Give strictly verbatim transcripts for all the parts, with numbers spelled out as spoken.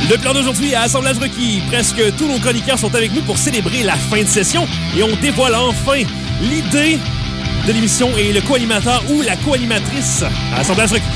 Le plan d'aujourd'hui à Assemblage requis. Presque tous nos chroniqueurs sont avec nous pour célébrer la fin de session et on dévoile enfin l'idée de l'émission et le co-animateur ou la co-animatrice à Assemblage requis.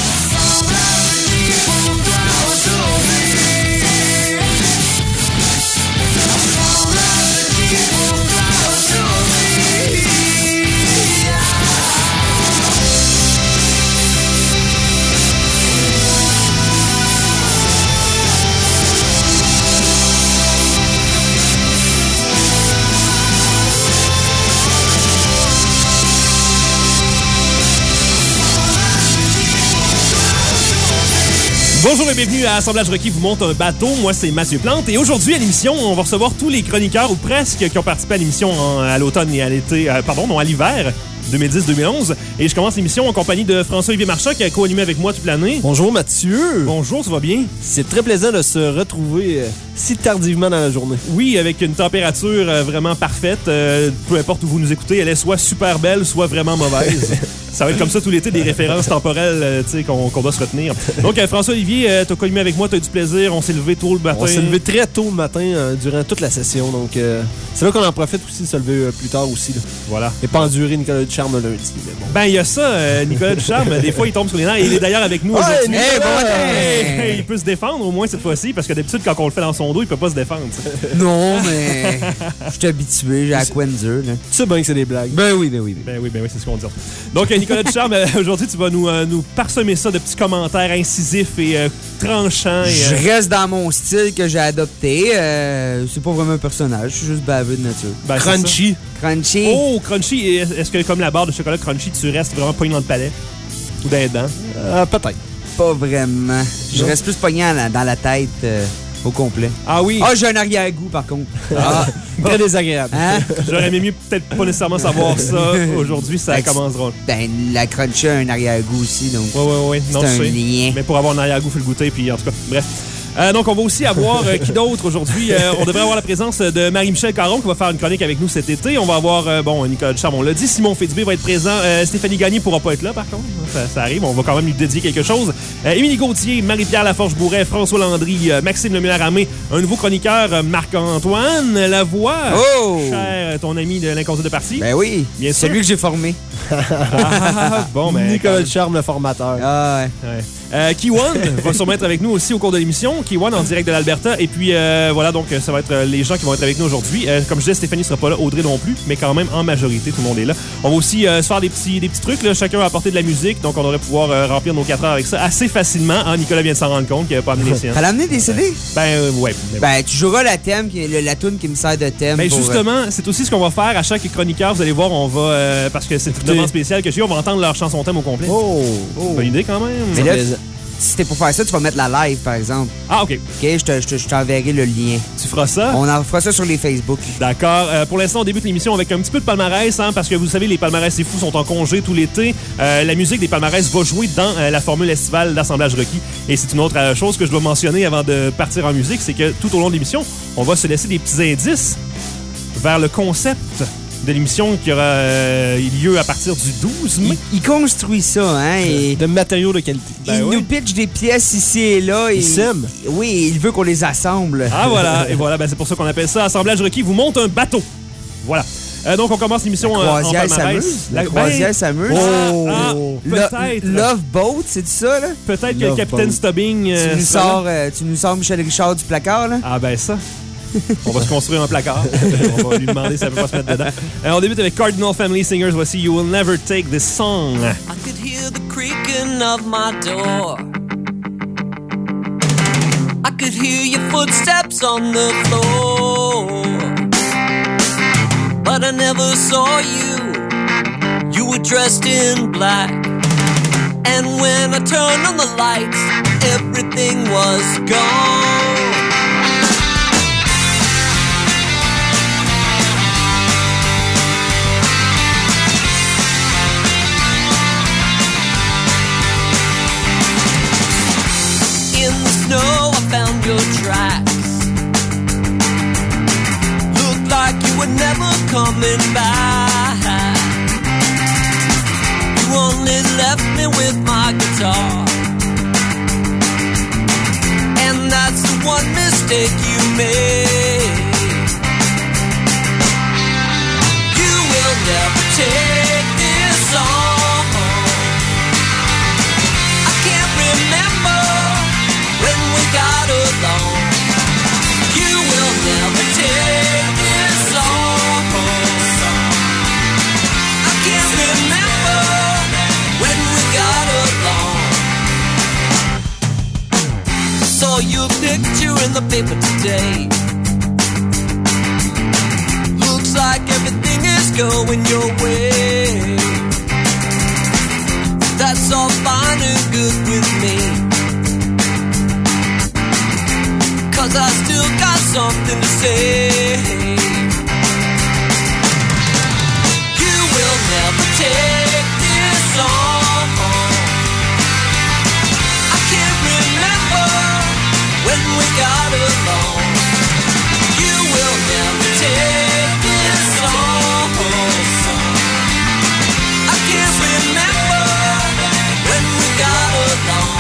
Bonjour et bienvenue à Assemblage requis vous monte un bateau. Moi, c'est Mathieu Plante. Et aujourd'hui, à l'émission, on va recevoir tous les chroniqueurs, ou presque, qui ont participé à l'émission en, à l'automne et à l'été, euh, pardon, non, à l'hiver deux mille dix deux mille onze. Et je commence l'émission en compagnie de François-Olivier Marchand, qui a co-animé avec moi toute l'année. Bonjour Mathieu. Bonjour, ça va bien? C'est très plaisant de se retrouver euh, si tardivement dans la journée. Oui, avec une température euh, vraiment parfaite. Euh, peu importe où vous nous écoutez, elle est soit super belle, soit vraiment mauvaise. Ça va être comme ça tout l'été, des références temporelles euh, qu'on, qu'on doit se retenir. Donc, euh, François-Olivier, euh, t'as co-animé avec moi, t'as eu du plaisir. On s'est levé tôt le matin. On s'est levé très tôt le matin euh, durant toute la session. Donc, euh, c'est là qu'on en profite aussi de se lever euh, plus tard aussi. Là. Voilà. Et pas endurer Nicolas Ducharme le lundi. Mais bon. Ben, il y a ça, euh, Nicolas Ducharme. Des fois, il tombe sur les nerfs. Et il est d'ailleurs avec nous aujourd'hui. Hey, hey, bon, hey, hey, il peut se défendre au moins cette fois-ci, parce que d'habitude, quand on le fait dans son dos, il peut pas se défendre. Non, mais je suis habitué, j'ai la couenne dure. Là. Tu sais bien que c'est des blagues. Ben oui, ben oui. Ben, ben oui, ben oui, c'est ce qu'on dit. Donc, euh, Nicolas Ducharme, euh, aujourd'hui, tu vas nous, euh, nous parsemer ça de petits commentaires incisifs et euh, tranchants. Et, euh... Je reste dans mon style que j'ai adopté. Euh, c'est pas vraiment un personnage, je suis juste baveux de nature. Ben, Crunchy. Crunchy. Oh, Crunchy. Est-ce que, comme la barre de chocolat Crunchy, tu restes vraiment pogné dans le palais? Ou dans les dents? Euh, peut-être. Pas vraiment. Je reste plus pogné dans la, dans la tête euh, au complet. Ah oui? Ah, j'ai un arrière-goût, par contre. Ah, très désagréable. Hein? J'aurais aimé mieux peut-être pas nécessairement savoir ça. Aujourd'hui, ça ben, commence drôle. Ben, la Crunchy a un arrière-goût aussi, donc ouais, ouais, ouais. Non, c'est un sais. lien. Mais pour avoir un arrière-goût, il faut le goûter, puis en tout cas, bref. Euh, donc, on va aussi avoir euh, qui d'autre aujourd'hui? Euh, on devrait avoir la présence de Marie-Michel Caron qui va faire une chronique avec nous cet été. On va avoir, euh, bon, Nicolas Ducharme, on l'a dit, Simon Fitzbé va être présent. Euh, Stéphanie Gagné pourra pas être là, par contre. Ça, ça arrive, on va quand même lui dédier quelque chose. Euh, Émilie Gauthier, Marie-Pierre Laforge-Bourret, François Landry, euh, Maxime Lemularamé, un nouveau chroniqueur, euh, Marc-Antoine Lavoie. Oh! Cher, ton ami de l'Inconnu de Parti. Ben oui, bien c'est sûr. lui que j'ai formé. Ah, bon, ben, Nicolas Ducharme, le formateur. Ah ouais. ouais. Euh, Kiwan va sûrement être avec nous aussi au cours de l'émission. Kiwan en direct de l'Alberta. Et puis, euh, voilà, donc ça va être euh, les gens qui vont être avec nous aujourd'hui. Euh, comme je disais, Stéphanie ne sera pas là, Audrey non plus, mais quand même, en majorité, tout le monde est là. On va aussi euh, se faire des petits, des petits trucs. Là. Chacun va apporter de la musique, donc on devrait pouvoir euh, remplir nos quatre heures avec ça assez facilement. Ah, Nicolas vient de s'en rendre compte qu'il n'avait pas amené les siennes. Elle a amené des C D? Ben, euh, ouais. Mais ben, tu joueras la thème, qui, le, la toune qui me sert de thème. Ben, pour, justement, c'est aussi ce qu'on va faire à chaque chroniqueur. Vous allez voir, on va, euh, parce que c'est une demande spéciale que j'ai, on va entendre leur chanson thème au complet. Oh! oh. Bonne idée quand même. Mais là, si t'es pour faire ça, tu vas mettre la live, par exemple. Ah, OK. OK, je, te, je, te, je t'enverrai le lien. Tu feras ça? On en fera ça sur les Facebook. D'accord. Euh, pour l'instant, on débute l'émission avec un petit peu de palmarès, hein, parce que vous savez, les palmarès c'est fou sont en congé tout l'été. Euh, la musique des palmarès va jouer dans euh, la formule estivale d'Assemblage requis. Et c'est une autre euh, chose que je dois mentionner avant de partir en musique, c'est que tout au long de l'émission, on va se laisser des petits indices vers le concept de l'émission qui aura euh, lieu à partir du douze mai. Il, il construit ça, hein? Et de matériaux de qualité. Ben il oui. nous pitch des pièces ici et là. Il et, sème. Oui, il veut qu'on les assemble. Ah, voilà. Et voilà, ben, c'est pour ça qu'on appelle ça Assemblage requis vous monte un bateau. Voilà. Euh, donc, on commence l'émission la en palmarès. s'amuse. La, la croisière s'amuse. Oh! Ah, peut-être. Lo Love Boat, c'est ça, là? Peut-être que le Capitaine Stubbing... Euh, tu, nous sors, euh, tu nous sors Michel Richard du placard, là? Ah, ben ça... On va se construire un placard. On va lui demander si elle peut pas se mettre dedans. Euh, on débute avec Cardinal Family Singers. Voici You Will Never Take This Song. I could hear the creaking of my door. I could hear your footsteps on the floor. But I never saw you. You were dressed in black. And when I turned on the lights, everything was gone. No, I found your tracks. Looked like you were never coming back. You only left me with my guitar, and that's the mistake you made. You will never take this on. I can't remember when we got along. You will never take this on. I can't remember when we got along. Saw your picture in the paper today. Looks like everything is going your way. That's all fine and good with me, 'cause I still got something to say. You will never take this on. I can't remember when we got along. You will never take this on. I can't remember when we got along.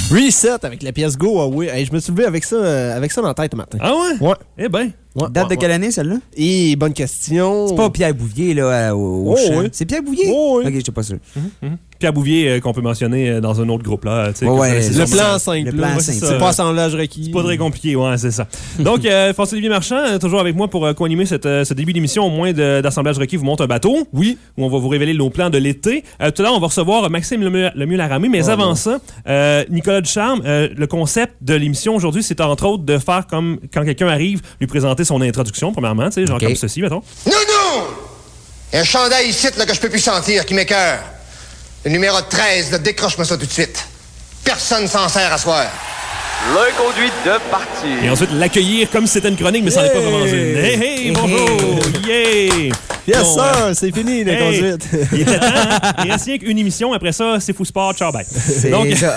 Reset avec la pièce Go Away. Hey, je me suis levé avec ça, euh, avec ça dans la tête ce matin. Ah ouais? Ouais. Eh ben. Ouais, Date ouais, de quelle année, celle-là? Et bonne question. C'est pas Pierre Bouvier, là, au, au Oh, chant. oui. C'est Pierre Bouvier? Oh, oui. Ok, je sais pas sûr. Mm-hmm. Pierre Bouvier, euh, qu'on peut mentionner euh, dans un autre groupe, là. Ouais, ouais, Le plan simple. Le plan là. simple. C'est pas assemblage requis. C'est pas très compliqué, ouais, c'est ça. Donc, euh, François-Olivier Marchand, euh, toujours avec moi pour euh, co-animer cette, euh, ce début d'émission, au moins de- d'assemblage requis, vous monte un bateau. Oui. Où on va vous révéler nos plans de l'été. Euh, tout à l'heure, on va recevoir Maxime Lemieux- Lemieux-Laramé, mais Oh, avant non. ça, euh, Nicolas Ducharme, euh, le concept de l'émission aujourd'hui, c'est entre autres de faire comme quand quelqu'un arrive, lui présenter son introduction, premièrement, tu sais, genre Ok. comme ceci, mettons. Nounou! Il y a un chandail ici là, que je peux plus sentir, qui m'écoeure. Le numéro treize, là, décroche-moi ça tout de suite. Personne s'en sert à soir. L'inconduite de partir. Et ensuite, l'accueillir comme si c'était une chronique, mais ça n'est pas vraiment une. Hey, hey, bonjour! Yeah! Yes, Bon, sir, euh, c'est fini, la hey, conduite. Il était temps, hein? Il reste rien qu'une émission. Après ça, c'est Fou Sport, ciao, bye. C'est Donc, ça.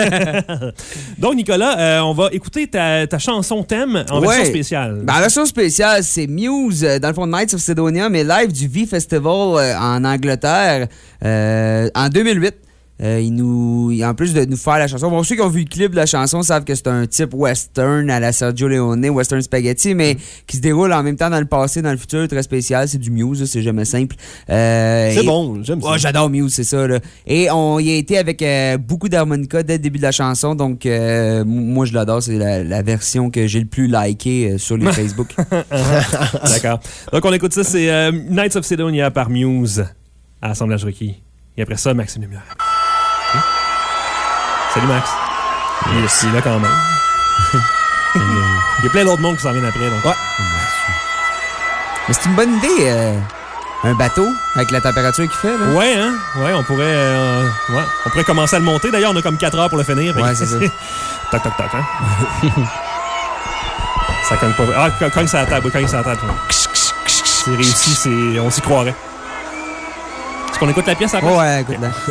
donc, Nicolas, euh, on va écouter ta, ta chanson thème en version Ouais. spéciale. Ben, la version spéciale, c'est Muse, euh, dans le fond, Knights of Sidonia, mais live du V-Festival euh, en Angleterre euh, en deux mille huit. Euh, il nous, il- en plus de nous faire la chanson, bon, ceux qui ont vu le clip de la chanson savent que c'est un type western à la Sergio Leone, western spaghetti, mais qui se déroule en même temps dans le passé, dans le futur, très spécial. C'est du Muse, là, c'est jamais simple. Euh, C'est et- bon, j'aime ça. Ouais, j'adore Muse, c'est ça. Là. Et on y a été avec euh, beaucoup d'harmonica dès le début de la chanson, donc euh, m- moi je l'adore. C'est la, la version que j'ai le plus likée euh, sur les Facebook. D'accord. Donc, on écoute ça, c'est euh, Knights of Sidonia par Muse à Assemblage requis. Et après ça, Maxime Lemieux. Ok. Salut, Max. Il est- il est là quand même. Il y a plein d'autres mondes qui s'en viennent après. Donc. Ouais. Mais c'est une bonne idée, euh, un bateau avec la température qu'il fait. Là. Ouais, hein? Ouais, on pourrait, euh, ouais, on pourrait commencer à le monter. D'ailleurs, on a comme quatre heures pour le finir. Fait Ouais, que- c'est ça. Toc, toc, toc, hein? Ça cogne pas. Ah, co- cogne sur la table, oui, cogne sur la table. C'est réussi, c'est, on s'y croirait. Est-ce qu'on écoute la pièce après? Ouais, ouais, écoute là.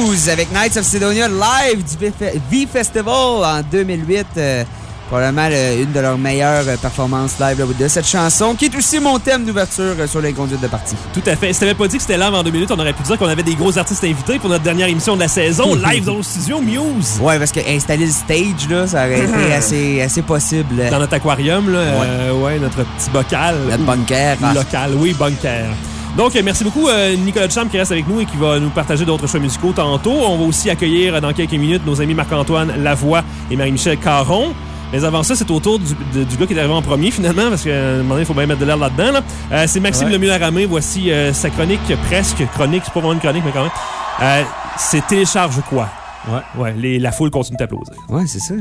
Muse avec Knights of Sidonia live du V Festival en deux mille huit. Euh, probablement le, une de leurs meilleures performances live là, de cette chanson, qui est aussi mon thème d'ouverture euh, sur les conduites de partie. Tout à fait. Si t'avais pas dit que c'était live en deux minutes, on aurait pu dire qu'on avait des gros artistes invités pour notre dernière émission de la saison, live dans le studio Muse. Ouais, parce que installer le stage, là, ça aurait été assez, assez possible. Dans notre aquarium, là, ouais, euh, ouais notre petit bocal. Notre bunker. Local, oui, bunker. Donc, merci beaucoup, euh, Nicolas Ducharme qui reste avec nous et qui va nous partager d'autres choix musicaux tantôt. On va aussi accueillir dans quelques minutes nos amis Marc-Antoine Lavoie et Marie-Michel Caron. Mais avant ça, c'est au tour du, de, du gars qui est arrivé en premier, finalement, parce qu'à un moment donné, il faut bien mettre de l'air là-dedans. Là. Euh, c'est Maxime ouais. Lemuel-Aramé. Voici euh, sa chronique, presque chronique. C'est pas vraiment une chronique, mais quand même. Euh, c'est Télécharge quoi? Ouais. Ouais, les, la foule continue d'applaudir. Ouais, c'est ça, là.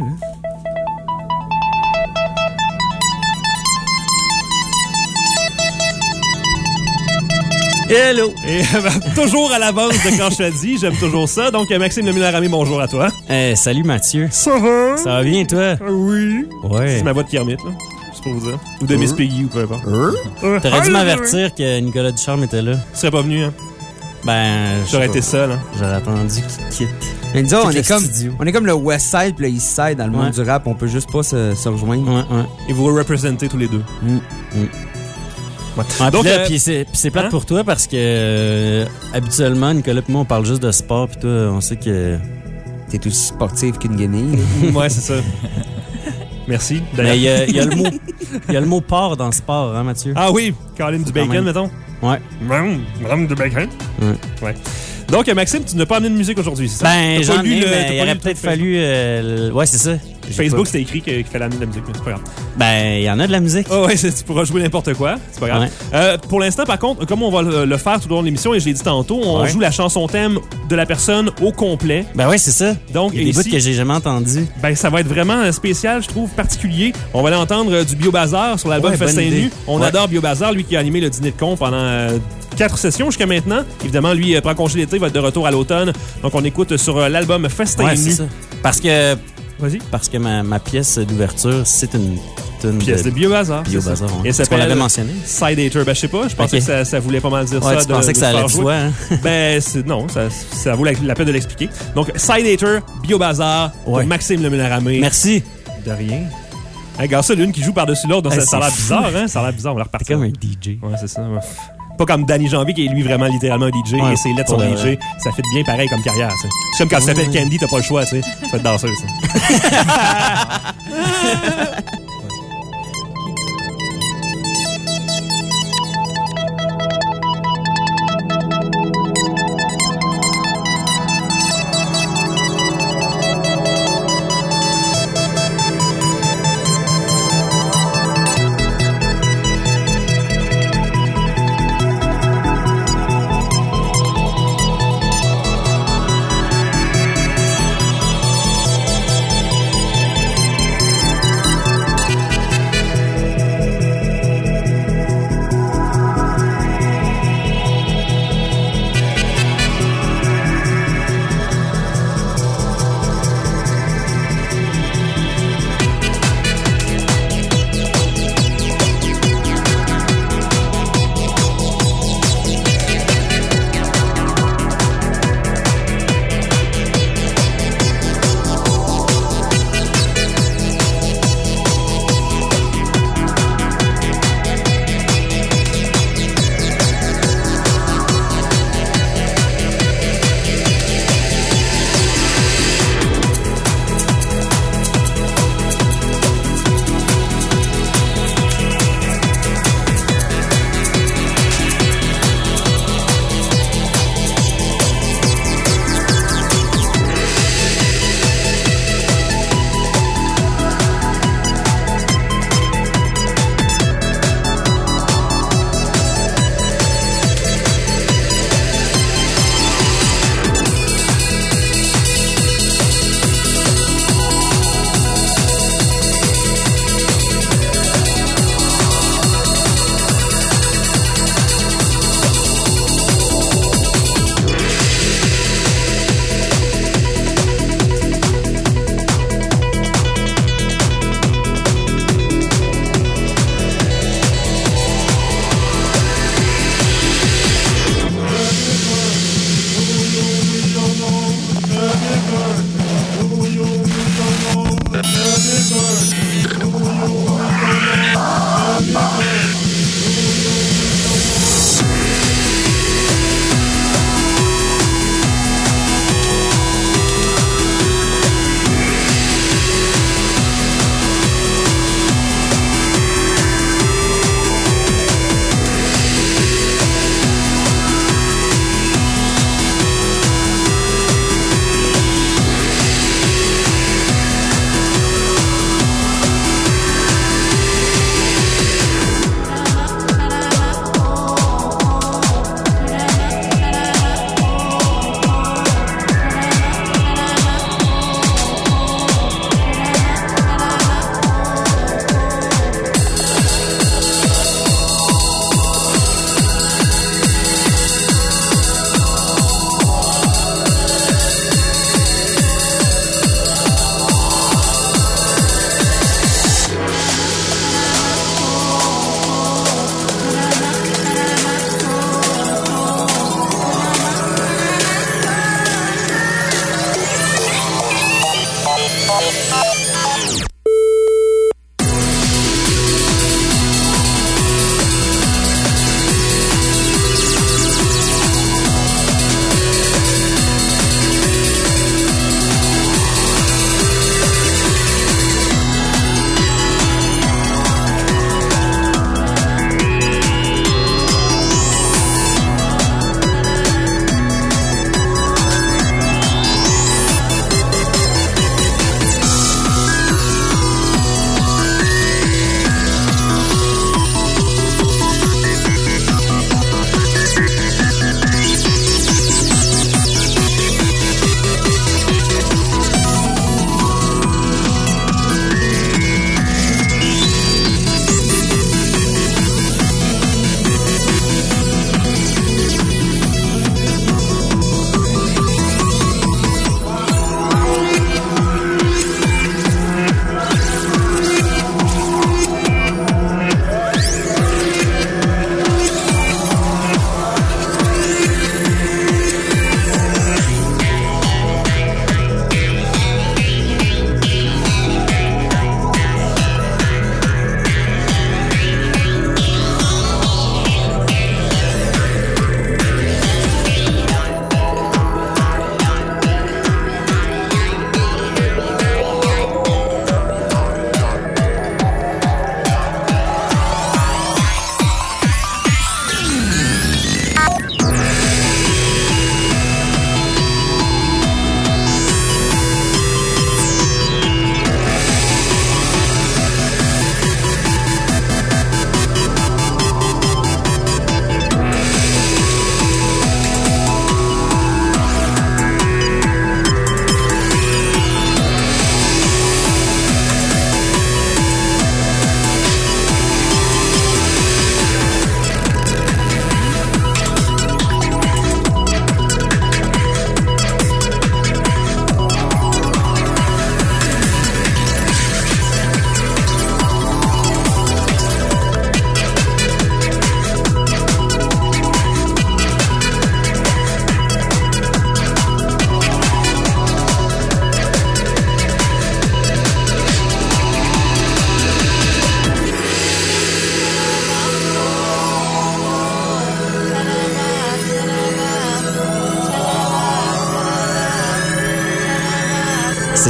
Hello! Et euh, toujours à l'avance de quand je te dis, j'aime toujours ça. Donc, Maxime Lemuel-Aramé, bonjour à toi. Euh, salut Mathieu. Ça va? Ça va bien, toi? Oui. Ouais. C'est ma voix de Kermit, là. Juste pour vous dire. Ou de Miss Piggy, ou peu importe. Euh? T'aurais dû m'avertir que Nicolas Ducharme était là. Tu serais pas venu, hein? Ben, j'aurais été seul, hein? J'aurais attendu qu'il quitte. Mais disons, on est, comme, on est comme le West Side et le East Side dans le monde ouais. du rap. On peut juste pas se, se rejoindre. Ouais, ouais. Et vous représentez tous les deux. Mm. Mm. Ouais. Ah, donc, là, euh, pis c'est, pis c'est plate hein? pour toi parce que euh, habituellement, Nicolas et moi, on parle juste de sport, puis toi, on sait que t'es aussi sportif qu'une guenille. Ouais, c'est ça. Merci. Mais il y a, y a le mot, il y a le mot porc dans le sport, hein, Mathieu? Ah oui, Colin du bacon, mettons. Ouais. Madame du bacon. Ouais. Ouais. Donc, Maxime, tu n'as pas amené de musique aujourd'hui, c'est ça? Ben, j'en ai, le, mais il aurait peut-être fallu... Euh, ouais, c'est ça. Facebook, c'était écrit qu'il fallait amener de la musique, mais c'est pas grave. Ben, il y en a de la musique. Oh, ouais, tu pourras jouer n'importe quoi, c'est pas grave. Ouais. Euh, pour l'instant, par contre, comme on va le, le faire tout au long de l'émission, et je l'ai dit tantôt, on ouais. joue la chanson thème de la personne au complet. Ben ouais, c'est ça. Donc, il y a des bouts que j'ai jamais entendus. Ben, ça va être vraiment spécial, je trouve, particulier. On va aller entendre euh, du Bio Bazar sur l'album ouais, Festin Nu. On ouais. adore Bio Bazar, lui qui a animé le dîner de con pendant... Euh, quatre sessions jusqu'à maintenant. Évidemment, lui, euh, prend congé l'été, va être de retour à l'automne. Donc, on écoute sur euh, l'album Festin ouais, Nu. C'est ça. Parce que... Vas-y. Parce que ma, ma pièce d'ouverture, c'est une... une pièce de, de Bio Bazar. Bio Bazar, ouais. Et ça qu'on l'avait mentionné. Side Hater. Ben, je sais pas. Je pensais okay. que ça, ça voulait pas mal dire ouais, ça. Tu de, pensais de que ça allait de soi, hein? Ben, c'est, non. Ça, ça vaut la, la peine de l'expliquer. Donc, Side Hater, Bio Bazar, ouais. pour Maxime Lemuel-Aramé. Merci. De rien. Regarde ça, l'une qui joue par-dessus l'autre. Donc, hey, ça, ça a l'air bizarre, hein? Ça a l'air bizarre. On va repartir. C'est comme un D J. Ouais, c'est ça. Ouais. Pas comme Danny Janvier qui est lui vraiment littéralement un D J ouais, et ses lettres sont D J. Ouais. Ça fait bien pareil comme carrière. C'est comme quand tu t'appelles Candy, t'as pas le choix. Tu sais. Tu vas être danseuse.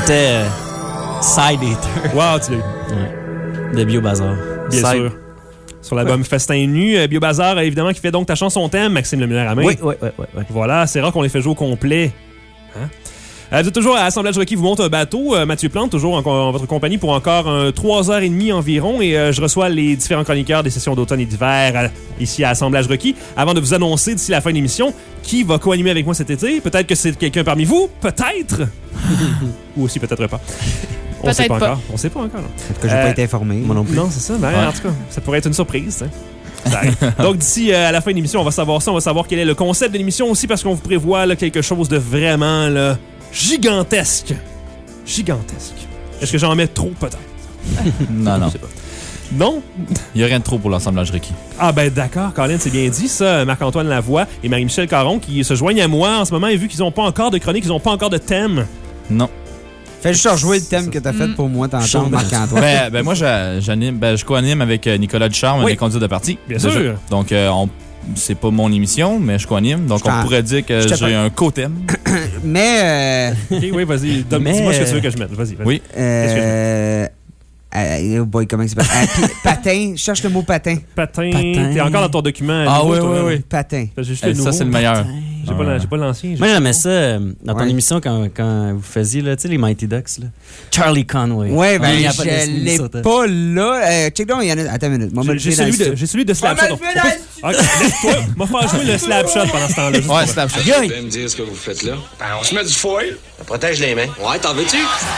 C'était euh, Side Eater. Wow, tu l'as eu. Ouais. De Biobazar. Bien Side. sûr. Sur l'album Festin nu, euh, Biobazar, évidemment, qui fait donc ta chanson thème, Maxime Lemillard-Ramin. Oui, oui, oui, oui, oui. Voilà, c'est rare qu'on les fait jouer au complet. Hein? Euh, vous êtes toujours à Assemblage Rocky, vous monte un bateau. Euh, Mathieu Plante, toujours en, en votre compagnie pour encore euh, trois heures trente environ. Et euh, je reçois les différents chroniqueurs des sessions d'automne et d'hiver euh, ici à Assemblage Rocky. Avant de vous annoncer d'ici la fin de l'émission qui va co-animer avec moi cet été. Peut-être que c'est quelqu'un parmi vous, peut-être. Ou aussi peut-être pas. On Peut-être sait pas, pas. encore. On sait pas encore. Là. En tout cas, j'ai Euh, pas été informé. Moi non plus. Non, c'est ça. Ben, Ouais. En tout cas, ça pourrait être une surprise. Hein. Ça arrive. Donc, d'ici euh, à la fin de l'émission, on va savoir ça. On va savoir quel est le concept de l'émission aussi parce qu'on vous prévoit là, quelque chose de vraiment là, gigantesque. Gigantesque. Est-ce que j'en mets trop, peut-être? Non, non. Je sais pas. Non? Il n'y a rien de trop pour l'assemblage Rocky. Ah ben d'accord, Colin, c'est bien dit ça. Marc-Antoine Lavoie et Marie-Michel Caron qui se joignent à moi en ce moment et vu qu'ils n'ont pas encore de chronique, ils n'ont pas encore de thème. Non. Fais juste rejouer le thème que t'as fait pour moi tantôt, Marc-Antoine. ben, ben moi, j'a- j'anime, ben, je co-anime avec euh, Nicolas Ducharme, Oui. les conduits de parti. Bien Déjà. sûr. Donc, euh, on, c'est pas mon émission, mais je co-anime. Donc, Je t'en- on pourrait dire que je te j'ai prends. un co-thème. Mais, euh, Ok, oui, vas-y. donne- Mais, Dis-moi ce que tu veux euh, que je mette. Vas-y. vas-y. Oui. Qu'est-ce que je euh, euh, oh boy, comment il s'appelle? Euh, pi- patin, je cherche le mot patin. Patin. Patin. T'es encore dans ton document. Ah nouveau, oui, toi, oui, là. oui. Patin. J'ai juste Eh, le ça, nouveau. c'est le meilleur. J'ai pas, la- j'ai pas l'ancien. j'ai Moi, juste j'aimais le ça euh, dans ton Ouais. émission quand, quand vous faisiez là, tu sais, les Mighty Ducks. Là. Charlie Conway. Ouais, ben, Il y a je pas de- l'ai Minnesota. pas là. Euh, check donc, il y en a. Attends une minute. Moi, J'ai- me le J'ai fais dans celui, le de- studio. j'ai celui de Slapshot. Ouais, me le fais dans le Ah, laisse-toi. M'a faire jouer le Slapshot pendant ce temps-là. juste Ouais, pour- Slapshot. Vous pouvez me dire ce que vous faites là? Ben, on se met du foil. Ça protège les mains. Ouais, t'en veux-tu?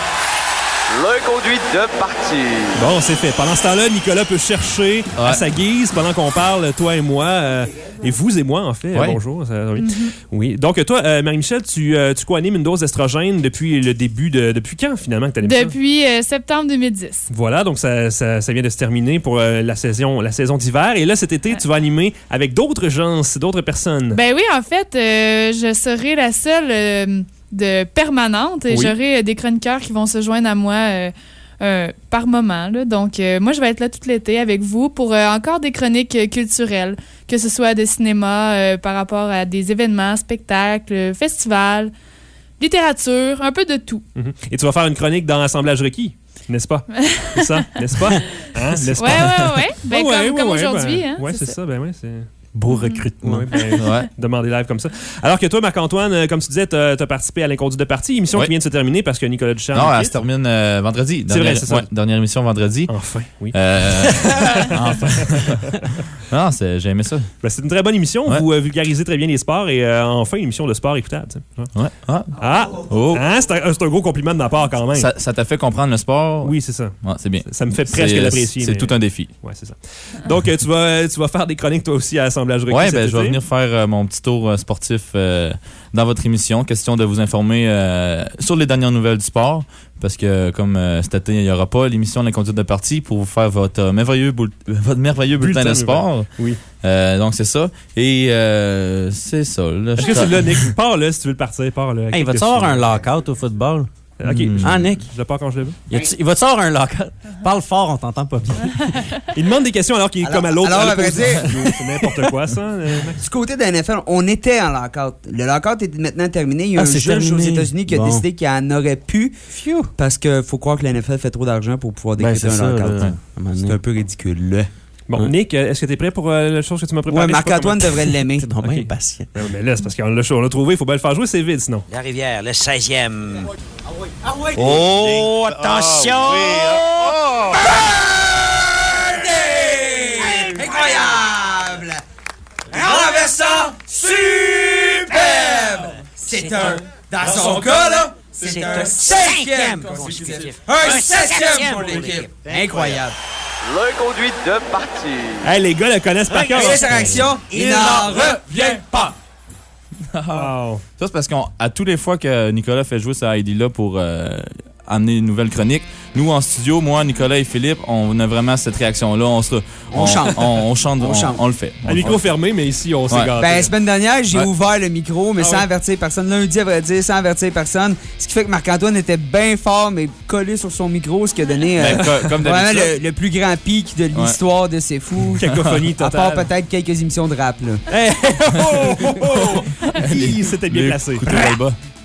Le conduit de parti. Bon, c'est fait. Pendant ce temps-là, Nicolas peut chercher à Ouais. sa guise pendant qu'on parle, toi et moi, euh, et vous et moi, en fait. Ouais. Euh, bonjour. ça- oui. oui. Donc, toi, euh, Marie-Michel, tu, euh, tu co-animes une dose d'estrogène depuis le début de... Depuis quand, finalement, que tu animes ça? Depuis euh, septembre deux mille dix. Voilà, donc ça, ça, ça vient de se terminer pour euh, la saison, la saison d'hiver. Et là, cet été, tu vas animer avec d'autres gens, d'autres personnes. Ben oui, en fait, euh, je serai la seule euh, de permanente et Oui. j'aurai euh, des chroniqueurs qui vont se joindre à moi euh, euh, par moment. Là. Donc, euh, moi, je vais être là tout l'été avec vous pour euh, encore des chroniques euh, culturelles, que ce soit de cinéma euh, par rapport à des événements, spectacles, festivals, littérature, un peu de tout. Mhm. Et tu vas faire une chronique dans Assemblage Requis, n'est-ce pas? C'est ça, n'est-ce pas? Hein? N'est-ce Ouais, pas? ouais, ouais. Ben, Ah comme ouais, comme ouais, aujourd'hui. ben, hein, ouais, c'est ça. Ben ouais, c'est... Beau recrutement. Ouais, ben, Ouais. demander live comme ça. Alors que toi, Marc-Antoine, euh, comme tu disais, tu as participé à l'Inconduit de parti, émission Ouais. qui vient de se terminer parce que Nicolas Ducharme... Non, elle quitte. se termine euh, vendredi. C'est Dernière- vrai, c'est ça. ouais, dernière émission vendredi. Enfin, oui. Euh, enfin. non, c'est- j'ai aimé ça. Ben, c'est une très bonne émission. Ouais. Vous euh, vulgarisez très bien les sports et euh, enfin, une émission de sport écoutable. tu sais. Ouais. Ah. Ah! Oh. Hein? C'est un, c'est un gros compliment de ma part quand même. Ça, ça t'a fait comprendre le sport? Oui, c'est ça. Ouais, c'est bien. Ça me fait presque C'est- l'apprécier. C'est mais- tout un défi. Ouais, c'est ça. Donc, euh, tu, vas, tu vas faire des chroniques toi aussi à Assemblage Requis. Ouais, cet ben, je vais été. venir faire euh, mon petit tour euh, sportif euh, dans votre émission. Question de vous informer euh, sur les dernières nouvelles du sport. Parce que, comme euh, cet été, il n'y aura pas l'émission de l'inconduite de parti pour vous faire votre euh, merveilleux, boul- votre merveilleux bulletin, Bulletin de de sport. Oui. Euh, donc, c'est ça. Et euh, c'est ça. Là, Est-ce je que c'est tra- là, Nick? Pars là si tu veux le partir. Pars là. Hey, il va-tu avoir un lockout au football? Ok. Hmm. je- Ah, Nick? Je le pars quand je le veux. Y a-tu- Il va-tu avoir un lockout? Parle fort, on t'entend pas bien. Il demande des questions alors qu'il est Alors- comme à l'autre. alors, à à vrai l'opposé. dire- C'est n'importe quoi, ça. euh, Max. Du côté de la N F L, on était en lockout. Le lockout est maintenant terminé. Il y a Ah, un c'est juge aux terminé. États-Unis qui a Bon. décidé qu'il en aurait pu. Parce qu'il faut croire que la N F L fait trop d'argent pour pouvoir Ben, décréter c'est un ça. lockout. là, à un moment C'est donné. un peu ridicule. Bon, Ouais. Nick, euh, est-ce que tu es prêt pour euh, la chose que tu m'as préparée? Ouais, Marc-Antoine devrait l'aimer. T'es donc bien Ok. patient. Ben, mais là, c'est parce qu'on l'a on l'a trouvé. Il faut bien le faire jouer, c'est vide sinon. La rivière, le seizième. Oh, attention! Incroyable! Un renversant superbe! C'est un, dans son cas, là, c'est un cinquième consécutif. Un septième pour l'équipe. Incroyable. Le conduit de parti. Hey, les gars le connaissent par cœur. Et sa réaction, il n'en revient pas. Wow. Ça, c'est parce qu'à tous les fois que Nicolas fait jouer sa I D-là pour euh, amener une nouvelle chronique, nous, en studio, moi, Nicolas et Philippe, on a vraiment cette réaction-là. On, se, On chante. On, on chante, On on, chante. on le fait. On À le micro fait. fermé, mais ici, on s'est Ouais. gâté. Ben, la semaine dernière, j'ai Ouais. ouvert le micro, mais Ah sans ouais. avertir personne. Lundi, à vrai dire, sans avertir personne. Ce qui fait que Marc-Antoine était bien fort, mais collé sur son micro, ce qui a donné euh, Ben, co- comme vraiment d'habitude. le, le plus grand pic de l'histoire de C'est Fou. Cacophonie À part totale. peut-être quelques émissions de rap, là. Hey, oh, oh, oh, oh. Hi, C'était bien Les placé. couteaux dans le bas.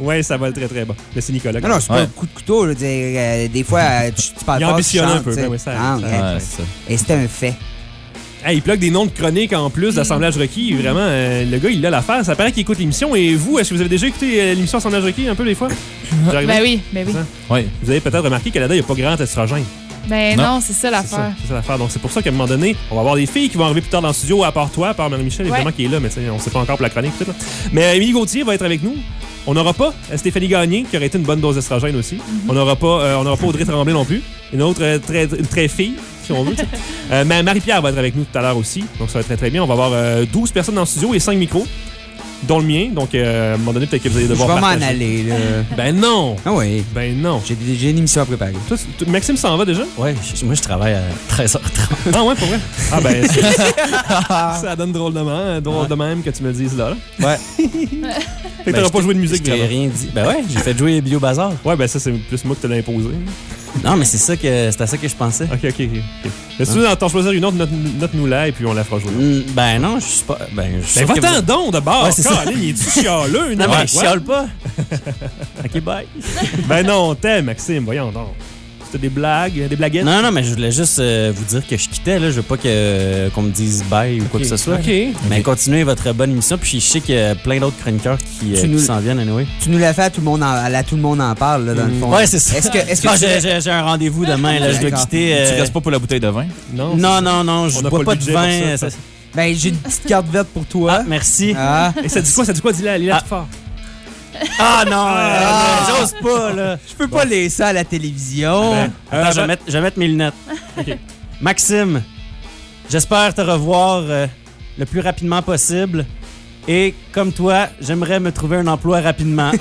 Oui, ça vole très, très bas. Mais c'est Nicolas. Non, non, c'est pas Ouais. un coup de couteau. Là, euh, des fois, euh, tu, tu parles Il pas, tu ambitionne chantes, un peu. tu sais. Ben oui, ça- Ah, ça- ouais. Ouais, c'est ça. Et c'était un fait. Hey, il plug des noms de chroniques en plus d'Assemblage requis. Vraiment, euh, le gars, il a l'affaire. Ça paraît qu'il écoute l'émission. Et vous, est-ce que vous avez déjà écouté euh, l'émission Assemblage requis un peu des fois? Vous arrivez? Ben oui, ben oui. Oui. Vous avez peut-être remarqué qu'à là-dedans, il n'y a pas grand estrogène. Ben Non. non, c'est ça C'est ça, l'affaire. c'est ça l'affaire. Donc, c'est pour ça qu'à un moment donné, on va avoir des filles qui vont arriver plus tard dans le studio, à part toi, à part Marie-Michel, évidemment, Ouais. qui est là, mais tu sais, on sait pas encore pour la chronique. Tout, là. Mais euh, Émilie Gauthier va être avec nous. On n'aura pas euh, Stéphanie Gagné, qui aurait été une bonne dose d'estrogène aussi. On n'aura pas, euh, on n'aura pas Audrey Tremblay non plus. Une autre euh, très, une très fille, si on veut. tu sais. euh, mais Marie-Pierre va être avec nous tout à l'heure aussi. Donc, ça va être très, très bien. On va avoir euh, douze personnes dans le studio et cinq micros, dont le mien. Donc, euh, à un moment donné, peut-être que vous allez Je devoir vais m'en partager. aller, là. Ben non! Ah oui. Ben non! J'ai, j'ai une émission à préparer. Toi, tu- Maxime s'en va déjà? Ouais, je- moi, je travaille à treize heures trente. Ah ouais, pour vrai? Ah ben, c'est- ça donne drôlement, drôle de même que tu me le dises là. là. Ouais. Fait que t'auras pas joué de musique, J'ai vraiment. rien dit. Ben ouais, j'ai fait jouer Bio Bazar. Ouais, ben ça, c'est plus moi que te l'ai imposé. Non, mais c'est ça que c'est à ça que je pensais. Ok, ok, ok. ok. Mais si tu veux t'en choisir une autre, note- note-nous là et puis on la fera jouer. Mm, Ben non, je suis pas. Ben, je suis Ben sûr que va-t'en vous- donc de bord! Ouais, c'est ça. Colin, il est-tu chialeux? Non, Ouais, mais je ouais. chiale pas. Ok, bye. Ben non, on t'aime, Maxime, voyons donc. C'était des blagues, des blaguettes? Non, non, mais je voulais juste euh, vous dire que je quittais. Là. Je veux pas que, qu'on me dise bye ou quoi que ce soit. Ok. Mais continuez votre bonne émission. Puis je sais qu'il y a plein d'autres chroniqueurs qui, euh, Tu qui nous- s'en viennent, anyway. Tu nous l'as fait à tout le monde en, à tout le monde en parle, là, dans le fond. Ouais, c'est ça. Est-ce que, est-ce que Ah, tu- j'ai, j'ai- j'ai un rendez-vous demain. Là, je dois D'accord. quitter. Tu euh, restes pas pour la bouteille de vin? Non, Non, non, non. On Je n'a bois pas pas le de budget pour vin. ça. ça- Ben, j'ai une petite carte verte pour toi. Ah, merci. Ah. Et ça dit quoi? Ça dit quoi? Dis-la, lis-la Ah. tout fort. Ah non, Ah. euh, j'ose pas, là. Je peux pas laisser ça à la télévision. Ben, Attends, euh, je vais mettre, je vais mettre mes lunettes. Ok. Maxime, j'espère te revoir euh, le plus rapidement possible. Et comme toi, j'aimerais me trouver un emploi rapidement.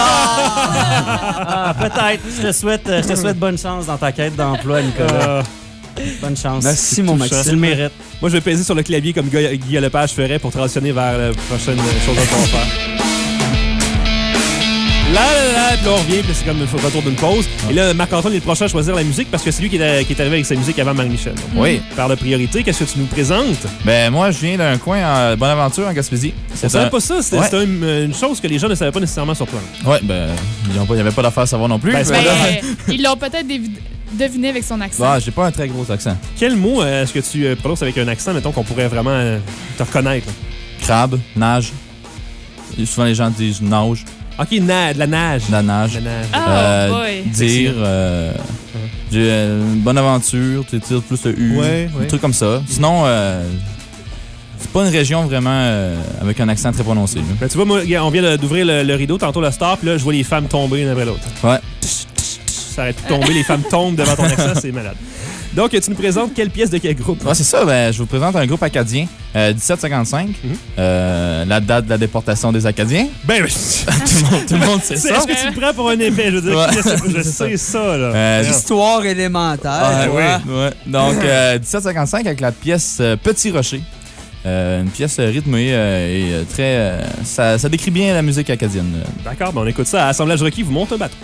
Ah, Ah, peut-être. Je te souhaite, euh, je te souhaite bonne chance dans ta quête d'emploi, Nicolas. Euh, Bonne chance. Merci, mon touchant. Maxime. Tu le mérites. moi, je vais peser sur le clavier comme Guy Guy Lepage ferait pour transitionner vers la prochaine chose qu'on va faire. Là, là, là, puis là, on revient, puis c'est comme le retour d'une pause. Et là, Marc-Antoine est le prochain à choisir la musique parce que c'est lui qui est, qui est arrivé avec sa musique avant Marie-Michel. Donc, Oui. par de priorité, qu'est-ce que tu nous présentes? Ben, moi, je viens d'un coin en Bonaventure, en Gaspésie. On savait pas ça, c'était Ouais. c'était une, une chose que les gens ne savaient pas nécessairement sur toi. Ouais, ben, il n'y avait pas d'affaire à savoir non plus. Ben, Ben, c'est Ben, ils l'ont peut-être dévi- deviné avec son accent. bah, j'ai pas un très gros accent. Quel mot euh, est-ce que tu euh, prononces avec un accent, mettons, qu'on pourrait vraiment euh, te reconnaître? là? Crabe, nage. Et souvent, les gens disent nage, OK, na- de la nage. de la nage. De la nage. Ah, Euh, boy. dire, euh, j'ai euh, une bonne aventure, tu tires plus le U, Ouais, ouais. un truc comme ça. Sinon, euh, c'est pas une région vraiment euh, avec un accent très prononcé. là. Ben, tu vois, moi, regarde, on vient de- d'ouvrir le, le rideau, tantôt le star, puis là, je vois les femmes tomber une après l'autre. Ouais. Ça arrête de tomber, les femmes tombent devant ton accent, c'est malade. Donc, tu nous présentes quelle pièce de quel groupe? Ouais, c'est ça. Ben, je vous présente un groupe acadien, euh, dix-sept cinquante-cinq, Mhm. euh, la date de la déportation des Acadiens. Ben, tout, le monde, tout le monde sait c'est- ça. est-ce que tu me prends pour un épais? Je veux dire, Ouais. je sais, je sais ça, là. Euh, Voyons. Histoire élémentaire. Ah, tu oui. vois. Ouais. Donc, euh, dix-sept cinquante-cinq avec la pièce euh, Petit Rocher. Euh, une pièce euh, rythmée euh, et euh, très... euh, ça, ça décrit bien la musique acadienne. D'accord, ben on écoute ça. À Assemblage requis, vous montez un bateau.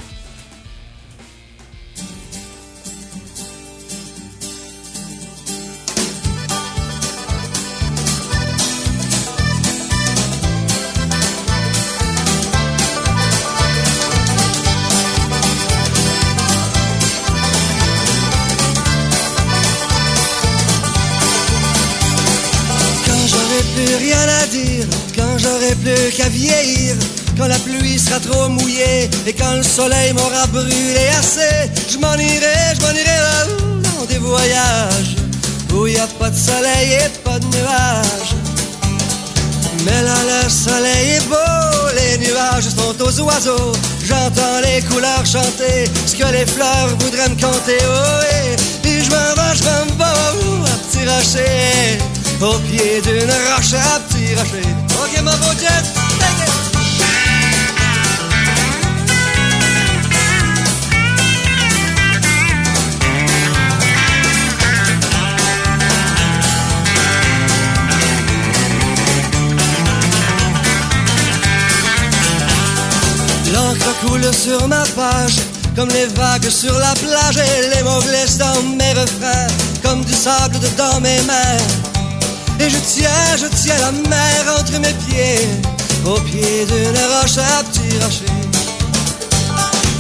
Quand j'aurai plus rien à dire, quand j'aurai plus qu'à vieillir, quand la pluie sera trop mouillée et quand le soleil m'aura brûlé assez, je m'en irai, je m'en irai là-haut dans des voyages où il n'y a pas de soleil et pas de nuages. Mais là le soleil est beau, les nuages sont aux oiseaux, j'entends les couleurs chanter ce que les fleurs voudraient me conter. Oh, et puis je m'en vais, je m'en vais à Petit Rocher, au pied d'une roche à Petit Rocher. Ok, mon beau jet, take it. L'encre coule sur ma page, comme les vagues sur la plage, et les mots glissent dans mes refrains, comme du sable dans mes mains. Et je tiens, je tiens la mer entre mes pieds, au pied d'une roche à Petit Rocher.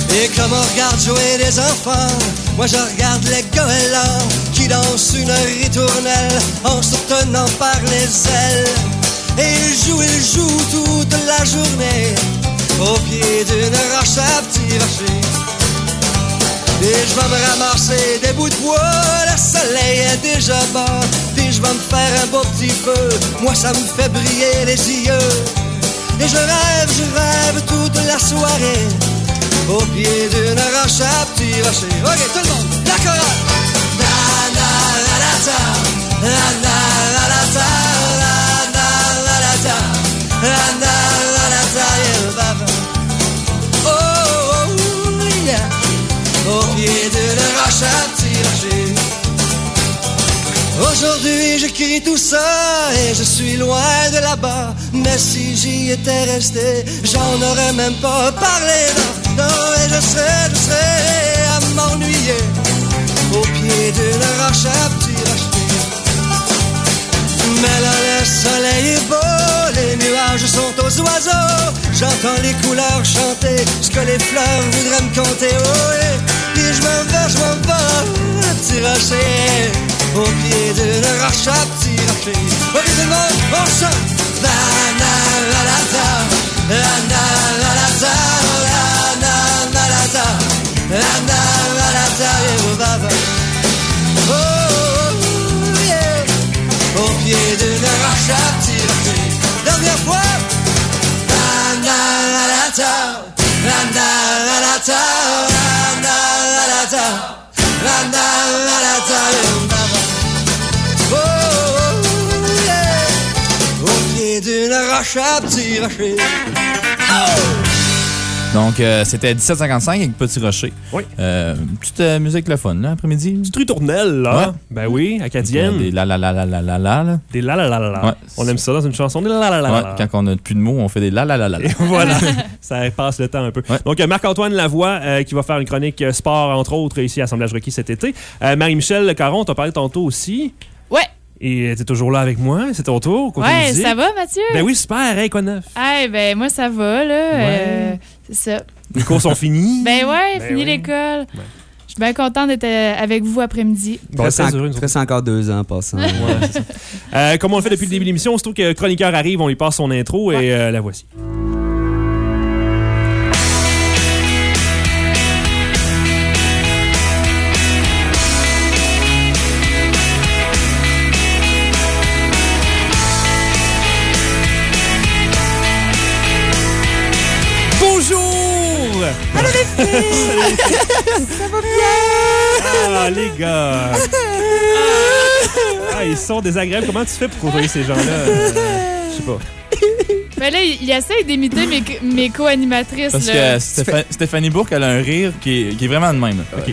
Et comme on regarde jouer les enfants, moi je regarde les goélands qui dansent une ritournelle en se tenant par les ailes. Et ils jouent, ils jouent toute la journée au pied d'une roche à petit rocher. Et je vais me ramasser des bouts de bois, le soleil est déjà bas. Puis je vais me faire un beau petit feu, moi ça me fait briller les yeux. Et je rêve, je rêve toute la soirée au pied d'une roche à petit rocher. Ok, tout le monde, la chorale. La la la la ta, la la la la ta, la la la la ta, la la la la ta, yeah, baba. Oh, oh, yeah. Au pied d'une roche à petit rocher. Aujourd'hui j'écris tout ça et je suis loin de là-bas. Mais si j'y étais resté, j'en aurais même pas parlé. Non, non, et je serais, je serais à m'ennuyer au pied d'une roche à petit rocher. Mais là le soleil est beau, les nuages sont aux oiseaux. J'entends les couleurs chanter ce que les fleurs voudraient me conter. Oh, et puis je m'en vais, je m'en vais, à petit rocher, au pied d'une roche à petit rocher. Ok tout le monde, on chante. La la la la ta, la la la la ta, la la la la ta, la la la la ta, yeah, baba. Oh, oh, yeah. Au pied d'une roche à petit rocher. Dernière fois. La la la la ta, la la la la ta, la la la la ta, la la la la ta, yeah, baba. Oh, oh, yeah. Au pied d'une roche à petit rocher. Oh! Donc, euh, c'était dix-sept cinquante-cinq avec Petit Rocher. Oui. Euh, petite euh, musique le fun, là, après-midi. Petite ritournelle, là. Ouais. Ben oui, acadienne. Des la la la la la la la. Là. Des la la la la la. Ouais. On aime ça dans une chanson. Des la la la la. Ouais, la. quand on n'a plus de mots, on fait des la la la la. Et voilà, ça passe le temps un peu. Ouais. Donc, euh, Marc-Antoine Lavoie, euh, qui va faire une chronique euh, sport, entre autres, ici à Assemblage Rocky cet été. Euh, Marie-Michel Caron, t'as parlé tantôt aussi. Ouais. Et t'es toujours là avec moi, c'est ton tour. Côté Ouais, musique. ça va, Mathieu? Ben oui, super. Hey, quoi de neuf? Hey, ben moi, ça va, là. Ouais. Euh, c'est ça. Les cours sont finis. Ben ouais, Ben fini oui. l'école. Je suis bien contente d'être euh, avec vous après-midi. Il reste, très en- heureux, nous il reste encore deux ans en passant. Ouais, c'est ça. Euh, comme on le fait depuis le début de l'émission, surtout que le chroniqueur arrive, on lui passe son intro et euh, la voici. Bonjour! Allô les filles! Ça va bien? Ah, les gars! Ah, ils sont désagréables. Comment tu fais pour côtoyer ces gens-là? Euh, Je sais pas. Ben là, il, il essaye d'imiter mes, mes co-animatrices. Parce là. que Stépha- Stéphanie Bourque, elle a un rire qui est, qui est vraiment de même. OK.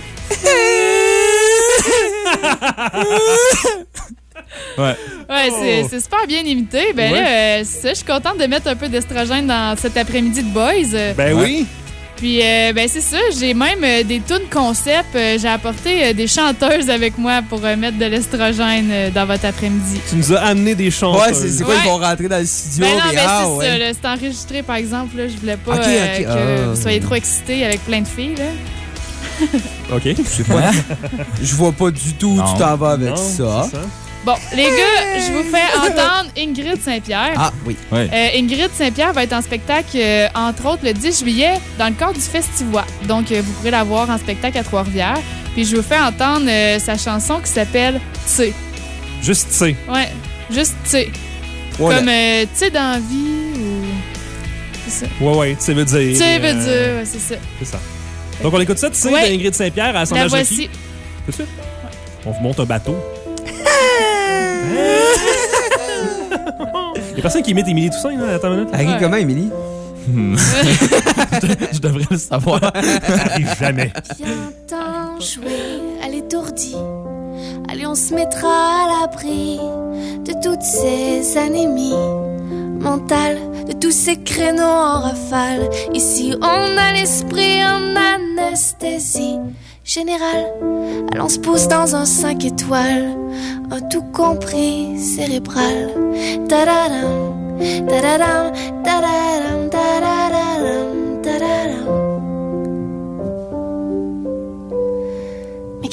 Ouais. Ouais, c'est, Oh. c'est super bien imité. Ben Ouais. là, euh, c'est ça, je suis contente de mettre un peu d'estrogène dans cet après-midi de Boys. Euh, Ben Ouais. oui. Puis, euh, ben c'est ça, j'ai même euh, des tunes concept. Euh, j'ai apporté euh, des chanteuses avec moi pour euh, mettre de l'estrogène euh, dans votre après-midi. Tu nous as amené des chanteuses. Ouais, c'est c'est quoi, Ouais. ils vont rentrer dans le studio? Ben non, puis mais ah, c'est ouais. ça, là, c'est enregistré par exemple. Là, je voulais pas Ok, euh, ok, que ah. vous soyez trop excités avec plein de filles. Là. OK. Je sais pas. Je vois pas du tout où Non. tu t'en vas avec Non, ça. c'est ça. Bon, les gars, je vous fais entendre Ingrid Saint-Pierre. Ah, oui. Ouais. Euh, Ingrid Saint-Pierre va être en spectacle, euh, entre autres, le dix juillet, dans le cadre du Festivois. Donc, euh, vous pourrez la voir en spectacle à Trois-Rivières. Puis, je vous fais entendre euh, sa chanson qui s'appelle « T'sais Juste, tu sais. ». Ouais, juste « T'sais Ouais, Comme là. euh, « T'sais dans la vie » ou... C'est ça. Ouais, ouais, tu sais, veut dire. « T'sais » veut euh, dire, ouais, c'est ça. C'est ça. Donc, on écoute ça, tu sais, Ouais. d'Ingrid Saint-Pierre à La Assemblage Rocky. voici. Tout de suite. On vous monte un bateau. Il y a personne qui imite Émilie Toussaint, là. Attends une minute. Elle rit Ouais. comment, Émilie? Je devrais le savoir. Ça arrive jamais. Viens t'en jouer à l'étourdie. Allez, on se mettra à l'abri de toutes ces anémies mentales, de tous ces créneaux en rafale. Ici, on a l'esprit en anesthésie générale. Alors, on se pousse dans un cinq étoiles, un tout compris cérébral. Ta-da-dam, ta-da-dam, ta-da-dam, ta-da-dam, ta-da-dam.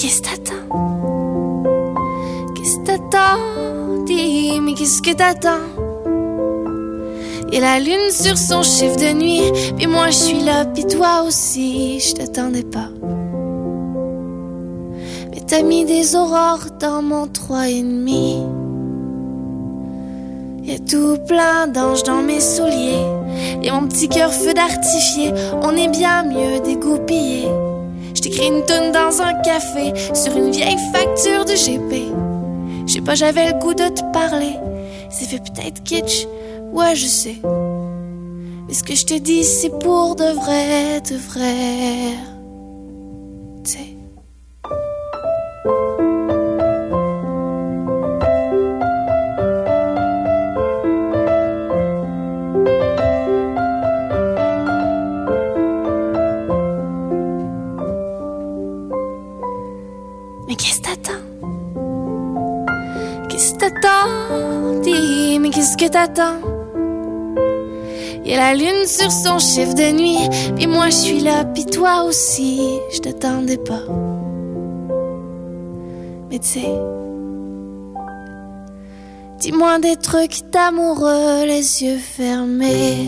qu'est-ce que t'attends? Qu'est-ce que t'attends? Dis, mais qu'est-ce que t'attends? Et la lune sur son chiffre de nuit, puis moi je suis là, puis toi aussi, je t'attendais pas. Mais t'as mis des aurores dans mon trois et demi. Y'a tout plein d'anges dans mes souliers, et mon petit cœur feu d'artifice, on est bien mieux dégoupillé. Je t'écris une toune dans un café, sur une vieille facture de G P. Je sais pas, j'avais le goût de te parler, c'est fait peut-être kitsch. Ouais, je sais. Mais ce que je te dis, c'est pour de vrai, de vrai. Tu sais. Mais qu'est-ce que t'attends? Qu'est-ce que t'attends? Dis, mais qu'est-ce que t'attends? Y'a la lune sur son chiffre de nuit, puis moi je suis là, puis toi aussi, je t'attendais pas. Mais tu sais, dis-moi des trucs d'amoureux, les yeux fermés.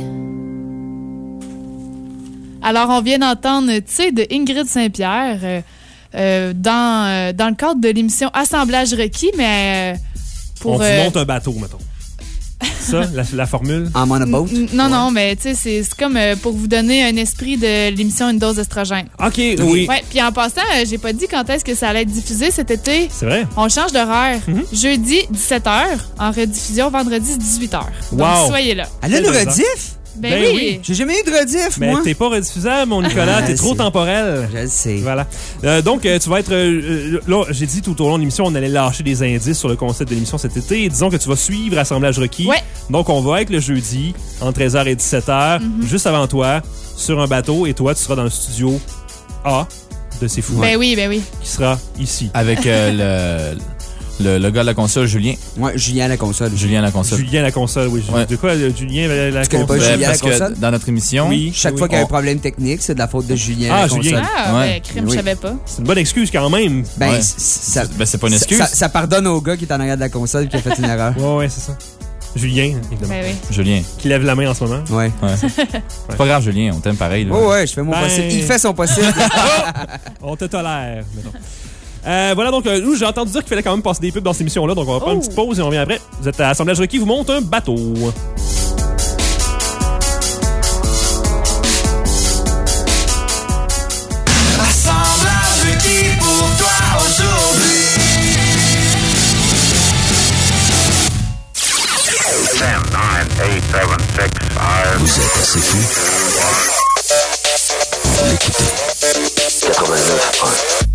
Alors, on vient d'entendre, tu sais, de Ingrid Saint-Pierre euh, euh, dans, euh, dans le cadre de l'émission Assemblage requis, mais euh, pour... On vous euh, monte un bateau, mettons. Ça, la, la formule? En monoboat? N- Non, ouais. non, mais tu sais, c'est, c'est comme euh, pour vous donner un esprit de l'émission Une dose d'estrogène. OK, oui. Ouais, puis en passant, euh, j'ai pas dit quand est-ce que ça allait être diffusé cet été. C'est vrai? On change d'horaire. Mm-hmm. Jeudi, dix-sept heures, en rediffusion vendredi, dix-huit heures. Donc, Wow. soyez là. Elle a une rediff? Ben, Ben oui. oui. J'ai jamais eu de rediff, Mais moi. t'es pas rediffusable, mon Nicolas. Ah, t'es trop c'est- temporel. Je le sais. Voilà. Euh, donc, euh, tu vas être... euh, là, j'ai dit tout au long de l'émission, on allait lâcher des indices sur le concept de l'émission cet été. Et disons que tu vas suivre Assemblage requis. Ouais. Donc, on va être le jeudi, entre treize heures et dix-sept heures, Mhm. juste avant toi, sur un bateau. Et toi, tu seras dans le studio A de C'est Fou. Ben oui, ben oui. Qui sera ici. Avec euh, le, le, le gars de la console, Julien. Ouais, Julien à la console. Julien à la console. Julien la console, oui. Ouais. De quoi, euh, Julien la, la Tu connais pas console? Julien à la Parce que console? dans notre émission, Oui. Chaque fois qu'il y a un problème technique, c'est de la faute de Julien Ah, à la Julien. console. Ah, Ouais. ben, crime, Oui. je savais pas. C'est une bonne excuse quand même. Ben, Ouais. c- ça, ben, c'est pas une excuse. ça, ça pardonne au gars qui est en arrière de la console qui a fait une erreur. Ouais, ouais, c'est ça. Julien, évidemment. Ben oui. Julien. Qui lève la main en ce moment. Ouais. Ouais. C'est pas grave, Julien, on t'aime pareil. Là. Oh ouais, je fais mon Ben- possible. Il fait son possible. On te tolère, mettons. Euh, voilà, donc, euh, nous, j'ai entendu dire qu'il fallait quand même passer des pubs dans cette émission-là, donc on va prendre Oh. une petite pause et on revient après. Vous êtes à Assemblage requis, vous monte un bateau. Assemblage requis pour toi aujourd'hui. ten, nine, eight, seven, six, five. Vous êtes assez fou. L'écoutez. quatre-vingt-neuf un.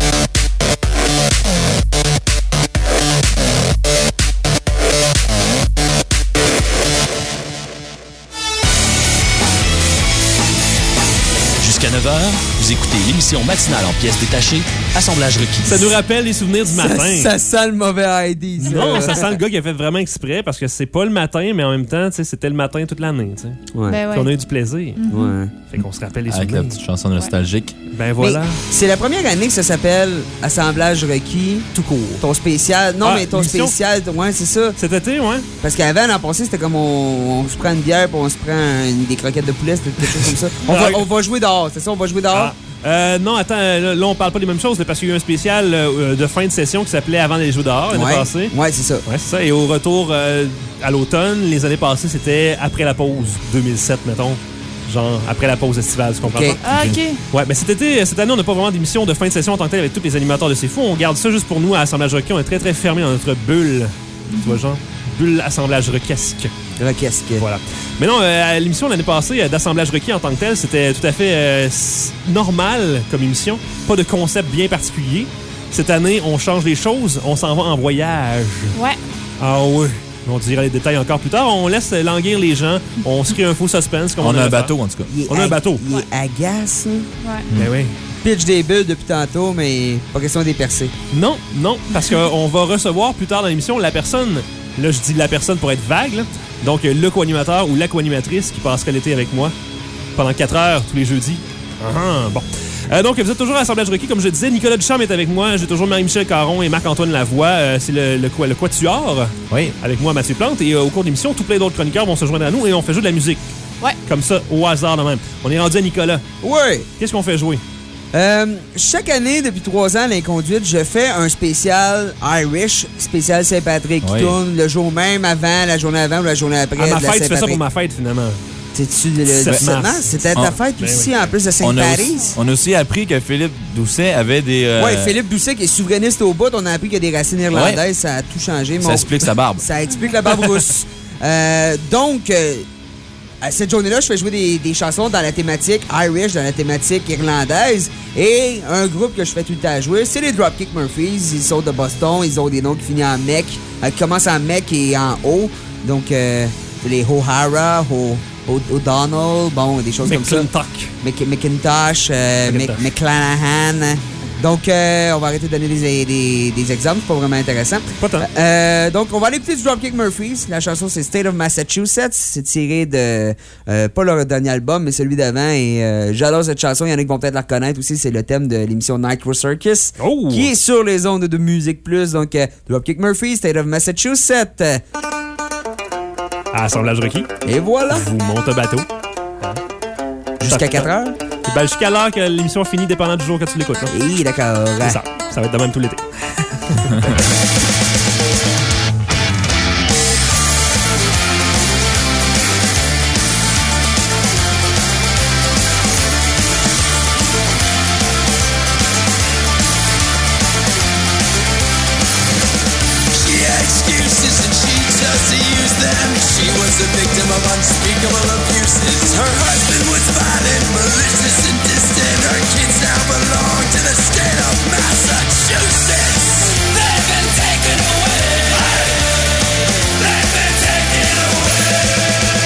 Jusqu'à neuf heures, vous écoutez l'émission matinale en pièces détachées, Assemblage requis. Ça nous rappelle les souvenirs du matin. Ça, ça sent le mauvais I D, ça. Non, ça sent le gars qui a fait vraiment exprès parce que c'est pas le matin, mais en même temps, tu sais, c'était le matin toute l'année. tu sais. Ouais. Ben Puis ouais. On a eu du plaisir. Ouais. Fait qu'on se rappelle les Avec la souvenirs. petite chanson nostalgique. Ben voilà. Mais c'est la première année que ça s'appelle Assemblage requis tout court. Ton spécial. Non, Ah, mais ton l'émission? spécial, ouais, c'est ça. Cet été, ouais. Parce qu'avant, l'an passé, c'était comme on, on se prend une bière puis on se prend une- des croquettes de poulet, c'était quelque chose comme ça. On va, Ah, on va jouer dehors, c'est ça? On va jouer dehors? Ah. Euh, non, attends, là, là, on parle pas des mêmes choses, c'est parce qu'il y a eu un spécial euh, de fin de session qui s'appelait Avant les Jeux dehors l'année ouais. passée. Ouais, c'est ça. Ouais, c'est ça. Et au retour euh, à l'automne, les années passées, c'était après la pause, deux mille sept, mettons. Genre, après la pause estivale, tu comprends Ok. pas? Ah, OK. Ouais, mais cet été, cette année, on n'a pas vraiment d'émission de fin de session en tant que telle avec tous les animateurs de C'est Fou. On garde ça juste pour nous à Assemblage requis. On est très, très fermé dans notre bulle. Tu vois, genre, bulle Assemblage requesque. Requesque. Voilà. Mais non, euh, à l'émission l'année passée euh, d'Assemblage requis en tant que tel, c'était tout à fait euh, s- normal comme émission. Pas de concept bien particulier. Cette année, on change les choses. On s'en va en voyage. Ouais. Ah oui. On dira les détails encore plus tard. On laisse languir les gens. On se crée un faux suspense. Comme On on a un aime faire. bateau, en tout cas. Il est On a un ag- bateau. Il est agace. hein. Ouais. Ben oui. Pitch des bulles depuis tantôt, mais pas question des percer. Non, non, parce qu'on va recevoir plus tard dans l'émission la personne, là je dis la personne pour être vague, là. Donc le co-animateur ou la co-animatrice qui passerait l'été avec moi pendant quatre heures tous les jeudis. Ah, bon. Euh, donc, vous êtes toujours à l'Assemblage Rocky. Comme je disais, Nicolas Ducharme est avec moi. J'ai toujours Marie-Michel Caron et Marc-Antoine Lavoie. Euh, c'est le, le, le, le Quatuor. Oui. Avec moi, Mathieu Plante. Et euh, au cours de l'émission, tout plein d'autres chroniqueurs vont se joindre à nous et on fait jouer de la musique. Ouais. Comme ça, au hasard de même. On est rendu à Nicolas. Oui. Qu'est-ce qu'on fait jouer? Euh, chaque année, depuis trois ans, l'Inconduite, je fais un spécial Irish, spécial Saint-Patrick, qui Oui. tourne le jour même avant, la journée avant ou la journée après. À ma de la fête, tu fais ça Saint-Patrick. pour ma fête, finalement. T'es-tu le sept dix-sept mars? C'était ta Ah, fête ben aussi, oui. en plus de On a, Sainte-Paris. aussi, on a aussi appris que Philippe Doucet avait des... euh, Oui, Philippe Doucet, qui est souverainiste au bout, on a appris qu'il y a des racines irlandaises, Ouais. ça a tout changé. Ça Mon- explique sa barbe. Ça explique la barbe rousse. Euh, donc, euh, à cette journée-là, je fais jouer des, des chansons dans la thématique Irish, dans la thématique irlandaise. Et un groupe que je fais tout le temps jouer, c'est les Dropkick Murphys. Ils sont de Boston, ils ont des noms qui finissent en mec, euh, qui commencent en mec et en O. Donc, euh, les O'Hara, O- O- O'Donnell, bon, des choses comme ça. McClintock. Mc- McIntosh, euh, McIntosh. Mc- McClanahan. Donc, euh, on va arrêter de donner des, des, des exemples, c'est pas vraiment intéressant. Pas tant. Euh, donc, on va aller écouter du Dropkick Murphys. La chanson, c'est State of Massachusetts. C'est tiré de, euh, pas leur dernier album, mais celui d'avant. Et euh, j'adore cette chanson. Il y en a qui vont peut-être la reconnaître aussi. C'est le thème de l'émission Nitro Circus, Oh! qui est sur les ondes de Musique Plus. Donc, euh, Dropkick Murphys, State of Massachusetts. À Assemblage Rocky. Et voilà. Vous montez un bateau. Jusqu'à quatre heures. Ben, jusqu'à l'heure que l'émission finit, dépendant du jour que tu l'écoutes. hein. Oui, d'accord. C'est ça. Ça va être de même tout l'été. She had excuses and she chose to use them. She was a victim of unspeakable abuses. Her husband was violent, malicious, and distant. Her kids now belong to the state of Massachusetts. They've been taken away. They've been taken away.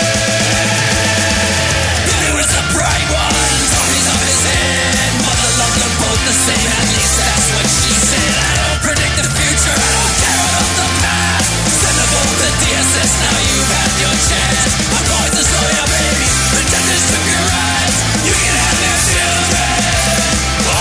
Billy was a bright one, Tony's on his head. Mother loved them both the same, at least that's what she said. I don't predict the future, I don't care about the past. Send the vote to D S S, now you've had your chance. I'm going to slow your baby, the judges took your rights. You can have your children. Oh,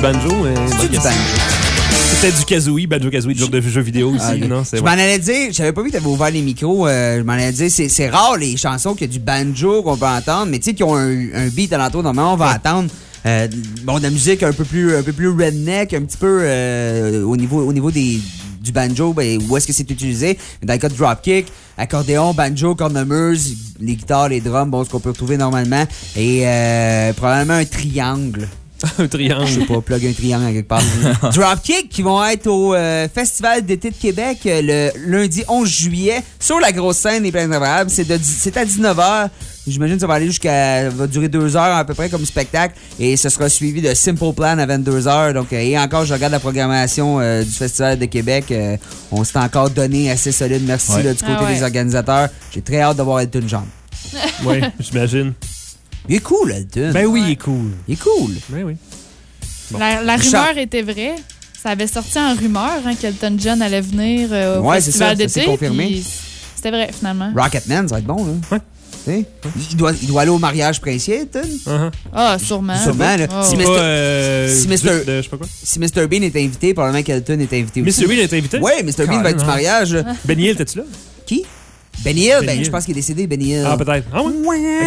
banjo. Mais C'est du banjo. C'était du kazooie, banjo-kazooie, du jeu de jeux vidéo aussi. Ah, non, c'est je ouais. m'en allais dire, je savais pas vu que t'avais ouvert les micros, euh, je m'en allais dire, c'est, c'est rare les chansons qu'il y a du banjo qu'on peut entendre, mais tu sais, qui ont un, un beat alentour, normalement, on va ouais. entendre euh, bon, de la musique un peu plus, un peu plus redneck, un petit peu euh, au niveau, au niveau des, du banjo, ben, où est-ce que c'est utilisé. Dans le cas de dropkick, accordéon, banjo, cornemuse, les guitares, les drums, bon, ce qu'on peut retrouver normalement, et euh, probablement un triangle. Un triangle. Je sais pas, plug un triangle à quelque part. Dropkick qui vont être au euh, Festival d'été de Québec euh, le lundi onze juillet sur la grosse scène des Plaines Invrables. C'est, de, c'est à dix-neuf heures. J'imagine que ça va aller jusqu'à. va durer deux heures à peu près comme spectacle. Et ce sera suivi de Simple Plan à vingt-deux heures. Donc, euh, et encore, je regarde la programmation euh, du Festival de Québec. Euh, on s'est encore donné assez solide. Merci ouais. là, du côté ah ouais. des organisateurs. J'ai très hâte de voir Elton John. Oui, j'imagine. Il est cool, Elton. Ben oui, ouais. il est cool. Il est cool. Ben oui. Bon. La, la rumeur était vraie. Ça avait sorti en rumeur hein, qu'Elton John allait venir euh, au ouais, festival c'est ça, d'été. C'est confirmé. C'était vrai, finalement. Rocketman, ça va être bon, là. Ouais. Ouais. Il, doit, il doit aller au mariage princier, Elton. Uh-huh. Ah, sûrement. Sûrement, là. Oh. Si Mister Euh, si Mister De, je sais pas quoi. Si Mister Bean est invité, probablement qu'Elton est invité aussi. Mister Bean est invité? Oui, Mister Bean va être du mariage. Benny Hill, t'es-tu là? Qui? Benny Hill, ben, je pense qu'il est décédé, Benny Hill. Ah, peut-être. Ah, ouais.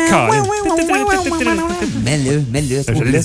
Mets-le, mets-le.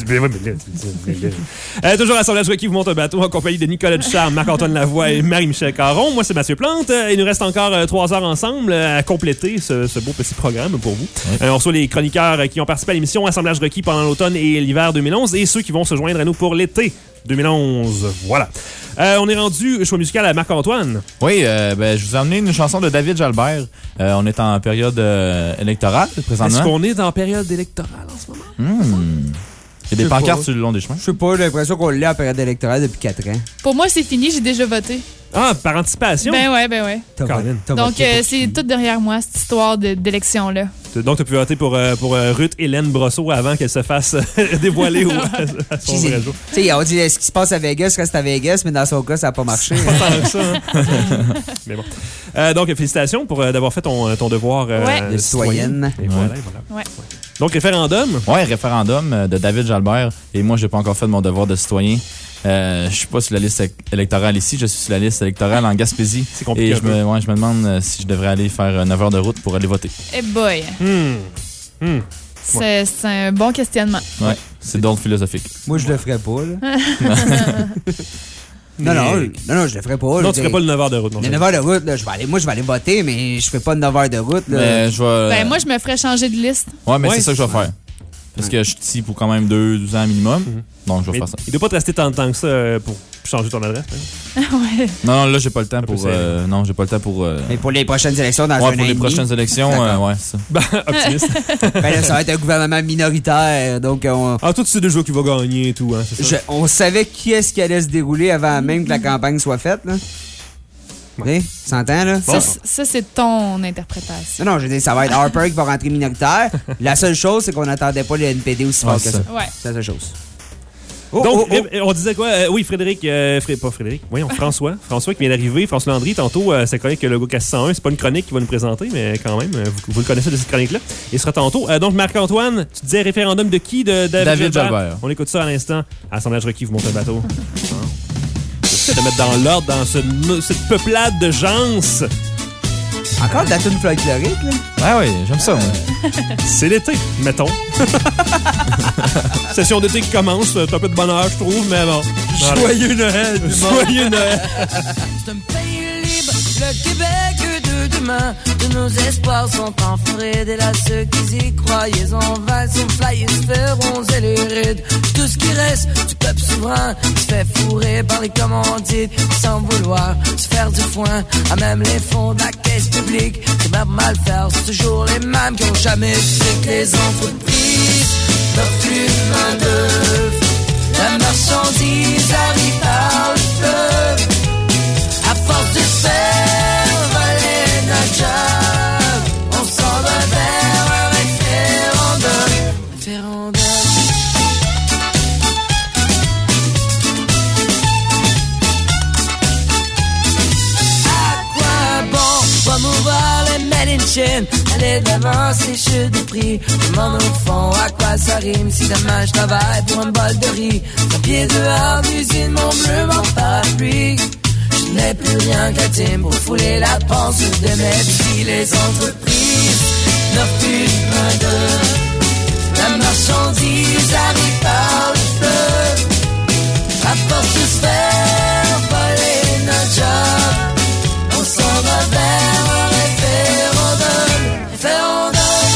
euh, toujours Assemblage Rocky vous monte un bateau en compagnie de Nicolas Ducharme, Marc-Antoine Lavoie et Marie-Michel Caron. Moi, c'est Mathieu Plante. Il nous reste encore euh, trois heures ensemble à compléter ce, ce beau petit programme pour vous. Ouais. Euh, on reçoit les chroniqueurs qui ont participé à l'émission Assemblage Rocky pendant l'automne et l'hiver deux mille onze et ceux qui vont se joindre à nous pour l'été deux mille onze. Voilà. Euh, on est rendu choix musical à Marc-Antoine. Oui, euh, ben, je vous ai amené une chanson de David Jalbert. Euh, on est en période euh, électorale présentement. Est-ce qu'on est en période électorale en ce moment? Mmh. Il y a des pancartes pas. Sur le long des chemins. Je sais pas, j'ai l'impression qu'on l'est en période électorale depuis quatre ans. Pour moi, c'est fini, j'ai déjà voté. Ah, par anticipation? Ben ouais, ben ouais. T'as voté, t'as Donc, euh, c'est tout derrière moi, cette histoire de, d'élection-là. Donc, tu as pu voter pour, euh, pour euh, Ruth Hélène Brosseau avant qu'elle se fasse dévoiler au, à son vrai jour. Tu sais, on dit ce qui se passe à Vegas reste à Vegas, mais dans son cas, ça n'a pas marché. Pas tant que ça. Hein? Mais bon. Euh, donc, félicitations pour euh, d'avoir fait ton, ton devoir euh, ouais. de citoyenne. Et voilà, ouais. voilà. Ouais. Donc, référendum? Oui, référendum de David Jalbert. Et moi, j'ai pas encore fait de mon devoir de citoyen. Euh, je suis pas sur la liste électorale ici, je suis sur la liste électorale en Gaspésie. C'est compliqué. Et je me, ouais, je me demande euh, si je devrais aller faire neuf heures de route pour aller voter. Eh boy! Hmm. Hmm. C'est, ouais. c'est un bon questionnement. Ouais, c'est donc philosophique. Moi, je le ferais pas, là. Non, non, non, non, je le ferais pas. Non, tu ferais pas le neuf heures de route. Non, le neuf heures de route, là, je vais aller, moi, je vais aller voter, mais je ferais pas de neuf heures de route. Là. Mais je vais... Ben, moi, je me ferais changer de liste. Ouais, mais ouais, c'est ça que je vais faire. Parce que je suis ici pour quand même deux, deux ans minimum. Mm-hmm. Donc, je vais mais faire ça. Il doit pas te rester tant de temps que ça pour changer ton adresse. Hein? Ouais. Non, non, là, j'ai pas le temps pour. Euh, non, j'ai pas le temps pour. Euh... Mais pour les prochaines élections dans ouais, un pour an les et prochaines demi. élections, euh, ouais, c'est ça. Ben, optimiste. Ben là, ça va être un gouvernement minoritaire. Donc, on. Ah, toi, tu sais déjà qui va gagner et tout, hein, c'est ça? Je, on savait qui est-ce qui allait se dérouler avant même que la campagne soit faite, là. Ouais. Tu s'entends, là? Ça, ça, c'est ton interprétation. Non, non, je veux dire, ça va être Harper qui va rentrer minoritaire. La seule chose, c'est qu'on n'attendait pas le N P D aussi fort ouais, que ça. Ouais. C'est la seule chose. Oh, Donc, oh, oh. on disait quoi? Euh, oui, Frédéric, euh, Fré, pas Frédéric, voyons, François. François qui vient d'arriver. François Landry, tantôt, euh, sa chronique Le Gars cent un. C'est pas une chronique qu'il va nous présenter, mais quand même, vous, vous le connaissez de cette chronique-là. Il sera tantôt. Euh, donc, Marc-Antoine, tu disais référendum de qui? De David, David Jalbert. On écoute ça à l'instant. Assemblage Rocky vous monte un bateau. J'essaie de mettre dans l'ordre dans ce, cette peuplade de gens. Encore de la toune folklorique, là? Ah oui, j'aime ça, moi. C'est l'été, mettons. Session d'été qui commence. C'est un peu de bonheur, je trouve, mais bon. Joyeux Noël! Joyeux Noël! C'est un pays libre, le Québec de demain. Tous nos espoirs sont enfoirés. Dès là, ceux qui y croyaient en vain sont flyés, se feront zélurides. Tout ce qui reste du peuple souverain se fait fourrer par les commandites sans vouloir se faire du foin. À même les fonds de la caisse publique, c'est même mal faire. C'est toujours les mêmes qui ont jamais fait que les entreprises n'ont plus de main d'œuvre. La marchandise arrive par le fleuve. À force de faire valer notre job, on s'en va vers un référendum. Référendum. À quoi bon promouvoir les made in Chine? aller de l'avant, c'est chute de prix. Je me demande au fond à quoi ça rime. Si demain je travaille pour un bol de riz, un pied dehors d'usine, mon bleu, mon parapluie. Je n'ai plus rien qu'à team pour fouler la panse de mes petits. Les entreprises n'offrent plus de main d'œuvre. La marchandise arrive par le fleuve. À force de se faire voler notre job, on s'en va vers un référendum. Référendum.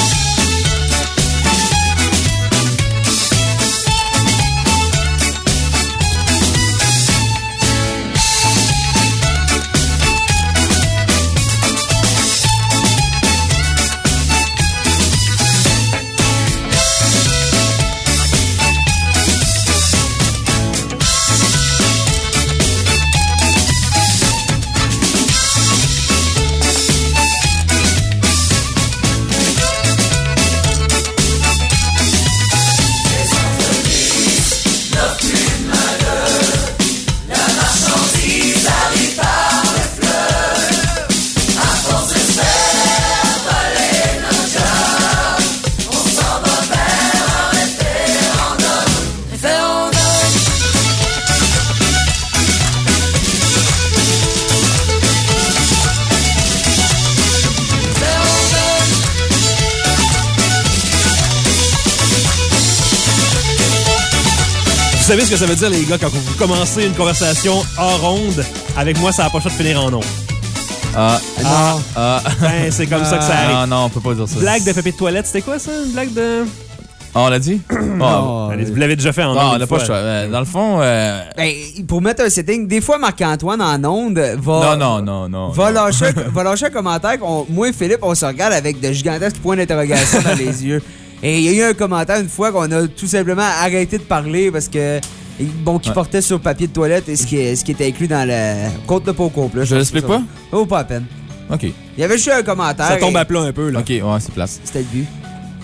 Vous savez ce que ça veut dire, les gars, quand vous commencez une conversation hors onde, avec moi, ça n'a pas le choix de finir en onde. Ah, ah, ah. Ben, c'est comme ça que ça arrive. Non, non, on peut pas dire ça. Blague de papier de toilette, c'était quoi ça? Une blague de... Ah, on l'a dit? Oh, allez, vous l'avez déjà fait en onde. Non, on l'a fois. pas choix. Euh, Dans le fond... Euh... Ben, pour mettre un setting, des fois, Marc-Antoine en onde va... Non, non, non, non. Va, non. Lâcher, va lâcher un commentaire qu'on, moi et Philippe, on se regarde avec de gigantesques points d'interrogation dans les yeux. Et il y a eu un commentaire une fois qu'on a tout simplement arrêté de parler parce que... Bon, qui ouais. portait sur papier de toilette et ce qui, est, ce qui était inclus dans le compte de pas au complet. Je l'explique pas? Oh, pas à peine. OK. Il y avait juste un commentaire. Ça tombe et... à plat un peu, là. OK, ouais, c'est place. C'était le but.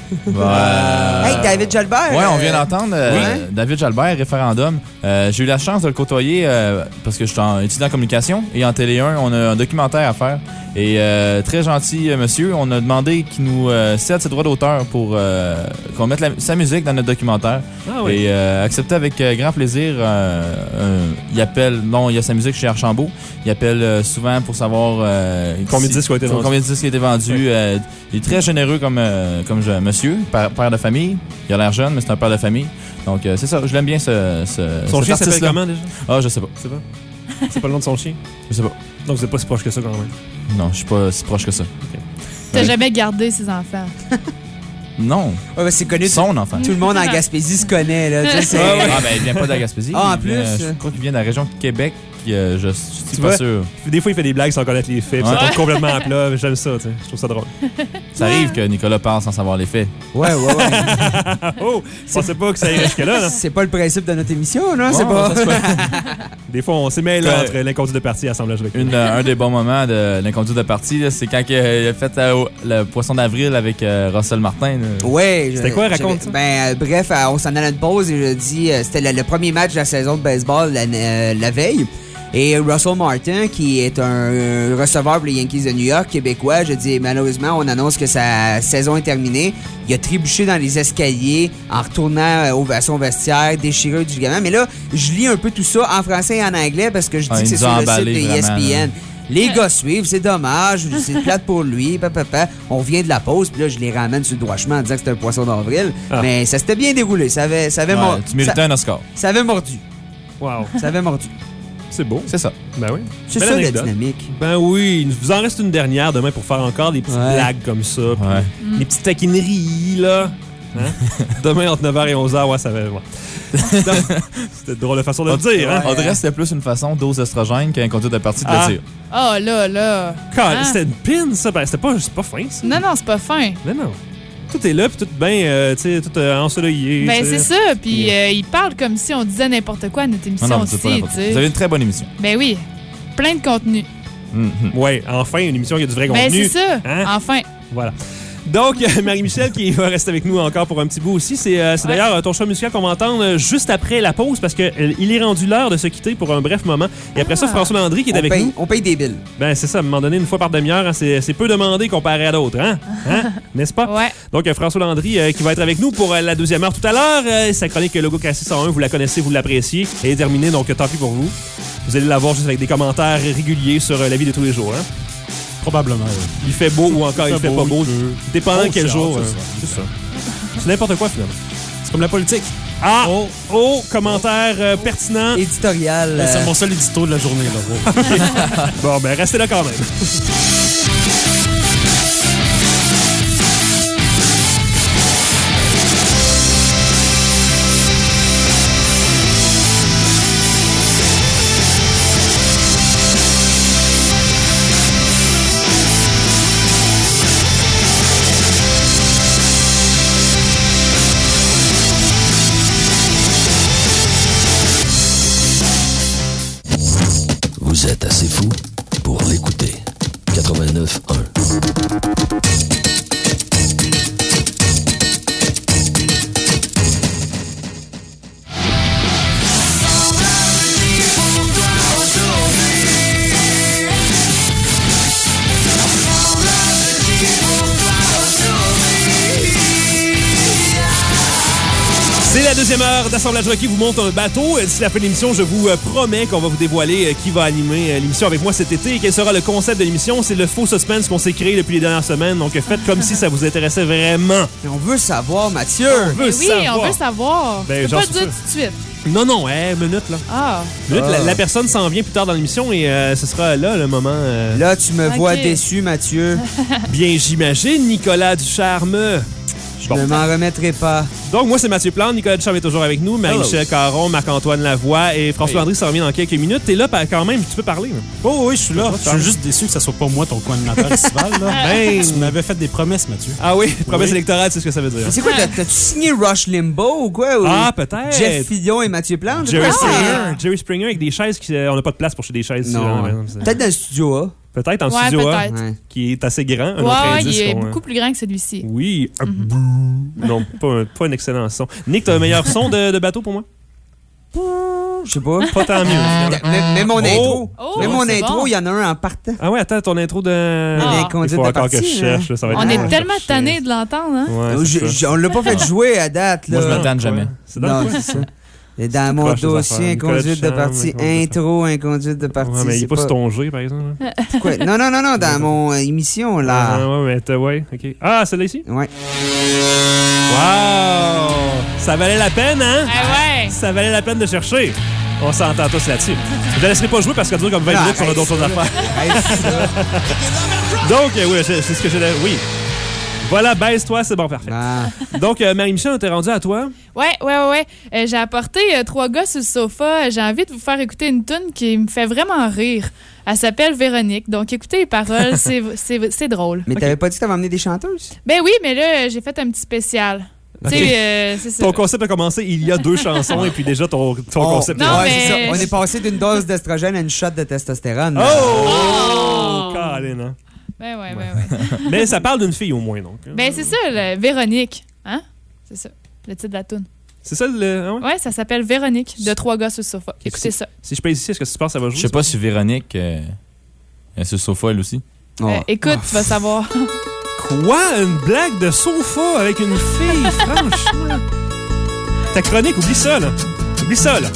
Euh... Hey, David Jalbert! Ouais, on vient d'entendre euh, oui. David Jalbert, référendum. Euh, j'ai eu la chance de le côtoyer euh, parce que je suis en étudiant en communication et en Télé un, on a un documentaire à faire. Et euh, très gentil euh, monsieur, on a demandé qu'il nous euh, cède ses droits d'auteur pour euh, qu'on mette la, sa musique dans notre documentaire. Ah oui. Et euh, accepté avec euh, grand plaisir. Euh, euh, il appelle, non, il y a sa musique chez Archambault. Il appelle euh, souvent pour savoir euh, combien de disques ont été vendus. Combien de disques ont été vendus. Oui. Euh, il est très généreux comme, euh, comme je, monsieur, père, père de famille. Il a l'air jeune, mais c'est un père de famille. Donc euh, c'est ça, je l'aime bien ce, ce Son chien s'appelle comment déjà? Ah, je sais pas. C'est pas? C'est pas le nom de son chien? Je sais pas. Donc vous êtes pas si proche que ça quand même? Non, je suis pas si proche que ça. Okay. T'as ouais. jamais gardé ses enfants? Non. Ouais, ben c'est connu. Son enfant. Tout le monde en Gaspésie se connaît, là. Tu sais, ah, ouais. ah, ben il vient pas de la Gaspésie. Ah, en plus. Vient, je crois qu'il vient de la région de Québec. Euh, je, je suis pas vois, sûr. Des fois, il fait des blagues sans connaître les faits. Ouais. Ça tombe complètement à plat. J'aime ça, tu sais. Je trouve ça drôle. Ça arrive que Nicolas parle sans savoir les faits. Ouais, ouais, ouais. Oh, je pensais pas que ça irait jusque-là. C'est pas le principe de notre émission, là. Oh, c'est pas. Des fois, on s'est mêlé euh, entre l'inconduite de parti et l'assemblage de Une, euh, Un des bons moments de l'inconduite de parti, c'est quand il a fait euh, le poisson d'avril avec euh, Russell Martin. Là. Ouais. C'était quoi, raconte ça? Ben, euh, bref, euh, on s'en allait à une pause et je dis, euh, c'était le, le premier match de la saison de baseball la, euh, la veille. Et Russell Martin, qui est un receveur pour les Yankees de New York, québécois, je dis malheureusement, on annonce que sa saison est terminée. Il a trébuché dans les escaliers en retournant au, à son vestiaire, déchiré du ligament. Mais là, je lis un peu tout ça en français et en anglais parce que je dis ah, que c'est sur le site de E S P N. Là. Les gars suivent, c'est dommage, c'est plate pour lui, papa, papa. On vient de la pause, puis là, je les ramène sur le droit chemin en disant que c'était un poisson d'avril. Ah. Mais ça s'était bien déroulé, ça avait, ça avait ouais, mordu. Tu méritais un Oscar. Ça avait mordu. Wow. Ça avait mordu. C'est beau. C'est ça. Ben oui. C'est Belle ça anecdote. La dynamique. Ben oui. Il vous en reste une dernière demain pour faire encore des petites ouais. blagues comme ça. Ouais. Mm. Des petites taquineries, là. Hein? Demain, entre neuf heures et onze heures, ouais, ça va. Ouais. C'était une drôle de façon de le dire. Hein? On dirait que c'était plus une façon dose d'estrogène qu'un conduite de partie de ah. le dire. Oh là là. Ah. C'était une pin, ça. Ben, c'était pas, pas fin, ça. Non, non, c'est pas fin. Mais non. Tout est là, puis tout bien, euh, tu sais, tout euh, ensoleillé. Ben, c'est ça. Puis euh, il parle comme si on disait n'importe quoi à notre émission non, non, aussi. Vous avez une très bonne émission. Ben oui. Plein de contenu. Mm-hmm. Ouais, enfin, une émission qui a du vrai ben, contenu. Ben, c'est ça. Hein? Enfin. Voilà. Donc, euh, Marie-Michel qui va rester avec nous encore pour un petit bout aussi. C'est, euh, c'est Ouais. d'ailleurs euh, ton choix musical qu'on va entendre euh, juste après la pause parce qu'il euh, est rendu l'heure de se quitter pour un bref moment. Et après ça, Ah. François Landry qui est On avec paye, nous. on paye des billes. Ben, c'est ça, à un moment donné, une fois par demi-heure, hein, c'est, c'est peu demandé comparé à d'autres, hein? Hein? N'est-ce pas? Ouais. Donc, euh, François Landry euh, qui va être avec nous pour euh, la deuxième heure tout à l'heure. Euh, sa chronique Logo Cassis cent un, vous la connaissez, vous l'appréciez. Elle est terminée, donc euh, tant pis pour vous. Vous allez la voir juste avec des commentaires réguliers sur euh, la vie de tous les jours, hein? Probablement, oui. Il fait beau ou encore il fait, pas beau. Dépendant Oh, quel c'est jour. ça, euh, c'est c'est ça. C'est n'importe quoi, finalement. C'est comme la politique. Ah! Oh! Oh! Commentaire euh, pertinent. Éditorial. Ben, C'est euh, mon seul édito de la journée, là. Bon, ben, restez là quand même. Vous êtes assez fou pour l'écouter. quatre-vingt-neuf un. C'est la deuxième heure d'Assemblage Rock qui vous monte un bateau. D'ici la fin de l'émission, je vous euh, promets qu'on va vous dévoiler euh, qui va animer euh, l'émission avec moi cet été et quel sera le concept de l'émission. C'est le faux suspense qu'on s'est créé depuis les dernières semaines. Donc faites comme si ça vous intéressait vraiment. Mais on veut savoir, Mathieu. On veut Mais oui, savoir. on veut savoir. Ben, Je peux j'en pas suis le dire sûr. tout de suite. Non, non, ouais, minute là. Ah. Minute, Ah. la, la personne s'en vient plus tard dans l'émission et euh, ce sera là le moment. euh, Là, tu me Ok. vois déçu, Mathieu. Bien, j'imagine, Nicolas Ducharme. Je ne m'en remettrai pas. Donc, moi, c'est Mathieu Plante. Nicolas Ducharme est toujours avec nous. Marie-Michel Caron, Marc-Antoine Lavoie et François Hey. Landry s'en revient dans quelques minutes. T'es là par- quand même, tu peux parler. là. Oh oui, je suis là. Je suis juste déçu que ça soit pas moi ton co-animateur estival. Là. Ben. Tu m'avais fait des promesses, Mathieu. Ah oui, promesse Oui. électorale, c'est ce que ça veut dire. Mais c'est quoi, t'as- t'as-tu signé Rush Limbaugh ou quoi? Ou Ah, peut-être. Jeff Fillon et Mathieu Plante? Jerry Ah! Springer. Jerry Springer avec des chaises qui. euh, on n'a pas de place pour chez des chaises. Non. euh, par exemple. Peut-être dans le studio A. Peut-être en Ouais, studio A, peut-être. Ouais. qui est assez grand. Un autre Ouais, il indice est qu'on, euh, beaucoup plus grand que celui-ci. Oui. un bouh. Non, pas un, pas un excellent son. Nick, t'as un meilleur son de, de bateau pour moi? Je sais pas. Pas tant mieux. Mais, mais mon Oh! intro, Oh, mais mon c'est intro, bon. il y en a un en partant. Ah ouais, attends, ton intro de. Ah. Il conduite faut de encore partie, que je là. cherche. là, ça va être On long à est tellement chercher. tannés de l'entendre, hein? Ouais, Je- c'est ça. je- on l'a pas fait jouer à date. Là. Moi, je me tanne jamais. C'est dans Non, le coin. c'est ça. Et dans Tu mon croches les dossier, affaires. inconduite de Nicolas partie, Ducharme, inconduite de intro, inconduite de partie. Ouais, mais il c'est est pas sur ton G, par exemple. là. Quoi? Non, non, non, non, dans mon euh, émission, là. Ah, ouais, mais t'as- ouais, ok. Ah, celle-là ici? Ouais. Wow! Ça valait la peine, hein? Ah ouais! Ça valait la peine de chercher. On s'entend tous là-dessus. Je ne laisserai pas jouer parce qu'elle dure comme vingt Non, minutes, on a arrête d'autres choses à ça. faire. Arrête ça. Donc, euh, oui, c'est c'est ce que j'ai. Oui. Voilà, baisse-toi, c'est bon, parfait. Ah. Donc, euh, Marie-Michel, on t'est rendu à toi. Ouais, ouais, ouais. ouais. Euh, j'ai apporté euh, trois gars sur le sofa. J'ai envie de vous faire écouter une tune qui me fait vraiment rire. Elle s'appelle Véronique. Donc, écoutez les paroles, c'est, c'est, c'est drôle. Mais t'avais pas dit que t'avais emmené des chanteuses? Ben oui, mais là, j'ai fait un petit spécial. Tu Ok. sais, euh, c'est ça. Ton concept a commencé il y a deux chansons et puis déjà ton, ton Oh. concept Non, est... Ouais, mais- c'est ça. On est passé d'une dose d'estrogène à une shot de testostérone. Oh! Oh! Oh! Colin, hein? Ben ouais, ouais, ouais. Mais ça parle d'une fille au moins, donc. hein. Ben c'est ça, le Véronique. Hein? C'est ça, le titre de la tune. C'est ça le. Ah ouais? Ouais, ça s'appelle Véronique, de trois gars sur le sofa. Écoutez Si- ça. Si je pèse ici, est-ce que tu penses que ça va jouer? Je sais pas si Véronique euh, est sur le sofa, elle aussi. Oh. Euh, écoute, tu vas savoir. Quoi? Une blague de sofa avec une fille, franchement? Ta chronique, oublie ça, là. Oublie ça, là.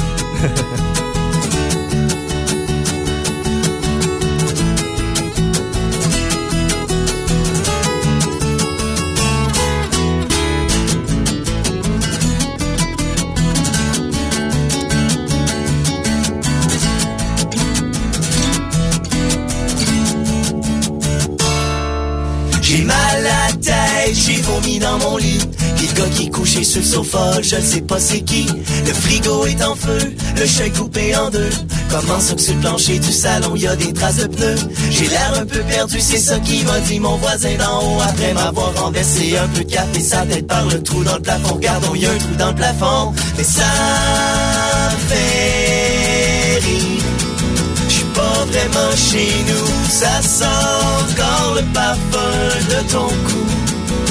J'ai mal à la tête, j'ai vomi dans mon lit. Pis le gars qui est couché sur le sofa, je ne sais pas c'est qui. Le frigo est en feu, le chat est coupé en deux. Comment ça que sur le plancher du salon, y a des traces de pneus? J'ai l'air un peu perdu, c'est ça qui m'a dit mon voisin d'en haut. Après m'avoir renversé un peu de café, sa tête par le trou dans le plafond. Regardons, y a un trou dans le plafond. Mais ça me fait rire. J'suis pas vraiment chez nous, ça sent encore le parfum de ton cou.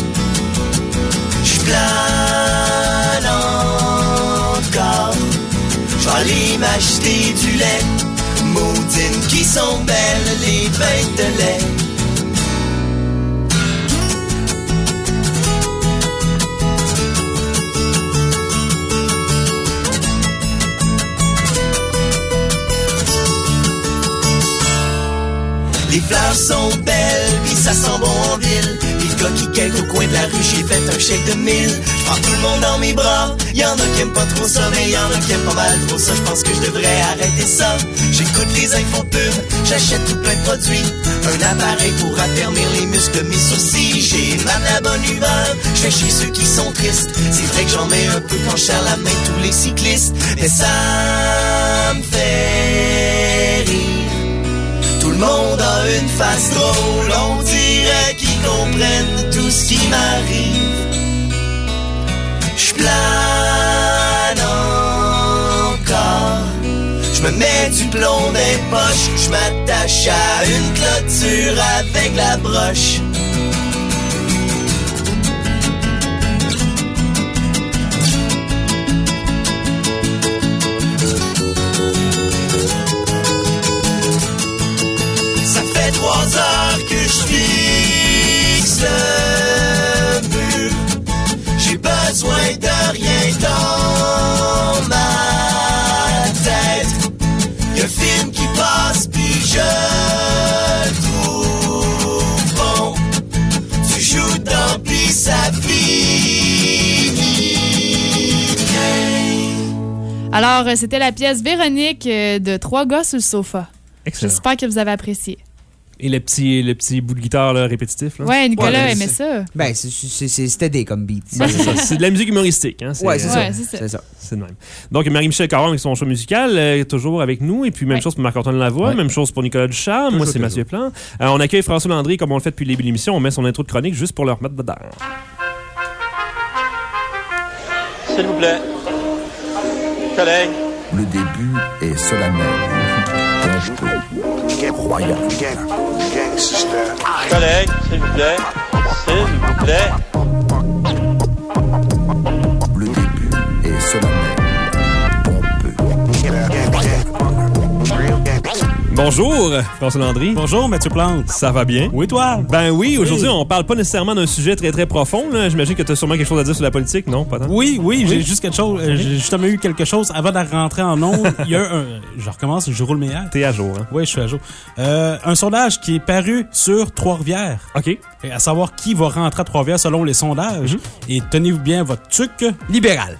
J'plane encore. J'vais aller m'acheter du lait. Maudines qui sont belles, les bêtes de lait. Les fleurs sont belles, pis ça sent bon en ville. Les gars qui quittent au coin de la rue, j'ai fait un chèque de mille. J'prends tout le monde dans mes bras. Y'en a qui aiment pas trop ça, mais y'en a qui aiment pas mal trop ça. J'pense que je devrais arrêter ça. J'écoute les infos pubs, j'achète tout plein de produits. Un appareil pour affermir les muscles de mes sourcils. J'ai ma la bonne humeur, j'fais chez ceux qui sont tristes. C'est vrai que j'en mets un peu quand je serre la main tous les cyclistes. Mais ça me fait rire. Tout le monde a une face drôle, on dirait qu'ils comprennent tout ce qui m'arrive. J'plane encore, j'me mets du plomb dans les poches, j'm'attache à une clôture avec la broche. Trois heures que je fixe le mur. J'ai besoin de rien dans ma tête. Y'a un film qui passe puis je le trouve bon. Tu joues dans pis ça finit. Alors, euh, c'était la pièce Véronique euh, de Trois gars sur le sofa. Excellent. J'espère que vous avez apprécié. Et le petit, le petit bout de guitare là, répétitif. Là. Ouais, Nicolas Ouais, aimait c'est- ça. Ben, c'est- c'est c'est- c'était des comme beat. Ben, c'est ça. C'est de la musique humoristique. Hein? Ouais, c'est ça. Ouais, c'est ça. C'est ça. C'est le même. Donc, Marie-Michel Caron avec son show musical, euh, toujours avec nous. Et puis, même Ouais. chose pour Marc-Antoine Lavoie, Ouais. même chose pour Nicolas Ducharme. Moi, c'est Mathieu Plante. Euh, on accueille François Landry, comme on le fait depuis le début de l'émission. On met son intro de chronique juste pour le remettre dedans. S'il vous plaît. Collègues. Le début est solennel. Royal. Collègues, s'il vous plaît. S'il vous plaît. Le début est solennel. Bonjour, François Landry. Bonjour, Mathieu Plante. Ça va bien? Oui, toi? Ben oui, aujourd'hui, Oui. on parle pas nécessairement d'un sujet très, très profond. Là. J'imagine que tu as sûrement quelque chose à dire sur la politique, non? Pas tant? Oui, oui, j'ai juste quelque chose. euh, J'ai justement eu quelque chose avant de rentrer en ondes. Il y a un. Je recommence, je roule mes airs. T'es à jour, hein? Oui, je suis à jour. Euh, un sondage qui est paru sur Trois-Rivières. OK. Et à savoir qui va rentrer à Trois-Rivières selon les sondages. Et tenez-vous bien votre truc. Libéral.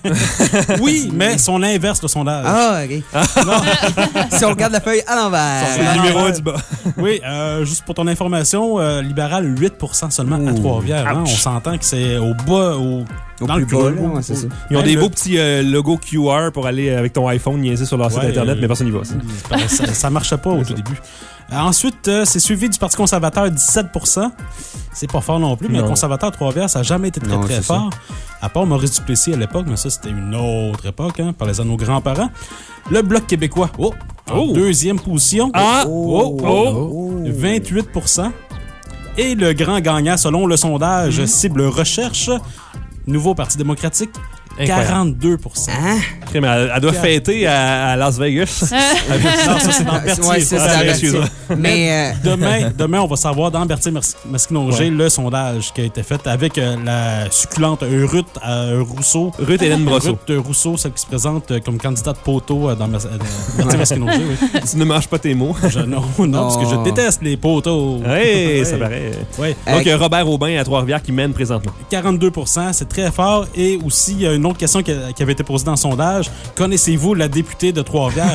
Oui, mais son inverse, le sondage. Ah, OK. Si on regarde la feuille à l'envers. C'est le numéro un du bas. Oui, euh, juste pour ton information, euh, libéral, huit pour cent seulement à Trois-Rivières. Hein. On s'entend que c'est au bas, au, Au dans plus le plus bas, bas. là, ouais, c'est ça. Ils ont Même des le- beaux petits euh, logos Q R pour aller avec ton iPhone niaiser sur leur site Ouais, Internet, euh, mais personne n'y va. Ça. Ben, ça, ça marchait pas au tout début. Euh, ensuite, euh, c'est suivi du Parti conservateur, dix-sept pour cent. C'est pas fort non plus, mais Non. le conservateur à Trois-Rivières, ça n'a jamais été très, Non, très c'est fort. À part Maurice Duplessis à l'époque, mais ça, c'était une autre époque, hein, par les à nos grands-parents. Le Bloc québécois, oh, en Oh. deuxième position. Ah! Oh, oh, vingt-huit pour cent. Et le grand gagnant, selon le sondage Cible Recherche, Nouveau Parti démocratique, Incroyable. quarante-deux pour cent. Hein? Crème, Elle, elle doit fêter à, à Las Vegas. Non, ça, c'est dans Berthier. Ouais, c'est Ah, ça, c'est- Berthier. excuse-moi. Mais euh, Demain, demain, on va savoir dans Berthier-Masquinongé le sondage qui a été fait avec euh, la succulente Ruth euh, Rousseau. Ruth Hélène Brosseau. Ruth Rousseau, celle qui se présente euh, comme candidate poteau euh, dans Mas- euh, Berthier-Masquinongé. Oui. Tu ne manges pas tes mots. Je- non, non, parce que je déteste les poteaux. Hey, Ouais. ça paraît. Ouais. Donc, euh, Robert Aubin à Trois-Rivières qui mène présentement. quarante-deux pour cent, c'est très fort. Et aussi, il y a une autre question qui, a- qui avait été posée dans le sondage. Connaissez-vous la députée de Trois-Rivières?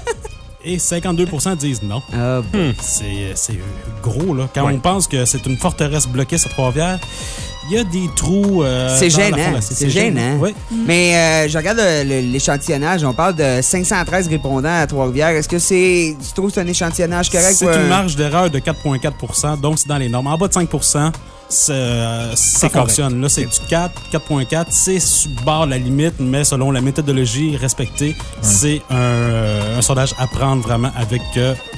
Et cinquante-deux pour cent disent non. ah, bon. C'est c'est gros, là. Quand Ouais. on pense que c'est une forteresse bloquée à Trois-Rivières, il y a des trous. euh, C'est dans la gênant. fondation. C'est gênant. Oui. Mais euh, je regarde le- le- l'échantillonnage. On parle de cinq cent treize répondants à Trois-Rivières. Est-ce que c'est. Tu trouves que c'est un échantillonnage correct? C'est ou, euh, une marge d'erreur de quatre virgule quatre pour cent, donc c'est dans les normes. En bas de cinq pour cent, c'est, euh, ça correct. fonctionne. Là, c'est du quatre, quatre virgule quatre. C'est sur le bord de la limite, mais selon la méthodologie respectée, c'est un, euh, un sondage à prendre vraiment avec euh,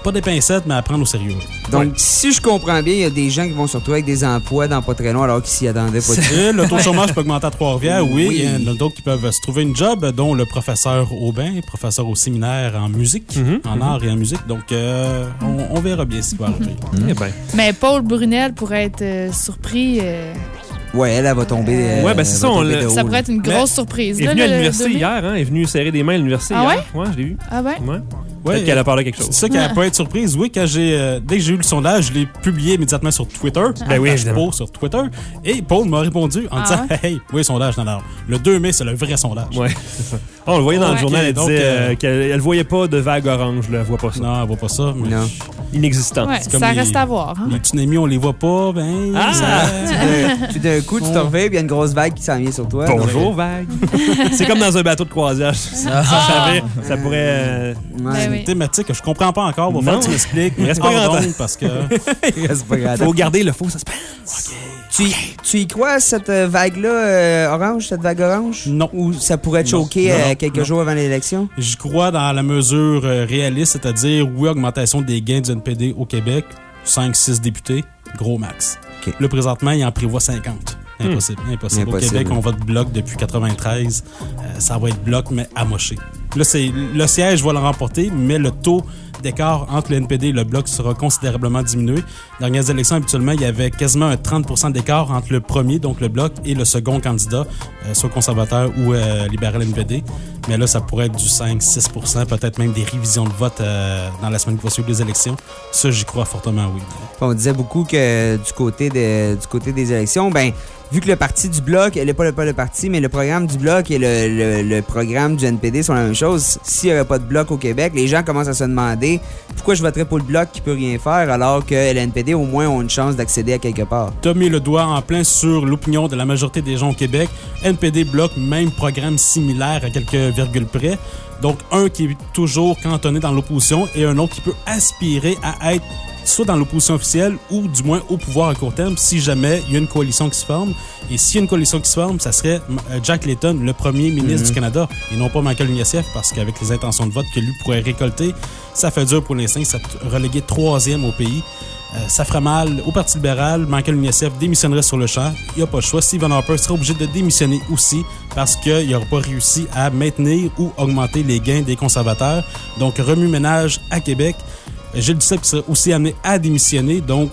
pas des pincettes, mais à prendre au sérieux. Donc, ouais. si je comprends bien, il y a des gens qui vont se retrouver avec des emplois dans pas très long alors qu'ils s'y attendaient pas. Le taux de chômage peut augmenter à Trois-Rivières, oui. Oui. Il y en a d'autres qui peuvent se trouver une job, dont le professeur Aubin, professeur au séminaire en musique, mm-hmm. en art et en musique. Donc, euh, on, on verra bien ce qui va arriver. Mm-hmm. Eh ben. Mais Paul Brunel pourrait être euh, surpris... Euh... Ouais, elle, elle va tomber. Euh, ouais, ben c'est ça. On le... Ça pourrait être une grosse mais surprise. Elle est là, venue le, à l'université le... hier, hein? Elle est venue serrer des mains à l'université ah hier. Ouais? Ouais, je l'ai vu. Ah ouais? Ouais. Ouais, Peut-être qu'elle a parlé de quelque chose. C'est ça qu'elle peut être surprise. Oui, quand j'ai, euh, dès que j'ai eu le sondage, je l'ai publié immédiatement sur Twitter. Ben oui, évidemment. Sur Twitter. Et Paul m'a répondu en ah disant ouais? Hey, oui, sondage. Non, non. Le deux mai, c'est le vrai sondage. Ouais, c'est ça. Oh, on le voyait dans ouais. le journal, elle donc, disait euh, euh, qu'elle elle voyait pas de vague orange. Là. Elle voit pas ça. Non, elle voit pas ça. Mais non. Inexistant. Ouais, ça les, reste à voir. Hein? Les tsunamis, on les voit pas. Ben, ah! Ça... Puis d'un coup, tu te réveilles, puis il y a une grosse vague qui s'en vient sur toi. Bonjour, donc... vague. C'est comme dans un bateau de croisière. Ah. Ça, savais, ça pourrait. Euh... Ouais. C'est une thématique que je comprends pas encore. Va falloir que tu m'expliques. Il reste pas grand temps. Parce que. Il reste pas grand temps. Faut garder le faux suspense. OK. Tu, tu y crois, cette vague-là, euh, orange, cette vague orange? Non. Ou ça pourrait te choquer non, non, euh, quelques non. jours avant l'élection? J'y crois dans la mesure euh, réaliste, c'est-à-dire, oui, augmentation des gains du N P D au Québec, cinq six députés, gros max. Okay. Là, présentement, il en prévoit cinquante. Impossible, hmm. impossible. Impossible. Au Québec, on vote bloc depuis quatre-vingt-treize. Euh, ça va être bloc, mais amoché. Là, c'est, le siège va le remporter, mais le taux d'écart entre le N P D et le bloc sera considérablement diminué. Dans les dernières élections, habituellement, il y avait quasiment un trente pour cent d'écart entre le premier, donc le bloc, et le second candidat, euh, soit conservateur ou euh, libéral N P D. Mais là, ça pourrait être du cinq six pour cent, peut-être même des révisions de vote euh, dans la semaine qui va suivre les élections. Ça, j'y crois fortement, oui. On disait beaucoup que du côté, de, du côté des élections, ben vu que le parti du Bloc, elle n'est pas le, pas le parti, mais le programme du Bloc et le, le, le programme du N P D sont la même chose. S'il n'y avait pas de Bloc au Québec, les gens commencent à se demander pourquoi je voterais pour le Bloc qui peut rien faire alors que le N P D au moins ont une chance d'accéder à quelque part. Tu as mis le doigt en plein sur l'opinion de la majorité des gens au Québec. N P D, Bloc, même programme similaire à quelques virgules près. Donc, un qui est toujours cantonné dans l'opposition et un autre qui peut aspirer à être soit dans l'opposition officielle ou du moins au pouvoir à court terme si jamais il y a une coalition qui se forme. Et s'il y a une coalition qui se forme, ça serait Jack Layton, le premier ministre mm-hmm. du Canada, et non pas Michael Ignatieff, parce qu'avec les intentions de vote que lui pourrait récolter, ça fait dur pour l'instant, ça relégué troisième au pays. Euh, ça ferait mal au Parti libéral. Michael Ignatieff démissionnerait sur le champ. Il n'y a pas le choix. Stephen Harper serait obligé de démissionner aussi parce qu'il n'aurait pas réussi à maintenir ou augmenter les gains des conservateurs. Donc, remue-ménage à Québec. Gilles Duceppe serait aussi amené à démissionner. Donc,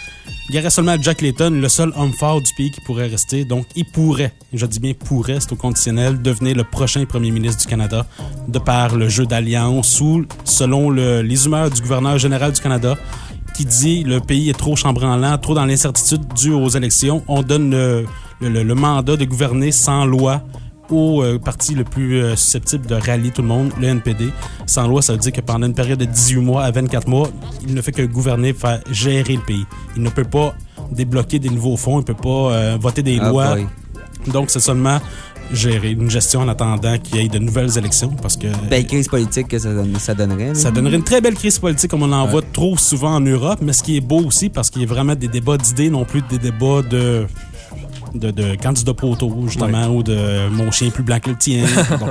il y aurait seulement Jack Layton, le seul homme fort du pays qui pourrait rester. Donc, il pourrait, je dis bien pourrait, c'est au conditionnel, devenir le prochain premier ministre du Canada de par le jeu d'alliance ou, selon le, les humeurs du gouverneur général du Canada, qui dit le pays est trop chambranlant, trop dans l'incertitude due aux élections. On donne le, le, le mandat de gouverner sans loi au euh, parti le plus euh, susceptible de rallier tout le monde, le N P D. Sans loi, ça veut dire que pendant une période de dix-huit mois à vingt-quatre mois, il ne fait que gouverner, faire gérer le pays. Il ne peut pas débloquer des nouveaux fonds, il ne peut pas euh, voter des ah, lois. Boy. Donc, c'est seulement gérer une gestion en attendant qu'il y ait de nouvelles élections. Parce que belle crise politique que ça, ça donnerait. Là. Ça donnerait une très belle crise politique comme on en ouais. voit trop souvent en Europe, mais ce qui est beau aussi, parce qu'il y a vraiment des débats d'idées, non plus des débats de... de, de candidats poteaux, justement, ouais. ou de mon chien plus blanc que le tien. Bon.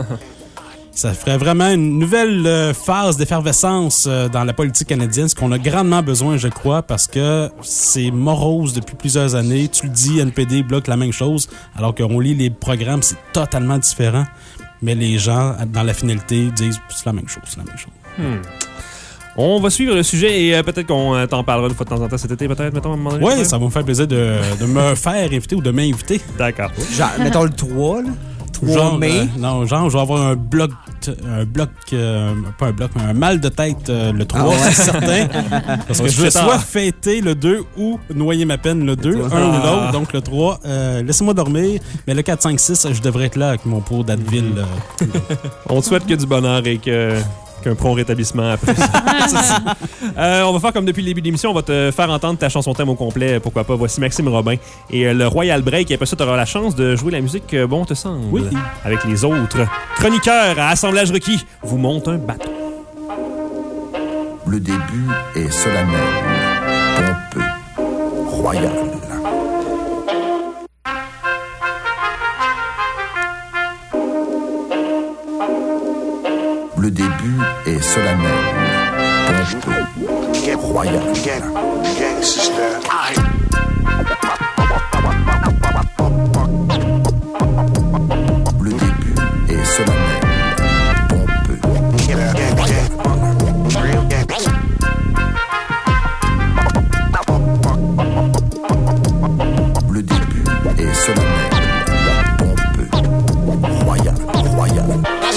Ça ferait vraiment une nouvelle euh, phase d'effervescence euh, dans la politique canadienne, ce qu'on a grandement besoin, je crois, parce que c'est morose depuis plusieurs années. Tu le dis, N P D, Bloc, la même chose, alors qu'on lit les programmes, c'est totalement différent. Mais les gens, dans la finalité, disent c'est la même chose, c'est la même chose. Hmm. On va suivre le sujet et euh, peut-être qu'on euh, t'en parlera une fois de temps en temps cet été, peut-être, mettons, à un moment donné. Oui, ça va me faire plaisir de, de me faire inviter ou de m'inviter. D'accord. Genre, mettons le trois, là. Genre, mai. Euh, non, genre, je vais avoir un bloc, un bloc, euh, pas un bloc, mais un mal de tête euh, le trois, ah ouais. c'est certain. Parce que je veux soit fêter le deux ou noyer ma peine le deux, ah. un ou l'autre. Donc le trois, euh, laissez-moi dormir. Mais le quatre, cinq, six, je devrais être là avec mon pot d'Advil. Euh. On te souhaite que du bonheur et que... un prompt rétablissement après ça. euh, on va faire comme depuis le début de l'émission, on va te faire entendre ta chanson thème au complet, pourquoi pas. Voici Maxime Robin et euh, le Royal Break. Et après ça, tu auras la chance de jouer la musique euh, bon te semble. Oui. Avec les autres chroniqueurs à Assemblage requis vous montent un bateau. Le début est solennel, pompeux, royal. Le début est solennel, pompeux, royal. Le début est solennel, pompeux, le début est solennel, pompeux, royal, royal.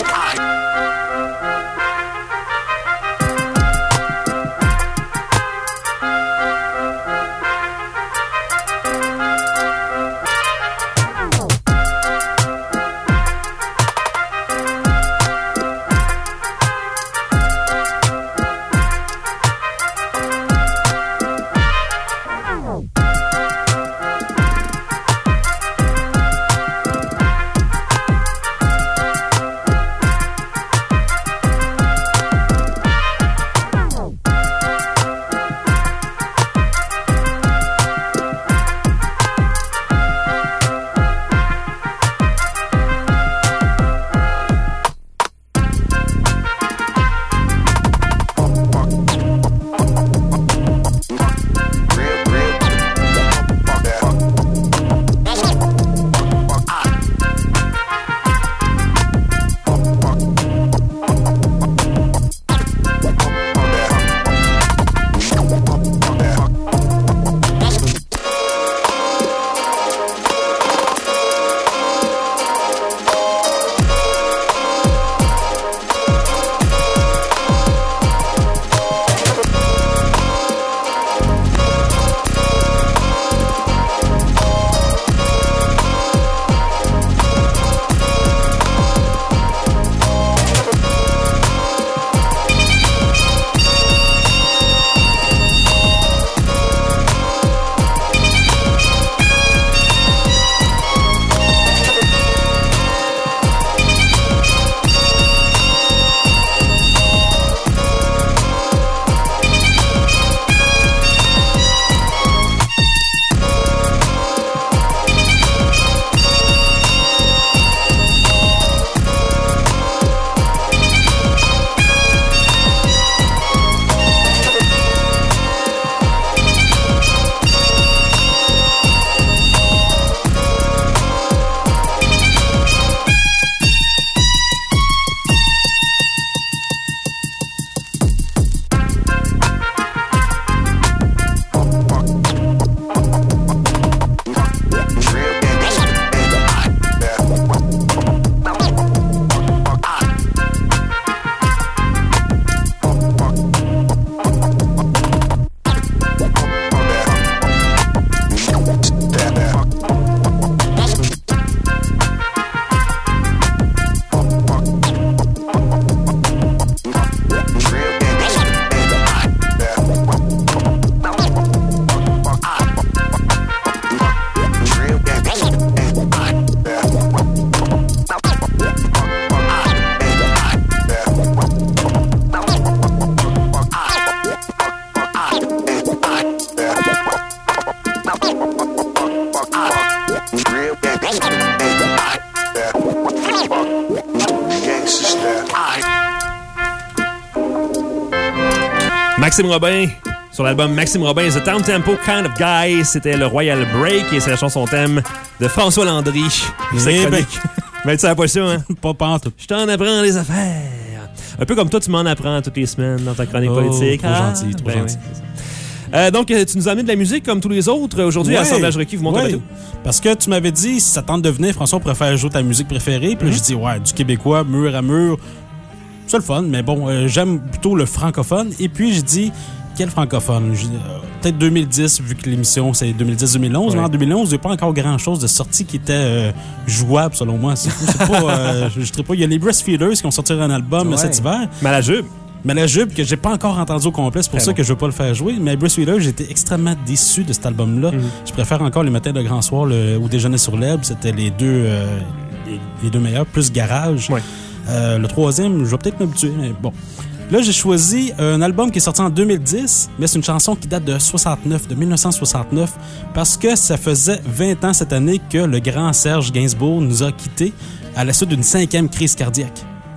Maxime Robin, sur l'album Maxime Robin is a Down Tempo Kind of Guy. C'était le Royal Break et c'est la chanson thème de François Landry. Eh ben. Mais tu savais pas ça, hein? Pas pantoute. Je t'en apprends les affaires. Un peu comme toi, tu m'en apprends toutes les semaines dans ta chronique oh, politique. Trop ah, gentil, trop ben gentil. Oui. Euh, donc, tu nous as amené de la musique comme tous les autres. Aujourd'hui, ouais, à Assemblage Requis, vous montez ouais. Parce que tu m'avais dit, si ça tente de venir, François, on pourrait faire jouer ta musique préférée. Puis mm-hmm. là, j'ai dit, ouais, du québécois, mur à mur. C'est le fun, mais bon, euh, j'aime plutôt le francophone. Et puis, j'ai dit, quel francophone? J'ai, euh, peut-être deux mille dix, vu que l'émission, c'est deux mille dix deux mille onze. Ouais. Mais en deux mille onze, il n'y a pas encore grand-chose de sorti qui était euh, jouable, selon moi. C'est, c'est pas, euh, je dirais pas. Il y a les Breastfeeders qui ont sorti un album ouais. cet hiver. Malajube. Malajube, que j'ai pas encore entendu au complet. C'est pour Très ça bon. que je veux pas le faire jouer. Mais Breastfeeders, j'étais extrêmement déçu de cet album-là. Mm-hmm. Je préfère encore Les Matins de Grand Soir le, ou Déjeuner sur l'herbe. C'était les deux, euh, les, les deux meilleurs, plus Garage. Ouais. Euh, le troisième, je vais peut-être m'habituer, mais bon. Là, j'ai choisi un album qui est sorti en deux mille dix, mais c'est une chanson qui date de soixante-neuf, de dix-neuf cent soixante-neuf, parce que ça faisait vingt ans cette année que le grand Serge Gainsbourg nous a quittés à la suite d'une cinquième crise cardiaque.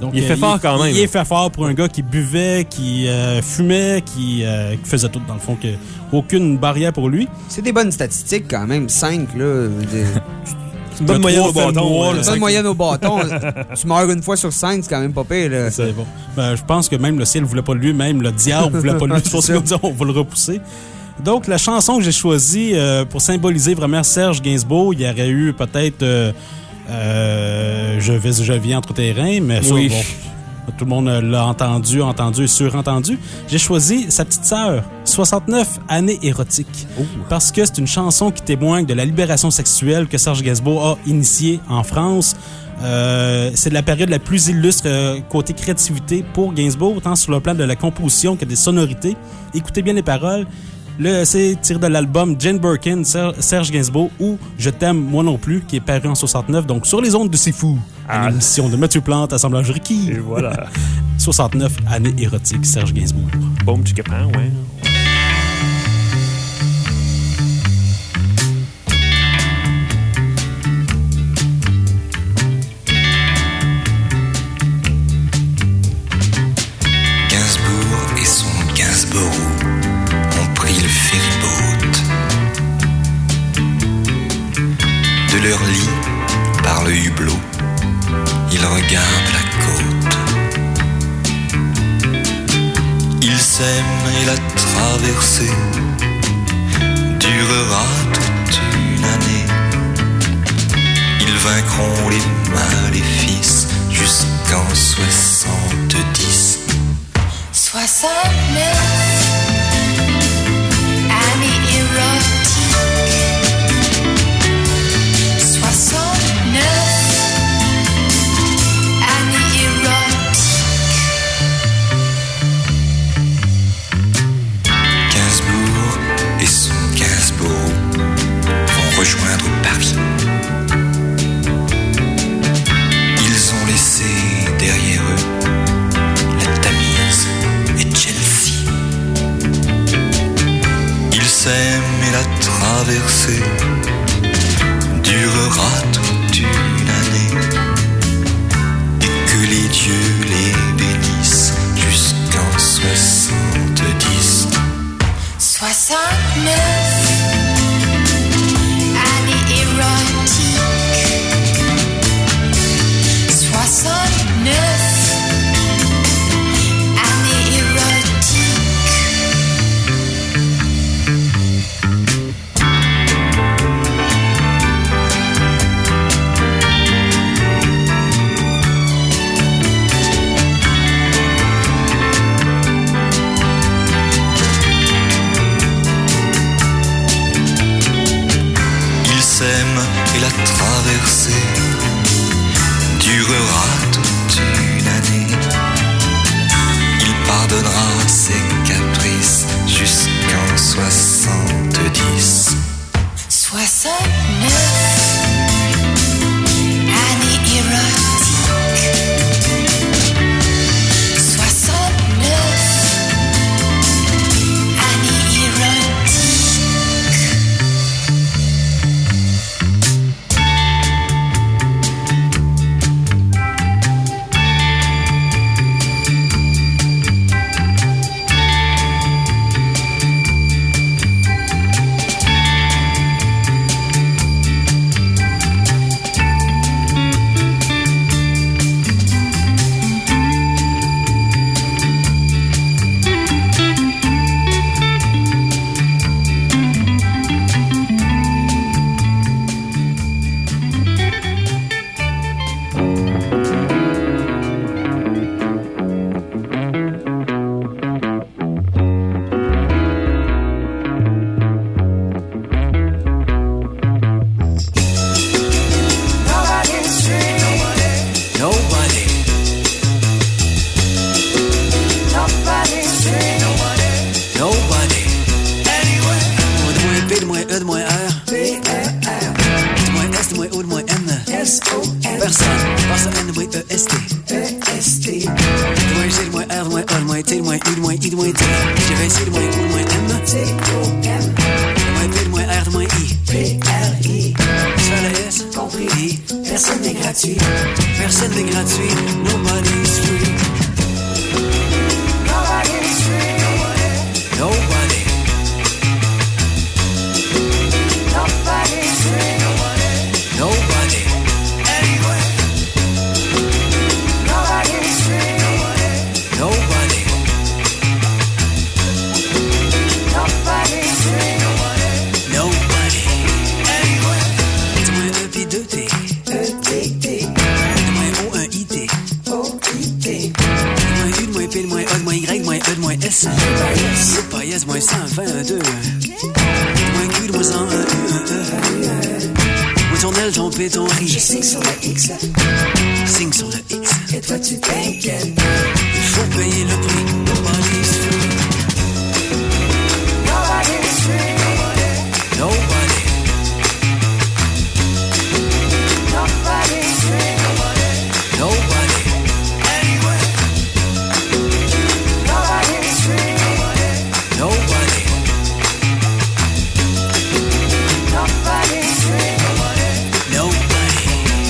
Donc, il est fait euh, fort quand même. Il est fait fort pour un gars qui buvait, qui euh, fumait, qui, euh, qui faisait tout dans le fond, que aucune barrière pour lui. C'est des bonnes statistiques quand même, cinq là. C'est une bonne moyenne au bâton. C'est une bonne moyenne au bâton. Tu meurs une fois sur cinq, c'est quand même pas pire. Là. C'est bon. Ben, je pense que même le ciel voulait pas de lui, même le diable voulait pas de lui. C'est pour ça qu'on dit on va le repousser. Donc, la chanson que j'ai choisie euh, pour symboliser vraiment Serge Gainsbourg, il y aurait eu peut-être euh, euh, Je vais, je viens entre tes reins, mais ça, oui. bon, tout le monde l'a entendu, entendu et surentendu. J'ai choisi Sa petite sœur, soixante-neuf années érotiques. Oh. Parce que c'est une chanson qui témoigne de la libération sexuelle que Serge Gainsbourg a initiée en France. Euh, c'est de la période la plus illustre euh, côté créativité pour Gainsbourg, tant sur le plan de la composition que des sonorités. Écoutez bien les paroles. Le, c'est tiré de l'album Jane Birkin, Ser- Serge Gainsbourg, ou Je t'aime moi non plus, qui est paru en soixante-neuf, donc sur les ondes de C'est Fou, à l'émission de Mathieu Plante, Assemblage Ricky. Et voilà. soixante-neuf années érotiques, Serge Gainsbourg. Boum, tu comprends, ouais. Gainsbourg et son Gainsborough ont pris le ferryboat. De leur lit, par le hublot, ils regardent la côte. Ils s'aiment et la traversée durera toute une année. Ils vaincront les maléfices jusqu'en soixante-dix. Soixante-neuf années érotiques. Soixante-neuf années érotiques. Gainsbourg et son Gainsborough vont rejoindre Paris. Ils ont laissé derrière eux la Tamise et Chelsea. Ils s'aiment et la traversée durera toute une année. Et que les dieux les bénissent jusqu'en soixante-dix. Soixante-neuf années érotiques. Soixante-neuf années érotiques. Ils s'aiment et la traversée durera toute une année. Il pardonnera ses caprices jusqu'en soixante-dix. Soixante-neuf années érotiques. Soixante-neuf années érotiques. Nobody. Nobody. Moins de moins P, de moins E, de moins R. De moins S, de moins O, de moins N. Personne. Personne, de moins E, S, T. De moins G, de moins R, de moins A, de moins T, de moins U, de moins I, de moins T. J'ai vingt, de moins O, de moins M. De moins P, de moins R, de moins I. P R I. S vers le S, compris I. Personne n'est gratuit. Personne n'est gratuit. Nobody's free. Nobody's free. Nobody. Nobody. Nobody's free. Nobody. Nobody. Anywhere. Nobody's free. Nobody. Nobody. Nobody's free. Nobody. Nobody. Anywhere. Dis-moi un P deux T. E T T. Dis-moi O un I T. O I T. Dis-moi U de moins P de moins A de moins Y de moins E de moins S. U pas S moins cent vingt deux. Dis-moi Q de moins cent un U un E. Moi ton L, ton P, ton R I. Je signe sur le X. Signe sur le X. Et toi tu t'inquiètes. Il faut payer le prix. Nobody's free. Nobody's free. Nobody. Nobody. Nobody's free. Nobody. Nobody. Anywhere. Nobody's free. Nobody. Nobody. Nobody's free. Nobody.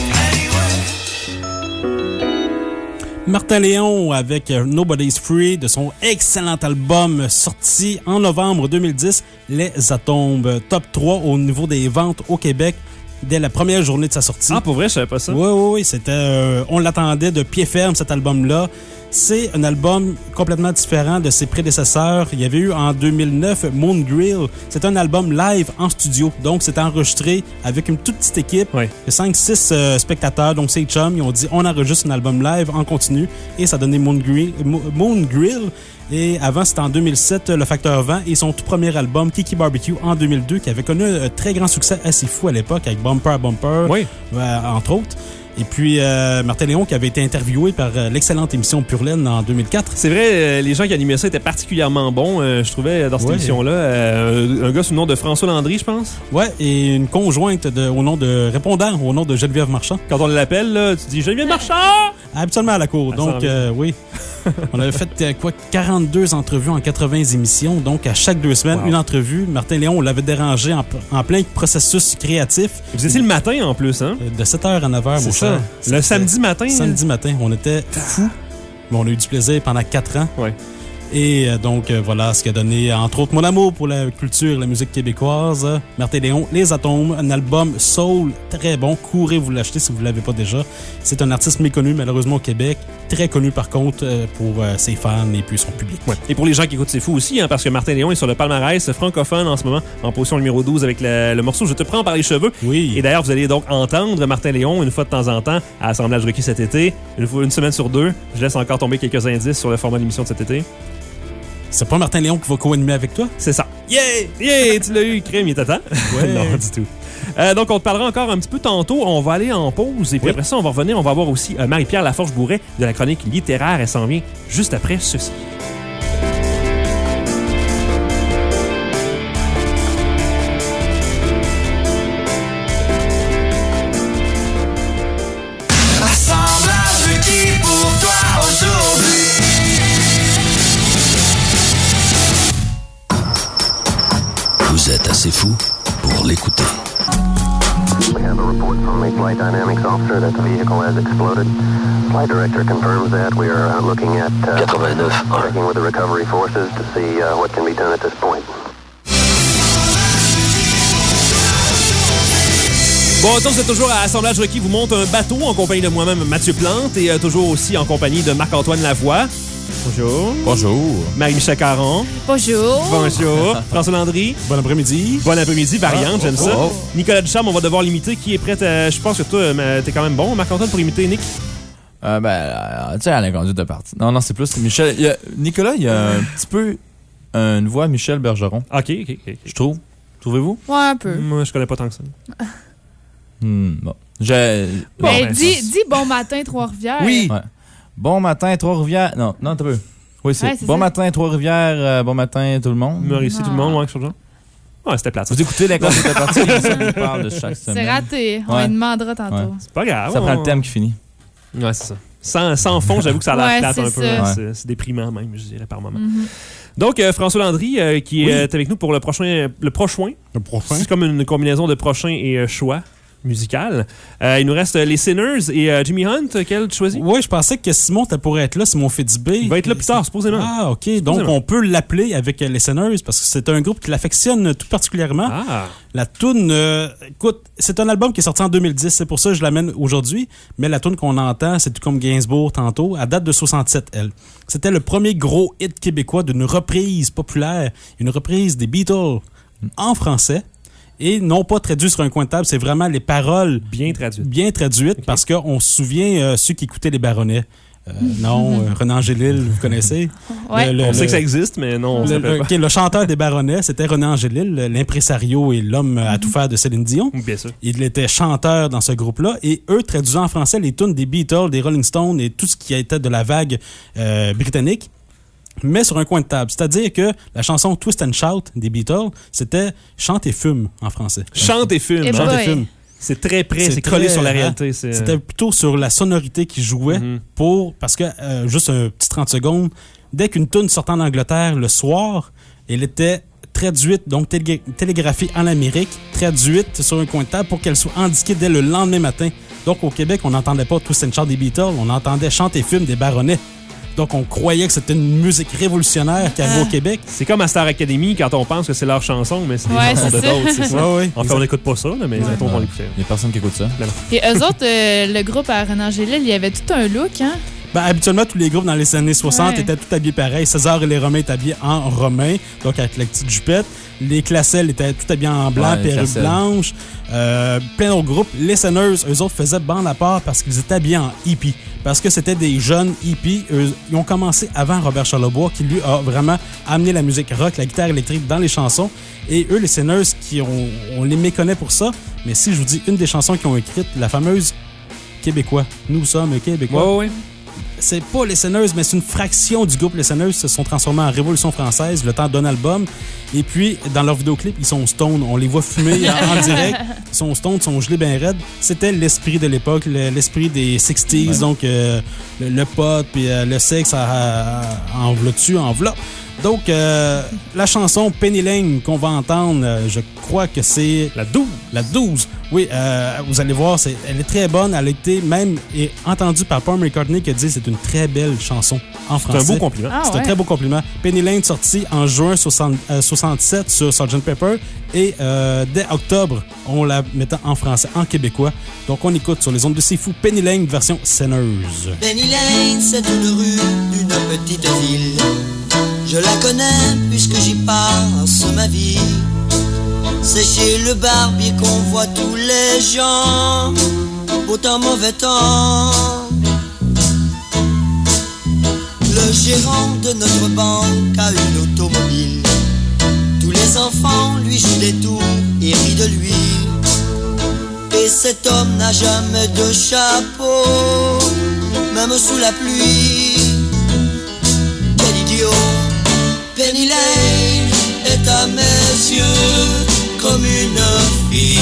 Anywhere. Martin Léon avec Nobody's Free de son excellent album sorti en novembre deux mille dix, Les Atomes. Top trois au niveau des ventes au Québec dès la première journée de sa sortie. Ah, pour vrai, je savais pas ça. Oui, oui, oui. C'était, euh, on l'attendait de pied ferme, cet album-là. C'est un album complètement différent de ses prédécesseurs. Il y avait eu en deux mille neuf Moon Grill. C'est un album live en studio. Donc, c'était enregistré avec une toute petite équipe oui. de cinq six euh, spectateurs. Donc, c'est chum. Ils ont dit, on enregistre un album live en continu. Et ça donnait Moon Grill. Moon Grill. Et avant, c'était en deux mille sept, Le Facteur Vent. Et son tout premier album, Kiki Barbecue, en deux mille deux, qui avait connu un très grand succès assez fou à l'époque, avec Bumper à Bumper, oui. euh, entre autres. Et puis, euh, Martin Léon, qui avait été interviewé par euh, l'excellente émission Pure Laine en deux mille quatre. C'est vrai, euh, les gens qui animaient ça étaient particulièrement bons, euh, je trouvais, dans cette ouais. émission-là. Euh, un gars sous le nom de François Landry, je pense. Ouais, et une conjointe de, au nom de répondant, au nom de Geneviève Marchand. Quand on l'appelle, là, tu dis « Geneviève Marchand! » Absolument à la cour. Donc, euh, oui. On avait fait, euh, quoi, quarante-deux entrevues en quatre-vingts émissions. Donc, à chaque deux semaines, wow. une entrevue. Martin Léon, on l'avait dérangé en, en plein processus créatif. Vous étiez le matin, en plus, hein? De sept heures à neuf heures, mon cher. Le samedi matin? Samedi matin. On était fous. Mais on a eu du plaisir pendant quatre ans. Ouais. Et euh, donc, euh, voilà ce qui a donné, entre autres, mon amour pour la culture et la musique québécoise. Martin Léon, Les Atomes, un album soul très bon. Courez vous l'acheter si vous ne l'avez pas déjà. C'est un artiste méconnu, malheureusement, au Québec. Très connu, par contre, euh, pour euh, ses fans et puis son public. Ouais. Et pour les gens qui écoutent, c'est fou aussi, hein, parce que Martin Léon est sur le palmarès francophone en ce moment, en position numéro douze avec le, le morceau « Je te prends par les cheveux ». Oui. Et d'ailleurs, vous allez donc entendre Martin Léon une fois de temps en temps à Assemblage requis cet été, une, fois, une semaine sur deux. Je laisse encore tomber quelques indices sur le format d'émission de cet été. C'est pas Martin Léon qui va co-animer avec toi? C'est ça. Yeah! Yeah! Tu l'as eu, crème, il était temps? Ouais. Non, du tout. Euh, donc, on te parlera encore un petit peu tantôt. On va aller en pause et puis oui. après ça, on va revenir. On va voir aussi euh, Marie-Pierre Laforge-Bourret de la chronique littéraire. Elle s'en vient juste après ceci. Assemblage requis pour toi aujourd'hui. Vous êtes assez fou pour l'écouter. We have a report from a flight dynamics officer that the vehicle has exploded. Flight director confirms that. We are uh, looking at uh, quatre-vingt-neuf working with the recovery forces to see uh, what can be done at this point. Bon, donc c'est toujours à Assemblage requis vous monte un bateau en compagnie de moi-même, Mathieu Plante, et euh, toujours aussi en compagnie de Marc-Antoine Lavoie. Bonjour. Bonjour. Marie-Michel Caron. Bonjour. Bonjour. François Landry. Bon après-midi. Bon après-midi, variante, ah, j'aime oh, ça. oh. Nicolas Ducharme, on va devoir l'imiter. Qui est prêt? À... Je pense que toi, t'es quand même bon, Marc-Antoine, pour imiter Nick. Euh, ben, euh, tu sais, à la conduite de partie. Non, non, c'est plus Michel. Il y a, Nicolas, il y a un petit peu une voix Michel Bergeron. OK, OK, OK. Je trouve. Trouvez-vous? Ouais, un peu. Moi, je connais pas tant que ça. Hmm, bon. J'ai... Bon, ben, ben, dis, ça... dis bon matin, Trois-Rivières. Oui. Ouais. Bon matin, Trois-Rivières. Non, non, t'as peu. Oui, c'est, ouais, c'est bon ça. matin, Trois-Rivières. Euh, bon matin, tout le monde. Mauricie, ah. tout le monde, ouais, quelque chose de genre. Ouais, c'était plate. Vous écoutez la conduite de partie, ça nous parle de chaque semaine. C'est raté. On ouais. lui demandera tantôt. Ouais. C'est pas grave. Ça on... prend le thème qui finit. Ouais, c'est ça. Sans, sans fond, j'avoue que ça a l'air ouais, plate un ça. peu. Hein. C'est, c'est déprimant même, je dirais, par moment. Mm-hmm. Donc, euh, François Landry, euh, qui Oui. est avec nous pour le prochain. Le prochain. Le prochain. C'est comme une combinaison de prochain et euh, choix musical. Euh, il nous reste euh, les Sinners et euh, Jimmy Hunt. Quel tu choisis? Oui, je pensais que Simon pourrait être là, Simon Fitzbé. Il va être là plus tard, supposément. Ah, OK. Donc, Supposément. on peut l'appeler avec euh, les Sinners parce que c'est un groupe qui l'affectionne tout particulièrement. Ah. La toune, euh, écoute, c'est un album qui est sorti en deux mille dix, c'est pour ça que je l'amène aujourd'hui, mais la toune qu'on entend, c'est tout comme Gainsbourg tantôt, elle date de soixante-sept, elle. C'était le premier gros hit québécois d'une reprise populaire, une reprise des Beatles en français. Et non pas traduit sur un coin de table, c'est vraiment les paroles bien traduites. Bien traduites okay. Parce qu'on se souvient, euh, ceux qui écoutaient les Baronnets. Euh, non, euh, René Angélil, vous connaissez? Ouais. Le, le, on le, sait que ça existe, mais non, on le, le, okay, le chanteur des Baronnets, c'était René Angélil, l'impresario et l'homme à tout faire de Céline Dion. Bien sûr. Il était chanteur dans ce groupe-là. Et eux traduisaient en français les tunes des Beatles, des Rolling Stones et tout ce qui était de la vague euh, britannique. Mais sur un coin de table. C'est-à-dire que la chanson Twist and Shout des Beatles, c'était Chante et fume en français. Chante et fume. Et Chante boy. et fume. C'est très près, c'est, c'est collé sur la réalité. Hein? C'est... C'était plutôt sur la sonorité qui jouait mm-hmm. pour. Parce que, euh, juste un petit trente secondes, dès qu'une tune sortait en Angleterre le soir, elle était traduite, donc télé- télégraphiée en Amérique, traduite sur un coin de table pour qu'elle soit indiquée dès le lendemain matin. Donc au Québec, on n'entendait pas Twist and Shout des Beatles, on entendait Chante et fume des Baronnets. Donc, on croyait que c'était une musique révolutionnaire qui arrivait ah. au Québec. C'est comme à Star Academy quand on pense que c'est leur chanson, mais c'est des ouais, chansons c'est de ça. d'autres. C'est ça. Ouais, ouais, en fait, on n'écoute pas ça, là, mais ouais. on va l'écouter. Il n'y a personne qui écoute ça. Et eux autres, euh, le groupe à René Angélil, il y avait tout un look, hein? Ben, habituellement, tous les groupes dans les années soixante ouais. étaient tout habillés pareil. César et les Romains étaient habillés en romain, donc avec la petite jupette. Les Classelles étaient tout habillés en blanc, ouais, perruque blanche. Euh, plein d'autres groupes. Les Sinners, eux autres, faisaient bande à part parce qu'ils étaient habillés en hippie. Parce que c'était des jeunes hippies. Eux, ils ont commencé avant Robert Charlebois, qui lui a vraiment amené la musique rock, la guitare électrique dans les chansons. Et eux, les Sinners, qui ont, on les méconnaît pour ça. Mais si je vous dis une des chansons qu'ils ont écrites, la fameuse Québécois. Nous sommes Québécois. Ouais, ouais. C'est pas les Sinners, mais c'est une fraction du groupe Les Sinners se sont transformés en Révolution française le temps d'un album. Et puis, dans leur vidéoclip, ils sont stone. On les voit fumer en, en direct. Ils sont stone, ils sont gelés bien raides. C'était l'esprit de l'époque, le, l'esprit des sixties. Ouais. Donc, euh, le, le pot puis euh, le sexe enveloppe dessus, enveloppe. Donc, euh, la chanson Penny Lane qu'on va entendre, euh, je crois que c'est... La douze. La douze. Oui, euh, vous allez voir, c'est, elle est très bonne. Elle a été même et entendue par Paul McCartney qui a dit que c'est une très belle chanson en français. C'est un beau compliment. Ah, c'est ouais. un très beau compliment. Penny Lane sortie en juin soixante, euh, soixante-sept sur sergeant Pepper et euh, dès octobre, on la mettait en français, en québécois. Donc, on écoute sur les ondes de C'est Fou Penny Lane version Sinners. Penny Lane, c'est une rue d'une petite ville. Je la connais puisque j'y passe ma vie. C'est chez le barbier qu'on voit tous les gens, beau temps, mauvais temps. Le gérant de notre banque a une automobile. Tous les enfants lui jouent des tours et rient de lui. Et cet homme n'a jamais de chapeau, même sous la pluie. Quel idiot! Penny Lane est à mes yeux comme une fille.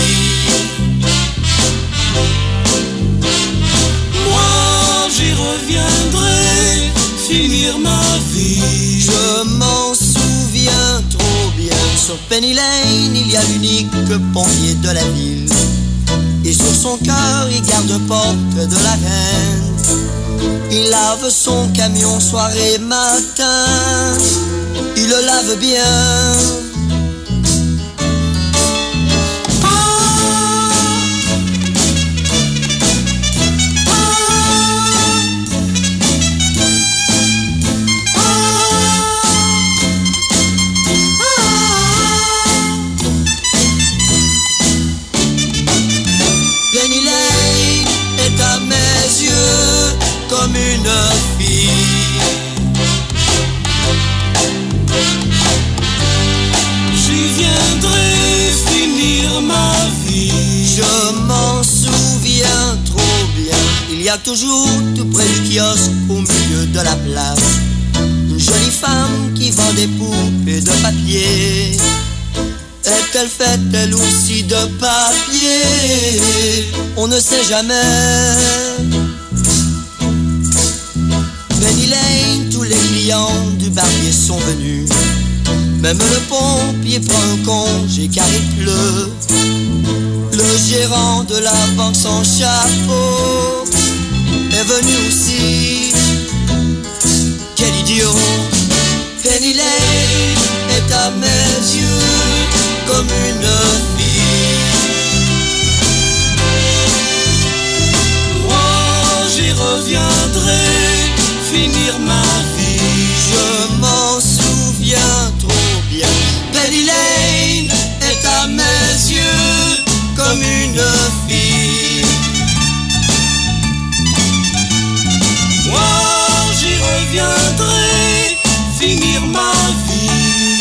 Moi j'y reviendrai finir ma vie. Je m'en souviens trop bien. Sur Penny Lane il y a l'unique pompier de la ville. Et sur son cœur il garde porte de la reine. Il lave son camion soir et matin. Il le lave bien. Penny Lane est à mes yeux comme une fille. J'y viendrai finir ma vie. Je m'en souviens trop bien. Il y a toujours tout près du kiosque au milieu de la place une jolie femme qui vend des poupées de papier. Est-elle faite elle aussi de papier? On ne sait jamais. Penny Lane, tous les clients du barbier sont venus. Même le pompier prend congé car il pleut. Le gérant de la banque sans chapeau est venu aussi. Quel idiot! Penny Lane est à mes yeux comme une fille. Moi j'y reviendrai finir ma vie. Je m'en souviens trop bien. Penny Lane est à mes yeux comme une fille. Moi j'y reviendrai finir ma vie.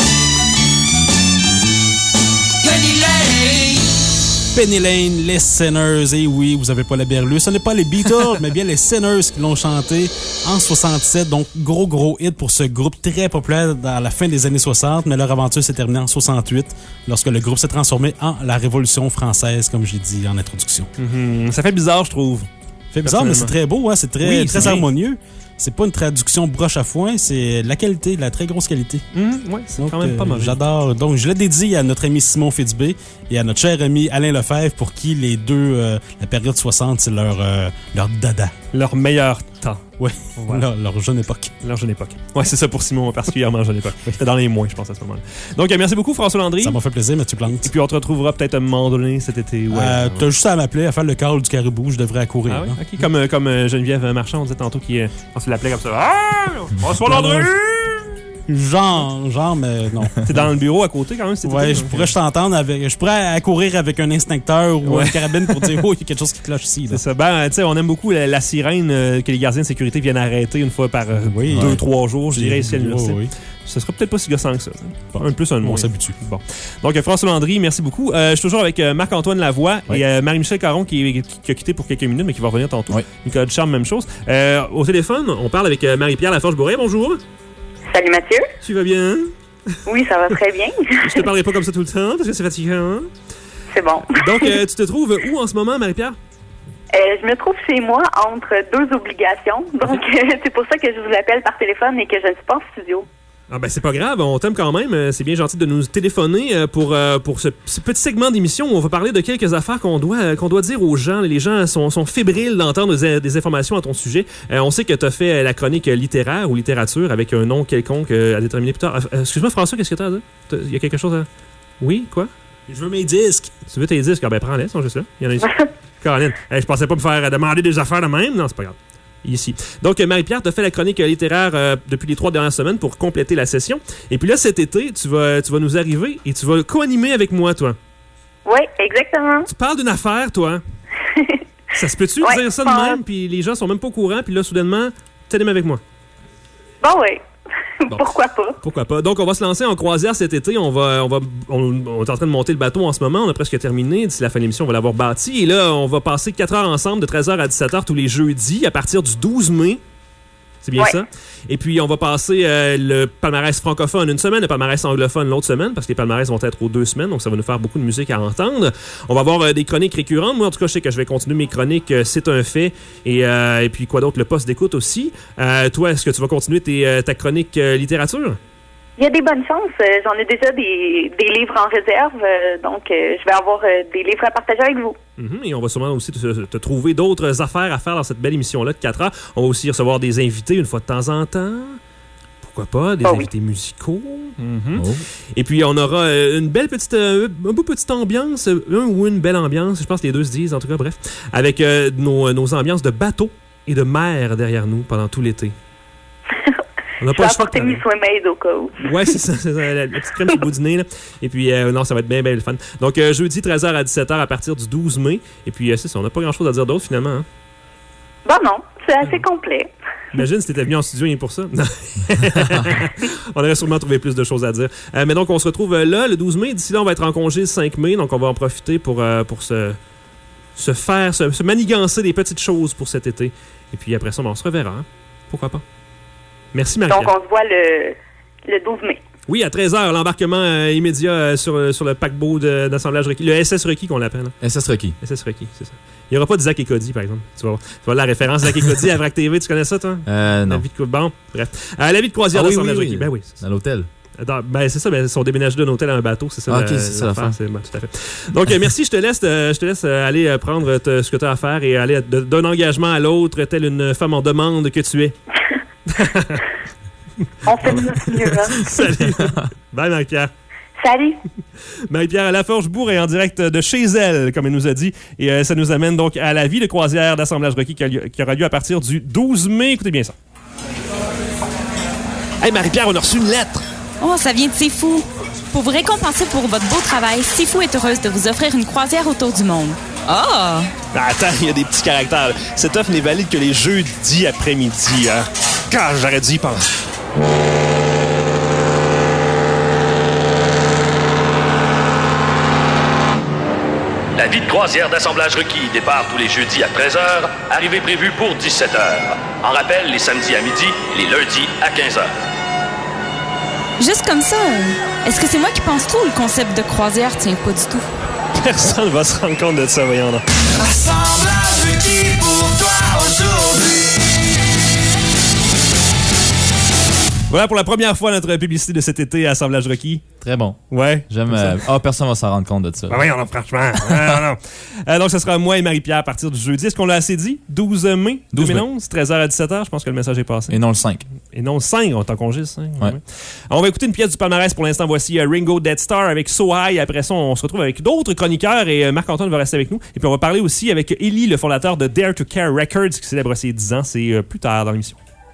Penny Lane. Penny Lane, les Sinners. Et oui, vous avez pas la berlue. Ce n'est pas les Beatles, mais bien les Sinners qui l'ont chanté en soixante-sept. Donc, gros, gros hit pour ce groupe très populaire dans la fin des années soixante. Mais leur aventure s'est terminée en soixante-huit, lorsque le groupe s'est transformé en la Révolution française, comme j'ai dit en introduction. Mm-hmm. Ça fait bizarre, je trouve. Ça fait bizarre, mais c'est très beau, hein? C'est très, oui, très c'est harmonieux. C'est pas une traduction broche à foin, c'est de la qualité, de la très grosse qualité. Mmh, ouais, c'est donc, quand même pas euh, mauvais. J'adore. Donc, je le dédie à notre ami Simon Fitzbé et à notre cher ami Alain Lefebvre, pour qui les deux, euh, la période soixante, c'est leur, euh, leur dada. Leur meilleur temps. Oui, voilà. leur, leur jeune époque. Leur jeune époque. Ouais, c'est ça pour Simon, particulièrement jeune époque. C'était dans les moins, je pense, à ce moment-là. Donc, euh, merci beaucoup, François Landry. Ça m'a fait plaisir, Mathieu Plante. Et puis, on te retrouvera peut-être à un moment donné cet été. Ouais, euh, ouais. T'as juste à m'appeler, à faire le call du caribou, je devrais accourir. Ah oui? Okay. Comme, euh, comme euh, Geneviève Marchand, on disait tantôt, qui, euh, on se l'appelait comme ça. Ah! François Landry! Genre, genre, mais non. T'es dans le bureau à côté quand même? C'est ouais, je pourrais t'entendre avec. Je pourrais accourir avec un instincteur ou ouais. une carabine pour dire, oh, il y a quelque chose qui cloche ici. C'est ça. Ben, tu sais, on aime beaucoup la, la sirène euh, que les gardiens de sécurité viennent arrêter une fois par euh, oui, deux, ouais. trois jours, je dirais, ici à l'université. Oui, oui. Ce sera peut-être pas si gossant que ça. Bon. Un plus, un de moins. On s'habitue. Bon. Donc, euh, François Landry, merci beaucoup. Euh, je suis toujours avec euh, Marc-Antoine Lavoie oui. et euh, Marie-Michel Caron qui, qui, qui a quitté pour quelques minutes, mais qui va revenir tantôt. Oui. Nicolas Ducharme, même chose. Euh, au téléphone, on parle avec euh, Marie-Pierre Laforge-Bourret. Bonjour. Salut Mathieu. Tu vas bien? Oui, ça va très bien. Je te parlerai pas comme ça tout le temps parce que c'est fatigant. C'est bon. Donc, euh, tu te trouves où en ce moment, Marie-Pierre? Euh, je me trouve chez moi entre deux obligations. Donc, euh, c'est pour ça que je vous appelle par téléphone et que je ne suis pas en studio. Ah ben c'est pas grave, on t'aime quand même. C'est bien gentil de nous téléphoner pour, pour ce, ce petit segment d'émission où on va parler de quelques affaires qu'on doit, qu'on doit dire aux gens. Les gens sont, sont fébriles d'entendre des, des informations à ton sujet. Euh, on sait que tu as fait la chronique littéraire ou littérature avec un nom quelconque à déterminer plus tard. Euh, excuse-moi François, qu'est-ce que tu as à dire? Il y a quelque chose à... Oui, quoi? Je veux mes disques. Tu veux tes disques? Ah ben prends-les, sont juste là. Il y en a ici. Caroline, hey, je pensais pas me faire demander des affaires de même. Non, c'est pas grave. Ici. Donc, Marie-Pierre, tu as fait la chronique littéraire euh, depuis les trois dernières semaines pour compléter la session. Et puis là, cet été, tu vas, tu vas nous arriver et tu vas co-animer avec moi, toi. Oui, exactement. Tu parles d'une affaire, toi. Ça se peut-tu ouais, dire ça de même, puis les gens sont même pas au courant, puis là, soudainement, tu animes avec moi? Bon, oui. Bon. Pourquoi pas? Pourquoi pas? Donc, on va se lancer en croisière cet été. On va, on va, on, on est en train de monter le bateau en ce moment. On a presque terminé. D'ici la fin de l'émission, on va l'avoir bâti. Et là, on va passer quatre heures ensemble de treize heures à dix-sept heures tous les jeudis à partir du douze mai. C'est bien ouais. ça? Et puis, on va passer euh, le palmarès francophone une semaine, le palmarès anglophone l'autre semaine, parce que les palmarès vont être aux deux semaines, donc ça va nous faire beaucoup de musique à entendre. On va avoir euh, des chroniques récurrentes. Moi, en tout cas, je sais que je vais continuer mes chroniques, euh, c'est un fait. Et, euh, et puis, quoi d'autre? Le poste d'écoute aussi. Euh, toi, est-ce que tu vas continuer tes, euh, ta chronique euh, littérature? Il y a des bonnes chances. J'en ai déjà des, des livres en réserve, donc euh, je vais avoir euh, des livres à partager avec vous. Mm-hmm. Et on va sûrement aussi te, te trouver d'autres affaires à faire dans cette belle émission-là de quatre heures. On va aussi recevoir des invités une fois de temps en temps. Pourquoi pas? Des oh, invités oui. musicaux. Mm-hmm. Oh. Et puis, on aura euh, une belle petite, euh, un beau petite ambiance, un ou une belle ambiance, je pense que les deux se disent, en tout cas, bref, avec euh, nos, nos ambiances de bateau et de mer derrière nous pendant tout l'été. On a pas je vais apporter mes soins made au cas où. Ouais, c'est ça, c'est ça la, la petite crème sur le bout du nez. Là. Et puis, euh, non, ça va être bien, bien le fun. Donc, euh, jeudi, treize heures à dix-sept heures à partir du douze mai. Et puis, euh, c'est ça, on n'a pas grand-chose à dire d'autre, finalement. Hein? Bon, non, c'est assez mmh. complet. Imagine si t'étais venu en studio rien pour ça. On aurait sûrement trouvé plus de choses à dire. Euh, mais donc, on se retrouve là, le douze mai. D'ici là, on va être en congé le cinq mai. Donc, on va en profiter pour, euh, pour se, se faire, se, se manigancer des petites choses pour cet été. Et puis, après ça, ben, on se reverra. Hein? Pourquoi pas? Merci, Marie-Pierre. Donc, on se voit le, le douze mai. Oui, à treize heures, l'embarquement euh, immédiat euh, sur, sur le paquebot de, d'assemblage requis. Le S S Requis qu'on l'appelle. Hein? S S Requis. S S Requis, c'est ça. Il n'y aura pas de Zach et Cody, par exemple. Tu vas voir, tu vas voir la référence Zach et Cody à Vrac T V. Tu connais ça, toi? Euh, non. La vie de... Bon, bref. Euh, la vie de croisière ah, oui, d'assemblage oui, requis. oui. Ben oui. Dans l'hôtel. Dans, ben c'est ça, ben, ils sont déménagés d'un hôtel à un bateau, c'est ça. Ah, la, ok, c'est ça l'affaire. C'est, ben, tout à fait. Donc, euh, merci, je te laisse, euh, je te laisse euh, aller euh, prendre te, ce que tu as à faire et aller de, d'un engagement à l'autre, telle une femme en demande que tu es. On fait de notre mieux, hein. Salut. Bye, Marie-Pierre. Salut. Marie-Pierre Laforge-Bourg est en direct de chez elle, comme elle nous a dit. Et euh, ça nous amène donc à la vie de croisière d'assemblage requis qui, a lieu, qui aura lieu à partir du douze mai. Écoutez bien ça. Hey, Marie-Pierre, on a reçu une lettre. Oh, ça vient de Sifu. Pour vous récompenser pour votre beau travail, Sifu est heureuse de vous offrir une croisière autour du monde. Ah! Oh! Attends, il y a des petits caractères. Cette offre n'est valide que les jeudis après-midi. Hein? Quand j'aurais dû y penser. La vie de croisière d'assemblage requis départ tous les jeudis à treize heures, arrivée prévue pour dix-sept heures. En rappel, les samedis à midi et les lundis à quinze heures. Juste comme ça, est-ce que c'est moi qui pense trop ou le concept de croisière tient pas du tout? Personne va se rendre compte de ça, voyons là. Assemblage requis pour toi aujourd'hui. Voilà pour la première fois notre publicité de cet été à Assemblage requis. Très bon. Ouais. J'aime. Ah, euh, oh, personne va s'en rendre compte de ça. Ben voyons, franchement. non, non. Euh, donc, ce sera moi et Marie-Pierre à partir du jeudi. Est-ce qu'on l'a assez dit? douze mai deux mille onze, treize heures à dix-sept heures. Je pense que le message est passé. Et non le cinq. Et non le cinq. On est en congé, le cinq. Ouais. Ouais. On va écouter une pièce du palmarès pour l'instant. Voici uh, Ringo Dead Star avec So High. Après ça, on se retrouve avec d'autres chroniqueurs et uh, Marc-Antoine va rester avec nous. Et puis, on va parler aussi avec Eli, le fondateur de Dare to Care Records, qui célèbre ses dix ans. C'est uh, plus tard dans l'émission.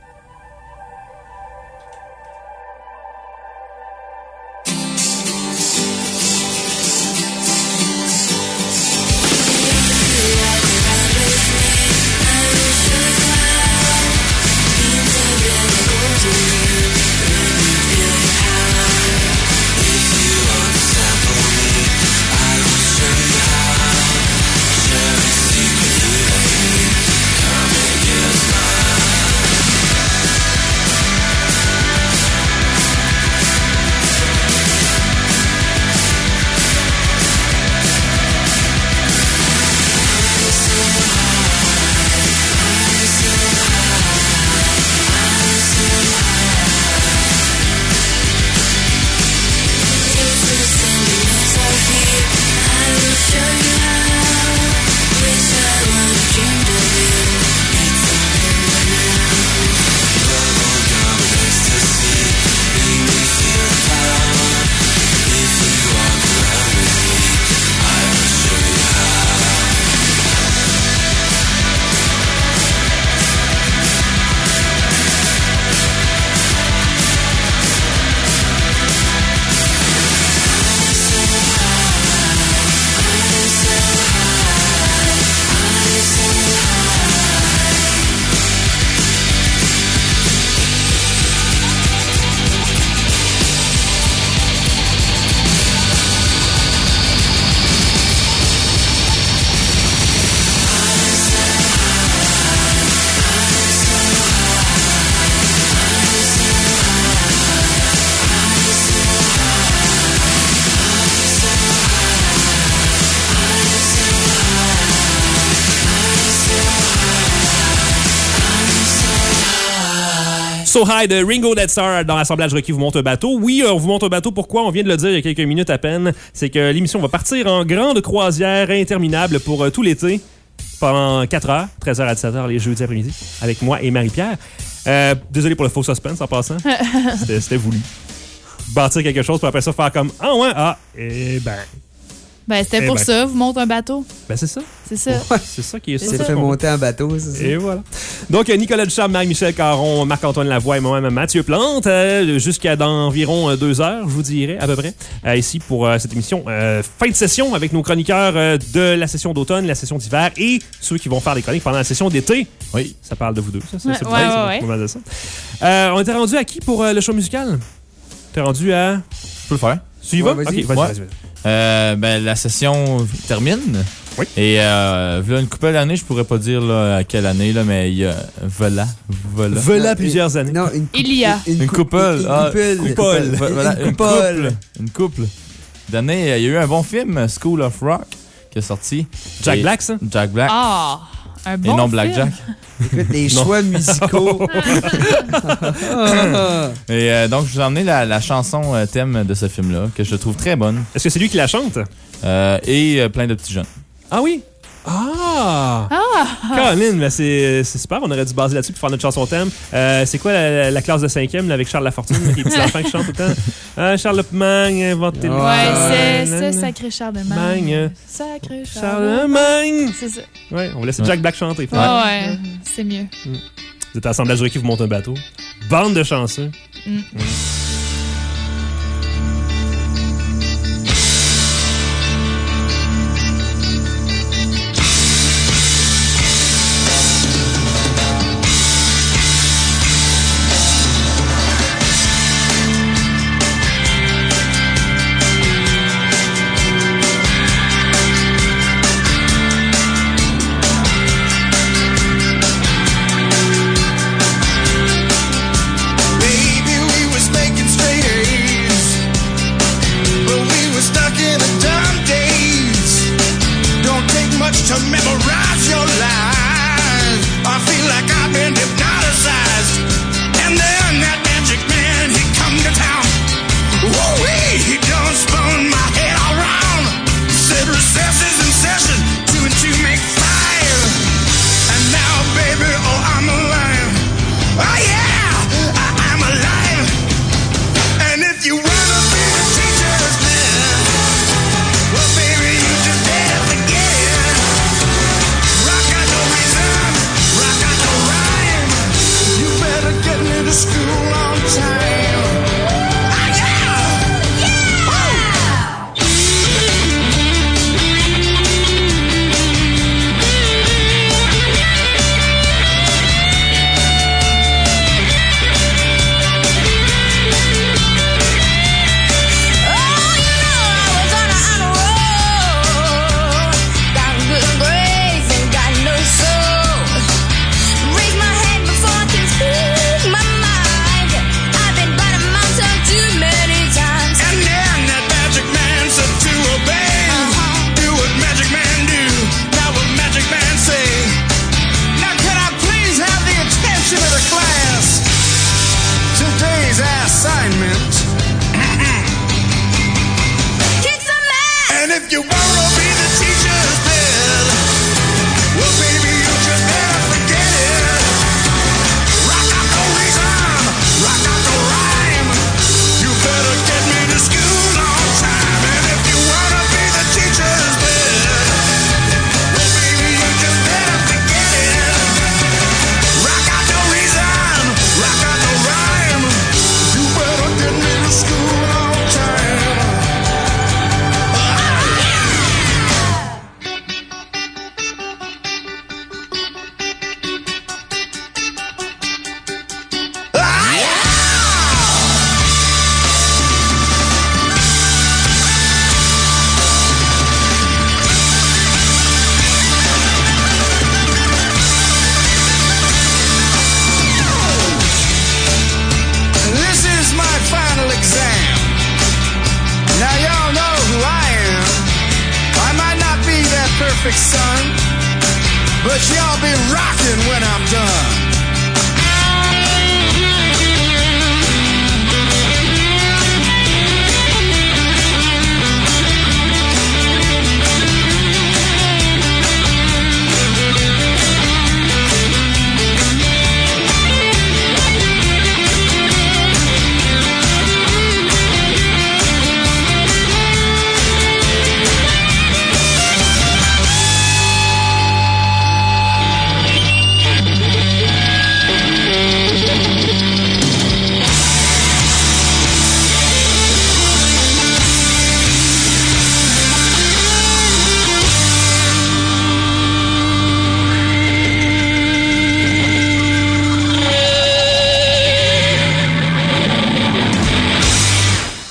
So High de Ringo Dead Star dans l'assemblage requis vous monte un bateau. Oui, on vous monte un bateau. Pourquoi? On vient de le dire il y a quelques minutes à peine. C'est que l'émission va partir en grande croisière interminable pour euh, tout l'été pendant quatre heures, treize heures à dix-sept heures les jeudis après-midi avec moi et Marie-Pierre. Euh, désolé pour le faux suspense en passant. C'était, c'était voulu. Bâtir quelque chose pour après ça faire comme ah ouais, ah, et ben. Ben, c'était Eh pour ben. ça, vous montez un bateau. Ben, c'est ça. C'est ça. Ouais, c'est ça qui est C'est ça. fait monter un bateau, c'est ça. Et voilà. Donc, Nicolas Ducharme, Marie-Michel Caron, Marc-Antoine Lavoie et moi-même Mathieu Plante, euh, jusqu'à dans environ euh, deux heures, je vous dirais, à peu près, euh, ici pour euh, cette émission. Euh, fin de session avec nos chroniqueurs euh, de la session d'automne, la session d'hiver et ceux qui vont faire des chroniques pendant la session d'été. Oui. Ça parle de vous deux, ça. C'est, Ouais, c'est ouais, vrai, ouais, c'est ouais. pas mal de ça. Euh, on était rendu à qui pour euh, le show musical? T'es rendu à... Je peux le faire. Tu y vas? Ouais, Ok, vas-y. vas-y, Ouais. vas-y, vas-y. Euh, ben, la session termine. Oui. Et euh, voilà une couple d'années, je pourrais pas dire là, à quelle année, là, mais il y a voilà, voilà. Voilà plusieurs années. Non, une Il y a. Une, une couple. Une, ah, une couple. couple. Voilà, Une une couple. couple. Une couple d'années. Il y a eu un bon film, School of Rock, qui est sorti. Jack Et Black, ça? Jack Black. Ah, un bon Et non film. Black Jack. Écoute, les choix musicaux. Et euh, donc, je vous ai emmené la, la chanson euh, thème de ce film-là, que je trouve très bonne. Est-ce que c'est lui qui la chante? Euh, et euh, plein de petits jeunes. Ah oui? Ah! Ah! Colin, mais c'est c'est super, on aurait dû baser là-dessus pour faire notre chanson thème. Euh, c'est quoi la, la classe de cinquième là, avec Charles Lafortune, là, les petits enfants qui chantent tout le temps? Ah, Charles Magne, inventé le Ouais, monde. c'est c'est sacré Charlemagne. Magne. Sacré Charlemagne. C'est ça. Ouais, on va laisser Jack Black chanter. Ouais, ouais, c'est mieux. Vous êtes à Assemblage Rocky, vous montez un bateau. Bande de chanceux. Mm. Mm. To memorize your lies, I feel like I've been hypnotized. And then that magic man, he come to town. Woo-wee, he done spun my head around. Said recesses and sessions, two and two make five. And now, baby, oh, I'm alive. Oh yeah, I, I'm alive. And if you wanna be a teacher's man, well, baby, you just better forget it. Rock got no reason, rock got no rhyme. You better get me to school on time. Ah, yeah! Yeah! Oh, you know I was on a, on a roll. Got good grades and got no soul. Raise my head before I can speak my mind. I've been biting my tongue too many times. And then that magic man said to obey. Do what magic man do. Now what magic man say? Now can I please have the attention of the class? Today's assignment. Kick some ass! And if you wanna be the teacher's pet, well, baby, you just better forget it. Rock out the reason, rock out the rhyme. You better get me to school on time. And if you wanna be the teacher's pet, well, baby, you just better forget it. Rock out the reason, rock out the rhyme. You better get me to school on time. This is my final exam. Now y'all know who I am. I might not be that perfect son, but y'all be rocking when I'm done.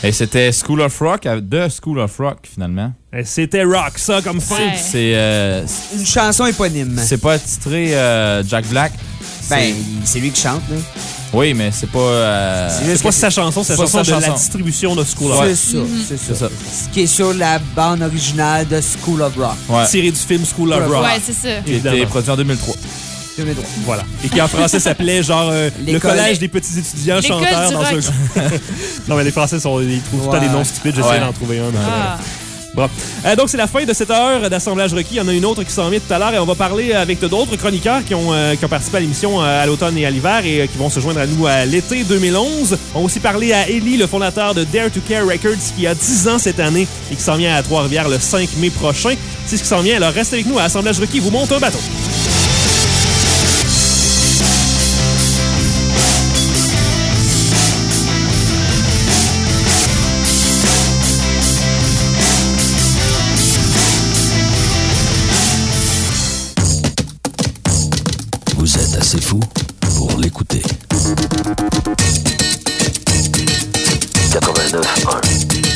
Et c'était School of Rock, de School of Rock, finalement. Et c'était rock, ça, comme fin. Ouais. C'est... Euh, une chanson éponyme. C'est pas titré euh, Jack Black. Ben, c'est lui qui chante, là. Oui, mais c'est pas... Euh, c'est pas sa chanson, c'est la chanson de la distribution de School of Rock. C'est ça, mm-hmm. c'est, ça. c'est ça. Ce qui est sur la bande originale de School of Rock. Ouais. Tiré du film School of Rock. Ouais, c'est ça. Qui a été produit en deux mille trois. deux mille trois. Voilà. Et qui en français s'appelait genre euh, le collège des petits étudiants L'école chanteurs dans rock. un... Non, mais les Français, sont, ils trouvent tout le temps des noms stupides. J'essaie ouais. d'en trouver un. Mais ah. Bon. Euh, donc, c'est la fin de cette heure d'assemblage requis. Il y en a une autre qui s'en vient tout à l'heure et on va parler avec d'autres chroniqueurs qui ont, euh, qui ont participé à l'émission euh, à l'automne et à l'hiver et euh, qui vont se joindre à nous à l'été deux mille onze. On va aussi parler à Ellie, le fondateur de Dare to Care Records, qui a dix ans cette année et qui s'en vient à Trois-Rivières le cinq mai prochain. C'est ce qui s'en vient. Alors, restez avec nous à Assemblage requis. Vous monte un bateau. Vous êtes assez fou pour l'écouter. quatre-vingt-neuf un.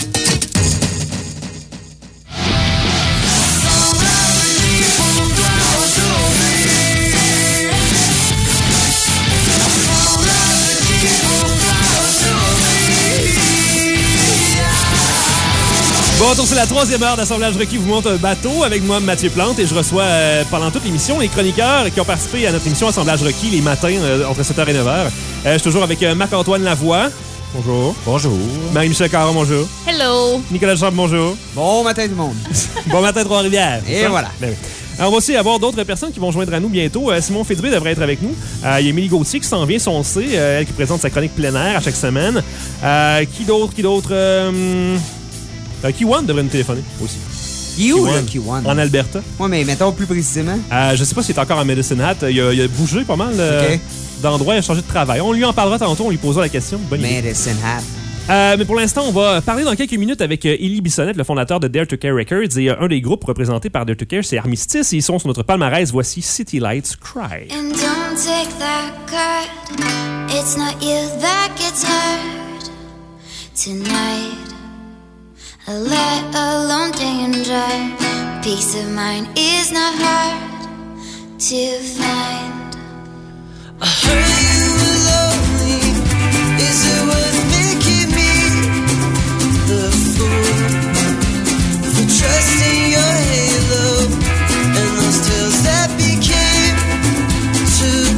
Bon, donc c'est la troisième heure d'assemblage requis. Vous monte un bateau avec moi, Mathieu Plante, et je reçois euh, pendant toute l'émission les chroniqueurs qui ont participé à notre émission Assemblage requis les matins euh, entre sept heures et neuf heures. Euh, je suis toujours avec euh, Marc-Antoine Lavoie. Bonjour. Bonjour. Marie-Michel Caron, bonjour. Hello. Nicolas Champ, bonjour. Bon matin tout le monde. Bon matin Trois-Rivières. Et voilà. Ben oui. Alors, on va aussi avoir d'autres personnes qui vont joindre à nous bientôt. Euh, Simon Fitzbé devrait être avec nous. Euh, il y a Émilie Gauthier qui s'en vient, son C, euh, elle qui présente sa chronique plein air à chaque semaine. Euh, qui d'autre, qui d'autre... Euh, Euh, Kiwan devrait nous téléphoner aussi. Il est où, là, Kiwan? En Alberta. Oui, mais mettons plus précisément. Euh, je sais pas s'il est encore à Medicine Hat. Il a, il a bougé pas mal euh, okay. d'endroits. Il a changé de travail. On lui en parlera tantôt. On lui posera la question. Bonne Medicine Hat. Euh, mais pour l'instant, on va parler dans quelques minutes avec euh, Élie Bissonnette, le fondateur de Dare to Care Records. Et euh, un des groupes représentés par Dare to Care, c'est Armistice. Et ils sont sur notre palmarès. Voici City Lights Cry. And don't take that cut. It's not you that gets hurt tonight. Let alone danger. Peace of mind is not hard to find. I heard you were lonely. Is it worth making me the fool for trusting your halo and those tales that became too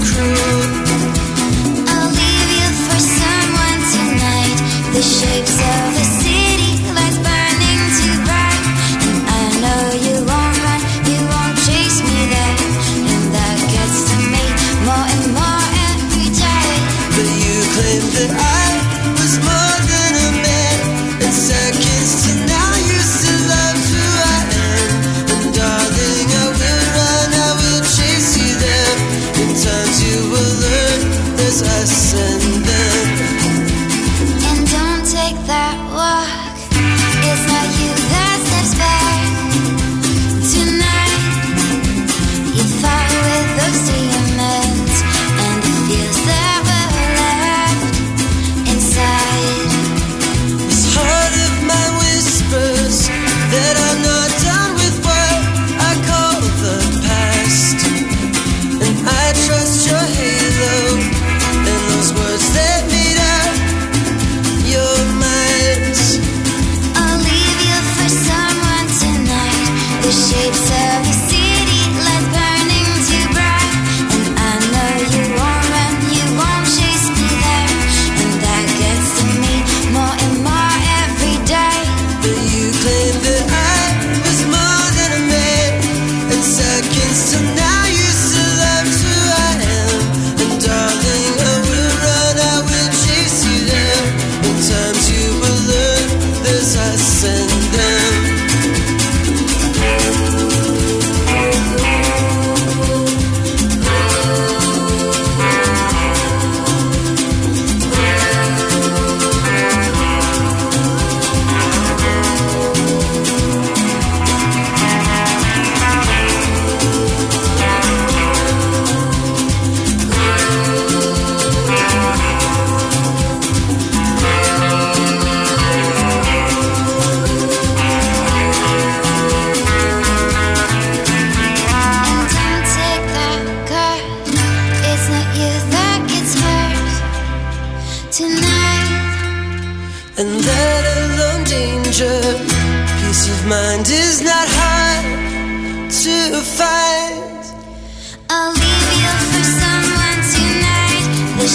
cruel? I'll leave you for someone tonight. The shapes of a city lights burning too bright, and I know you won't run, you won't chase me there, and that gets to me more and more every time. But you claimed that I was more than a man, and seconds to now you still love who I am. And darling, I will run, I will chase you there. In time you will learn there's us and them. And don't take that walk. It's not you that steps back tonight. You fought with those demons and the fears that were left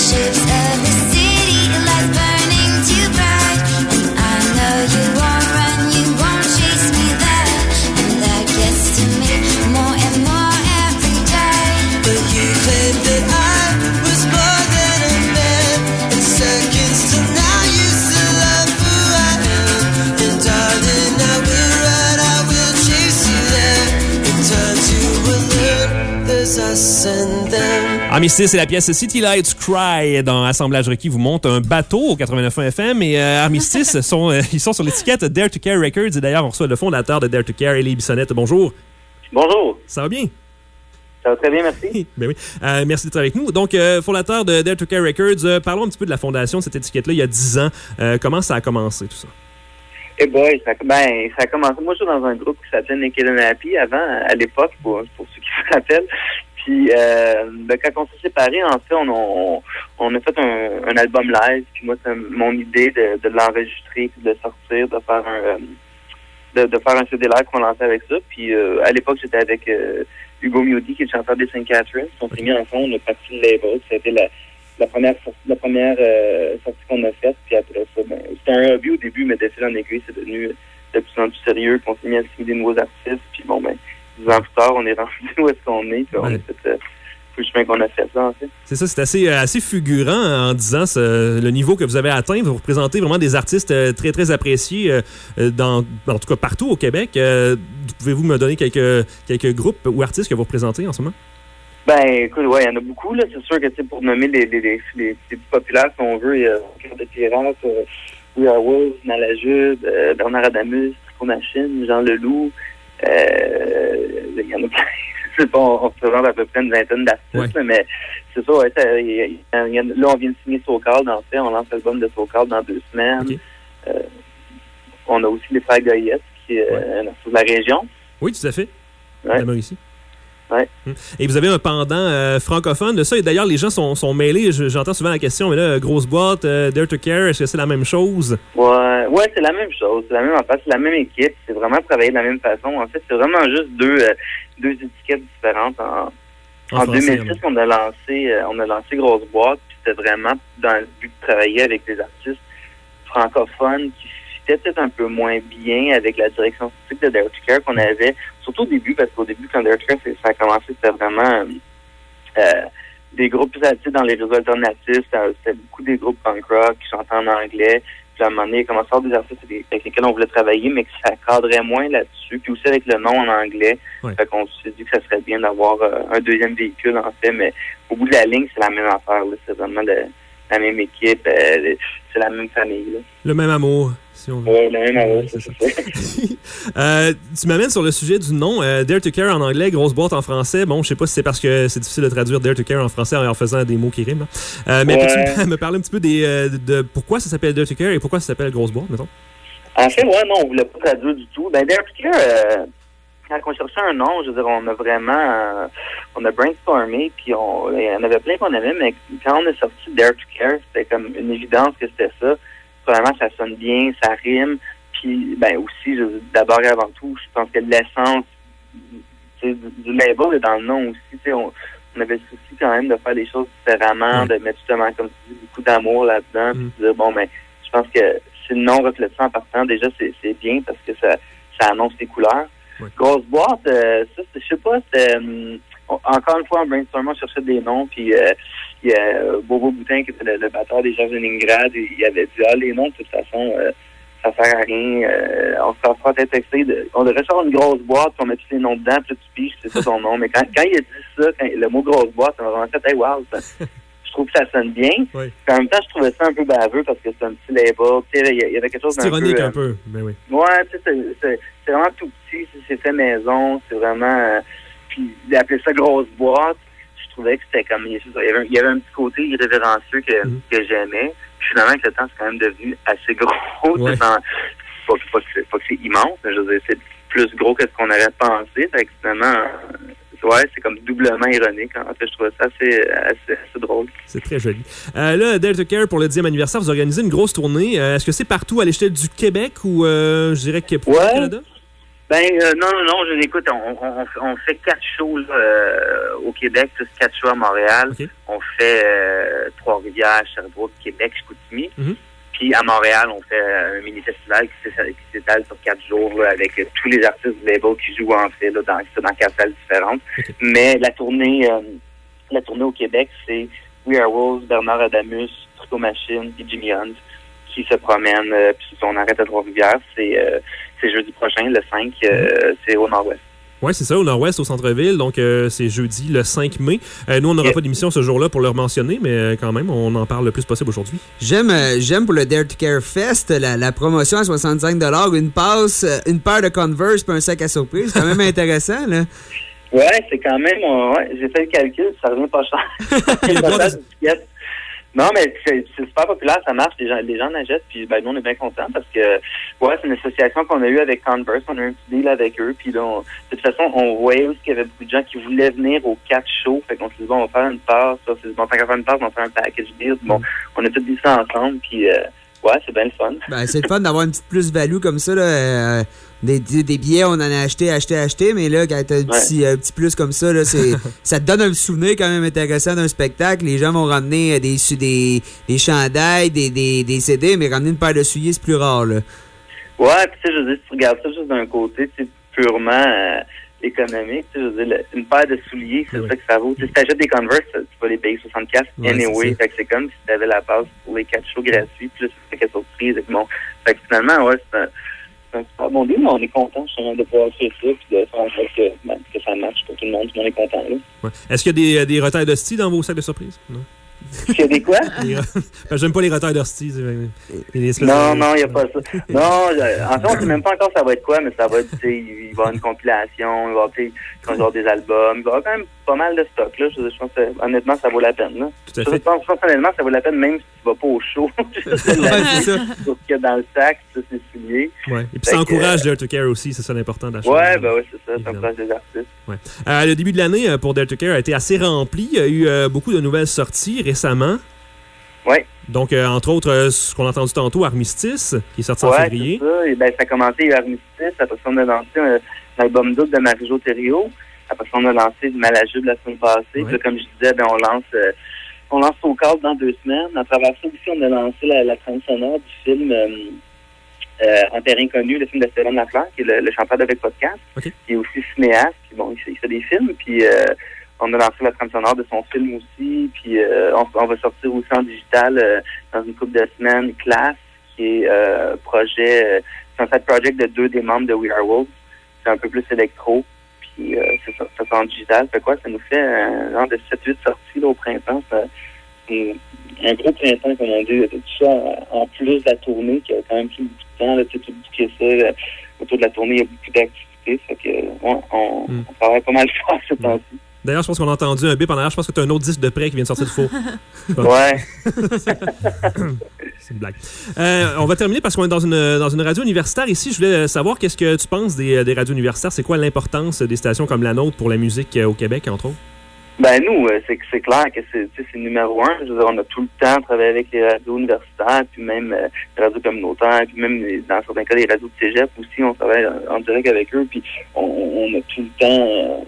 ships of the city lights burning too bright. And I know you won't run, you won't chase me there. And that gets to me more and more every day. But you claimed that I was more than a man. In seconds till now you still love who I am. And darling, I will run, I will chase you there. In time you will learn there's us and them. Armistice, c'est la pièce City Lights Cry dans Assemblage requis vous monte un bateau au quatre-vingt-neuf F M et euh, Armistice, sont, euh, ils sont sur l'étiquette Dare to Care Records et d'ailleurs on reçoit le fondateur de Dare to Care, Élie Bissonnette. Bonjour. Bonjour. Ça va bien? Ça va très bien, merci. Ben oui. Euh, merci d'être avec nous. Donc, euh, fondateur de Dare to Care Records, euh, parlons un petit peu de la fondation de cette étiquette-là il y a dix ans. Euh, comment ça a commencé tout ça? Eh boy, ça, ben, ça a commencé. Moi, je suis dans un groupe qui s'appelait Naked and Happy avant, à l'époque, pour, pour ceux qui se rappellent. Puis, euh, ben, quand on s'est séparés, en fait, on, on, on a fait un, un album live. Puis moi, c'est mon idée de, de l'enregistrer, puis de le sortir, de faire un, de, de faire un C D live qu'on lançait avec ça. Puis, euh, à l'époque, j'étais avec euh, Hugo Miodi, qui est le chanteur des Saint Catherine. On s'est mis ensemble, on a parti le label. C'était la, la première, la première euh, sortie qu'on a faite. Puis après ça, ben, c'était un hobby au début, mais de fil en aiguille, c'est devenu de plus en plus sérieux. Puis on s'est mis à signer des nouveaux artistes. Puis bon, ben, dix ans plus tard, on est rendu où est-ce qu'on est. Puis on Ouais. a fait euh, tout le chemin qu'on a fait là, en fait. C'est ça, c'est assez, euh, assez fulgurant en disant ce, le niveau que vous avez atteint. Vous représentez vraiment des artistes euh, très, très appréciés, euh, euh, dans, en tout cas partout au Québec. Euh, pouvez-vous me donner quelques, quelques groupes ou artistes que vous représentez en ce moment? Ben, écoute, ouais, il y en a beaucoup, là. C'est sûr que, tu sais, pour nommer les, les, les, les, les plus populaires, si on veut, il y a Cœur de Pirate, euh, We Are Wolves, Nalajube, euh, Bernard Adamus, Trico Machine, Jean Leloup, euh, il y en a plein. C'est pas, on, on se présente à peu près une vingtaine d'artistes, Ouais. là, mais c'est ça, ouais, ça, il y a- il y a- là, on vient de signer SoCal, en fait, on lance l'album de SoCal dans deux semaines. Okay. Euh, on a aussi les Frères Goyette, qui est euh, un artiste de la région. Oui, tout à fait. Ouais. La Mauricie. Ouais. Et vous avez un pendant euh, francophone de ça. Et d'ailleurs, les gens sont, sont mêlés. Je- j'entends souvent la question, mais là, grosse boîte, euh, Dare to Care, est-ce que c'est la même chose? Ouais, ouais, c'est la même chose. C'est la même affaire, c'est la même équipe. C'est vraiment travaillé de la même façon. En fait, c'est vraiment juste deux, euh, deux étiquettes différentes. En, En en français, deux mille six, on a lancé, euh, on a lancé Grosse Boîte. Puis c'était vraiment dans le but de travailler avec des artistes francophones qui fitaient peut-être un peu moins bien avec la direction artistique de Dare to Care qu'on avait. Surtout au début, parce qu'au début, quand Dare to Care, c'est- ça a commencé, c'était vraiment euh, des groupes plus actifs dans les réseaux alternatifs. C'était c'était beaucoup des groupes punk rock qui chantaient en anglais. Puis à un moment donné, il a commencé à avoir des artistes avec avec lesquels on voulait travailler, mais que ça cadrait moins là-dessus. Puis aussi avec le nom en anglais. Ouais. Fait qu'on s'est dit que ça serait bien d'avoir euh, un deuxième véhicule, en fait. Mais au bout de la ligne, c'est la même affaire. là. C'est vraiment le- la même équipe. euh, c'est la même famille. Là. Le même amour, si on veut. Ouais, la même amour, c'est ça. Euh, tu m'amènes sur le sujet du nom. Euh, Dare to Care en anglais, grosse boîte en français. Bon, je sais pas si c'est parce que c'est difficile de traduire Dare to Care en français en faisant des mots qui riment. là. Euh, mais Ouais. peux-tu me parler un petit peu des, euh, de pourquoi ça s'appelle Dare to Care et pourquoi ça s'appelle grosse boîte, mettons? En fait, ouais, non, on voulait pas traduire du tout. Ben, Dare to Care, euh, quand on cherchait un nom, je veux dire, on a vraiment, euh, on a brainstormé, puis on, il y en avait plein qu'on aimait, mais quand on a sorti Dare to Care, c'était comme une évidence que c'était ça. Premièrement, ça sonne bien, ça rime, puis, ben, aussi, je veux dire, d'abord et avant tout, je pense que l'essence tu sais, du, du label est dans le nom aussi, tu sais, on, on avait le souci quand même de faire les choses différemment, Mm. de mettre justement, comme tu dis, beaucoup d'amour là-dedans, Mm. puis de dire, bon, ben, je pense que si le nom reflète ça en partant, déjà, c'est, c'est bien parce que ça, ça annonce les couleurs. Ouais. Grosse boîte, euh, ça, c'est- je sais pas, c'était, hum, on- encore une fois, en brainstormant, on cherchait des noms, puis euh, il y a euh, Bobo Boutin, qui était le, le batteur des Georges de Leningrad, et il avait dit, ah, les noms, de toute façon, euh, ça sert à rien, euh, on se fera peut-être texter, de, on devrait faire une grosse boîte, puis on met tous les noms dedans, puis là, tu piges, c'est ça ton nom. Mais quand, quand il a dit ça, quand, le mot grosse boîte, ça m'a vraiment fait, hey, wow, ça, je trouve que ça sonne bien. Oui. Puis en même temps, je trouvais ça un peu baveux parce que c'est un petit label. Tu sais, il y, y avait quelque chose C'est d'un ironique peu... euh, un peu, mais oui. Ouais, tu sais, c'est- c'est c'est vraiment tout petit, c'est- c'est fait maison, c'est vraiment... euh, puis d'appeler ça grosse boîte, je trouvais que c'était comme... Il y avait, un- il y avait un petit côté irrévérencieux que, Mhm. que j'aimais. Puis finalement, avec le temps, c'est quand même devenu assez gros. Ouais. C'est dans- pas, pas, que c'est- pas que c'est immense, mais je veux dire, c'est plus gros que ce qu'on aurait pensé. Fait que finalement, euh, ouais, c'est comme doublement ironique. En fait, je trouvais ça assez, assez, assez drôle. C'est très joli. Euh, là, Dare to Care, pour le dixième anniversaire, vous organisez une grosse tournée. Euh, est-ce que c'est partout à l'échelle du Québec ou, euh, je dirais, que pour Ouais. le Canada? Ben euh, non, non, non, je l'écoute. On, on, on fait quatre shows là, euh, au Québec, plus quatre shows à Montréal. Okay. On fait euh, Trois-Rivières, Sherbrooke, Québec, Chicoutimi. Mm-hmm. Puis à Montréal, on fait un mini-festival qui s'étale sur quatre jours là, avec euh, tous les artistes du label qui jouent en fait là, dans, dans quatre salles différentes. Okay. Mais la tournée euh, la tournée au Québec, c'est We Are Wolves, Bernard Adamus, Trico Machine et Jimmy Hunt qui se promènent. Euh, puis on arrête à Trois-Rivières. C'est, euh, c'est jeudi prochain, le cinq, euh, c'est au Nord-Ouest. Oui, c'est ça, au Nord-Ouest, au centre-ville. Donc, euh, c'est jeudi, le cinq mai. Euh, nous, on n'aura yeah. pas d'émission ce jour-là pour le mentionner, mais euh, quand même, on en parle le plus possible aujourd'hui. J'aime euh, j'aime pour le Dare to Care Fest, la, la promotion à soixante-cinq dollars, une passe, euh, une paire de Converse puis un sac à surprise. C'est quand même intéressant, là. Ouais, c'est quand même... Ouais, j'ai fait le calcul, ça revient pas cher. Non, mais c'est, c'est super populaire, ça marche, les gens, les gens en achètent, puis ben, nous, on est bien contents parce que, ouais, c'est une association qu'on a eue avec Converse, on a eu un petit deal avec eux, puis là, on, de toute façon, on voyait aussi qu'il y avait beaucoup de gens qui voulaient venir aux quatre shows, fait qu'on s'est dit, bon, on va faire une passe, ça, c'est bon, tant qu'à faire une passe, on va faire un package deal, bon, on a tout dit ça ensemble, puis, euh, ouais, c'est bien le fun. Ben, c'est le fun d'avoir une petite plus-value comme ça, là, euh, Des, des billets, on en a acheté, acheté, acheté, mais là, quand t'as un petit, ouais. un petit plus comme ça, là, c'est, ça te donne un souvenir quand même intéressant d'un spectacle. Les gens vont ramener des, des, des chandails, des, des, des C D, mais ramener une paire de souliers, c'est plus rare, là. Ouais, puis tu sais, je veux dire, si tu regardes ça juste d'un côté, tu sais, purement euh, économique, tu sais, je veux dire, le, une paire de souliers, c'est ouais. ça que ça vaut. Tu sais, si t'achètes des Converse, tu vas les payer soixante-quatre ouais, anyway. Fait que c'est comme si t'avais la passe pour les quatre shows gratuits, plus le paquet surprise. Bon. Fait que finalement, ouais, c'est un... C'est un super bon deal, mais on est content justement de pouvoir faire ça et de faire en sorte que, ben, que ça marche pour tout le monde. Tout le monde est content. Là. Ouais. Est-ce qu'il y a des, des retails d'hostie dans vos sacs de surprise? Non. Est-ce qu'il y a des quoi? Des, ben, j'aime pas les retails d'hostie. Non, non, il n'y a pas ça. Non, je, en fait, on ne sait même pas encore ça va être quoi, mais ça va être, tu sais, il va y avoir une compilation, il va y avoir, tu sais, il va y avoir des albums, il va y avoir quand même pas mal de stock, là. Je, je pense que, honnêtement, ça vaut la peine, là. Tout à fait. Je pense, je pense honnêtement, ça vaut la peine même si tu vas pas au show. Juste de la vie, sur ce qu'il y a dans le sac, ça, c'est souillé. Ouais. Et puis ça encourage Dare to Care aussi, c'est ça l'important d'acheter. Ouais, ben oui, c'est ça, ça encourage les artistes. Ouais. Euh, le début de l'année pour Dare to Care a été assez rempli. Il y a eu euh, beaucoup de nouvelles sorties récemment. Oui. Donc, euh, entre autres, euh, ce qu'on a entendu tantôt, Armistice, qui est sorti ouais, en février. C'est ça. Et ben, ça a commencé Armistice. Après ça, on a lancé un, un album double de Marie-Jo Thériault. Après ça, on a lancé Malajube la semaine passée. Ouais. Puis là, comme je disais, ben, on lance euh, on lance au cadre dans deux semaines. À travers ça aussi, on a lancé la, la trame sonore du film euh, euh, En terrain connu, le film de Stéphane Lafleur, qui est le, le chanteur d'Avec Podcast, okay. qui est aussi cinéaste. Puis bon, il fait, il fait des films. Puis... Euh, on a lancé la trame sonore de son film aussi, puis euh, on, on va sortir aussi en digital euh, dans une couple de semaines, Classe, qui est euh, projet, euh, c'est un side project de deux des membres de We Are Wolves. C'est un peu plus électro, puis euh, c'est ça, ça sort en digital. Fait quoi, ça nous fait un genre de sept huit sorties là, au printemps. Ça, c'est un gros printemps, comme on dit, tout ça en plus de la tournée, qui a quand même pris beaucoup de temps, là, tu sais, tout bouquer ça. Là, autour de la tournée, il y a beaucoup d'activités. Fait que, ouais, on, mm. on travaille pas mal fort ce temps-ci. D'ailleurs, je pense qu'on a entendu un bip en arrière. Je pense que tu as un autre disque de près qui vient de sortir de faux. Ouais. C'est une blague. Euh, on va terminer parce qu'on est dans une, dans une radio universitaire ici. Je voulais savoir qu'est-ce que tu penses des, des radios universitaires. C'est quoi l'importance des stations comme la nôtre pour la musique au Québec, entre autres? Ben nous, c'est, c'est clair que c'est, c'est numéro un. Je veux dire, on a tout le temps travaillé avec les radios universitaires, puis même euh, les radios communautaires, puis même les, dans certains cas les radios de cégep aussi, on travaille en, en direct avec eux, puis on, on a tout le temps... Euh,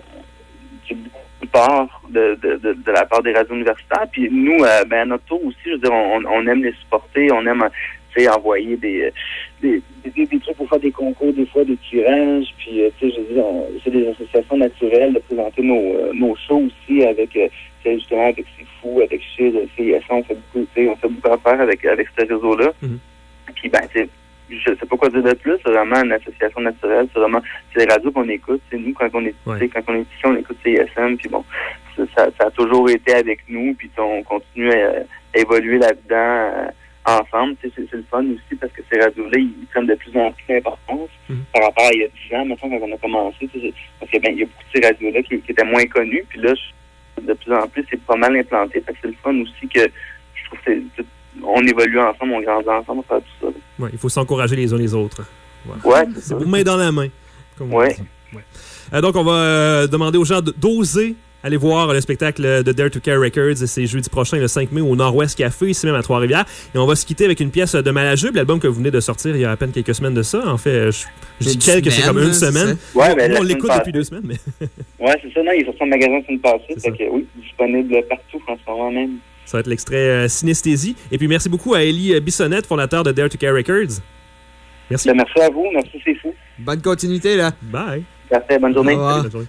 part de, de, de, de la part des radios universitaires. Puis nous, euh, ben, à notre tour aussi, je veux dire, on, on aime les supporter, on aime, tu sais, envoyer des, des, des, des trucs pour faire des concours, des fois des tirages, puis, euh, tu sais, je veux dire, on, c'est des associations naturelles de présenter nos, euh, nos shows aussi avec, euh, tu sais, justement, avec C'est Fou, avec C I S, on fait beaucoup, tu sais, on fait beaucoup d'affaires avec, avec ce réseau-là. Mm-hmm. Puis, ben, tu sais, je sais pas quoi dire de plus, c'est vraiment une association naturelle, c'est vraiment, c'est les radios qu'on écoute, c'est nous, quand on est, ouais. quand on est ici, on écoute C I S M, puis bon, ça, ça, ça a toujours été avec nous, puis on continue à, à évoluer là-dedans euh, ensemble, c'est, c'est le fun aussi, parce que ces radios-là, ils prennent de plus en plus d'importance mm-hmm. par rapport à il y a dix ans, maintenant, quand on a commencé, parce qu'il ben, y a beaucoup de ces radios-là qui, qui étaient moins connues, puis là, de plus en plus, c'est pas mal implanté, fait que c'est le fun aussi que, je trouve que c'est, on évolue ensemble, on grandit ensemble, on fait tout ça. Ouais, il faut s'encourager les uns les autres. Ouais, ouais c'est, c'est main dans la main. Comme ouais. ouais. Euh, donc, on va euh, demander aux gens de, d'oser allez voir le spectacle de Dare to Care Records. C'est jeudi prochain, le cinq mai, au Nord-Ouest Café, ici même à Trois-Rivières. Et on va se quitter avec une pièce de Malajube, l'album que vous venez de sortir il y a à peine quelques semaines de ça. En fait, je, je dis quelques, c'est comme une semaine. Ouais, ben, on l'écoute depuis deux semaines. Mais... ouais, c'est ça. Non, il est sorti en magasin la semaine passée. Fait que, oui, disponible partout en ce moment même. Ça va être l'extrait euh, Synesthésie. Et puis, merci beaucoup à Élie Bissonnette, fondateur de Dare to Care Records. Merci. Ben, merci à vous. Merci, c'est fou. Bonne continuité, là. Bye. Parfait. Bonne journée. Allez, bonne journée.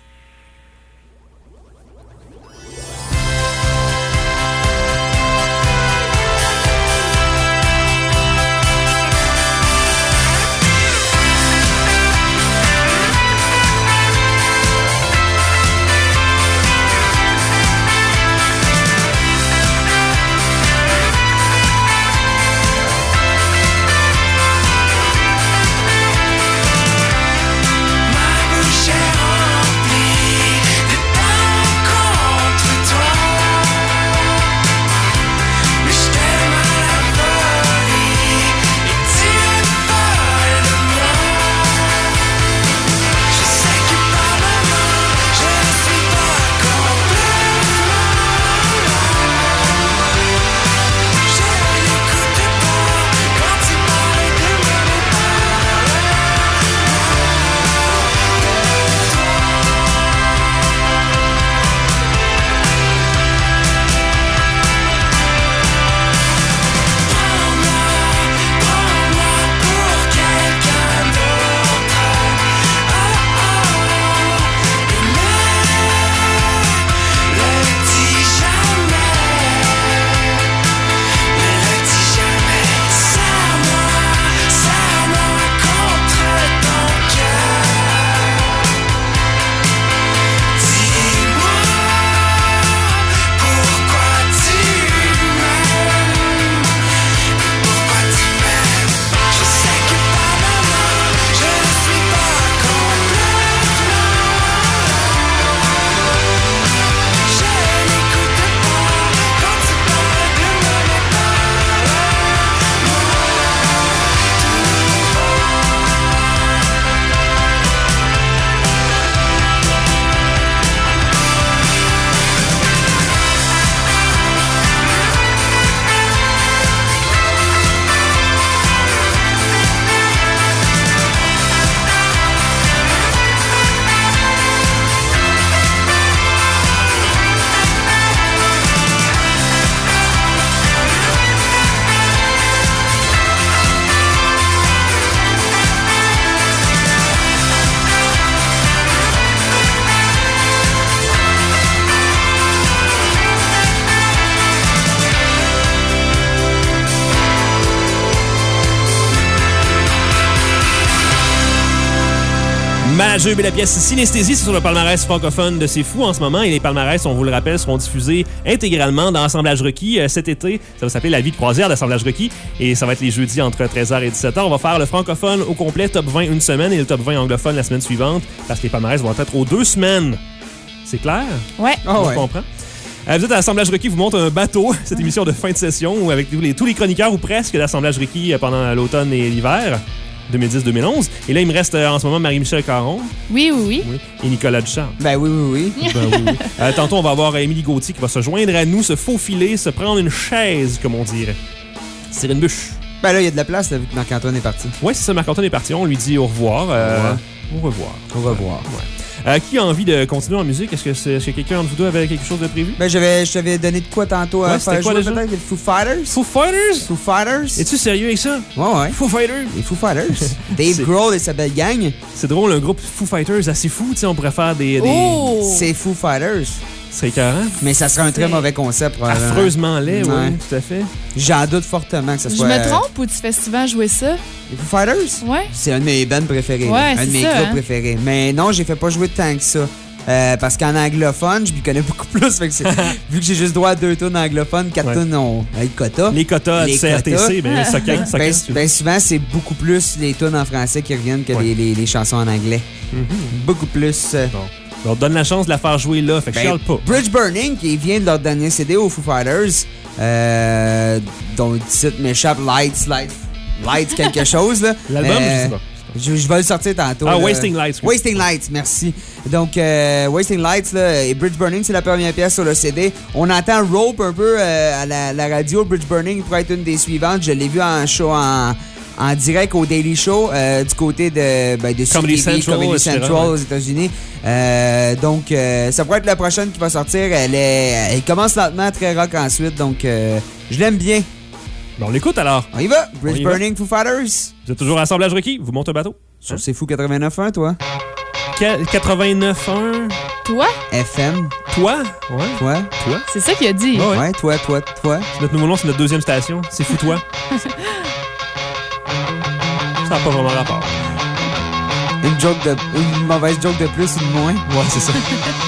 Malajube et la pièce Synesthésie, c'est sur le palmarès francophone de C'est Fou en ce moment. Et les palmarès, on vous le rappelle, seront diffusés intégralement dans Assemblage requis euh, cet été. Ça va s'appeler La vie de croisière d'Assemblage requis. Et ça va être les jeudis entre treize heures et dix-sept heures. On va faire le francophone au complet, top vingt une semaine, et le top vingt anglophone la semaine suivante, parce que les palmarès vont être aux deux semaines. C'est clair? Ouais. On ouais. comprend. Euh, vous êtes à l'Assemblage requis, vous montre un bateau, cette émission de fin de session, où avec tous les, tous les chroniqueurs, ou presque, d'Assemblage requis pendant l'automne et l'hiver. deux mille dix deux mille onze. Et là, il me reste euh, en ce moment Marie-Michel Caron. Oui, oui, oui. oui. Et Nicolas Ducharme. Ben oui, oui, oui. Ben, oui, oui. Euh, tantôt, on va avoir Émilie Gauthier qui va se joindre à nous, se faufiler, se prendre une chaise, comme on dirait. C'est une bûche. Ben là, il y a de la place, là, vu que Marc-Antoine est parti. Oui, c'est ça, Marc-Antoine est parti. On lui dit au revoir. Euh, au revoir. Au revoir. Ouais. Euh, qui a envie de continuer en musique? Est-ce que, c'est, est-ce que quelqu'un entre vous deux avait quelque chose de prévu? Ben, j'avais, je t'avais donné de quoi tantôt à ouais, faire quoi, jouer déjà? peut-être? Les Foo Fighters? Foo Fighters? Foo Fighters? Es-tu sérieux avec ça? Ouais, ouais. Foo Fighters? Les Foo Fighters. Dave Grohl et sa belle gang. C'est drôle, un groupe Foo Fighters assez fou, tu sais, on pourrait faire des... des... Oh! C'est Foo Fighters. C'est écœurant. Mais ça serait un très mauvais concept. Affreusement laid, oui, ouais. tout à fait. J'en doute fortement que ça soit... Je me trompe ou tu fais souvent jouer ça? Les Foo Fighters? Ouais. C'est un de mes bands préférés. Ouais, un de mes ça, groupes hein? préférés. Mais non, j'ai fait pas jouer tant que ça. Euh, parce qu'en anglophone, je m'y connais beaucoup plus. Fait que c'est, vu que j'ai juste droit à deux tunes anglophones, quatre ouais. tunes ont le quota. Les quotas de C R T C, ben, ça, ça, ça, ben, ben souvent, c'est beaucoup plus les tunes en français qui reviennent que ouais. les, les, les chansons en anglais. Mm-hmm. Beaucoup plus. Euh... Bon. On donne la chance de la faire jouer là, fait que ben, je chiale pas. Bridge Burning, qui vient de leur dernier C D aux Foo Fighters, euh, dont le titre m'échappe, Lights, Lights, Lights quelque chose. Là. L'album, euh, je sais pas. Je, je vais le sortir tantôt. Ah, là. Wasting Lights. Oui. Wasting Lights, merci. Donc, euh, Wasting Lights, là, et Bridge Burning, c'est la première pièce sur le C D. On entend Rope un peu euh, à la, la radio. Bridge Burning pourrait être une des suivantes. Je l'ai vu en show en, en direct au Daily Show euh, du côté de, ben, de Comedy C T V, Central, Comedy et cetera, Central ouais. aux États-Unis. Euh, donc, euh, ça pourrait être la prochaine qui va sortir. Elle, est, elle commence lentement, très rock ensuite. Donc, euh, je l'aime bien. Ben, on l'écoute alors. On y va. Bridge On y va. Burning, Foo Fighters. Vous êtes toujours à Assemblage Requis. Vous montez un bateau. Sur C'est Fou quatre-vingt-neuf point un, toi. quatre-vingt-neuf point un. Toi? F M. Toi? Ouais. Toi? Toi? C'est ça qu'il a dit. Ouais, ouais. Ouais, toi, toi, toi. C'est notre nouveau nom, c'est notre deuxième station. C'est Fou Toi. Ça n'a pas vraiment rapport. Une joke de, une mauvaise joke de plus ou de moins. Ouais, c'est ça.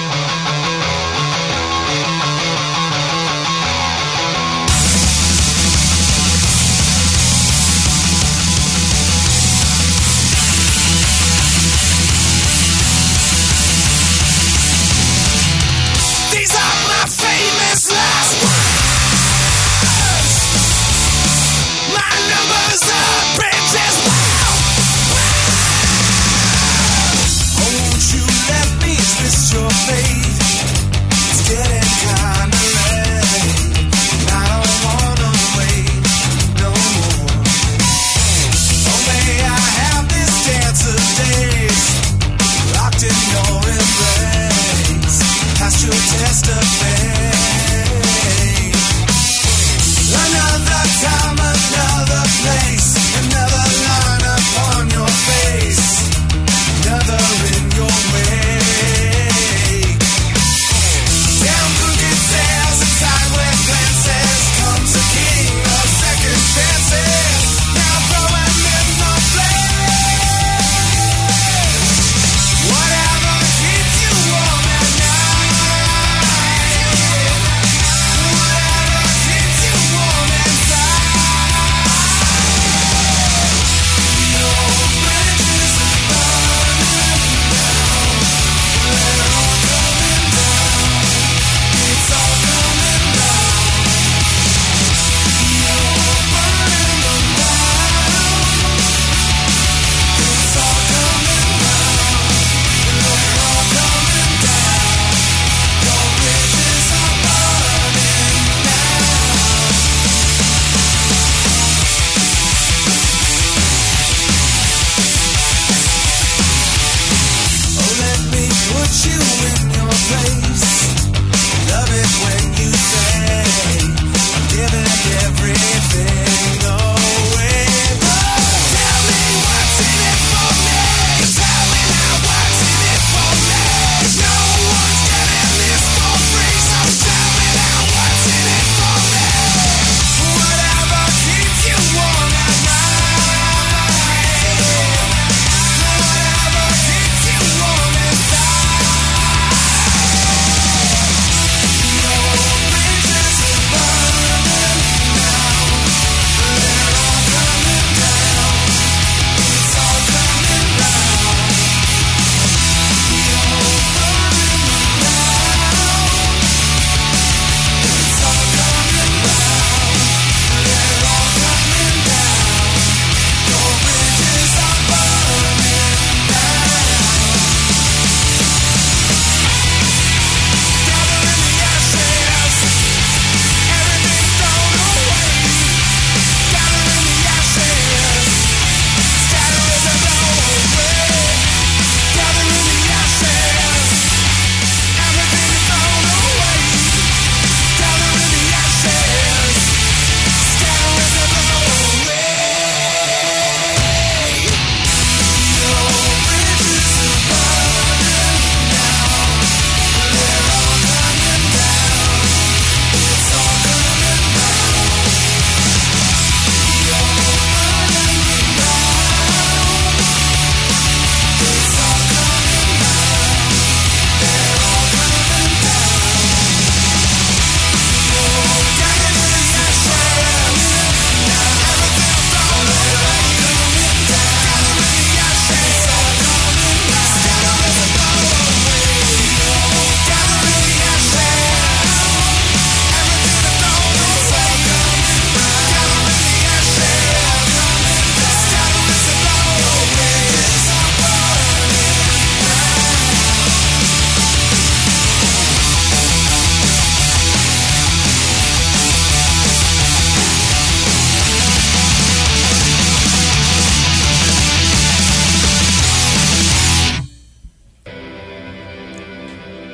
These are my famous last words. My numbers are bridges. Oh, won't you let me twist your face?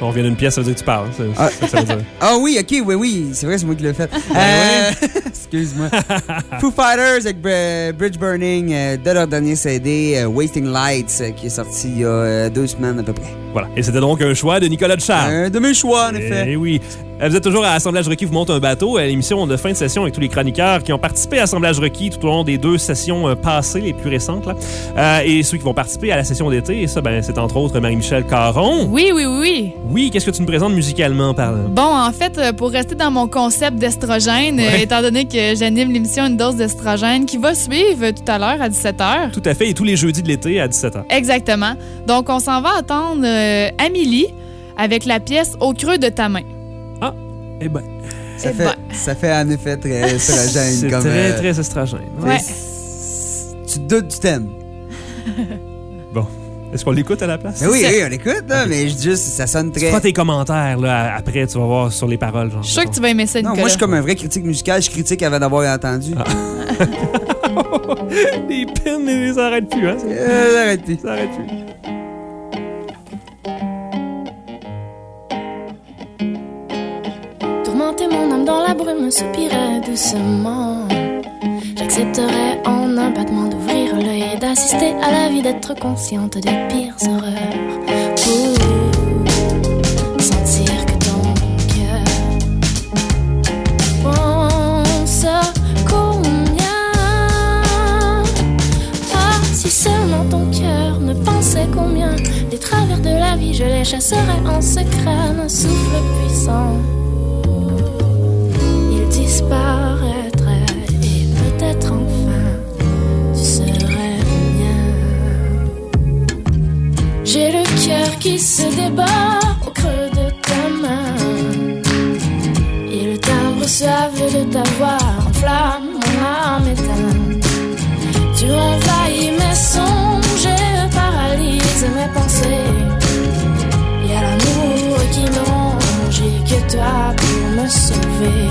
on revient d'une pièce, ça veut dire que tu parles. C'est, ah. c'est ça que ça veut dire. Ah oui, ok, oui, oui. C'est vrai, c'est moi qui l'ai fait. Euh, excuse-moi. Foo Fighters avec Br- Bridge Burning, euh, de leur dernier C D, euh, Wasting Lights, euh, qui est sorti il y a euh, deux semaines à peu près. Voilà. Et c'était donc un choix de Nicolas Ducharme. Un de mes choix, en effet. Eh oui. Vous êtes toujours à Assemblage requis, vous monte un bateau. L'émission de fin de session avec tous les chroniqueurs qui ont participé à Assemblage requis tout au long des deux sessions passées, les plus récentes. Là. Euh, et ceux qui vont participer à la session d'été. Et ça, ben, c'est entre autres Marie-Michel Caron. Oui, oui, oui. Oui, qu'est-ce que tu nous présentes musicalement parlant? Bon, en fait, pour rester dans mon concept d'estrogène, ouais. euh, étant donné que j'anime l'émission Une dose d'estrogène qui va suivre tout à l'heure à dix-sept heures. Tout à fait. Et tous les jeudis de l'été à dix-sept heures. Exactement. Donc, on s'en va attendre euh, Amélie avec la pièce Au creux de ta main. Ah, eh ben. Ça, eh fait, ben. ça fait en effet très estrogène. C'est comme, très, euh, très estrogène. Ouais. Tu te doutes du thème. Bon. Est-ce qu'on l'écoute à la place? Mais oui, oui, on l'écoute, là, okay. Mais juste, ça sonne très... Tu feras tes commentaires là, après, tu vas voir sur les paroles. Genre, je suis sûr que tu vas aimer ça, Nicolas. Non, moi, je suis comme un vrai critique musical. Je critique avant d'avoir entendu. Ah. Les pins, mais ça arrête plus, hein? Euh, ça arrête plus. Ça arrête plus. Tourmenter mon âme dans la brume, soupirait doucement. J'accepterais en un battement d'ouvrir l'œil et d'assister à la vie, d'être consciente des pires horreurs. Pour sentir que ton cœur pense combien. Ah, si seulement ton cœur ne pensait combien. Des travers de la vie, je les chasserais en secret, un souffle puissant. Il disparaîtrait et peut-être enfin tu serais mien. J'ai le cœur qui se débat au creux de ta main et le timbre suave de ta voix enflamme mon âme éteinte. Tu envahis mes songes et paralyses mes pensées. Il y a l'amour qui me ronge et que toi pour me sauver.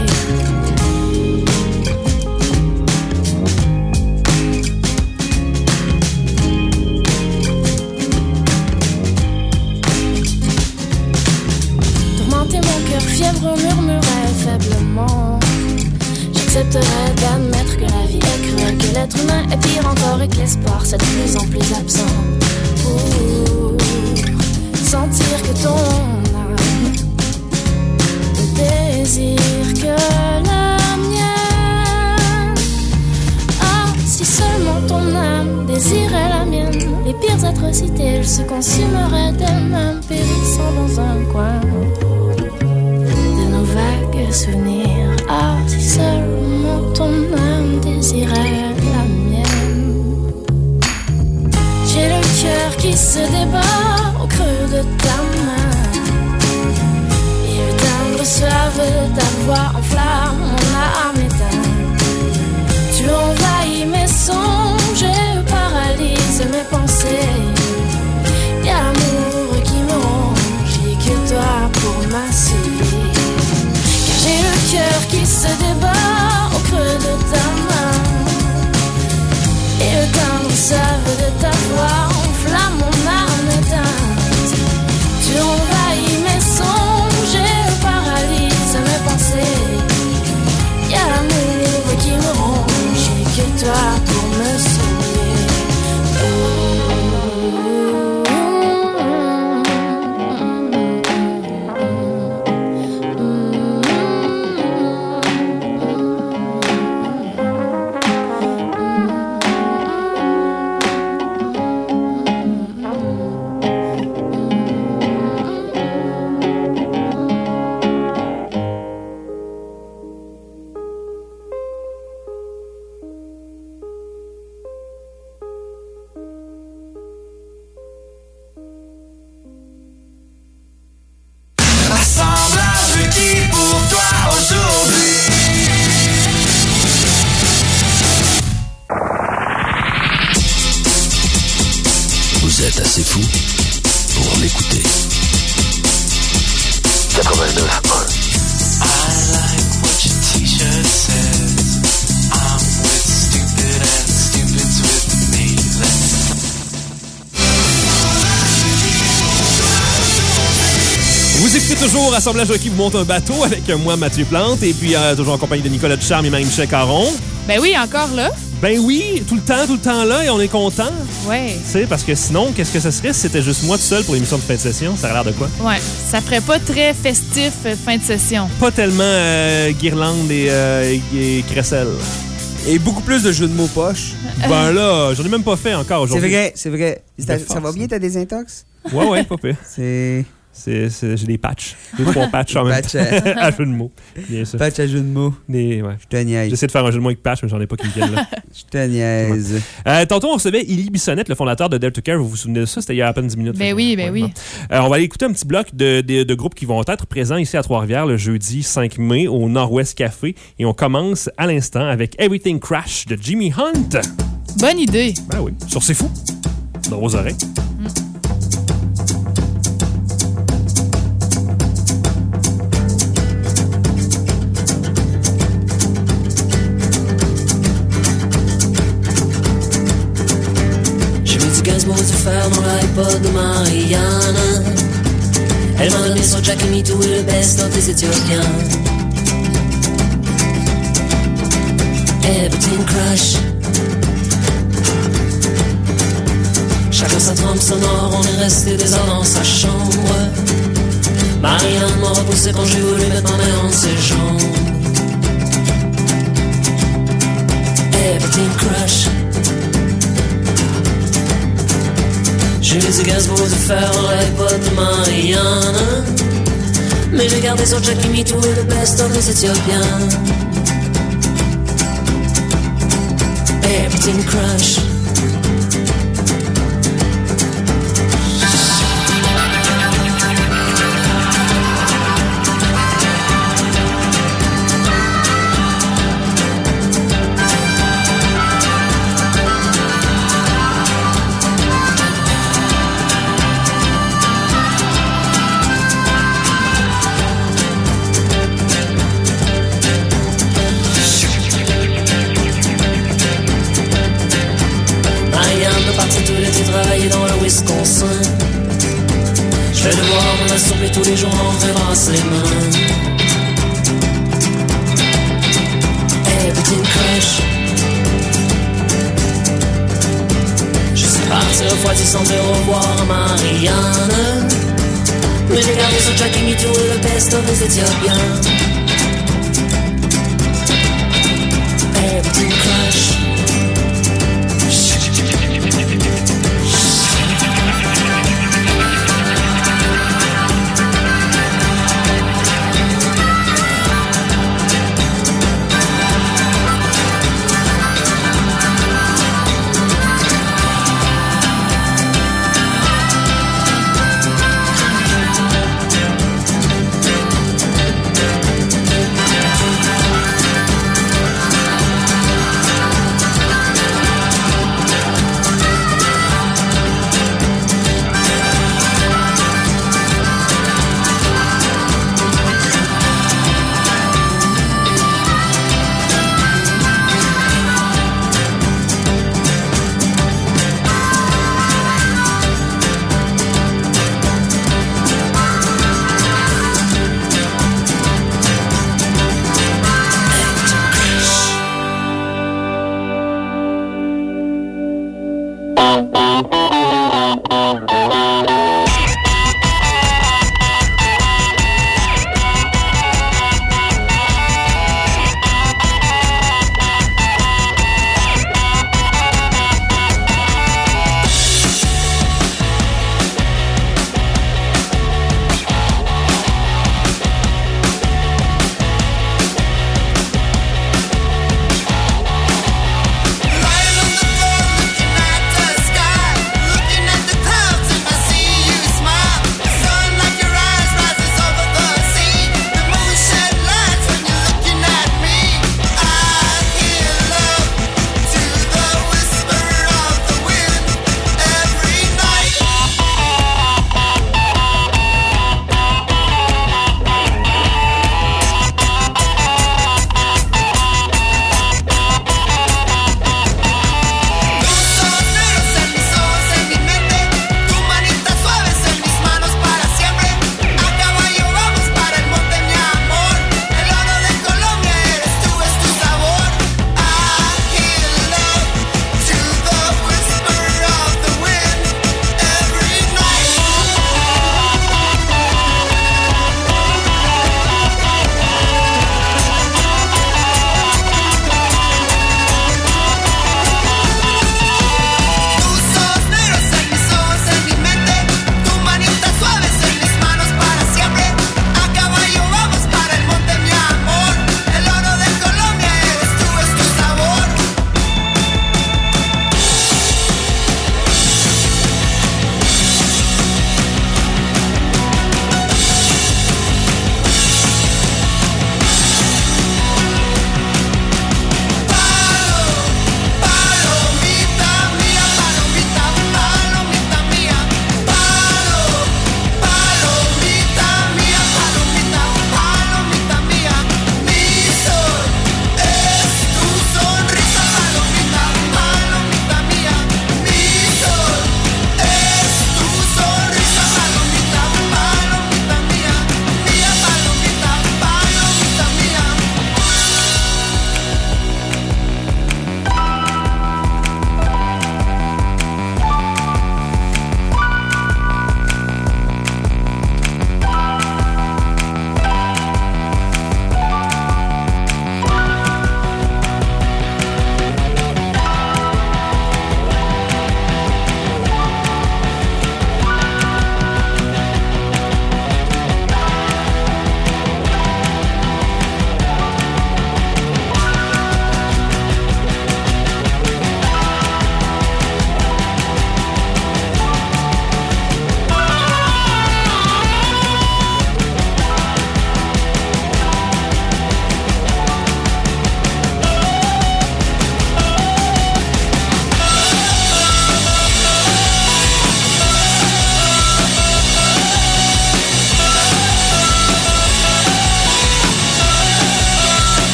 Tourmenter mon cœur, fièvre murmurait faiblement. J'accepterais d'admettre que la vie est cruelle, que l'être humain est pire encore et que l'espoir c'est de plus en plus absent. Pour sentir que ton âme ne désire que la mienne. Ah, si seulement ton âme désirait la mienne, les pires atrocités, elles se consumeraient d'elles-mêmes, périssant dans un coin de nos vagues souvenirs. Ah, si seulement ton âme désirait la mienne. J'ai le cœur qui se débat au creux de ta main et le timbre suave de ta voix enflamme mon âme éteinte. Tu envahis mes songes et paralyses mes pensées. Y'a l'amour qui me ronge et que toi pour m'assurer. Car j'ai le cœur qui se débat au creux de ta main et le timbre suave de ta voix enflamme mon âme éteinte. Tu envahis mes songes et paralyses mes pensées. Y'a l'amour qui me ronge et que toi pour me sauver. Vous êtes assez fou pour l'écouter. quatre-vingt-neuf un. I like what your t-shirt says. I'm with stupid and stupid's with me. Vous toujours, Assemblage Hockey vous monte un bateau avec moi, Mathieu Plante, et puis euh, toujours en compagnie de Nicolas Ducharme et Marie-Michel Caron. Ben oui, encore là. Ben oui, tout le temps, tout le temps là, et on est content. Ouais. Tu sais, parce que sinon, qu'est-ce que ça serait si c'était juste moi tout seul pour l'émission de fin de session? Ça a l'air de quoi? Ouais, ça ferait pas très festif euh, fin de session. Pas tellement euh, guirlande et, euh, et crécelle. Et beaucoup plus de jeux de mots poches. Ben là, j'en ai même pas fait encore aujourd'hui. C'est vrai, c'est vrai. Ça, De ça force, va bien hein. ta désintox? Ouais, ouais, pas pire. C'est... C'est, c'est, j'ai des patchs. Deux, trois patchs en même Patch temps. à- à jeu de mots. Bien sûr. Patch à jeu de mots. Des, ouais. Je te niaise. J'essaie de faire un jeu de mots avec patch, mais j'en ai pas qui me viennent là. Je te niaise. Euh, tantôt, on recevait Élie Bissonnette, le fondateur de Dare to Care. Vous vous souvenez de ça? C'était il y a à peine dix minutes. Ben oui, ben oui. Euh, on va aller écouter un petit bloc de, de, de groupes qui vont être présents ici à Trois-Rivières le jeudi cinq mai au Nord-Ouest Café. Et on commence à l'instant avec Everything Crash de Jimmy Hunt. Bonne idée. Ben oui. Sur C'est Fou. Dans vos oreilles. Gainsbourg du fer dans l'iPod de Marianne. Elle m'a donné son Jack and Me Too et le best-of des Éthiopiens. Everything crash. Chacun sa trompe sonore, on est resté des heures dans sa chambre. Marianne m'a repoussé quand j'ai voulu mettre ma main entre ses jambes. Everything crash. J'ai mis du Gainsbourg de fer dans l'iPod de Marianne. Mais j'ai gardé son Jack and Me Too et le best-of des Éthiopiens. Everything crash. Dans le Wisconsin, je vais devoir me masturber tous les jours en rebrasse les mains. Everything crash. Je suis parti refroidi sans dire au revoir à Marianne. Mais j'ai gardé son Jack and Me Too et le best-of des Éthiopiens. Everything crash.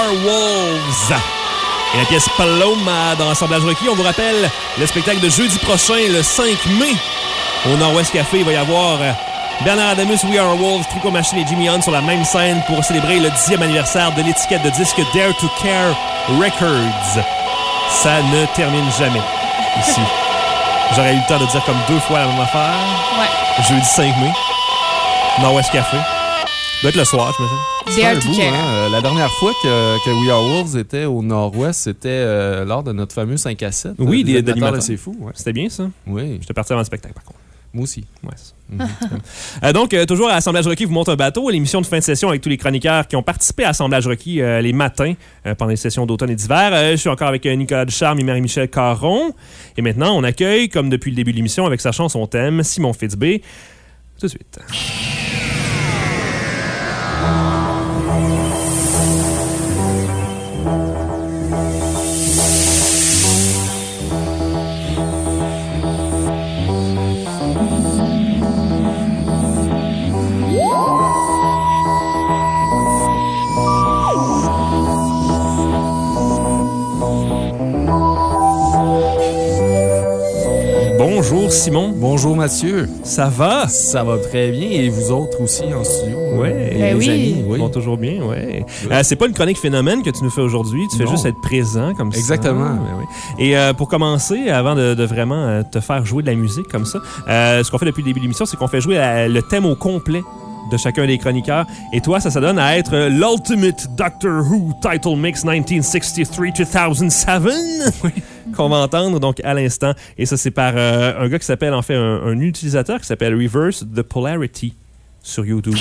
Are Wolves. Et la pièce Paloma dans Assemblage Requis. On vous rappelle le spectacle de jeudi prochain, le cinq mai, au Nord-Ouest Café. Il va y avoir Bernard Adamus, We Are Wolves, Tricot Machine et Jimmy Hunt sur la même scène pour célébrer le dixième anniversaire de l'étiquette de disque Dare to Care Records. Ça ne termine jamais ici. J'aurais eu le temps de dire comme deux fois la même affaire. Ouais. Jeudi cinq mai, Nord-Ouest Café. Doit être le soir, je me dis. C'est un bout, hein? Euh, la dernière fois que, que We Are Wolves était au Nord-Ouest, c'était euh, lors de notre fameux cinq à sept. Oui, des animateurs. C'est fou. Ouais. C'était bien, ça? Oui. J'étais parti avant le spectacle, par contre. Moi aussi. Ouais, c'est ça. Mm-hmm. euh, donc, euh, toujours à Assemblage Requis, vous monte un bateau. L'émission de fin de session avec tous les chroniqueurs qui ont participé à Assemblage Requis euh, les matins euh, pendant les sessions d'automne et d'hiver. Euh, je suis encore avec euh, Nicolas Ducharme et Marie-Michel Caron. Et maintenant, on accueille, comme depuis le début de l'émission, avec sa chanson thème, Simon Fitzbé. Tout de suite. Bonjour Simon. Bonjour Mathieu. Ça va? Ça va très bien. Et vous autres aussi en studio? Oui. Ben oui. Amis, oui. Ils vont toujours bien, oui. Euh, c'est pas une chronique phénomène que tu nous fais aujourd'hui. Tu fais Non. juste être présent comme Exactement. ça. Exactement. Et euh, pour commencer, avant de, de vraiment euh, te faire jouer de la musique comme ça, euh, ce qu'on fait depuis le début de l'émission, c'est qu'on fait jouer la- le thème au complet de chacun des chroniqueurs. Et toi, ça, ça donne à être euh, l'Ultimate Doctor Who Title Mix dix-neuf soixante-trois deux mille sept qu'on va entendre donc à l'instant. Et ça, c'est par euh, un gars qui s'appelle, en fait, un, un utilisateur qui s'appelle Reverse the Polarity sur YouTube.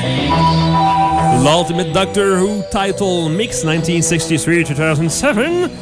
L'Ultimate Doctor Who Title Mix dix-neuf soixante-trois deux mille sept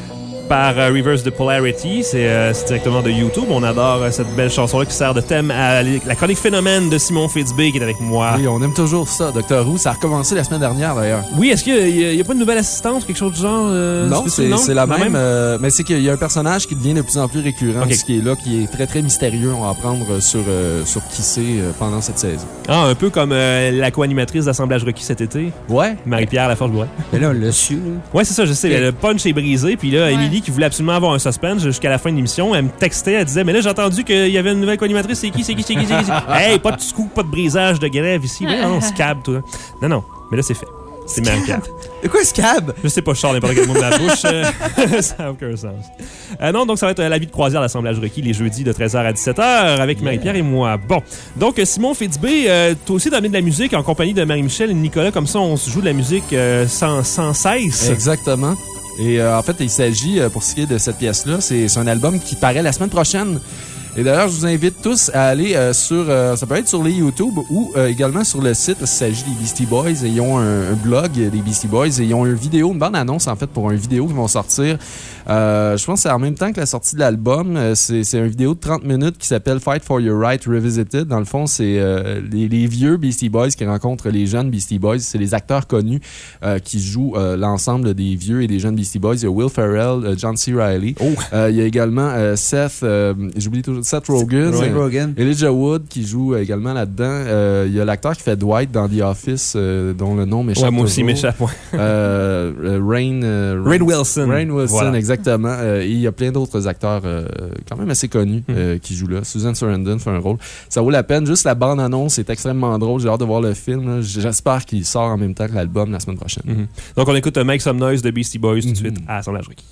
par euh, Reverse the Polarity. C'est euh, directement de YouTube. On adore euh, cette belle chanson-là qui sert de thème à la chronique Phénomène de Simon Fitzbé qui est avec moi. Oui, on aime toujours ça, Docteur Who. Ça a recommencé la semaine dernière, d'ailleurs. Oui, est-ce qu'il n'y a, a pas de nouvelle assistance, quelque chose du genre? Euh, non, c'est, non, c'est la même. même? Euh, mais c'est qu'il y a un personnage qui devient de plus en plus récurrent, okay. ce qui est là, qui est très, très mystérieux. On va apprendre sur, euh, sur qui c'est euh, pendant cette saison. Ah, un peu comme euh, la co-animatrice d'Assemblage requis cet été. Ouais. Marie-Pierre Laforge-Bourret. Mais là, on l'a su. Ouais, c'est ça, je sais. Okay. Le punch est brisé. Puis là, ouais. Émilie, qui voulait absolument avoir un suspense jusqu'à la fin de l'émission, elle me textait, elle disait, mais là, j'ai entendu qu'il y avait une nouvelle co-animatrice. C'est qui, c'est qui, c'est qui, c'est qui? Hey, pas de scoop, pas de brisage de grève ici. Ouais, non, scab, tout. Non, non. Mais là, c'est fait. C'est Marie-Pierre. De quoi, scab? Je sais pas, je sors n'importe quel mot de la bouche. Ça n'a aucun sens. Euh, non, donc ça va être la vie de croisière à l'Assemblage requis les jeudis de treize heures à dix-sept heures avec yeah. Marie-Pierre et moi. Bon. Donc, Simon Fitzbé, euh, toi aussi, t'as amené de la musique en compagnie de Marie-Michel et de Nicolas. Comme ça, on se joue de la musique euh, sans, sans cesse. Exactement. Et euh, en fait, il s'agit, pour ce qui est de cette pièce-là, c'est, c'est un album qui paraît la semaine prochaine. Et d'ailleurs, je vous invite tous à aller euh, sur... Euh, ça peut être sur les YouTube ou euh, également sur le site. Il s'agit des Beastie Boys. Et ils ont un, un blog des Beastie Boys. Et ils ont une vidéo, une bande-annonce, en fait, pour une vidéo qui vont sortir. Euh, je pense que c'est en même temps que la sortie de l'album. Euh, c'est, c'est une vidéo de trente minutes qui s'appelle Fight for Your Right Revisited. Dans le fond, c'est euh, les, les vieux Beastie Boys qui rencontrent les jeunes Beastie Boys. C'est les acteurs connus euh, qui jouent euh, l'ensemble des vieux et des jeunes Beastie Boys. Il y a Will Ferrell, euh, John C. Reilly. Oh. Euh, il y a également euh, Seth... Euh, j'oublie toujours... Seth Rogen, Rogen. Rogen. Elijah Wood qui joue également là-dedans. Euh, il y a l'acteur qui fait Dwight dans The Office, euh, dont le nom m'échappe. Ouais, moi aussi toujours. m'échappe. Ouais. Euh, Rain, euh, Rain Wilson. Rain Wilson, voilà. Exactement. Euh, et il y a plein d'autres acteurs euh, quand même assez connus mm. euh, qui jouent là. Susan Sarandon fait un rôle. Ça vaut la peine. Juste la bande-annonce est extrêmement drôle. J'ai hâte de voir le film. Là. J'espère qu'il sort en même temps que l'album la semaine prochaine. Mm-hmm. Donc on écoute Make Some Noise de Beastie Boys tout de mm-hmm. suite à Assemblage requis.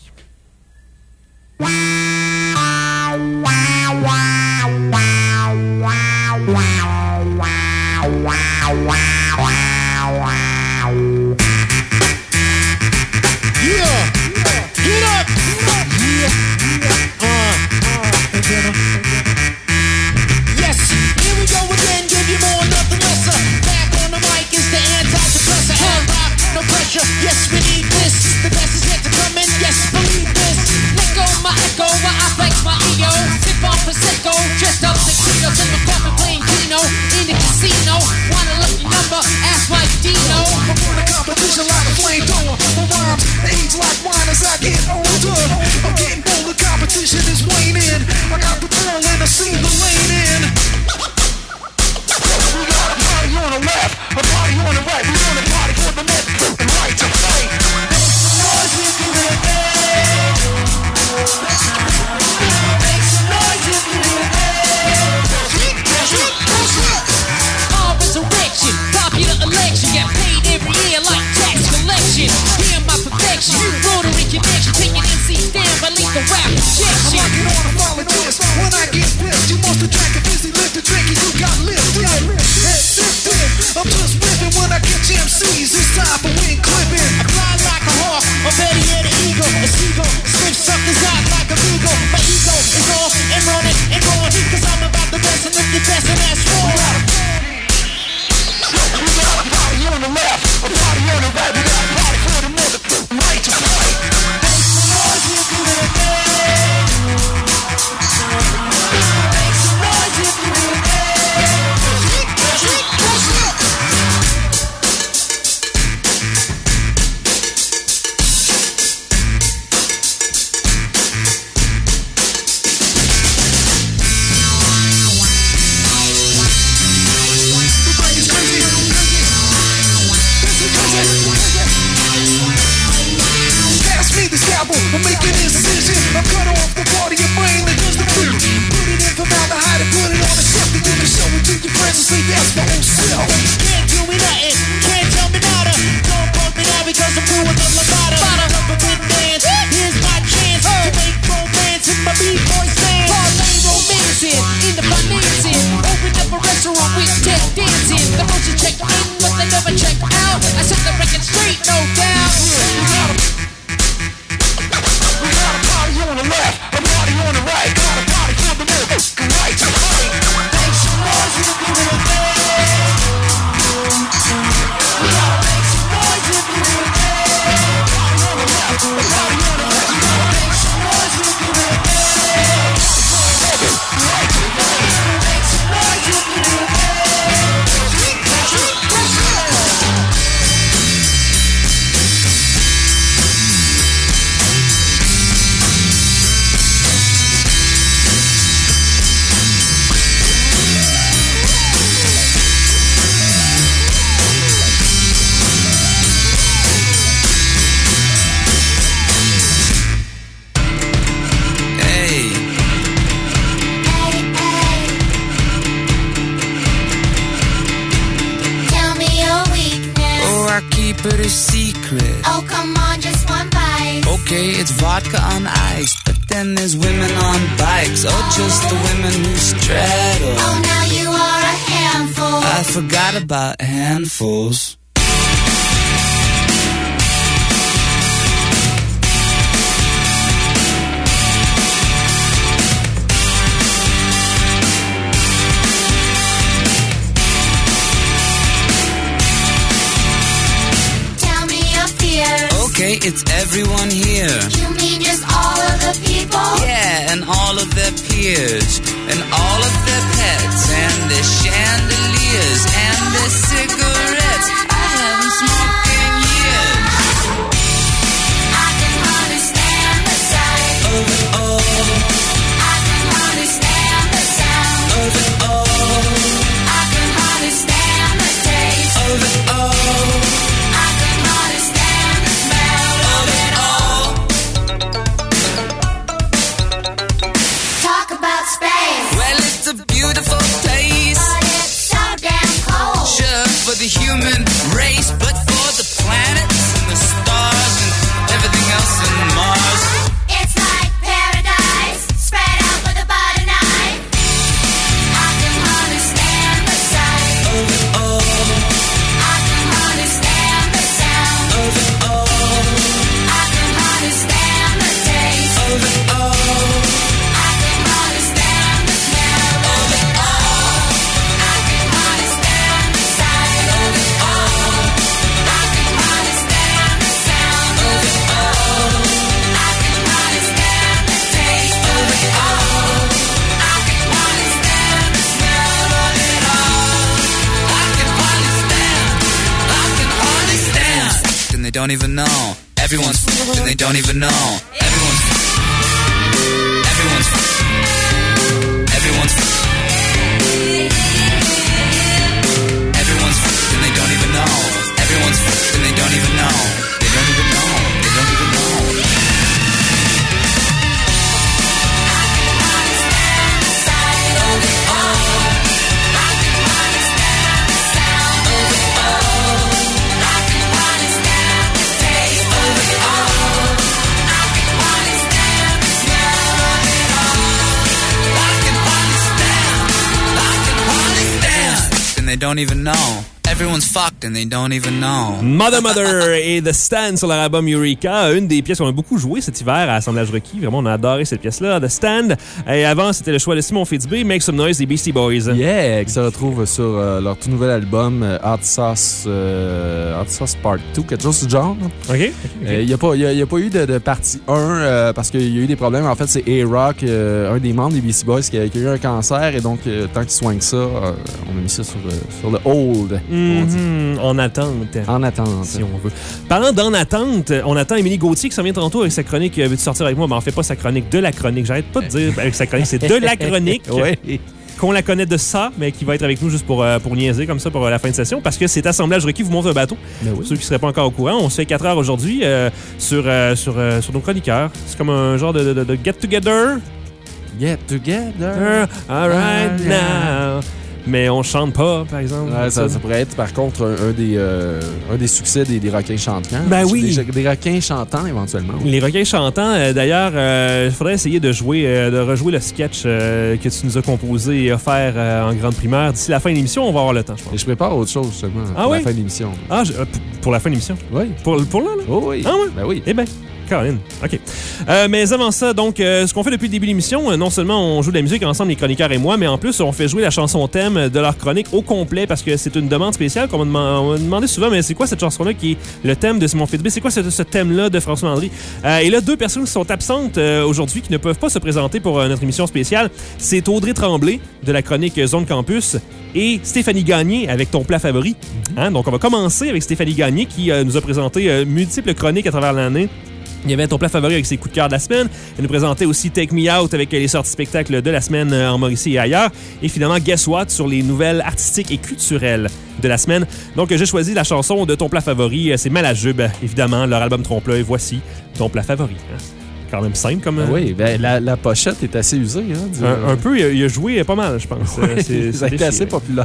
Yes, we need this. The best is yet to come in. Yes, believe this. Let go my echo while I flex my ego. Sip on Prosecco, dressed up tuxedos in my coffin playing Keno in the casino. Want a lucky number? Ask Mike Dino. Before the competition like a flamethrower. My rhymes age like wine as I get older. I'm getting bolder. Competition is waning. I got the ball and I see the lane in. We got a party on the left, a party on the right. We want a party for the left and right to fight. Make some noise if you do it. Make some noise if you do it. All resurrection, popular election. Get paid every year like tax collection. Hear my perfection, rotary connection. Taking M Cs down by lethal rap injection. I'm rocking on a volunteers. When I get pissed, you must attract a busy lift to drink and you got lifted. Head lifted. I'm just ripping when I catch M Cs. It's time for wing clipping. I fly like a hawk, or better yet an eagle, a seagull. Sniff something's out like a beagle. My ego is off and running and going. Cause I'm about the best and if you're best and that's wrong. We got a party on the left, a party on the right. We got a party for the mother right to fight. Make some noise if you do it. Make some noise if you do it. I'm making an incision. I'm cut off the part of your brain that does the food. Put it in formaldehyde and put it on a shelf. You can show it to your friends and say that's my own self. Can't do me nothing, can't tell me nada. Don't pump me now because I'm doing the Lombardo. Rubber band dance, here's my chance to make romance in my B-boy stand. Parlay romancing in the financing. Open up a restaurant with tech dancing. The motion check in, but they never check out. I set the record straight, no doubt. We got a party on the left, a Okay, it's vodka on ice, but then there's women on bikes. Oh, just the women who straddle. Oh, now you are a handful. I forgot about handfuls. Tell me your fears. Okay, it's everyone here. You mean just all of the people? Yeah, and all of their peers, and all of their pets, and their chandeliers, and their cigarettes. I haven't smoked in years. I can understand the sight of it all. I can understand the sound of it all. I can understand the taste of it all. I can understand the smell of it all. Talk about space. Well, it's a beautiful place, but it's so damn cold. Sure, for the human race, but for the planets and the stars and everything else in Mars. It's like paradise spread out with a butter knife. I can understand the sight of it all. I can understand the sound of it all. I can understand the taste of it all. I can understand the smell of it all. I can understand the sight of it all. I can understand the sound of it all. I can understand the taste of it all. I can understand the smell of it all. I can understand. I can understand. And they don't even know. Everyone's f- and they don't even know. Everyone's f- Everyone's f- Everyone's f- Everyone's f- and they don't even know. Everyone's f- and they don't even know. They don't even know. They don't even know. And they don't even know. Everyone's fucked and they don't even know. Mother Mother et The Stand sur leur album Eureka, une des pièces qu'on a beaucoup joué cet hiver à Assemblage Requis. Vraiment, on a adoré cette pièce-là, The Stand. Et avant, c'était le choix de Simon Fitzbé, Make Some Noise des Beastie Boys. Yeah, qui se retrouve sur euh, leur tout nouvel album euh, Hot Sauce, euh, Hot Sauce Part deux, quelque chose du genre. OK. Il okay. n'y okay. euh, a, a, a pas eu de, de partie un euh, parce qu'il y a eu des problèmes. En fait, c'est A-Rock, euh, un des membres des Beastie Boys, qui a, qui a eu un cancer et donc, euh, tant qu'il soigne ça, euh, on a mis ça sur, euh, sur le hold. Mm-hmm. En attente. En attente. Si on veut. Parlant d'en attente, on attend Émilie Gauthier qui s'en vient tantôt avec sa chronique. Veux-tu sortir avec moi? Ben, on fait pas sa chronique, de la chronique. J'arrête pas de dire avec sa chronique, c'est de la chronique. Oui. Qu'on la connaît de ça, mais qui va être avec nous juste pour, euh, pour niaiser comme ça pour euh, la fin de session, parce que c'est Assemblage Requis vous montre un bateau. Ben oui. Ceux qui ne seraient pas encore au courant, on se fait quatre heures aujourd'hui euh, sur, euh, sur, euh, sur nos chroniqueurs. C'est comme un genre de, de, de get-together. Get-together. All right now. Mais on chante pas, par exemple. Ouais, ça, ça pourrait être, par contre, un, un, des, euh, un des succès des, des requins chantants. Ben oui. Des, des requins chantants, éventuellement. Les requins chantants, euh, d'ailleurs, il euh, faudrait essayer de jouer, euh, de rejouer le sketch euh, que tu nous as composé et offert euh, en grande primaire. D'ici la fin de l'émission, on va avoir le temps, je pense. Et je prépare autre chose, seulement, ah, pour oui? la fin de l'émission. Ah, je, euh, pour la fin de l'émission? Oui. Pour, pour là, là? Oh oui. Ah oui? Ben oui. Eh bien. Caroline. OK. Euh, mais avant ça, donc, euh, ce qu'on fait depuis le début de l'émission, euh, non seulement on joue de la musique ensemble, les chroniqueurs et moi, mais en plus, on fait jouer la chanson thème de leur chronique au complet parce que c'est une demande spéciale qu'on m'a demandé souvent, mais c'est quoi cette chanson-là qui est le thème de Simon Fitzbé? C'est quoi ce, ce thème-là de François Landry? Euh, et là, deux personnes qui sont absentes euh, aujourd'hui, qui ne peuvent pas se présenter pour euh, notre émission spéciale, c'est Audrey Tremblay de la chronique Zone Campus et Stéphanie Gagné avec Ton plat favori. Hein? Donc, on va commencer avec Stéphanie Gagné qui euh, nous a présenté euh, multiples chroniques à travers l'année. Il y avait Ton plat favori avec ses coups de cœur de la semaine. Elle nous présentait aussi Take Me Out avec les sorties spectacles de la semaine en Mauricie et ailleurs. Et finalement, Guess What sur les nouvelles artistiques et culturelles de la semaine. Donc, j'ai choisi la chanson de Ton plat favori. C'est Malajube, évidemment, leur album Trompe-l'œil. Voici Ton plat favori. Hein? Quand même simple comme... Ah oui, ben, la, la pochette est assez usée. Hein, du... un, un peu, il a, il a joué pas mal, je pense. Oui, c'est, ça a été assez populaire.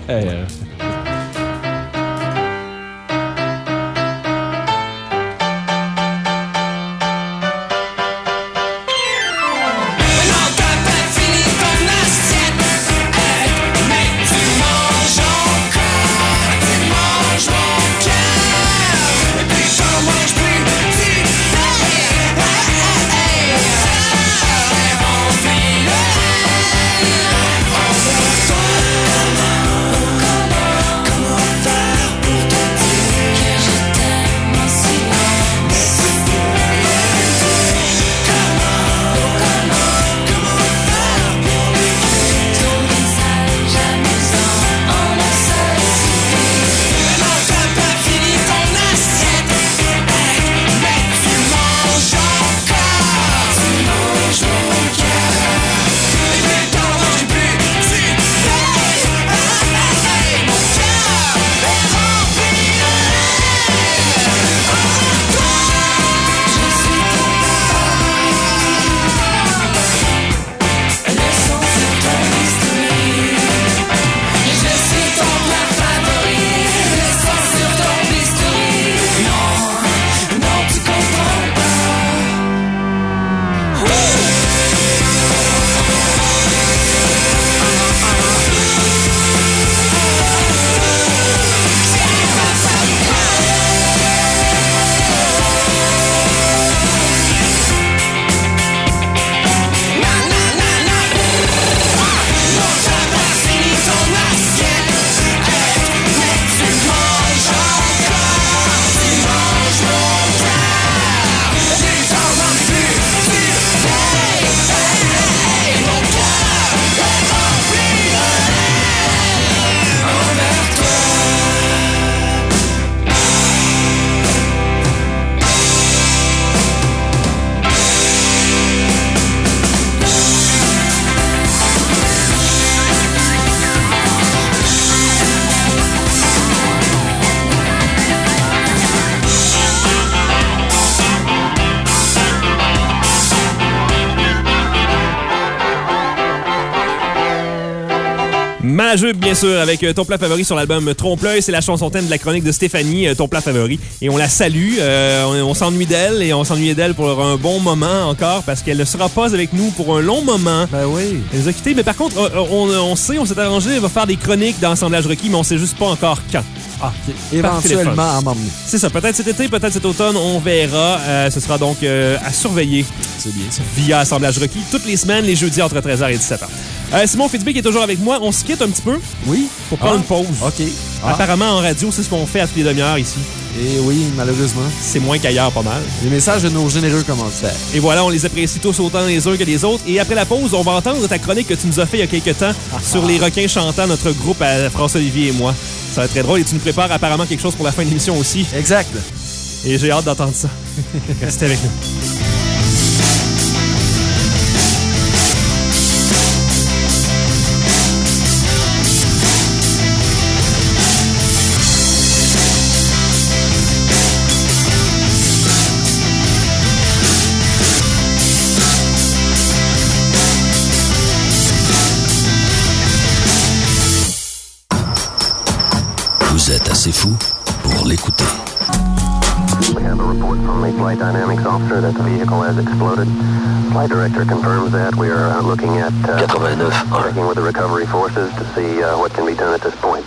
Malajube, bien sûr, avec euh, ton plat favori sur l'album Trompe-l'œil. C'est la chanson thème de la chronique de Stéphanie, euh, ton plat favori. Et on la salue. Euh, on on s'ennuie d'elle et on s'ennuie d'elle pour un bon moment encore parce qu'elle ne sera pas avec nous pour un long moment. Ben oui. Elle nous a quittés. Mais par contre, on, on sait, on s'est arrangé, elle va faire des chroniques d'Assemblage requis, mais on sait juste pas encore quand. Ah, okay. Éventuellement à m'emmener. C'est ça. Peut-être cet été, peut-être cet automne, on verra. Euh, ce sera donc euh, à surveiller. C'est bien ça. Via Assemblage requis, toutes les semaines, les jeudis entre treize heures et dix-sept heures. Euh, Simon Fitzbé qui est toujours avec moi. On se quitte un petit peu. Oui. Pour prendre ah. une pause. OK. Ah. Apparemment, en radio, c'est ce qu'on fait à toutes les demi-heures ici. Et oui, malheureusement. C'est moins qu'ailleurs, pas mal. Les messages de nos généreux commentaires. Et voilà, on les apprécie tous autant les uns que les autres. Et après la pause, on va entendre ta chronique que tu nous as fait il y a quelques temps ah. sur les requins chantants, notre groupe à François-Olivier et moi. Ça va être très drôle et tu nous prépares apparemment quelque chose pour la fin de l'émission aussi. Exact. Et j'ai hâte d'entendre ça. Restez avec nous. Vous êtes assez fou pour l'écouter. We have a report from the flight dynamics officer that the vehicle has exploded. Flight director confirms that. We are uh, looking at uh, checking with the recovery forces to see uh, what can be done at this point.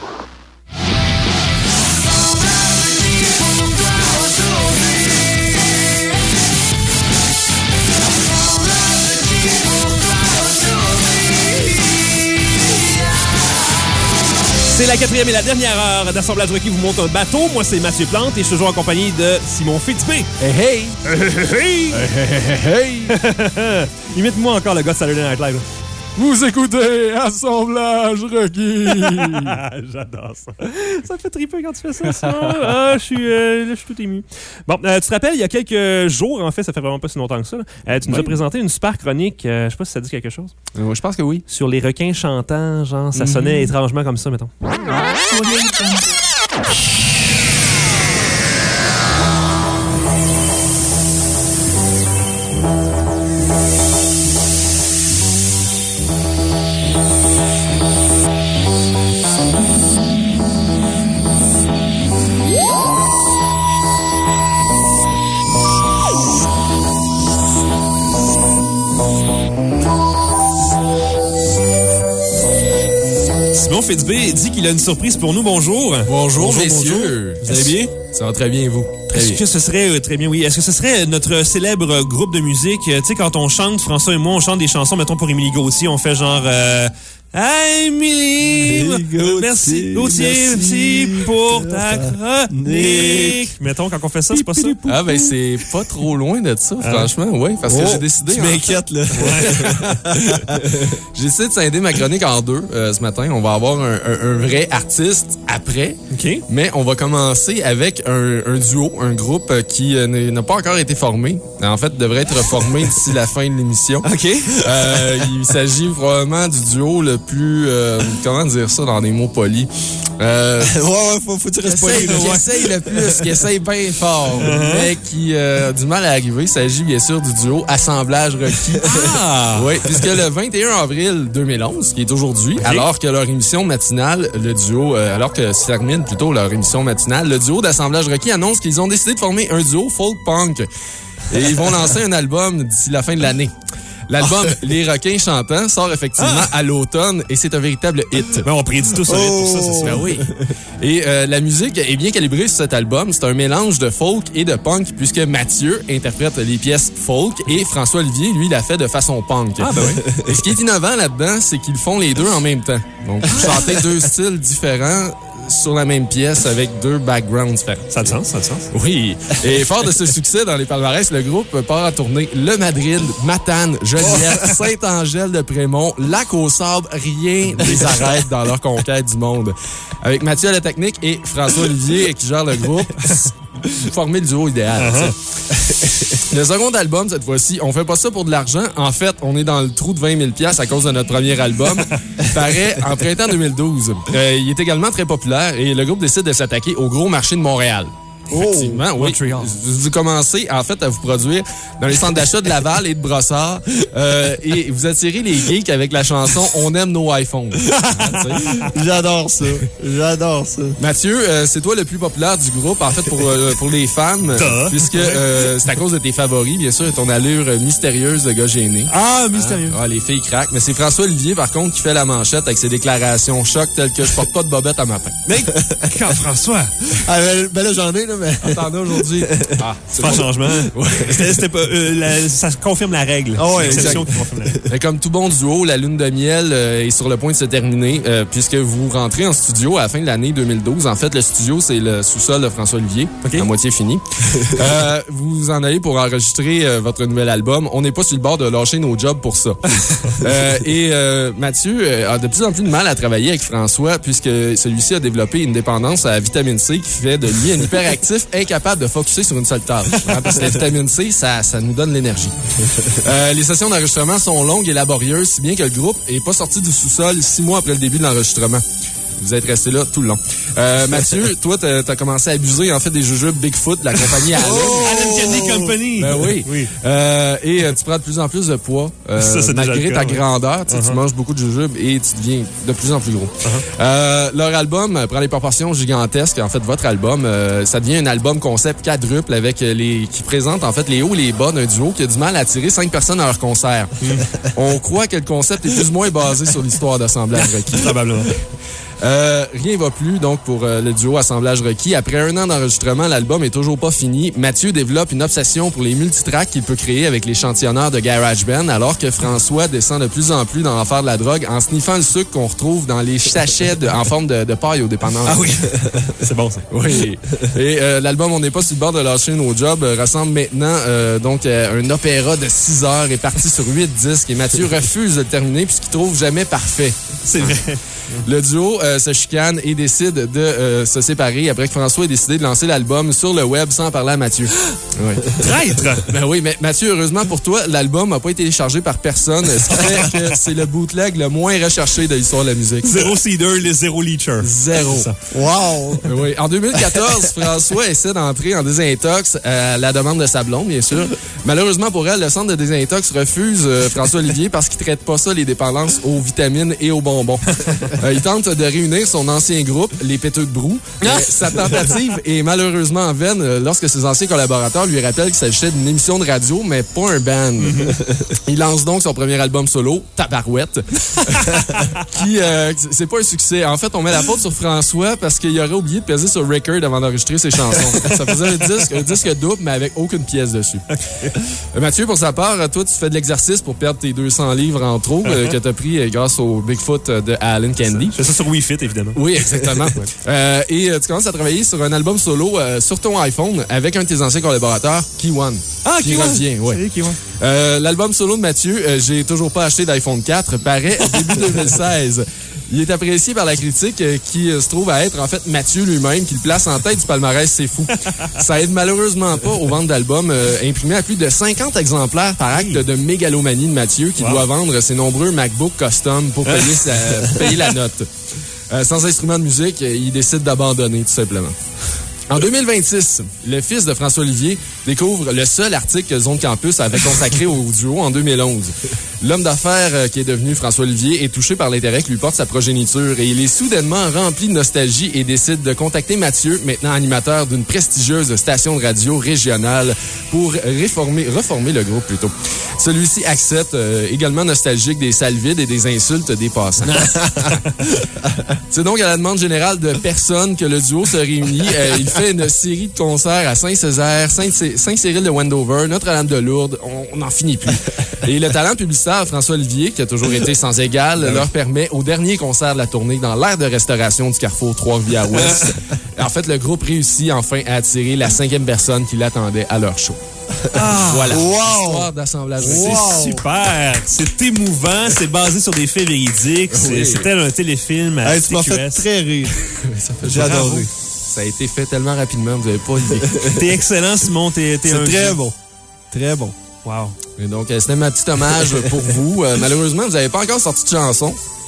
C'est la quatrième et la dernière heure d'Assemblage requis vous montre un bateau. Moi, c'est Mathieu Plante et je suis toujours accompagné de Simon Fitzbé. Hey, hey! Hey, hey! hey. Imite-moi encore le gars de Saturday Night Live. Vous écoutez Assemblage requis. J'adore ça. Ça me fait triper quand tu fais ça, ça. Ah, je suis, euh, là, je suis tout ému. Bon, euh, tu te rappelles, il y a quelques jours, en fait, ça fait vraiment pas si longtemps que ça, euh, tu nous oui. as présenté une super chronique, euh, je sais pas si ça dit quelque chose. Euh, je pense que oui. Sur les requins chantants, genre, ça sonnait mm-hmm. étrangement comme ça, mettons. Simon Fitzbé dit qu'il a une surprise pour nous. Bonjour. Bonjour, bonjour messieurs. Bonjour. Vous allez bien? Ça va très bien, et vous? Très Est-ce bien. que ce serait, euh, très bien, oui. Est-ce que ce serait notre célèbre groupe de musique? Euh, tu sais, quand on chante, François et moi, on chante des chansons, mettons pour Émilie Gauthier, on fait genre... Euh, Hey, Émilie, merci, Gauthier, merci pour ta chronique. Mettons, quand on fait ça, c'est pas ça? Ah, ben, c'est pas trop loin de ça, franchement, oui, parce que oh, j'ai décidé... Tu m'inquiètes, là. J'ai décidé de scinder ma chronique en deux euh, ce matin. On va avoir un, un, un vrai artiste après. OK. Mais on va commencer avec un, un duo, un groupe qui euh, n'a pas encore été formé. En fait, devrait être formé d'ici la fin de l'émission. OK. Euh, il s'agit probablement du duo le plus... Euh, comment dire ça dans des mots polis? Euh, ouais, ouais, faut, faut que tu restes poli. Qui essaye le plus, qui essaye bien fort, uh-huh. mais qui euh, a du mal à arriver. Il s'agit bien sûr du duo Assemblage requis. Ah! Oui, puisque le vingt et un avril deux mille onze, qui est aujourd'hui, okay. alors que leur émission matinale, le duo, euh, alors que se termine plutôt leur émission matinale, le duo d'Assemblage requis annonce qu'ils ont décidé de former un duo folk-punk. Et ils vont lancer un album d'ici la fin de l'année. L'album oh. Les requins chantants sort effectivement ah. à l'automne et c'est un véritable hit. Ben, on prédit tout ça oh. pour ça, c'est sûr. Ben oui. Et euh, la musique est bien calibrée sur cet album. C'est un mélange de folk et de punk puisque Mathieu interprète les pièces folk et François Olivier, lui, l'a fait de façon punk. Ah ben oui. Et ce qui est innovant là-dedans, c'est qu'ils font les deux en même temps. Donc, vous chantez deux styles différents sur la même pièce avec deux backgrounds différents. Ça a du sens, ça a du sens. Oui. Et fort de ce succès dans les palmarès, le groupe part à tourner le Madrid, Matane, Joliette, Saint-Angèle-de-Prémont, Lac-aux-Sables. Rien ne les arrête dans leur conquête du monde. Avec Mathieu à la technique et François Olivier qui gère le groupe, former le duo idéal. Uh-huh. Le second album, cette fois-ci, on fait pas ça pour de l'argent. En fait, on est dans le trou de vingt mille dollars à cause de notre premier album. Paraît en printemps deux mille douze. Euh, il est également très populaire et le groupe décide de s'attaquer au gros marché de Montréal. Effectivement, oui. Montréal. Vous commencez, en fait, à vous produire dans les centres d'achat de Laval et de Brossard euh, et vous attirez les geeks avec la chanson « On aime nos iPhones ». J'adore ça. J'adore ça. Mathieu, euh, c'est toi le plus populaire du groupe, en fait, pour, euh, pour les fans, puisque euh, c'est à cause de tes favoris, bien sûr, et ton allure mystérieuse de gars gêné. Ah, mystérieux. Ah, les filles craquent. Mais c'est François Olivier, par contre, qui fait la manchette avec ses déclarations choc telles que « Je porte pas de bobette à matin ». Mais quand François? Ah, ben, ben là, j'en ai, là, mais... Attendez, aujourd'hui. Ah, c'est pas un changement. Ouais. C'était, c'était pas, euh, la, ça confirme la règle. Ah ouais, c'est l'exception qui confirme la règle. Comme tout bon duo, la lune de miel euh, est sur le point de se terminer, euh, puisque vous rentrez en studio à la fin de l'année deux mille douze. En fait, le studio, c'est le sous-sol de François Olivier, okay. À moitié fini. euh, vous en allez pour enregistrer euh, votre nouvel album. On n'est pas sur le bord de lâcher nos jobs pour ça. euh, et euh, Mathieu euh, a de plus en plus de mal à travailler avec François, puisque celui-ci a développé une dépendance à la vitamine C qui fait de lui un hyperactif incapable de focusser sur une seule tâche. Hein, parce que la vitamine C, ça, ça nous donne l'énergie. Euh, les sessions d'enregistrement sont longues et laborieuses, si bien que le groupe n'est pas sorti du sous-sol six mois après le début de l'enregistrement. Vous êtes resté là tout le long. Euh, Mathieu, toi, t'as, t'as commencé à abuser, en fait, des jujubes Bigfoot de la compagnie Allen. Oh! Allen Candy Company! Ben oui. oui. Euh, et euh, tu prends de plus en plus de poids. Euh, Ça, c'est malgré déjà ta cas, grandeur, ouais. uh-huh. Tu manges beaucoup de jujubes et tu deviens de plus en plus gros. Uh-huh. Euh, leur album prend des proportions gigantesques. En fait, votre album, euh, ça devient un album concept quadruple avec les qui présente, en fait, les hauts et les bas d'un duo qui a du mal à attirer cinq personnes à leur concert. On croit que le concept est plus ou moins basé sur l'histoire d'Assemblage Requis. Probablement. Euh, rien va plus, donc, pour euh, le duo Assemblage Requis. Après un an d'enregistrement, l'album est toujours pas fini. Mathieu développe une obsession pour les multitracks qu'il peut créer avec l'échantillonneur de GarageBand, alors que François descend de plus en plus dans l'enfer de la drogue en sniffant le sucre qu'on retrouve dans les sachets de, en forme de, de paille aux dépendants. Ah oui, c'est bon ça. Oui. Et euh, l'album On n'est pas sur le bord de lâcher nos jobs euh, ressemble maintenant euh, donc à un opéra de six heures réparti sur huit disques et Mathieu refuse de le terminer puisqu'il trouve jamais parfait. C'est vrai. Le duo euh, se chicane et décide de euh, se séparer après que François ait décidé de lancer l'album sur le web sans parler à Mathieu. Oui. Traître! Ben oui, mais Mathieu, heureusement pour toi, l'album n'a pas été téléchargé par personne, ce qui fait que c'est le bootleg le moins recherché de l'histoire de la musique. Zéro seeder, les zéro leacher. Zéro. Wow! Oui. En deux mille quatorze, François essaie d'entrer en désintox à la demande de sa blonde, bien sûr. Malheureusement pour elle, le centre de désintox refuse euh, François Olivier parce qu'il traite pas ça, les dépendances aux vitamines et aux bonbons. Euh, il tente de réunir son ancien groupe, les Péteux de Brou. Sa tentative est malheureusement en vaine lorsque ses anciens collaborateurs lui rappellent qu'il s'agissait d'une émission de radio, mais pas un band. Il lance donc son premier album solo, Tabarouette, qui, euh, c'est pas un succès. En fait, on met la faute sur François parce qu'il aurait oublié de peser sur record avant d'enregistrer ses chansons. Ça faisait un disque, un disque double, mais avec aucune pièce dessus. Okay. Euh, Mathieu, pour sa part, toi, tu fais de l'exercice pour perdre tes deux cents livres en trop euh, que tu as pris euh, grâce au Bigfoot de Allen Candy. Je fais ça sur Wii Fit, évidemment. Oui, exactement. ouais. euh, et euh, tu commences à travailler sur un album solo euh, sur ton iPhone avec un de tes anciens collaborateurs, Keyone. Ah, qui Keyone. revient, ouais. Salut, Keyone. Euh, l'album solo de Mathieu, euh, j'ai toujours pas acheté d'iPhone quatre, paraît début deux mille seize. Il est apprécié par la critique euh, qui euh, se trouve à être en fait Mathieu lui-même qui le place en tête du palmarès C'est Fou. Ça aide malheureusement pas aux ventes d'albums euh, imprimés à plus de cinquante exemplaires par acte de mégalomanie de Mathieu qui wow. doit vendre ses nombreux MacBook custom pour payer, sa, payer la note. Euh, sans instrument de musique, euh, il décide d'abandonner tout simplement. En deux mille vingt-six, le fils de François Olivier découvre le seul article que Zone Campus avait consacré au duo en deux mille onze. L'homme d'affaires qui est devenu François Olivier est touché par l'intérêt que lui porte sa progéniture et il est soudainement rempli de nostalgie et décide de contacter Mathieu, maintenant animateur d'une prestigieuse station de radio régionale, pour réformer, reformer le groupe plutôt. Celui-ci accepte, euh, également nostalgique des salles vides et des insultes des passants. C'est donc à la demande générale de personne que le duo se réunit. Euh, il fait une série de concerts à Saint-Césaire, Saint-Cyril de Wendover, Notre-Dame de Lourdes. On n'en finit plus. Et le talent publicitaire François Olivier, qui a toujours été sans égal, leur permet, au dernier concert de la tournée, dans l'aire de restauration du Carrefour Trois-Rivières-Ouest, en fait, le groupe réussit enfin à attirer la cinquième personne qui l'attendait à leur show. Ah, voilà. Wow. Histoire d'assemblage. Wow. C'est super. C'est émouvant. C'est basé sur des faits véridiques. Oui. C'est tel un téléfilm à hey, tu m'as fait très rire. J'ai adoré. Ça a été fait tellement rapidement, vous n'avez pas idée. T'es excellent, Simon. T'es, t'es C'est un très jeu. bon. Très bon. Wow. Et donc, c'était ma petite hommage pour vous. Euh, malheureusement, vous n'avez pas encore sorti de chanson.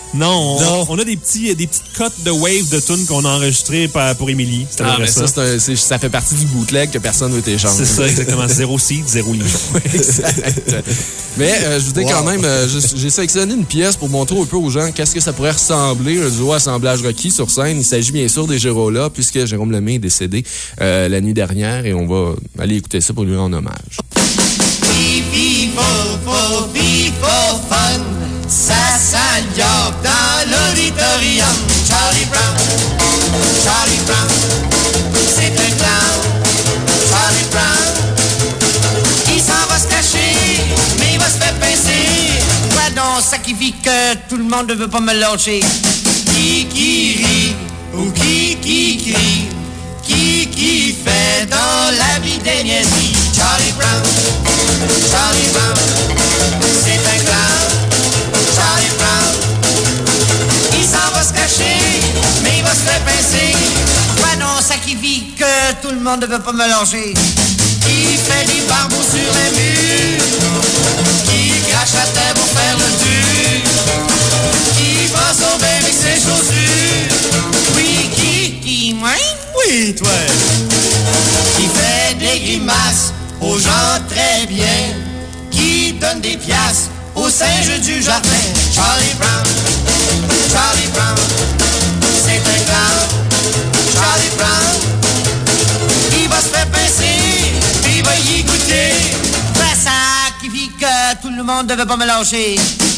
Non, on, Non. on a des petits, des petites cotes de wave de tunes qu'on a enregistrées par- pour Émilie. C'était Ah, vrai mais ça, ça. c'est un- c'est- ça fait partie du bootleg que personne ne veut télécharger. C'est ça, exactement. Zéro seed, zéro livre. Exact. Mais euh, je vous dis Wow. quand même, euh, j'ai j'ai sélectionné une pièce pour montrer un peu aux gens qu'est-ce que ça pourrait ressembler un duo assemblage Rocky sur scène. Il s'agit bien sûr des Gérola, puisque Jérôme Lemay est décédé euh, la nuit dernière et on va aller écouter ça pour lui rendre hommage. Fifi, fo, fo, fi, fo, fun. Ça s'améliore dans l'auditorium. Charlie Brown, Charlie Brown, c'est un clown. Charlie Brown, il s'en va se cacher, mais il va se faire pincer. Quoi donc, ça qui vit que tout le monde ne veut pas me lâcher. Qui qui rit ou qui qui crie? Qui qui fait dans la vie des niaiseries? Charlie Brown, Charlie Brown, c'est un clown. Charlie Brown, il s'en va se cacher, mais il va se faire pincer. Ouais non, ça qui vit que tout le monde ne veut pas me lâcher. Qui fait des barbeaux sur les murs? Qui crache à terre pour faire le dur? Qui prend son bain avec ses chaussures? Oui, qui, qui, moi? Oui, toi. Qui fait des grimaces aux gens très bien, qui donne des piastres aux singes du jardin. Charlie Brown, Charlie Brown, c'est un clown. Charlie Brown, il va se faire pincer, puis il va y goûter. Ben ça qui vit que tout le monde ne veut pas me lâcher.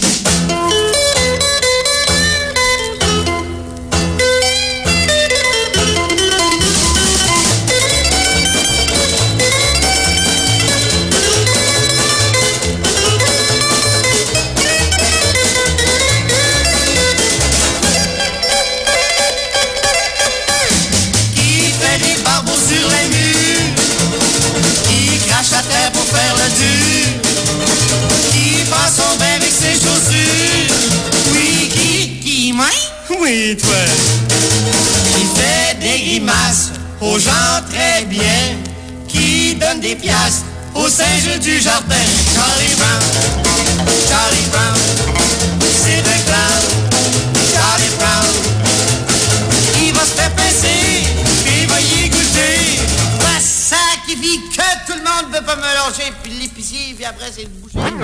Qui fait des barbeaux sur les murs? Qui crache à terre pour faire le dur? Qui prend son bain avec ses chaussures? Oui, qui, qui, moi? Oui, toi. Qui fait des grimaces aux gens très bien, qui donne des piastres aux singes du jardin. Charlie Brown, Charlie Brown, c'est un clown. Charlie Brown, il va se faire pincer, puis il va y goûter. Bah, ça qui vit que tout le monde veut pas me lâcher, puis l'épicier, puis après c'est le boucher.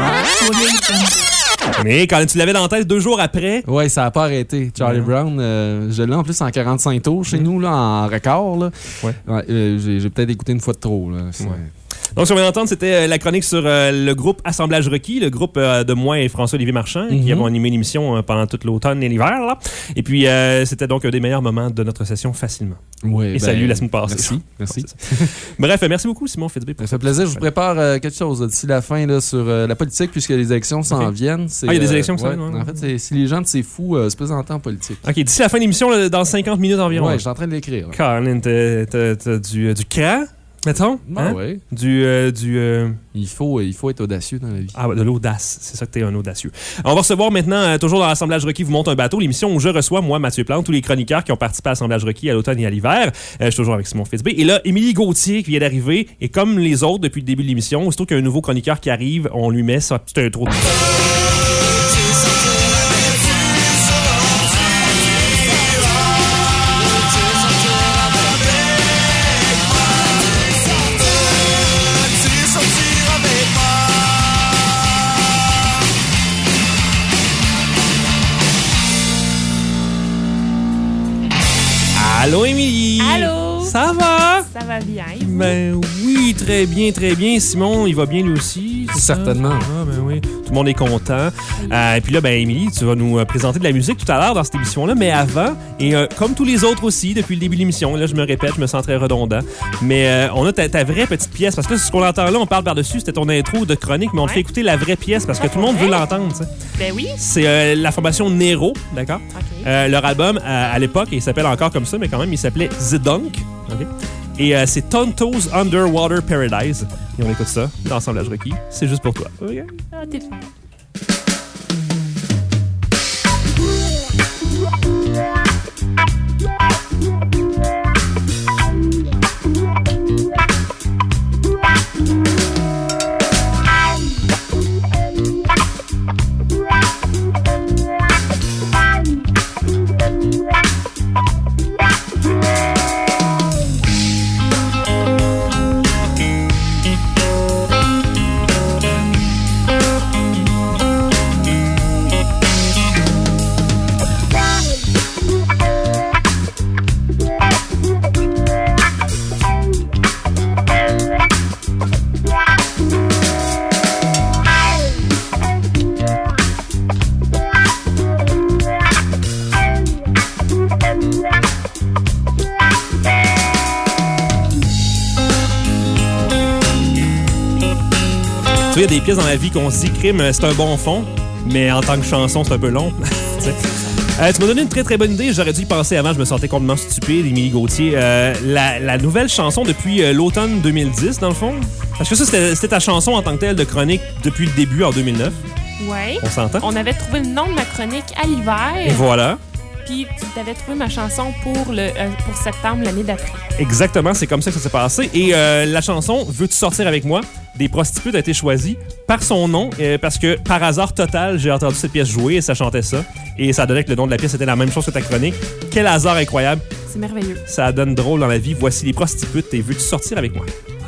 Mais quand tu l'avais dans la tête deux jours après. Ouais, ça n'a pas arrêté. Charlie Brown, euh, je l'ai en plus en quarante-cinq tours chez nous, là, en record. Là. Ouais. Ouais, euh, j'ai, j'ai peut-être écouté une fois de trop. Là. C'est- Donc, ce qu'on vient d'entendre, c'était euh, la chronique sur euh, le groupe Assemblage Rocky, le groupe euh, de moi et François-Olivier Marchand, qui Mhm. avons animé l'émission euh, pendant tout l'automne et l'hiver. Là. Et puis, euh, c'était donc un des meilleurs moments de notre session facilement. Ouais, et ben, salut la semaine passée. Merci. merci. Bref, merci beaucoup, Simon Fitzbé. Ça fait plaisir. Je vous prépare euh, quelque chose là, d'ici la fin là, sur euh, la politique, puisque les élections s'en Ok. viennent. C'est, Ah, il y a des euh, élections qui s'en ouais. viennent, ouais. En fait, c'est, si les gens de C'est Fou euh, se présentent en politique. OK, d'ici la fin de l'émission, là, dans cinquante minutes environ. Ouais, je suis en train de l'écrire. là. Caroline, t'as, t'as, t'as du, euh, du cran, mettons? Ah, ouais. Du... euh, du euh, Il faut, il faut être audacieux dans la vie. Ah, ouais, de l'audace. C'est ça que t'es un audacieux. On va recevoir maintenant, euh, toujours dans l'Assemblage Rocky vous monte un bateau, l'émission où je reçois, moi, Mathieu Plante, tous les chroniqueurs qui ont participé à l'Assemblage Rocky à l'automne et à l'hiver. Euh, je suis toujours avec Simon Fitzbé. Et là, Émilie Gauthier qui vient d'arriver. Et comme les autres depuis le début de l'émission, aussitôt qu'il y a un nouveau chroniqueur qui arrive, on lui met sa petite intro. Allô, Émilie! Allô? Ça va? Ça va bien. et vous? Ben oui, très bien, très bien. Simon, il va bien lui aussi? c'est ça? Certainement. Ah, ben oui. Tout le monde est content. Euh, et puis là, ben Émilie, tu vas nous euh, présenter de la musique tout à l'heure dans cette émission-là, mais avant, et euh, comme tous les autres aussi, depuis le début de l'émission, là, je me répète, je me sens très redondant, mais euh, on a ta, ta vraie petite pièce, parce que ce qu'on entend là, on parle par-dessus, c'était ton intro de chronique, mais on te fait écouter la vraie pièce, parce que tout le monde veut l'entendre, tu sais. Ben oui. C'est euh, la formation Nero, d'accord? Euh, leur album, euh, à l'époque, il s'appelle encore comme ça, mais quand même, il s'appelait Zedunk. OK? Et euh, c'est Tonto's Underwater Paradise. Et on écoute ça dans l'Assemblage Rocky. C'est juste pour toi. OK? Ah, t'es fin. Bye. Tu vois, il y a des pièces dans la vie qu'on se dit, crime, c'est un bon fond, mais en tant que chanson, c'est un peu long. Euh, tu m'as donné une très très bonne idée. J'aurais dû y penser avant. Je me sentais complètement stupide. Émilie Gauthier. Euh, la, la nouvelle chanson depuis euh, l'automne deux mille dix, dans le fond. Parce que ça, c'était, c'était ta chanson en tant que telle de chronique depuis le début en deux mille neuf. Oui. On s'entend? On avait trouvé le nom de ma chronique à l'hiver. Et voilà. Puis tu avais trouvé ma chanson pour, le, euh, pour septembre l'année d'après. Exactement, c'est comme ça que ça s'est passé. Et euh, la chanson « Veux-tu sortir avec moi » des prostituées a été choisie par son nom, euh, parce que par hasard total, j'ai entendu cette pièce jouer et ça chantait ça. Et ça donnait que le nom de la pièce était la même chose que ta chronique. Quel hasard incroyable. C'est merveilleux. Ça donne drôle dans la vie. Voici les prostituées et « Veux-tu sortir avec moi »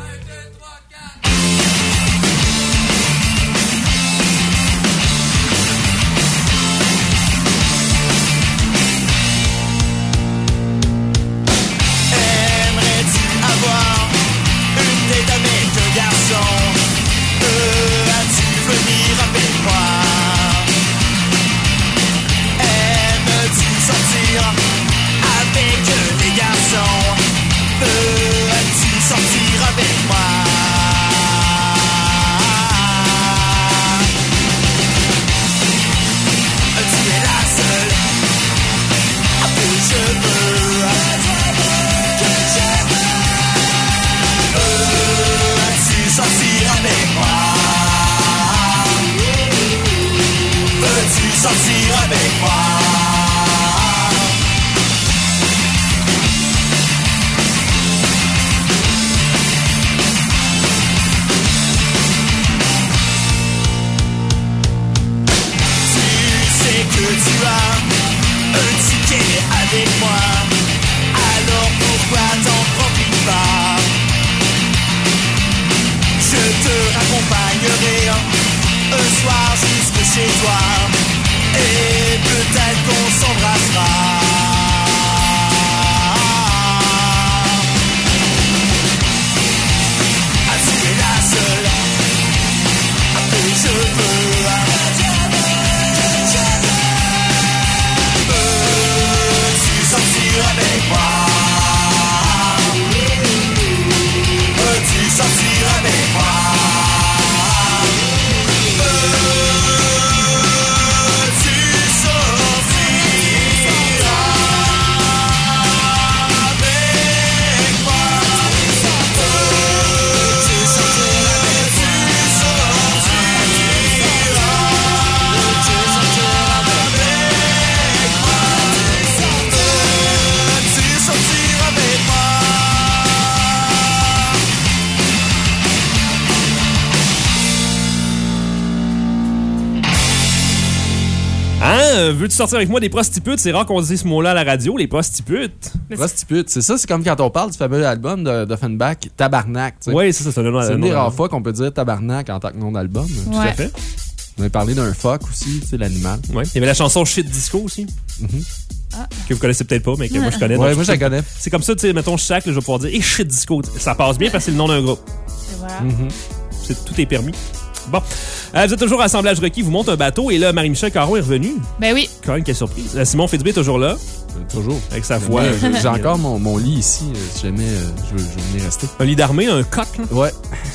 Veux-tu sortir avec moi des prostitutes? C'est rare qu'on dise ce mot-là à la radio, les prostitutes. Prostitutes, c'est ça, c'est comme quand on parle du fameux album de d'Offenbach, Tabarnak. Oui, c'est ça, c'est un nom. C'est une des rares fois qu'on peut dire Tabarnak en tant que nom d'album. Ouais. Tout à fait. On avait parlé d'un phoque aussi, tu sais, l'animal. Oui. Il y avait la chanson Shit Disco aussi. Mm-hmm. Ah. Que vous connaissez peut-être pas, mais que moi je connais. Ouais, moi je la connais. C'est comme ça, tu sais, mettons chaque, je vais pouvoir dire, et hey, Shit Disco. Ça passe bien parce que c'est le nom d'un groupe. Et voilà. Mm-hmm. C'est, tout est permis. Bon. Euh, vous êtes toujours à Assemblage Requis, vous montez un bateau et là, Marie-Michel Caron est revenue. Ben oui. Quand même, quelle surprise. Euh, Simon Fitzbé est toujours là. Euh, toujours. Avec sa voix. J'ai, j'ai encore mon, mon lit ici, euh, si jamais euh, je, veux, je veux venir rester. Un lit d'armée, un coq, là. Ouais.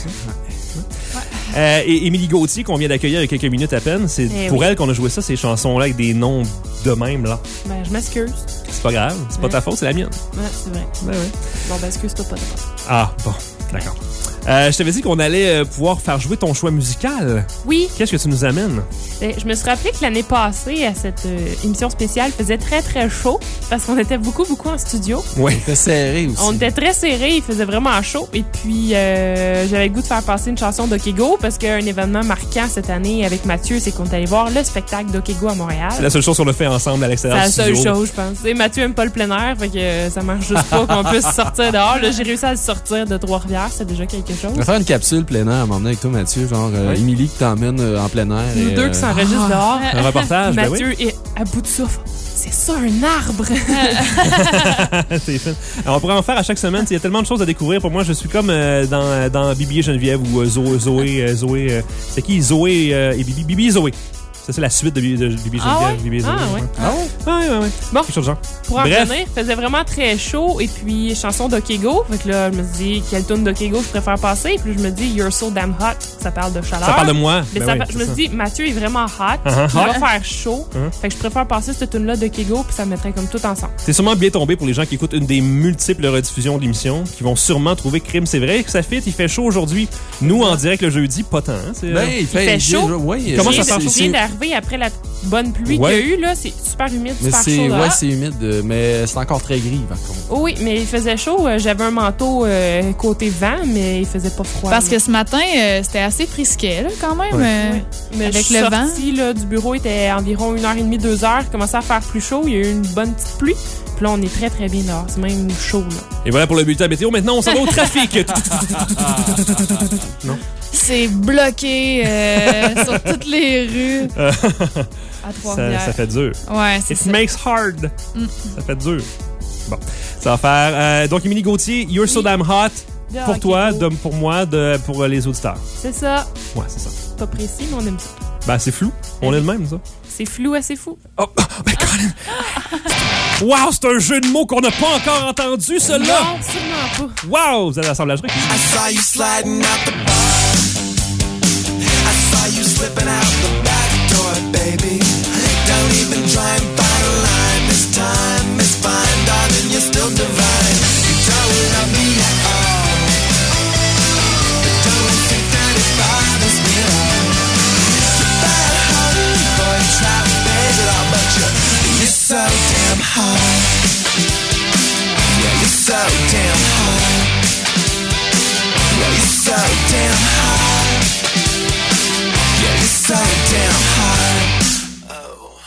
Euh, et Émilie Gauthier, qu'on vient d'accueillir il y a quelques minutes à peine, c'est eh pour oui. elle qu'on a joué ça, ces chansons-là, avec des noms de même, là. Ben, je m'excuse. C'est pas grave, c'est pas ouais. ta faute, c'est la mienne. Ouais, c'est vrai. Ben ouais. Bon, ben, excuse-toi pas d'abord. Ah, bon, d'accord. Euh, je t'avais dit qu'on allait euh, pouvoir faire jouer ton choix musical. Oui. Qu'est-ce que tu nous amènes? Ben, je me suis rappelé que l'année passée, à cette euh, émission spéciale, il faisait très, très chaud parce qu'on était beaucoup, beaucoup en studio. Oui. On était serré aussi. On était très serré, il faisait vraiment chaud. Et puis, euh, j'avais le goût de faire passer une chanson d'Okego parce qu'un événement marquant cette année avec Mathieu, c'est qu'on est allé voir le spectacle d'Okego à Montréal. C'est la seule chose qu'on a fait ensemble à l'extérieur du studio. C'est la studio. seule chose, je pense. Et Mathieu aime pas le plein air, fait que euh, ça marche juste pas qu'on puisse sortir dehors. Là, j'ai réussi à le sortir de Trois-Rivières, c'est déjà quelque chose. On va faire une capsule plein air à m'emmener avec toi, Mathieu. Genre, euh, oui. Émilie qui t'emmène euh, en plein air. Nous et, deux euh... qui s'enregistrent dehors. Un reportage, ben Mathieu oui. est à bout de souffle. C'est ça, un arbre! C'est fin. Alors, on pourrait en faire à chaque semaine. Il y a tellement de choses à découvrir. Pour moi, je suis comme euh, dans, dans Bibi et Geneviève ou euh, Zoé. Zoé, euh, Zoé euh, c'est qui? Zoé euh, et Bibi. Bibi et Zoé. C'est ça la suite de Bibi Geneviève. Ah ouais? Ah ouais. Ah ouais? Ouais, ouais, ouais. Bon. Quelque chose de genre. Pour en Bref. revenir, il faisait vraiment très chaud. Et puis, chanson d'Okego. Fait que là, je me suis dit, quelle tune d'Okego je préfère passer? Puis je me dis, You're so damn hot. Ça parle de chaleur. Ça parle de moi. Mais Ben ça oui, fa- c'est je me ça. suis dit, Mathieu est vraiment hot. Uh-huh. Il va Hot. faire chaud. Uh-huh. Fait que je préfère passer cette tune-là d'Okego. Puis ça me mettrait comme tout ensemble. T'es sûrement bien tombé pour les gens qui écoutent une des multiples rediffusions de l'émission, qui vont sûrement trouver crime. C'est vrai que ça fit, il fait chaud aujourd'hui. Nous, en direct le jeudi, pas tant. Hein, c'est, Ben, euh, il fait, Il fait chaud. Ouais, Comment Je ça viens fait de- chaud? Je viens d'arriver après la bonne pluie Ouais. qu'il y a eu. Là, c'est super humide, Mais super c'est, chaud. ouais, dehors. c'est humide, euh, mais c'est encore très gris, par contre. Oh oui, mais il faisait chaud. Euh, J'avais un manteau euh, côté vent, mais il faisait pas froid. Parce là. que ce matin, euh, c'était assez frisquet, là, quand même. Ouais. euh, Ouais. Mais Avec je suis le vent. sortie, là, du bureau, il était environ une heure et demie, deux heures. Il commençait à faire plus chaud. Il y a eu une bonne petite pluie. Puis là, on est très, très bien dehors. C'est même chaud, là. Et voilà pour le bulletin météo. Maintenant, on s'en va au trafic. Non? C'est bloqué euh, sur toutes les rues Euh, à Trois-Rivières. ça, ça fait dur. Ouais, c'est It ça. makes hard. Mm. Ça fait dur. Bon, ça va faire. euh, donc, Émilie Gauthier, You're so damn hot. De Pour toi, Okego. de, pour moi, de, pour les auditeurs. C'est ça. Ouais, c'est ça. Pas précis, mais on aime ça. Ben, c'est flou. On est le même, ça. C'est flou, assez fou. Oh, ben, Colin! Wow, c'est un jeu de mots qu'on n'a pas encore entendu, celui-là! Non, sûrement pas. Wow! Vous avez l'assemblage requis. I saw you sliding out the bar. I saw you slipping out the back door, baby. Don't even try and find a line this time. It's fine, darling, you're still divine. You don't love me at all. But don't think that it bothers me at all. You're bad, honey, boy, try to beg it all, but you're, you're so damn hot. Yeah, you're so damn hot. Yeah, you're so damn hot. Yeah, you're so damn hot. Oh.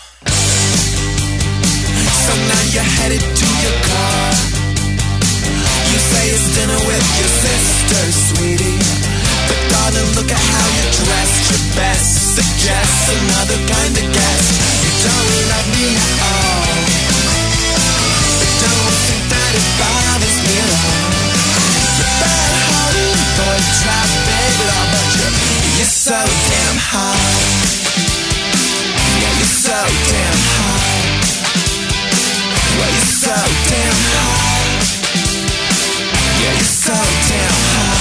So now you're headed to your car. You say it's dinner with your sister, sweetie. But darling, look at how you're dressed. Your best suggests another kind of guest. You don't love me at all. But don't think that it bothers me at all. You're bad, honey, boy, try to beg it all, but you're, you're so damn hot. Yeah, you're so damn hot. Yeah, you're so damn hot. Yeah, you're so damn hot.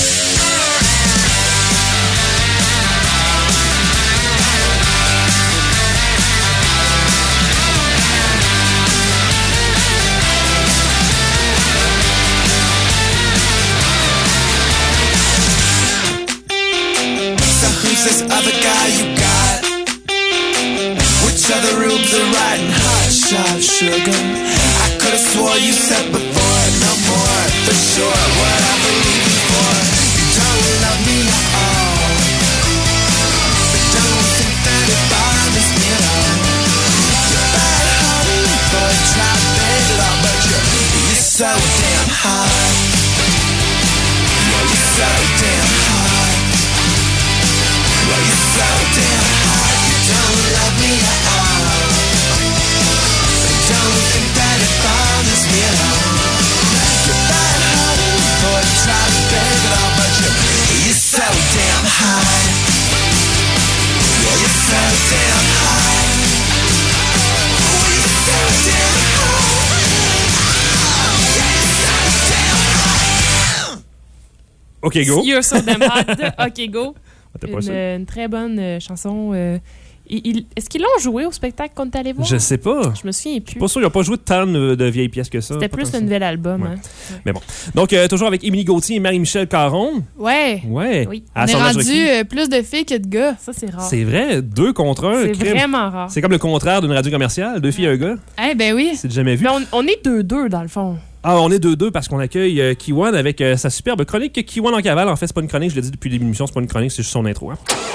So who's this other guy you got? Which other rubes are riding hot shot, sugar? I could've swore you said before, no more, for sure, what I believe you for. You don't love me at all, but don't think that it bothers me at all. You're bad, honey, boy, try to beg it all, but you're, you're so damn hot. Yeah, you're so damn hot. Yeah, you're so damn hot. You don't love me at all. But don't think that it bothers me at all. You're bad, honey, boy, try to beg it all, but you're, you're so damn hot. Yeah, you're so damn hot. Oh, you're so damn hot. Yeah, you're so damn hot. OK, go. You're so damn hot de Okego. T'es pas Une, sûr. une très bonne euh, chanson. euh, il- il- Est-ce qu'ils l'ont joué au spectacle qu'on est allé voir? Je sais pas. Je me souviens plus. Pas sûr, ils n'ont pas joué tant de, de vieilles pièces que ça. C'était Pas plus tant le ça. nouvel album. Ouais. Hein. Mais bon. Donc, euh, toujours avec Émilie Gauthier et Marie-Michel Caron. Ouais. Ouais. Oui. À On est Assemblage rendu requis. euh, plus de filles que de gars. Ça, c'est rare. C'est vrai, deux contre un. C'est crime. vraiment rare. C'est comme le contraire d'une radio commerciale, deux filles et un gars. Eh ben oui. C'est jamais vu. Mais on, on est deux-deux, dans le fond. Ah, on est deux deux parce qu'on accueille euh, Kiwan avec euh, sa superbe chronique. Kiwan en cavale, en fait, c'est pas une chronique, je l'ai dit depuis l'émission, c'est pas une chronique, c'est juste son intro. Hein.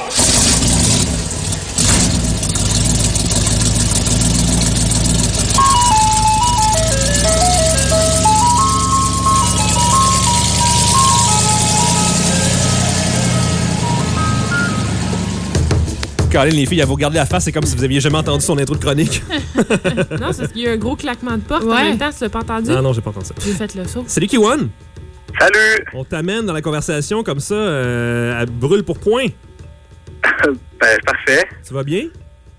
Caroline, les filles, à vous regarder la face, c'est comme si vous aviez jamais entendu son intro de chronique. Non, c'est parce qu'il y a un gros claquement de porte. En Ouais. même temps, tu l'as pas entendu? Ah non, j'ai pas entendu ça. J'ai fait le saut. Salut Kiwan! Salut! On t'amène dans la conversation comme ça, euh, à brûle pour point. Ben, parfait. Tu vas bien?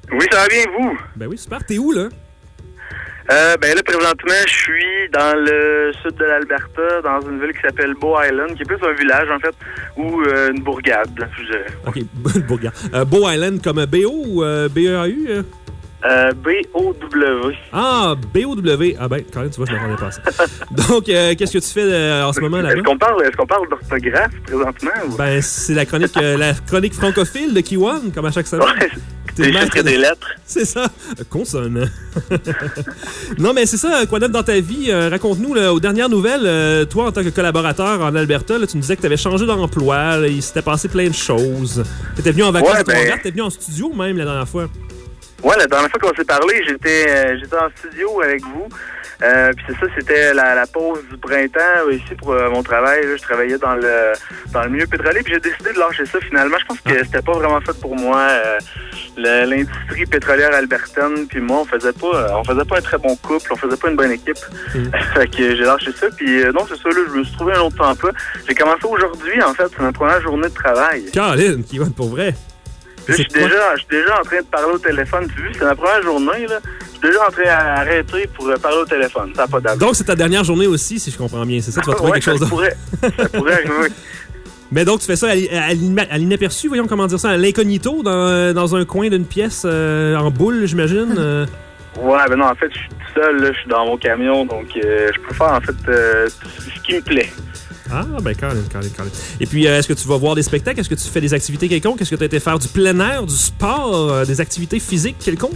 Oui, ça va bien, vous? Ben oui, super. T'es où, là? Euh, ben là, présentement, je suis dans le sud de l'Alberta, dans une ville qui s'appelle Bow Island, qui est plus un village, en fait, ou euh, une bourgade, je dirais. OK, bourgade. Euh, Bow Island comme B O ou euh, B E A U? Euh? Euh, B O W. Ah, B O W. Ah ben, quand même, tu vois, je m'attendais pas à ça. Donc, euh, qu'est-ce que tu fais euh, en ce moment là-bas? Est-ce qu'on parle, est-ce qu'on parle d'orthographe présentement? Ou? Ben, c'est la chronique, euh, la chronique francophile de Kiwan, comme à chaque semaine. Ouais, des chiffres et des lettres. C'est ça. Consonne. Non, mais c'est ça, quoi d'autre dans ta vie? Euh, raconte-nous, là, aux dernières nouvelles, euh, toi, en tant que collaborateur en Alberta, là, tu nous disais que tu avais changé d'emploi, là, il s'était passé plein de choses. Tu étais venu en vacances ouais, à ton ben... tu étais venu en studio même la dernière fois. Ouais, la dernière fois qu'on s'est parlé, j'étais euh, j'étais en studio avec vous. Euh, puis c'est ça, c'était la, la pause du printemps ici pour euh, mon travail. Là, je travaillais dans le dans le milieu pétrolier, puis j'ai décidé de lâcher ça finalement. Je pense que c'était pas vraiment fait pour moi. Euh, le, l'industrie pétrolière albertaine, puis moi, on faisait pas on faisait pas un très bon couple, on faisait pas une bonne équipe. Mm. Fait que j'ai lâché ça, puis euh, non, c'est ça, là, je me suis trouvé un autre emploi. J'ai commencé aujourd'hui, en fait, c'est ma première journée de travail. Caroline, qui va pour vrai. Là, je suis déjà, je suis déjà en train de parler au téléphone. Tu vois, c'est ma première journée, là. Je suis déjà en train d'arrêter pour parler au téléphone. Ça n'a pas d'allure. Donc, c'est ta dernière journée aussi, si je comprends bien. C'est ça, tu vas trouver ouais, quelque chose d'autre. Pourrait, ça pourrait arriver. Mais donc, tu fais ça à, à, à l'inaperçu, voyons comment dire ça, à l'incognito, dans, dans un coin d'une pièce euh, en boule, j'imagine? Euh... Ouais, ben non, en fait, je suis tout seul, là. Je suis dans mon camion, donc euh, je peux faire, en fait, euh, ce qui me plaît. Ah, ben, quand même, quand même, quand même. Et puis, euh, est-ce que tu vas voir des spectacles? Est-ce que tu fais des activités quelconques? Est-ce que tu as été faire du plein air, du sport, euh, des activités physiques quelconques?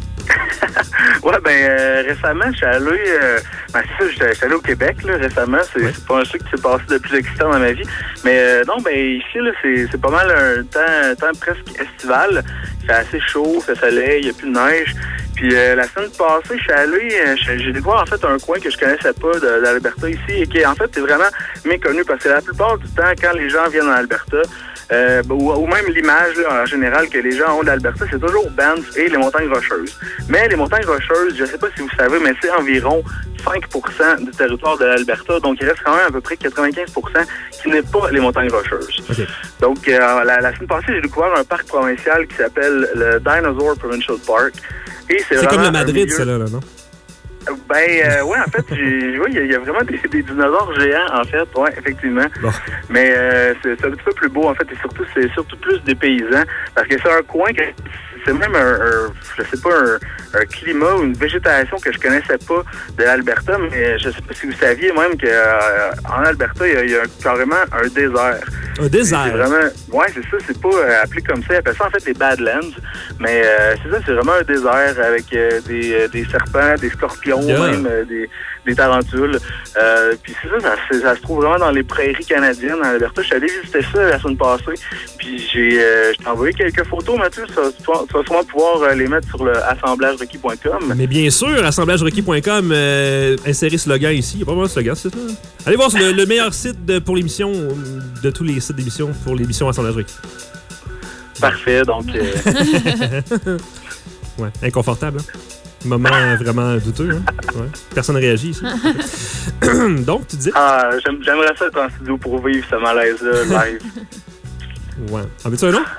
Ouais, ben, euh, récemment, je suis allé... Euh, ben, c'est ça, je suis allé au Québec, là, récemment. C'est, ouais. c'est pas un truc qui s'est passé de plus excitant dans ma vie. Mais euh, non, ben, ici, là, c'est, c'est pas mal un temps, un temps presque estival. Il fait assez chaud, il fait soleil, il n'y a plus de neige. Puis euh, la semaine passée, je suis allé, euh, j'ai découvert en fait un coin que je connaissais pas de, de l'Alberta ici et qui en fait est vraiment méconnu parce que la plupart du temps, quand les gens viennent en Alberta, euh, ou, ou même l'image là, en général que les gens ont de l'Alberta, c'est toujours Banff et les montagnes Rocheuses. Mais les montagnes Rocheuses, je sais pas si vous savez, mais c'est environ cinq pour cent du territoire de l'Alberta, donc il reste quand même à peu près quatre-vingt-quinze pour cent qui n'est pas les montagnes Rocheuses. Okay. Donc euh, la, la semaine passée, j'ai découvert un parc provincial qui s'appelle le Dinosaur Provincial Park. Et c'est c'est comme le Madrid, milieu... celle-là, là, non? Ben, euh, ouais, en fait, il y, y a vraiment des, des dinosaures géants, en fait, ouais, effectivement. Bon. Mais euh, c'est, c'est un petit peu plus beau, en fait, et surtout, c'est surtout plus des paysans, parce que c'est un coin que c'est même un, un je sais pas, un, un climat ou une végétation que je connaissais pas de l'Alberta, mais je sais pas si vous saviez même que euh, en Alberta, il y a, y a carrément un désert. Un désert? C'est vraiment, ouais, c'est ça, c'est pas euh, appelé comme ça, ils appellent ça en fait les Badlands, mais euh, c'est ça, c'est vraiment un désert avec euh, des, euh, des serpents, des scorpions, yeah. même euh, des, des tarentules. Euh, puis c'est ça, ça, ça se trouve vraiment dans les prairies canadiennes en Alberta. Je suis allé visiter ça la semaine passée, puis j'ai, euh, je t'ai envoyé quelques photos, Mathieu, ça, tu vas sûrement pouvoir euh, les mettre sur le assemblage requis point com. Mais bien sûr, assemblage requis point com, euh, insérez slogan ici. Il n'y a pas vraiment de slogan, c'est ça? Allez voir, c'est le, le meilleur site de, pour l'émission, de tous les sites d'émission, pour l'émission Assemblage requis. Parfait, donc... Euh... ouais, inconfortable, hein? Moment vraiment douteux, hein? Ouais. Personne ne réagit ici. Donc, tu disais? Ah, j'aime, j'aimerais ça être en studio pour vivre ce malaise-là live. Ouais. En veux-tu un autre?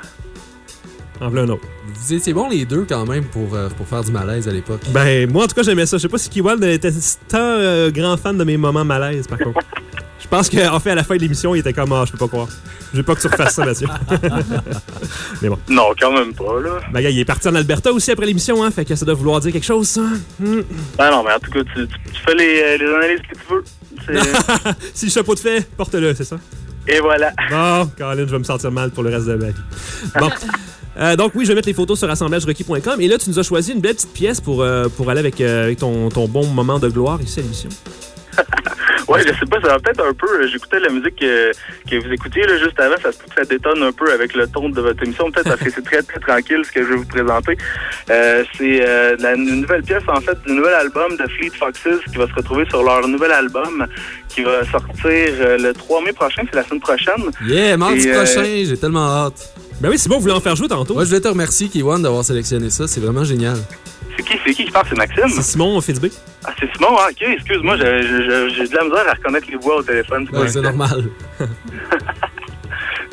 En veux un autre. Vous étiez bons les deux quand même pour, euh, pour faire du malaise à l'époque. Ben, moi en tout cas, j'aimais ça. Je sais pas si Kiwan était tant euh, grand fan de mes moments malaise, par contre. Je pense qu'en fait, à la fin de l'émission, il était comme, ah, je peux pas croire. Je veux pas que tu refasses ça, Mathieu. Mais bon. Non, quand même pas, là. Ben, gars, il est parti en Alberta aussi après l'émission, hein. Fait que ça doit vouloir dire quelque chose, ça. Mm. Ben non, mais en tout cas, tu, tu, tu fais les, les analyses que tu veux. C'est... si le chapeau te fait, porte-le, c'est ça? Et voilà. Bon, Caroline, je vais me sentir mal pour le reste de ma vie. Bon. Euh, donc oui, je vais mettre les photos sur assemblage requis point com. Et là, tu nous as choisi une belle petite pièce pour, euh, pour aller avec, euh, avec ton, ton bon moment de gloire ici à l'émission. Ouais, je sais pas, ça va peut-être un peu. J'écoutais la musique que, que vous écoutiez là, juste avant, ça se peut que ça détonne un peu avec le ton de votre émission, peut-être parce que c'est très très tranquille ce que je vais vous présenter. Euh, c'est euh, la, une nouvelle pièce en fait, du nouvel album de Fleet Foxes qui va se retrouver sur leur nouvel album qui va sortir euh, le trois mai prochain, c'est la semaine prochaine. Yeah, mardi Et, prochain, euh, j'ai tellement hâte. Ben oui, c'est bon, vous voulez en faire jouer tantôt. Moi, je voulais te remercier, Kiwan, d'avoir sélectionné ça, c'est vraiment génial. C'est qui, c'est qui qui parle? C'est Maxime? C'est Simon Fitzbé. Ah, c'est Simon, ah, ok, excuse-moi, j'ai, j'ai, j'ai de la misère à reconnaître les voix au téléphone. C'est, ouais, c'est normal.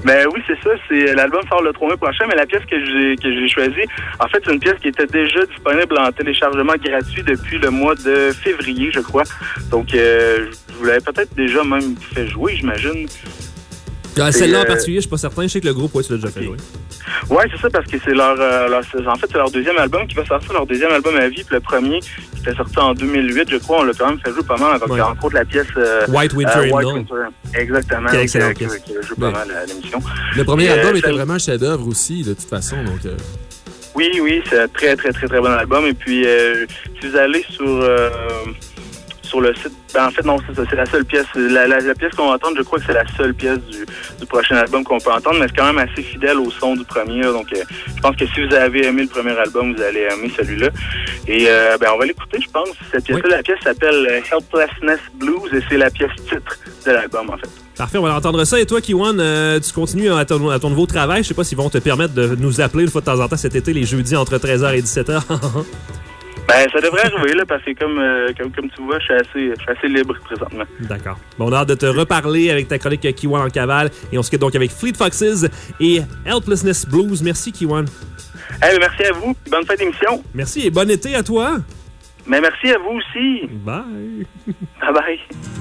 Ben oui, c'est ça. C'est l'album sort le trois mai prochain, mais la pièce que j'ai que j'ai choisie, en fait, c'est une pièce qui était déjà disponible en téléchargement gratuit depuis le mois de février, je crois. Donc, euh, je vous l'avais peut-être déjà même fait jouer, j'imagine. Ah, celle-là en euh, particulier, je suis pas certain. Je sais que le groupe, ouais, tu l'as déjà fait jouer. Ouais, c'est ça, parce que c'est leur, euh, leur en fait, c'est leur deuxième album qui va sortir, leur deuxième album à vie. Puis le premier, qui était sorti en deux mille huit, je crois, on l'a quand même fait jouer pas mal avec, Ouais. entre autres, la pièce euh, White Winter euh, White Hymnal. Winter. Exactement. Quelle donc, excellente euh, qui, pièce. qui joue pas Ouais. mal à l'émission. Le premier Et, album euh, était ça- vraiment un chef-d'œuvre aussi, de toute façon. Donc, euh... Oui, oui, c'est un très, très, très, très bon album. Et puis, euh, si vous allez sur... Euh, sur le site. Ben, en fait, non, c'est ça. C'est la seule pièce. La, la, la pièce qu'on va entendre, je crois que c'est la seule pièce du, du prochain album qu'on peut entendre, mais c'est quand même assez fidèle au son du premier. Là, donc, euh, je pense que si vous avez aimé le premier album, vous allez aimer celui-là. Et euh, ben, on va l'écouter, je pense. Cette pièce-là, Oui. la pièce s'appelle euh, Helplessness Blues et c'est la pièce titre de l'album, en fait. Parfait, on va entendre ça. Et toi, Kiwan, euh, tu continues à ton, à ton nouveau travail. Je sais pas s'ils vont te permettre de nous appeler une fois de temps en temps cet été, les jeudis entre treize heures et dix-sept heures. Ben, ça devrait arriver, là, parce que comme, euh, comme, comme tu vois, je suis assez, je suis assez libre présentement. D'accord. Bon, on a hâte de te reparler avec ta chronique Kiwan en cavale. Et on se quitte donc avec Fleet Foxes et Helplessness Blues. Merci, Kiwan. Hey, merci à vous. Bonne fin d'émission. Merci et bon été à toi. Mais merci à vous aussi. Bye. Bye bye.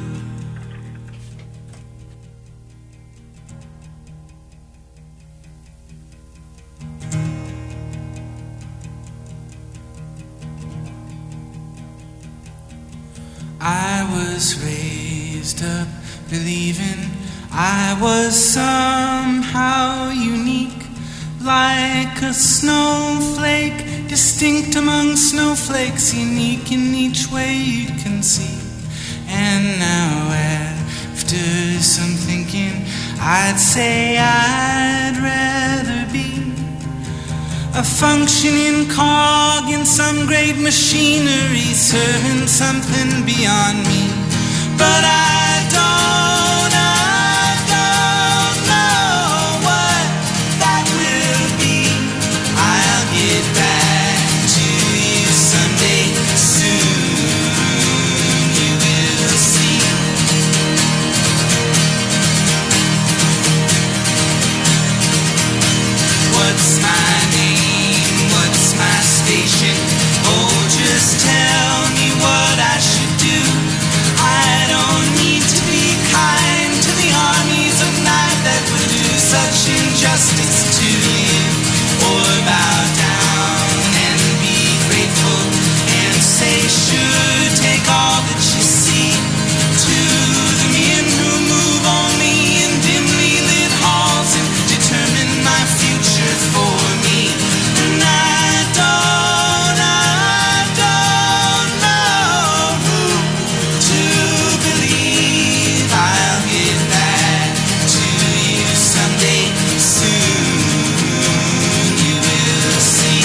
I was raised up believing I was somehow unique, like a snowflake, distinct among snowflakes, unique in each way you can see. And now after some thinking, I'd say I'd rather be a functioning cog in some great machinery, serving something beyond me. But I don't, I don't know what that will be. I'll get back to you someday soon. You will see. What's my name? What's my station? Oh, just tell me what I should do. I don't need to be kind to the armies of night that would do such injustice to you. Or bow down and be grateful and say, sure, take all that you see. To the men who move only in dimly lit halls and determine my future for me. And I don't, I don't know who to believe. I'll get back to you someday soon. You will see.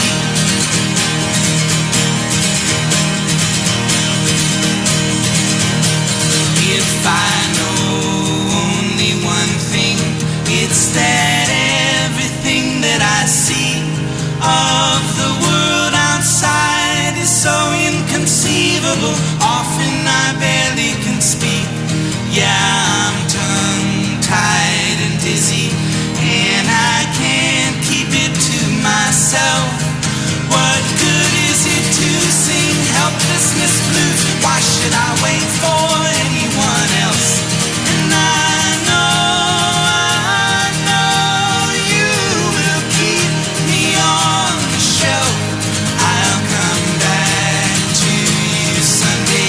If I know only one thing, it's that everything that I see of the world outside is so inconceivable. Often I barely can speak. Yeah, I'm tongue-tied and dizzy, and I can't keep it to myself. What good is it to sing helplessness blues? Why should I wait for anyone else? And I know, I know you will keep me on the shelf. I'll come back to you someday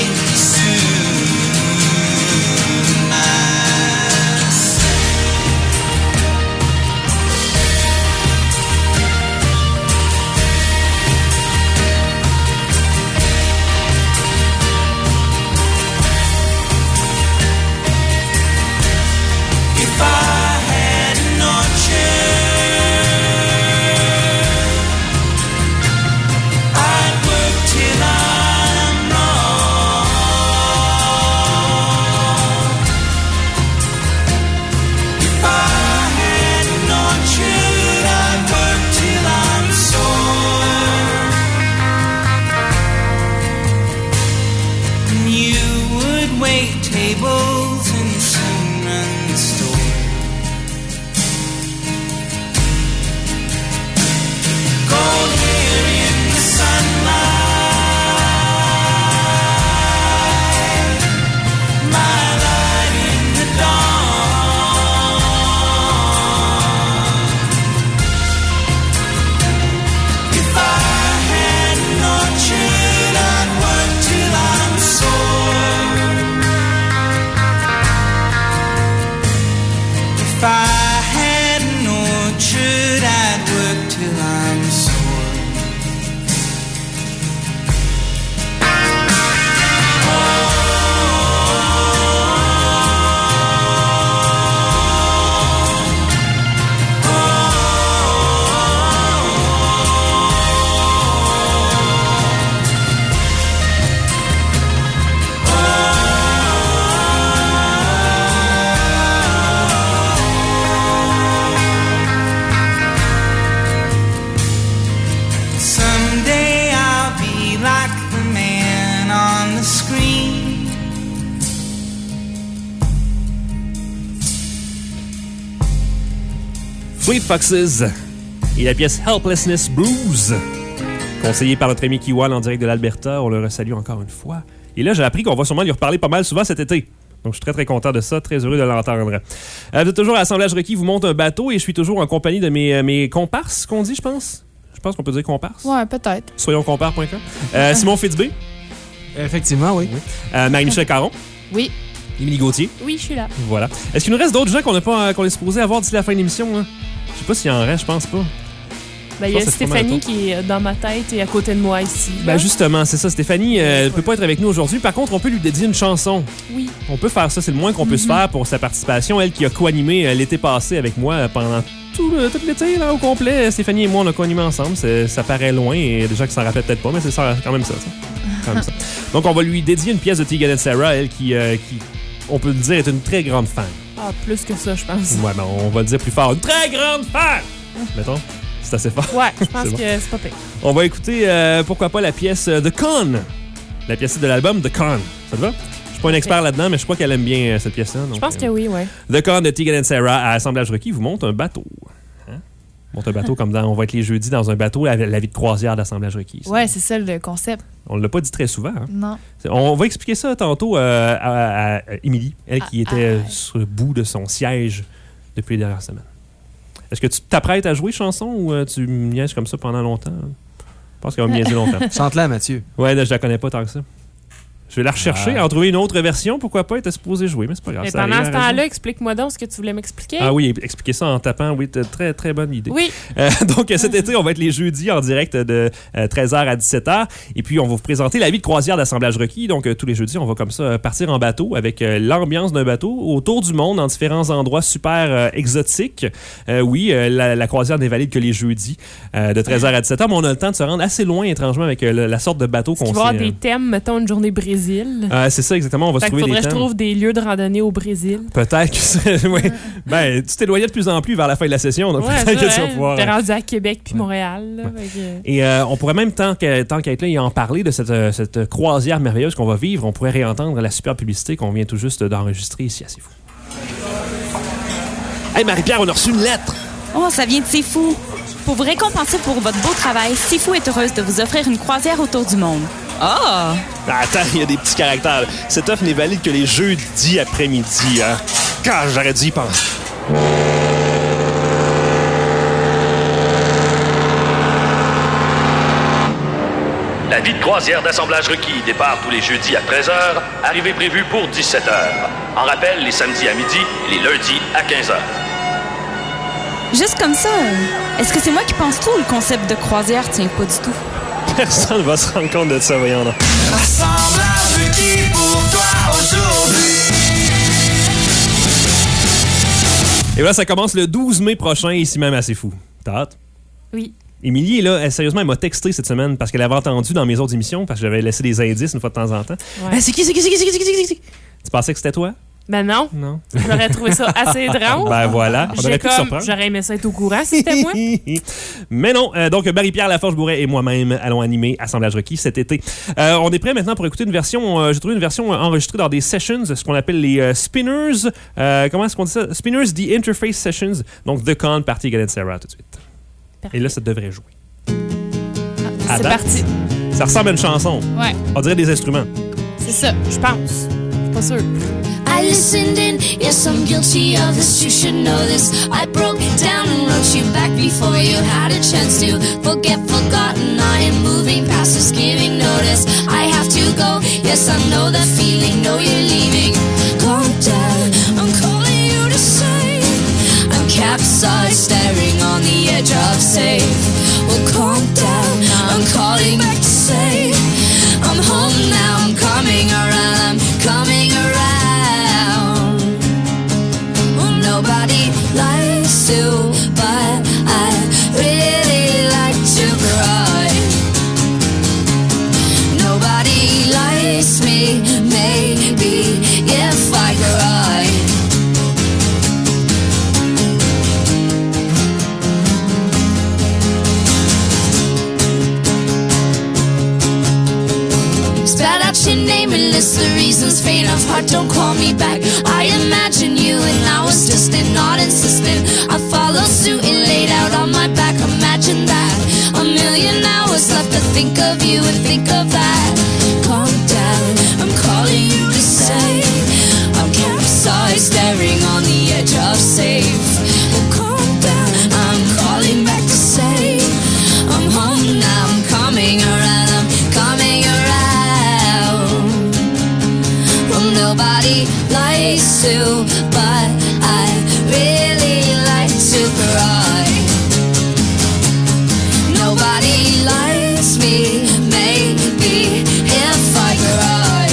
Sweet Foxes et la pièce Helplessness Blues, conseillée par notre ami Kiwan en direct de l'Alberta. On le resalue encore une fois. Et là, j'ai appris qu'on va sûrement lui reparler pas mal souvent cet été. Donc, je suis très, très content de ça. Très heureux de l'entendre. Euh, vous êtes toujours à Assemblage Requis, vous monte un bateau et je suis toujours en compagnie de mes, mes comparses, qu'on dit, je pense. Je pense qu'on peut dire comparses. Ouais, peut-être. Soyons compars point com. Euh, Simon Fitzbé. Effectivement, oui. oui. Euh, Marie-Michel Caron. Oui. Émilie Gauthier. Oui, je suis là. Voilà. Est-ce qu'il nous reste d'autres gens qu'on, a pas, qu'on est supposé avoir d'ici la fin de l'émission? Hein? Je sais pas s'il y en reste, je pense pas. Ben, il y a Stéphanie qui est dans ma tête et à côté de moi ici. Ben justement, c'est ça. Stéphanie ne euh, peut pas être avec nous aujourd'hui. Par contre, on peut lui dédier une chanson. Oui. On peut faire ça. C'est le moins qu'on mm-hmm. puisse faire pour sa participation. Elle qui a co-animé euh, l'été passé avec moi euh, pendant tout, le, tout l'été là, au complet. Stéphanie et moi, on a co-animé ensemble. C'est, ça paraît loin et déjà que ça s'en rappelle peut-être pas, mais c'est ça, quand même ça. ça. Quand même ça. Donc, on va lui dédier une pièce de Tegan and Sara, elle qui, euh, qui, on peut le dire, est une très grande fan. Ah, plus que ça, je pense. Ouais, ben on va le dire plus fort. Une très grande fan! Mettons. C'est assez fort. Ouais, je pense c'est bon. que c'est pas pire. On va écouter, euh, pourquoi pas, la pièce euh, The Con. La pièce de l'album The Con. Ça te va? Je suis pas un expert okay. là-dedans, mais je crois qu'elle aime bien euh, cette pièce-là. Je pense euh, que oui, ouais. The Con de Tegan and Sara à Assemblage Requis vous monte un bateau. Hein? Monte un bateau comme dans... On va être les jeudis dans un bateau à la vie de croisière d'Assemblage Requis. Ouais, c'est ça le concept. On l'a pas dit très souvent. Hein? Non. On va expliquer ça tantôt euh, à, à, à Émilie, elle qui ah, était ah, sur le bout de son siège depuis les dernières semaines. Est-ce que tu t'apprêtes à jouer chanson ou euh, tu niaises comme ça pendant longtemps? Je pense qu'elle va me niaiser longtemps. Chante-la, Mathieu. Ouais, là, je la connais pas tant que ça. Je vais la rechercher, ah. en trouver une autre version. Pourquoi pas? Elle était supposée jouer, mais c'est pas grave. Mais pendant ce temps-là, explique-moi donc ce que tu voulais m'expliquer. Ah oui, expliquer ça en tapant. Oui, très, très bonne idée. Oui. Euh, donc, cet été, on va être les jeudis en direct de euh, treize heures à dix-sept heures. Et puis, on va vous présenter la vie de croisière d'Assemblage Requis. Donc, euh, tous les jeudis, on va comme ça partir en bateau avec euh, l'ambiance d'un bateau autour du monde, dans différents endroits super euh, exotiques. Euh, oui, euh, la, la croisière n'est valide que les jeudis euh, de treize heures à dix-sept heures. Mais on a le temps de se rendre assez loin, étrangement, avec euh, la, la sorte de bateau qu'on sait. Il va y avoir euh... des thèmes, mettons, une journée Brésil. Euh, c'est ça, exactement. On va fait se trouver faudrait des thèmes. que je trouve des lieux de randonnée au Brésil. Peut-être que c'est... oui. Ben, tu t'éloignais de plus en plus vers la fin de la session. Donc ouais, peut-être ça, que tu vas hein. pouvoir... T'es rendu à Québec puis ouais. Montréal. Là, ouais. que... Et euh, on pourrait même, tant qu'à, tant qu'à être là et en parler de cette, euh, cette croisière merveilleuse qu'on va vivre, on pourrait réentendre la super publicité qu'on vient tout juste d'enregistrer ici à C'est Fou. Hey Marie-Pierre, on a reçu une lettre! Oh, ça vient de C'est Fou. Pour vous récompenser pour votre beau travail, C'est Fou est heureuse de vous offrir une croisière autour du monde. Ah! Oh! Attends, il y a des petits caractères. Cette offre n'est valide que les jeudis après-midi. Hein? Quand j'aurais dû y penser. La vie de croisière d'Assemblage Requis départ tous les jeudis à treize heures, arrivée prévue pour dix-sept heures. En rappel, les samedis à midi et les lundis à quinze heures. Juste comme ça, est-ce que c'est moi qui pense tout ou le concept de croisière tient pas du tout? Personne ne va se rendre compte de ça, voyons là. Assemblage Requis pour toi aujourd'hui. Et voilà, ça commence le douze mai prochain, ici même à C'est Fou. T'as hâte? Oui. Émilie, là, elle, sérieusement, elle m'a texté cette semaine parce qu'elle avait entendu dans mes autres émissions, parce que j'avais laissé des indices une fois de temps en temps. Ouais. Hey, c'est qui, c'est qui, c'est qui, c'est qui, c'est qui, c'est qui? Tu pensais que c'était toi? Ben non. Non. J'aurais trouvé ça assez drôle. Ben voilà. On aurait pu te surprendre. J'aurais aimé ça être au courant si c'était moi. Mais non. Euh, donc, Marie-Pierre Laforge-Bourret et moi-même allons animer Assemblage Requis cet été. Euh, on est prêt maintenant pour écouter une version. Euh, j'ai trouvé une version enregistrée dans des sessions, ce qu'on appelle les euh, Spinners. Euh, comment est-ce qu'on dit ça? Spinners The Interface Sessions. Donc, The Con, partie Tegan and Sara tout de suite. Parfait. Et là, ça devrait jouer. Ah, c'est parti. Ça ressemble à une chanson. Ouais. On dirait des instruments. C'est ça, je pense. Je suis pas sûre. I listened in, yes, I'm guilty of this, you should know this. I broke down and wrote you back before you had a chance to forget, forgotten. I am moving past this, giving notice. I have to go, yes, I know that feeling, know you're leaving. Calm down, I'm calling you to say I'm capsized, staring on the edge of safe. Well, calm down, I'm calling back to say I'm home now, I'm coming around, I'm coming around. Nobody likes to, but I really like to cry. Nobody likes me, maybe if I cry. Spat out your name and list the reasons, faint of heart, don't call me back. I imagine you and I was distant, not insistent. I follow suit and think of you and think of that. Calm down, I'm calling you to say I'm capsized, staring on the edge of safe. Oh, calm down, I'm calling back to say I'm home now, I'm coming around, I'm coming around. Well, nobody likes to, but I really like to cry. Nobody likes me, maybe if I cry.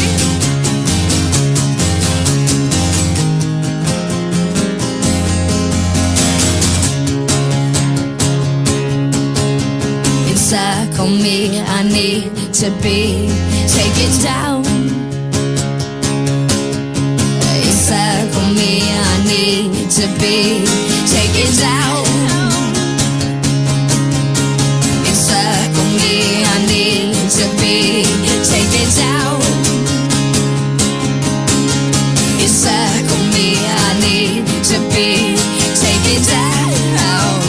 Encircle me, I need to be, take it down. Encircle me, I need to be, take it down. Encircle me, I need to be, take it down. Encircle me, I need to be, take it down.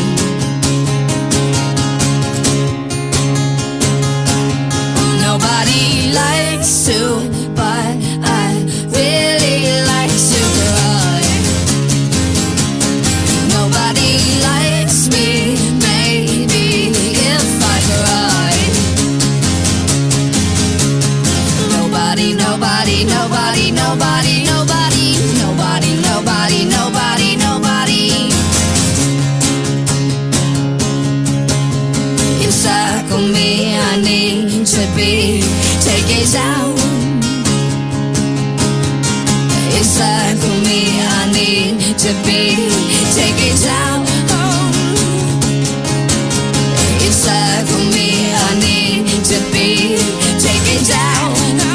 Nobody likes to, but I really like to cry. Nobody likes me, maybe if I cry. Nobody, nobody, nobody, nobody, nobody, nobody, nobody, nobody, nobody. Encircle me, I need to be, take it down. Encircle me, I need to be, take it down. Encircle me, I need to be, take it down.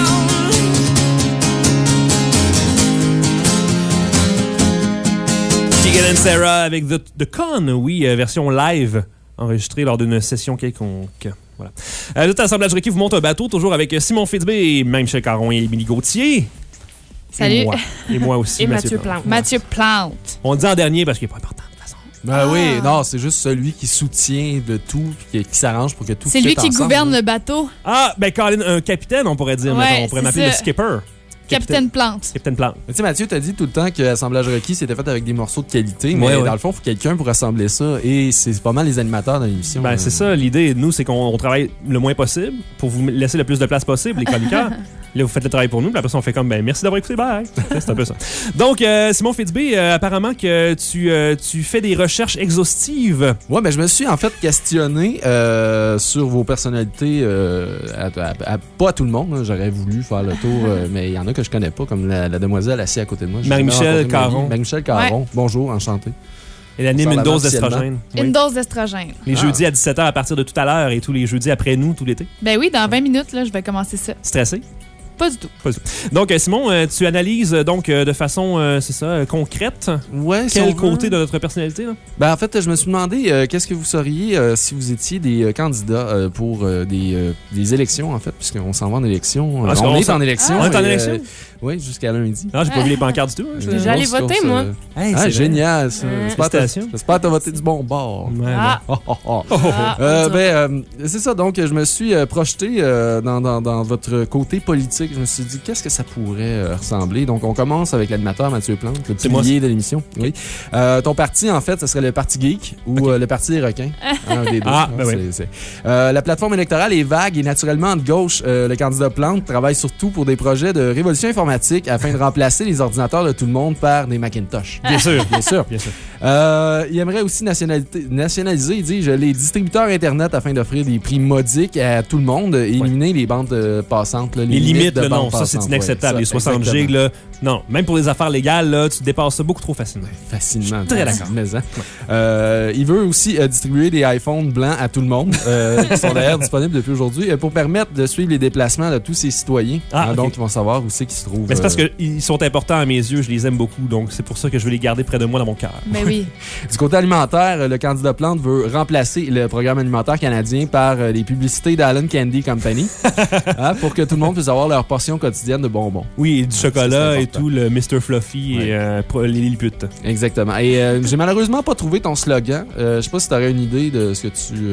Keegan and Sarah avec The, The Con, oui, euh, version live, enregistrée lors d'une session quelconque. Voilà. Euh, tout assemblage Rocky vous montre un bateau, toujours avec Simon Fitzbé, et même Michel Caron et Émilie Gauthier. Salut. Et moi, et moi aussi, et Mathieu, Mathieu Plante. Plante. Mathieu Plante. On le dit en dernier parce qu'il n'est pas important. Ben Ah. oui, non, c'est juste celui qui soutient de tout, qui, qui s'arrange pour que tout C'est fitte lui qui ensemble, gouverne là. le bateau. Ah, ben Colin, un capitaine, on pourrait dire. Ouais, mettons. On pourrait c'est m'appeler ça. le skipper. Capitaine Plante. Capitaine Plante. Tu sais, Mathieu, t'as dit tout le temps que Assemblage Rocky, c'était fait avec des morceaux de qualité, mais Ouais, ouais. dans le fond, il faut quelqu'un pour assembler ça, et c'est pas mal les animateurs de l'émission. Ben, là. c'est ça, l'idée de nous, c'est qu'on on travaille le moins possible pour vous laisser le plus de place possible, les chroniqueurs. Là, vous faites le travail pour nous, puis après ça, on fait comme, ben, merci d'avoir écouté, bye. C'est un peu ça. Donc, euh, Simon Fitzbé, euh, apparemment que tu, euh, tu fais des recherches exhaustives. Ouais, ben, je me suis en fait questionné euh, sur vos personnalités, euh, à, à- à- pas à tout le monde, hein, j'aurais voulu faire le tour, euh, mais il y en a que je connais pas, comme la, la demoiselle assise à côté de moi. J'ai Marie-Michel jamais rencontré Caron. Marie- Marie-Michel Caron. Ouais. Bonjour, enchanté. Elle anime Sur une la dose vente d'estrogène. Une Oui. dose d'estrogène. Les Ah. jeudis à dix-sept heures à partir de tout à l'heure et tous les jeudis après nous, tout l'été. Ben oui, dans vingt minutes, là, je vais commencer ça. Stressé? Pas du tout. Pas du tout. Donc, euh, Simon, euh, tu analyses euh, donc euh, de façon, euh, c'est ça, euh, concrète. Ouais, si Quel on veut. côté de notre personnalité, là? Ben, en fait, je me suis demandé euh, qu'est-ce que vous seriez euh, si vous étiez des euh, candidats euh, pour euh, des, euh, des élections, en fait, puisqu'on s'en va en élection. Euh, Ah, on, on est s'en- en élection. Ah, on est en et, élection? euh, oui, jusqu'à lundi. Ah, j'ai pas vu les pancartes du tout. hein. Je suis déjà allé grosse voter, course, moi. euh, Hey, ah, c'est génial, ça. Ouais. J'espère que t'as- Félicitations. J'espère que t'as voté du bon bord. Ouais, Ah. Oh, oh, oh. Ah, Euh, on ben, euh, c'est ça, donc je me suis euh, projeté euh, dans, dans, dans votre côté politique. Je me suis dit, qu'est-ce que ça pourrait euh, ressembler? Donc, on commence avec l'animateur Mathieu Plante, le C'est moi. pilier de l'émission. Oui. Euh, ton parti, en fait, ce serait le Parti Geek ou euh, le Parti des requins. Un des deux. Ah, hein, ben c'est- oui. c'est- Euh, la plateforme électorale est vague et naturellement de gauche. Euh, le candidat Plante travaille surtout pour des projets de révolution informatique afin de remplacer les ordinateurs de tout le monde par des Macintosh. Bien sûr. Bien sûr. Bien sûr. Euh, il aimerait aussi nationalité- nationaliser, il dit, je, les distributeurs Internet afin d'offrir des prix modiques à tout le monde et éliminer les bandes euh, passantes. là, Les limites, de là, non, bandes ça, c'est passantes. inacceptable. Ouais, les ça, soixante exactement. gigs, là, non. Même pour les affaires légales, là, tu dépasses ça beaucoup trop facilement. Facilement. Je suis très d'accord. Mais, hein. Euh, il veut aussi euh, distribuer des iPhones blancs à tout le monde, euh, qui sont d'ailleurs disponibles depuis aujourd'hui, euh, pour permettre de suivre les déplacements de tous ses citoyens. Ah, Hein, ok. Donc, ils vont savoir où c'est qu'ils se trouvent. Mais c'est parce euh, qu'ils sont importants à mes yeux, je les aime beaucoup, donc c'est pour ça que je veux les garder près de moi dans mon cœur. Ben oui. Du côté alimentaire, euh, le candidat Plante veut remplacer le programme alimentaire canadien par euh, les publicités d'Allen Candy Company hein, pour que tout le monde puisse avoir leur portion quotidienne de bonbons. Oui, et du Ah, chocolat ça, c'est et important. tout, le mister Fluffy Ouais. et euh, pro- les Lilliput. Exactement. Et euh, j'ai malheureusement pas trouvé ton slogan. Euh, je sais pas si tu aurais une idée de ce que tu... euh,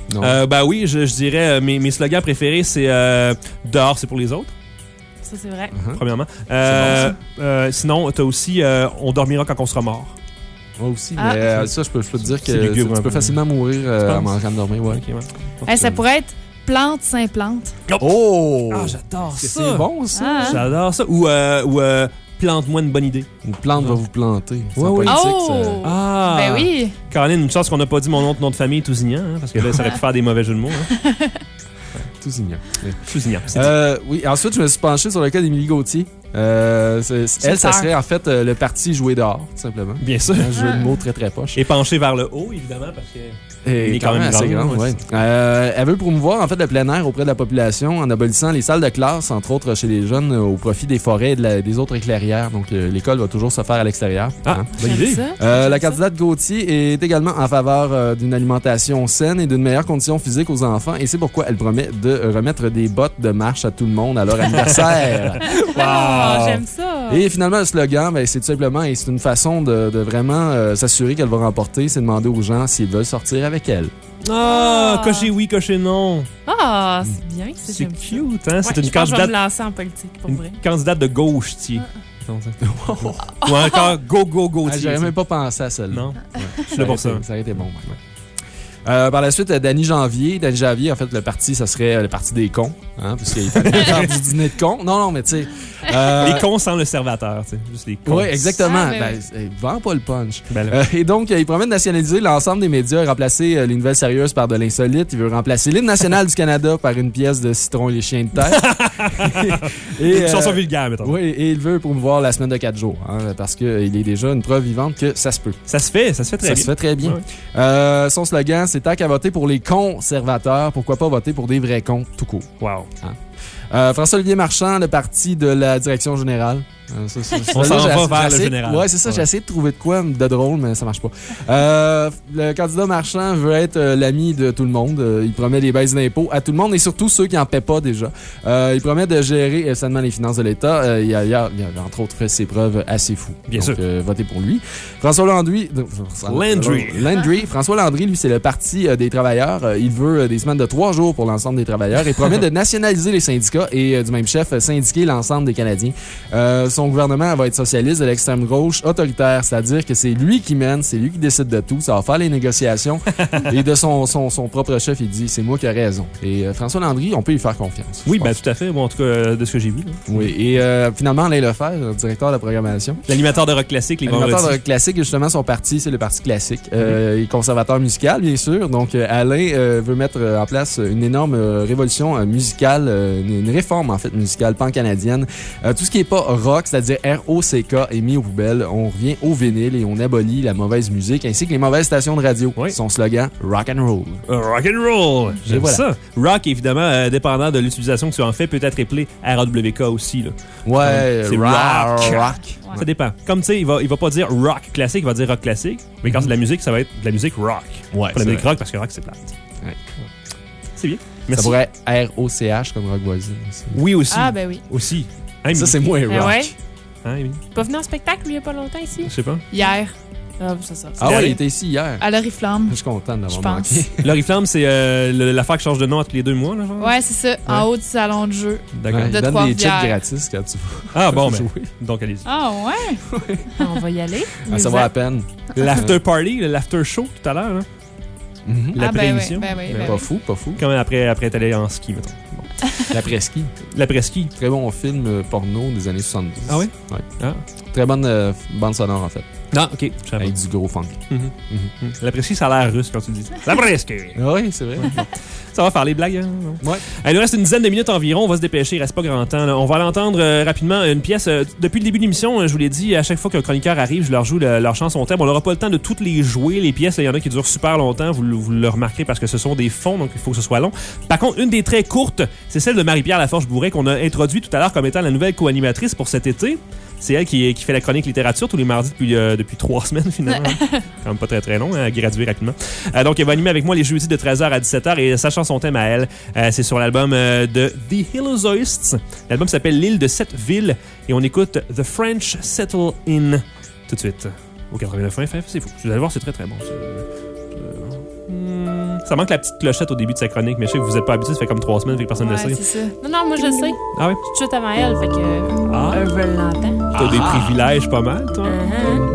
Non. Euh, ben oui, je, je dirais, euh, mes, mes slogans préférés, c'est euh, dehors, c'est pour les autres. Ça, c'est vrai. Uh-huh. Premièrement. Euh, bon, euh, sinon, t'as aussi euh, on dormira quand on sera mort. Moi aussi, Ah. mais euh, ça, je peux, je peux te dire que C'est lugubre, tu un peux peu. facilement mourir euh, en mangeant de dormir. Ouais. Okay, ouais. Hey, ça pourrait être plante, Saint-Plante. Oh! Ah, j'adore ça. C'est bon, ça. Ah, hein? J'adore ça. Ou, euh, ou euh, plante-moi une bonne idée. Une plante va vous planter. C'est Ouais, en oui. politique, Oh! ça. Ah! Ben oui. Caroline, une chance qu'on n'a pas dit mon nom, nom de famille, Tousignan, hein, parce que là, ça aurait pu faire des mauvais jeux de mots. Hein. Tousignan. Tousignan. c'est Euh, oui, ensuite, je me suis penché sur le cas d'Émilie Gauthier. Euh, c'est- c'est- elle, ça serait en fait euh, le parti jouer dehors, tout simplement. dit. Bien sûr. Un jeu de mots très très poche. Et penché vers le haut, évidemment, parce que. Et il est quand même assez grand, grande, ouais, ouais. Euh, elle veut promouvoir en fait le plein air auprès de la population en abolissant les salles de classe, entre autres chez les jeunes, euh, au profit des forêts et de la- des autres éclairières. Donc euh, l'école va toujours se faire à l'extérieur. Ah, hein. bonne J'aime idée. ça. Euh, J'aime la ça. candidate Gauthier est également en faveur euh, d'une alimentation saine et d'une meilleure condition physique aux enfants, et c'est pourquoi elle promet de euh, remettre des bottes de marche à tout le monde à leur anniversaire. Ah, j'aime ça. Et finalement, le slogan, ben, c'est tout simplement, et c'est une façon de, de vraiment euh, s'assurer qu'elle va remporter, c'est demander aux gens s'ils veulent sortir avec elle. Ah, Ah. cocher oui, cocher non. Ah, c'est bien. ça, C'est j'aime ça. cute, hein? Ouais, C'est je une pense que je vais candidate, me lancer en politique, pour une vrai. candidate de gauche, tiens. Ou encore go, go, go, Ah, tiens. J'aurais même pas pensé à celle-là. Non. Ouais. Je suis là pour ça. aurait été- Ça aurait été bon. ouais. Euh, par la suite, euh, Danny Janvier. Danny Janvier, en fait, le parti, ça serait euh, le parti des cons. Hein, puisqu'il fait faire du dîner de cons. Non, non, mais tu sais. euh, Les cons sans le servateur, tu sais. Juste les cons. Oui, exactement. Ah, ben Ben, oui. euh, vends pas le punch. Ben là. Euh, et donc, euh, il promet de nationaliser l'ensemble des médias et remplacer euh, les nouvelles sérieuses par de l'insolite. Il veut remplacer l'hymne national du Canada par une pièce de Citron et les chiens de terre. et, Une chanson euh, vulgaire, mettons. Oui, et il veut promouvoir la semaine de quatre jours. Hein, parce qu'il est déjà une preuve vivante que ça se peut. Ça se fait, ça se fait très Ça bien. se fait très bien. Ouais. Euh, son slogan, c'est tant qu'à voter pour les conservateurs, pourquoi pas voter pour des vrais cons tout court. Wow. Hein? Euh, François-Olivier Marchand, le parti de la direction générale. Euh, ça, ça, On ça, s'en là, va j'ai- vers j'ai le essayé- général. Ouais, c'est ça. Ouais. J'ai essayé de trouver de quoi de drôle, mais ça marche pas. Euh, le candidat Marchand veut être euh, l'ami de tout le monde. Euh, il promet des baisses d'impôts à tout le monde et surtout ceux qui en paient pas déjà. Euh, il promet de gérer euh, sainement les finances de l'État. Euh, il, a, il, a, il a entre autres fait ses preuves assez fous. Bien Donc, sûr. Euh, votez pour lui. François Landry. Landry. Landry. François Landry, lui, c'est le parti euh, des travailleurs. Euh, il veut euh, des semaines de trois jours pour l'ensemble des travailleurs et promet de nationaliser les syndicats et euh, du même chef, euh, syndiquer l'ensemble des Canadiens. Euh, son gouvernement va être socialiste de l'extrême gauche autoritaire, c'est-à-dire que c'est lui qui mène, c'est lui qui décide de tout, ça va faire les négociations. Et de son, son, son propre chef, il dit c'est moi qui ai raison. Et euh, François Landry, on peut lui faire confiance. Oui, je ben pense. tout à fait. Bon, en tout cas, euh, de ce que j'ai vu. là. Oui, et euh, finalement, Alain Lefebvre, directeur de la programmation. L'animateur de rock classique, les L'animateur de vendredis. rock classique, justement, son parti, c'est le parti classique. Euh, Il est conservateur musical, bien sûr. Donc, euh, Alain euh, veut mettre euh, en place une énorme euh, révolution euh, musicale, euh, une, une réforme, en fait, musicale pan-canadienne. Euh, tout ce qui est pas rock, c'est-à-dire R O C K, est mis aux poubelles. On revient au vinyle et on abolit la mauvaise musique ainsi que les mauvaises stations de radio. Oui. Son slogan, rock and roll. Euh, rock and roll. J'aime voilà. ça. Rock, évidemment, euh, dépendant de l'utilisation que tu en fais, peut être appelé R A W K aussi. Là. Ouais, C'est rock. rock. rock. Ça dépend. Comme tu sais, il va, il va pas dire rock classique, il va dire rock classique. Mais quand c'est de la musique, ça va être de la musique rock. Ouais, Pas de la c'est musique vrai. rock parce que rock, c'est plate. Ouais. C'est bien. Ça Merci. pourrait être R O C H comme rock voisine. aussi. Oui, aussi. Ah, ben oui. Aussi. Hein, Ça, Émilie? c'est moins Eh rock. ouais. Hein, Émilie? Pas venu en spectacle, lui, il y a pas longtemps ici? Je sais pas. Hier, Ah, ça, ça. Ah ouais, il était ici hier. à l'Oriflamme. Je suis content de Je l'avoir pense. manqué. L'Oriflamme, c'est euh, le- l'affaire qui change de nom tous les deux mois, là, genre? Ouais, c'est ça. En haut du salon de jeu. D'accord. Ouais, De il donne des Trois-Rivières. chips gratis quand tu Ah bon, ben. jouer. Donc, allez-y. Ah, ouais? Ah, on va y aller. Ah, ça va à peine. L'after party, l'after show tout à l'heure, là. Mhm. La Ah, ben pré-émission. oui, ben oui, Ben, ben Pas oui. fou, pas fou. Quand même après, après être allé en ski, mettons. Bon. L'après-ski. L'après-ski. Très bon film euh, porno des années soixante-dix. Ah oui? Ouais. Ah. Très bonne euh, bande sonore, en fait. Ah, ok. Je savais Avec pas. du gros funk. Mhm. Mhm. Mhm. L'après-ski, ça a l'air russe quand tu le dis. L'après-ski. Ah oui, c'est vrai. Ça va faire les blagues, hein? Ouais. Il nous reste une dizaine de minutes environ. On va se dépêcher. Il reste pas grand temps. là. On va aller entendre euh, rapidement une pièce. euh, depuis le début de l'émission, euh, je vous l'ai dit, à chaque fois qu'un chroniqueur arrive, je leur joue le- leur chanson thème. On n'aura pas le temps de toutes les jouer. Les pièces, il y en a qui durent super longtemps. Vous, le- vous le remarquerez parce que ce sont des fonds, donc il faut que ce soit long. Par contre, une des très courtes, c'est celle de Marie-Pierre Laforge-Bourret qu'on a introduit tout à l'heure comme étant la nouvelle co-animatrice pour cet été. C'est elle qui, qui fait la chronique littérature tous les mardis depuis, euh, depuis trois semaines, finalement. Quand même pas très très long, hein, à graduer rapidement. Euh, donc, elle va animer avec moi les jeudis de treize heures à dix-sept heures et sa chanson thème à elle, euh, c'est sur l'album euh, de The Hillozoists. L'album s'appelle L'île de sept villes et on écoute The French Settle In tout de suite. Au quatre-vingt-neuf F F, c'est fou. Vous allez voir, c'est très très bon. C'est, euh, hmm, Ça manque la petite clochette au début de sa chronique, mais je sais que vous êtes pas habitué, ça fait comme trois semaines, fait que personne ne Ouais, le sait. c'est ça. Non, non, moi, je le sais. Ah oui? Tout de suite avant elle, fait que. Ah. Euh, je l'entends. T'as des privilèges pas mal, toi. Uh-huh.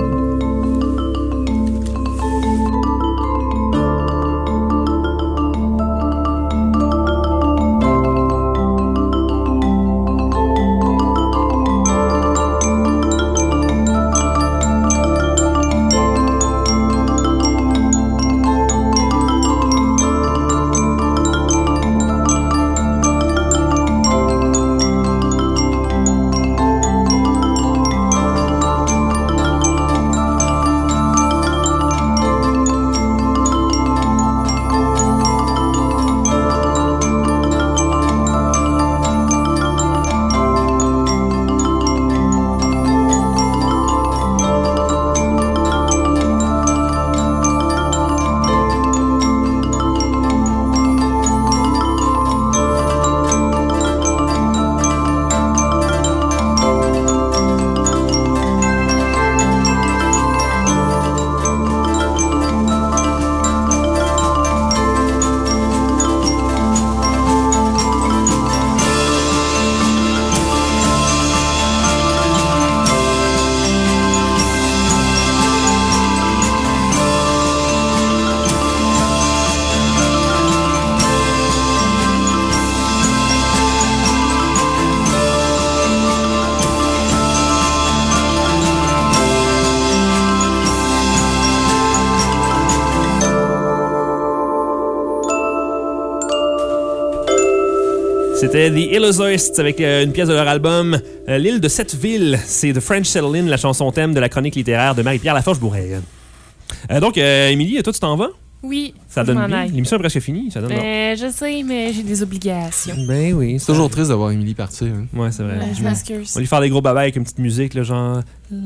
C'était The Illusionists avec euh, une pièce de leur album euh, L'île de sept villes. C'est The French Settle-In, la chanson thème de la chronique littéraire de Marie-Pierre Laforge-Bourret. Euh, donc, euh, Émilie, toi, tu t'en vas? Oui. Ça je donne m'en bien. aille. L'émission est presque finie. Ça donne Euh, je sais, mais j'ai des obligations. Ben oui. C'est toujours triste de voir Émilie partir. Hein. Ouais, c'est vrai. Ouais, je m'excuse. On va lui faire des gros babas avec une petite musique, là, genre.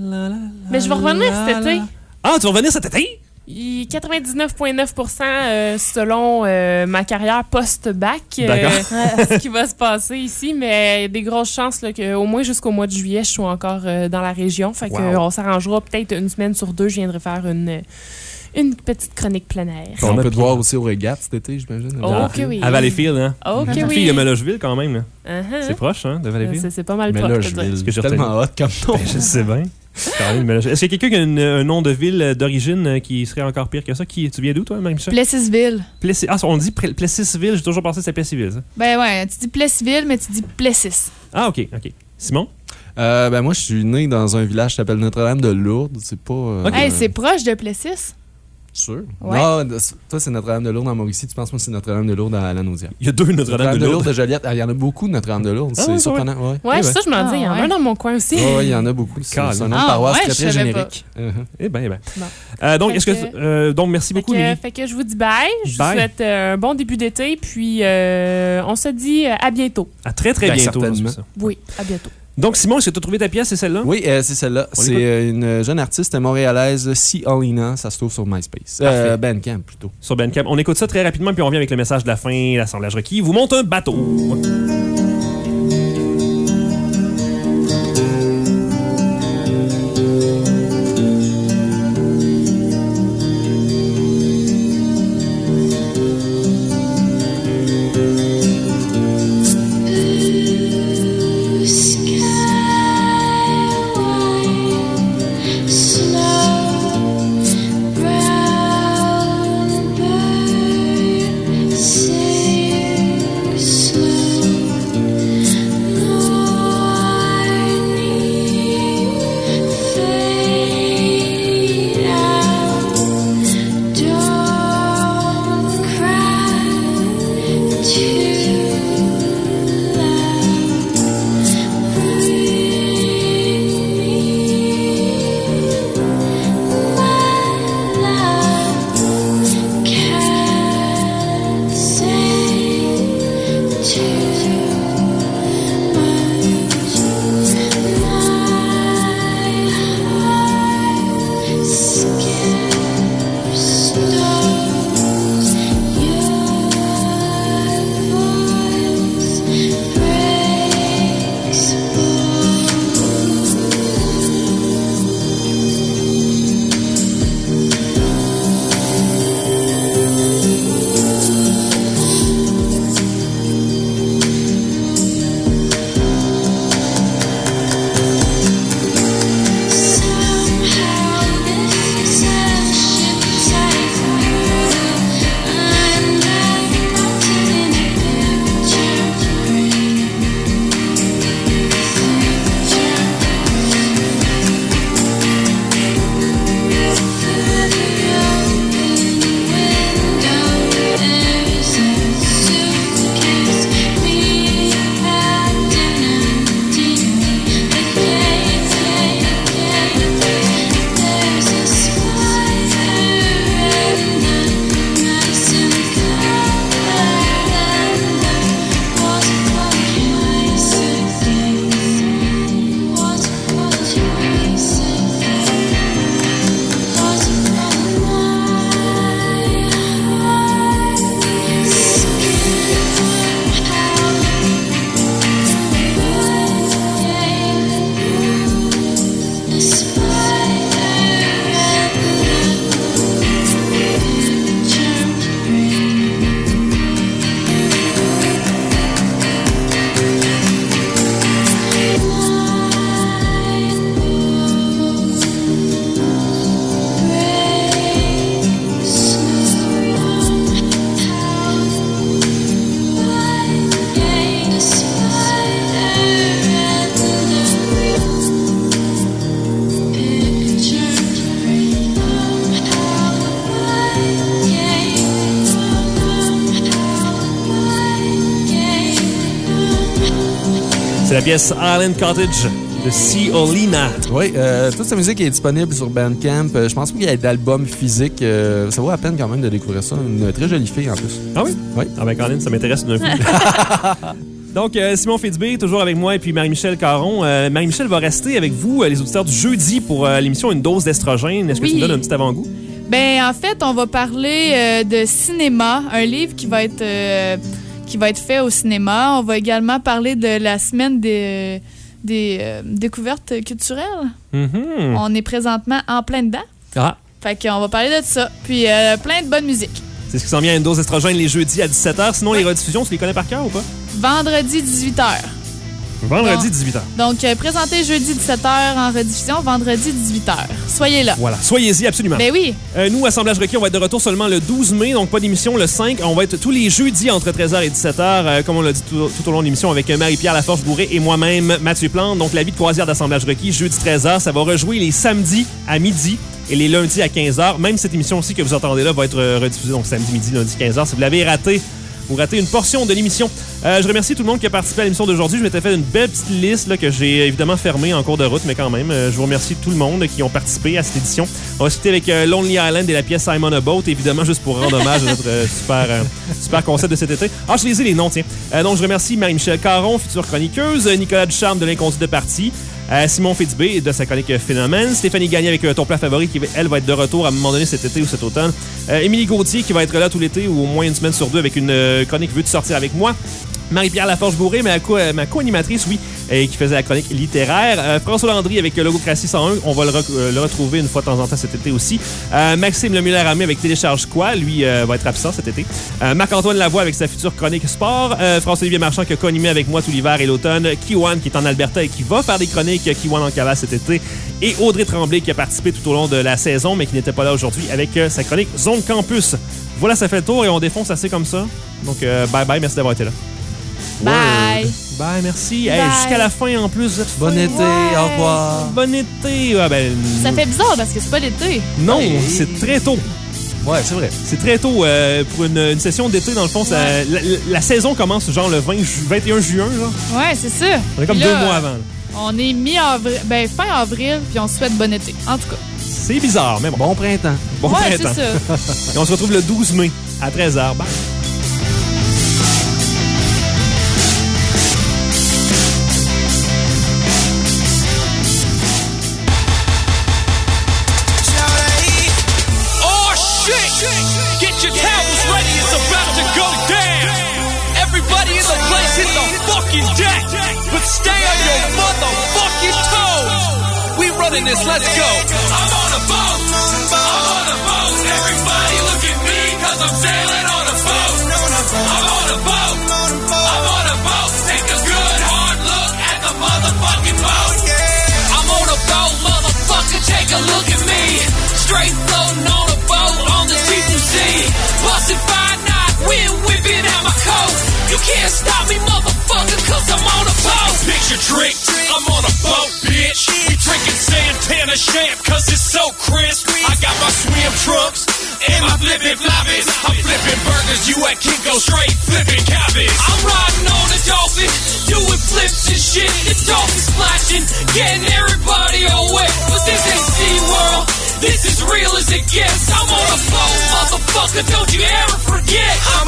Mais je vais revenir cet été. Ah, tu vas revenir cet été? Il- quatre-vingt-dix-neuf virgule neuf pour cent euh, selon euh, ma carrière post-bac, euh, D'accord. ce qui va se passer ici, mais il y a des grosses chances là, qu'au moins jusqu'au mois de juillet, je sois encore euh, dans la région. Fait Wow. que, on s'arrangera peut-être une semaine sur deux, je viendrai faire une, une petite chronique plein air. On peut te voir aussi au régates cet été, j'imagine. Oh, que oui. À Valleyfield, hein? Oh, que Une oui. fille de Melogeville, quand même. Là. Uh-huh. C'est proche, hein, de Valleyfield? C'est- c'est pas mal proche, je peux dire. Est-ce que j'ai C'est tellement retenu? hot comme nom. Ben, je sais bien. Quand même, Melogeville. Est-ce qu'il y a quelqu'un qui a une- un nom de ville euh, d'origine euh, qui serait encore pire que ça? Qui, tu viens d'où, toi, Marie-Michel? Plessisville. Plessis. Ah, on dit Plé- Plessisville. J'ai toujours pensé que c'était Plessisville, ça. Ben ouais, tu dis Plessisville, mais tu dis Plessis. Ah, OK, OK. Simon? Euh, ben moi, je suis né dans un village qui s'appelle Notre-Dame de Lourdes. C'est pas. euh, Hey, c'est proche de Plessis. sûr. Ouais. Non, de- toi, c'est Notre-Dame de Lourdes en Mauricie. Tu penses moi, c'est Notre-Dame de Lourdes à Lanaudière. Il y a deux Notre-Dame de Lourdes. de Joliette. Ah, il y en a beaucoup de Notre-Dame de Lourdes. Ah, c'est ouais, surprenant. Ouais, Ouais, c'est ça, je m'en dis. Il y en a un dans mon coin aussi. Ouais, ouais, il y en a beaucoup. C'est Calme. c'est un nom de Ah, paroisse ouais, très, je très savais générique. Uh-huh. Eh bien, eh bien. Bon. Euh, donc, Fait est-ce que, que- euh, donc, merci beaucoup, Fait que, Émilie. fait que je vous dis bye. Je Bye. vous souhaite euh, un bon début d'été. Puis, euh, on se dit euh, à bientôt. À très, très Ben, bientôt. certainement. c'est ça. Oui, à bientôt. Donc, Simon, est-ce que tu as trouvé ta pièce, c'est celle-là? Oui, euh, c'est celle-là. On C'est l'écoute. euh, une jeune artiste montréalaise, C. Alina. Ça se trouve sur MySpace. Euh, Bandcamp, plutôt. Sur Bandcamp. On écoute ça très rapidement, puis on revient avec le message de la fin, l'assemblage requis. Vous monte un bateau. Stars, your C'est la pièce Island Cottage de Ciolina. Oui, euh, toute sa musique est disponible sur Bandcamp. Euh, je pense pas qu'il y ait d'album physique. Euh, ça vaut la peine quand même de découvrir ça. Une très jolie fille en plus. Ah oui? Oui. Ah ben Colin, ça m'intéresse d'un coup. Donc, euh, Simon Fitzbé, toujours avec moi, et puis Marie-Michel Caron. Euh, Marie-Michel va rester avec vous, euh, les auditeurs du jeudi, pour euh, l'émission Une dose d'estrogène. Est-ce que Oui. tu me donnes un petit avant-goût? Ben, en fait, on va parler euh, de cinéma, un livre qui va être euh, qui va être fait au cinéma. On va également parler de la semaine des, des euh, découvertes culturelles. Mm-hmm. On est présentement en plein dedans. Ah. Fait qu'on va parler de ça. Puis euh, plein de bonne musique. C'est ce qui s'en vient à Une dose d'estrogène les jeudis à dix-sept heures. Sinon, les rediffusions, tu les connais par cœur ou pas? Vendredi dix-huit heures. Vendredi Donc- dix-huit heures. Donc, euh, présenté jeudi dix-sept heures en rediffusion, vendredi dix-huit heures. Soyez là. Voilà, soyez-y absolument. Ben oui. Euh, nous, Assemblage Requis, on va être de retour seulement le douze mai, donc pas d'émission le cinq. On va être tous les jeudis entre treize heures et dix-sept heures, euh, comme on l'a dit tout, tout au long de l'émission, avec euh, Marie-Pierre Laforge-Bourré et moi-même, Mathieu Plante. Donc, la vie de croisière d'Assemblage Requis, jeudi treize heures, ça va rejouer les samedis à midi et les lundis à quinze heures. Même cette émission aussi que vous entendez là va être euh, rediffusée, donc samedi, midi, lundi, quinze heures. Si vous l'avez raté, vous ratez une portion de l'émission. Euh, je remercie tout le monde qui a participé à l'émission d'aujourd'hui. Je m'étais fait une belle petite liste là, que j'ai évidemment fermée en cours de route, mais quand même, euh, je vous remercie tout le monde qui ont participé à cette édition. On va se quitter avec euh, Lonely Island et la pièce I'm on a Boat, évidemment, juste pour rendre hommage à notre euh, super, euh, super concept de cet été. Ah, je les ai les noms, tiens. Euh, donc, je remercie Marie-Michel Caron, future chroniqueuse, Nicolas Ducharme de l'Inconduit de Parti, Euh, Simon Fitzbé de sa chronique Phénomène, Stéphanie Gagné avec euh, Ton plat favori qui, elle, va être de retour à un moment donné cet été ou cet automne, euh, Émilie Gauthier qui va être là tout l'été ou au moins une semaine sur deux avec une euh, chronique Veux-tu sortir avec moi, Marie-Pierre Laforge-Bourré, ma, co- ma co-animatrice, oui, et qui faisait la chronique littéraire. Euh, François Landry avec Logocratie cent un, on va le, re- euh, le retrouver une fois de temps en temps cet été aussi. Euh, Maxime Lemuller-Armé avec Télécharge quoi, lui euh, va être absent cet été. Euh, Marc-Antoine Lavoie avec sa future chronique sport. Euh, François-Olivier Marchand qui a co-animé avec moi tout l'hiver et l'automne. Kiwan qui est en Alberta et qui va faire des chroniques Kiwan en cavale cet été. Et Audrey Tremblay qui a participé tout au long de la saison mais qui n'était pas là aujourd'hui avec euh, sa chronique Zone Campus. Voilà, ça fait le tour et on défonce assez comme ça. Donc, euh, bye bye, merci d'avoir été là. Bye. Bye, merci. Hey, Bye. jusqu'à la fin, en plus, vous êtes Bon fin. été, Ouais. au revoir. Bon été. Ah, ben, Ça fait bizarre parce que c'est pas l'été. non, Ouais. c'est très tôt. Ouais, c'est vrai. C'est très tôt euh, pour une, une session d'été. Dans le fond, ça, la, la saison commence genre le vingt ju- vingt et un juin. Genre. Ouais, c'est ça. On est comme Puis deux là, mois avant. là. On est mi-avril, ben fin avril, puis on souhaite bon été. En tout cas. C'est bizarre, mais bon. Bon printemps. Bon Ouais, printemps. c'est ça. Et on se retrouve le douze mai à treize heures. Bye. Oh shit! Get your towels ready, it's about to go down. Everybody in the place hit the fucking deck, but stay on your motherfucking toes. We running this, let's go. I'm on a boat, I'm on a boat. Everybody look at me, cause I'm sailing on a boat. I'm on a boat, I'm on a boat. Take a good hard look at the motherfucking boat. I'm on a boat, motherfucker, take a look at me. Straight floating on a boat on the T two C. Bustin' five knot, wind whipping out my coat. You can't stop me, motherfucker, cause I'm on a boat. Picture trick, I'm on a boat, bitch. We drinking Santana champ, cause it's so crisp. I got my swim trunks and my flippin' floppies. I'm flipping burgers, you at Kinko, straight flipping cabbage. I'm riding on a dolphin, doing flips and shit. The dolphin splashing, getting everybody all wet. But this ain't SeaWorld. This is real as it gets. I'm on a boat, motherfucker, don't you ever forget. I'm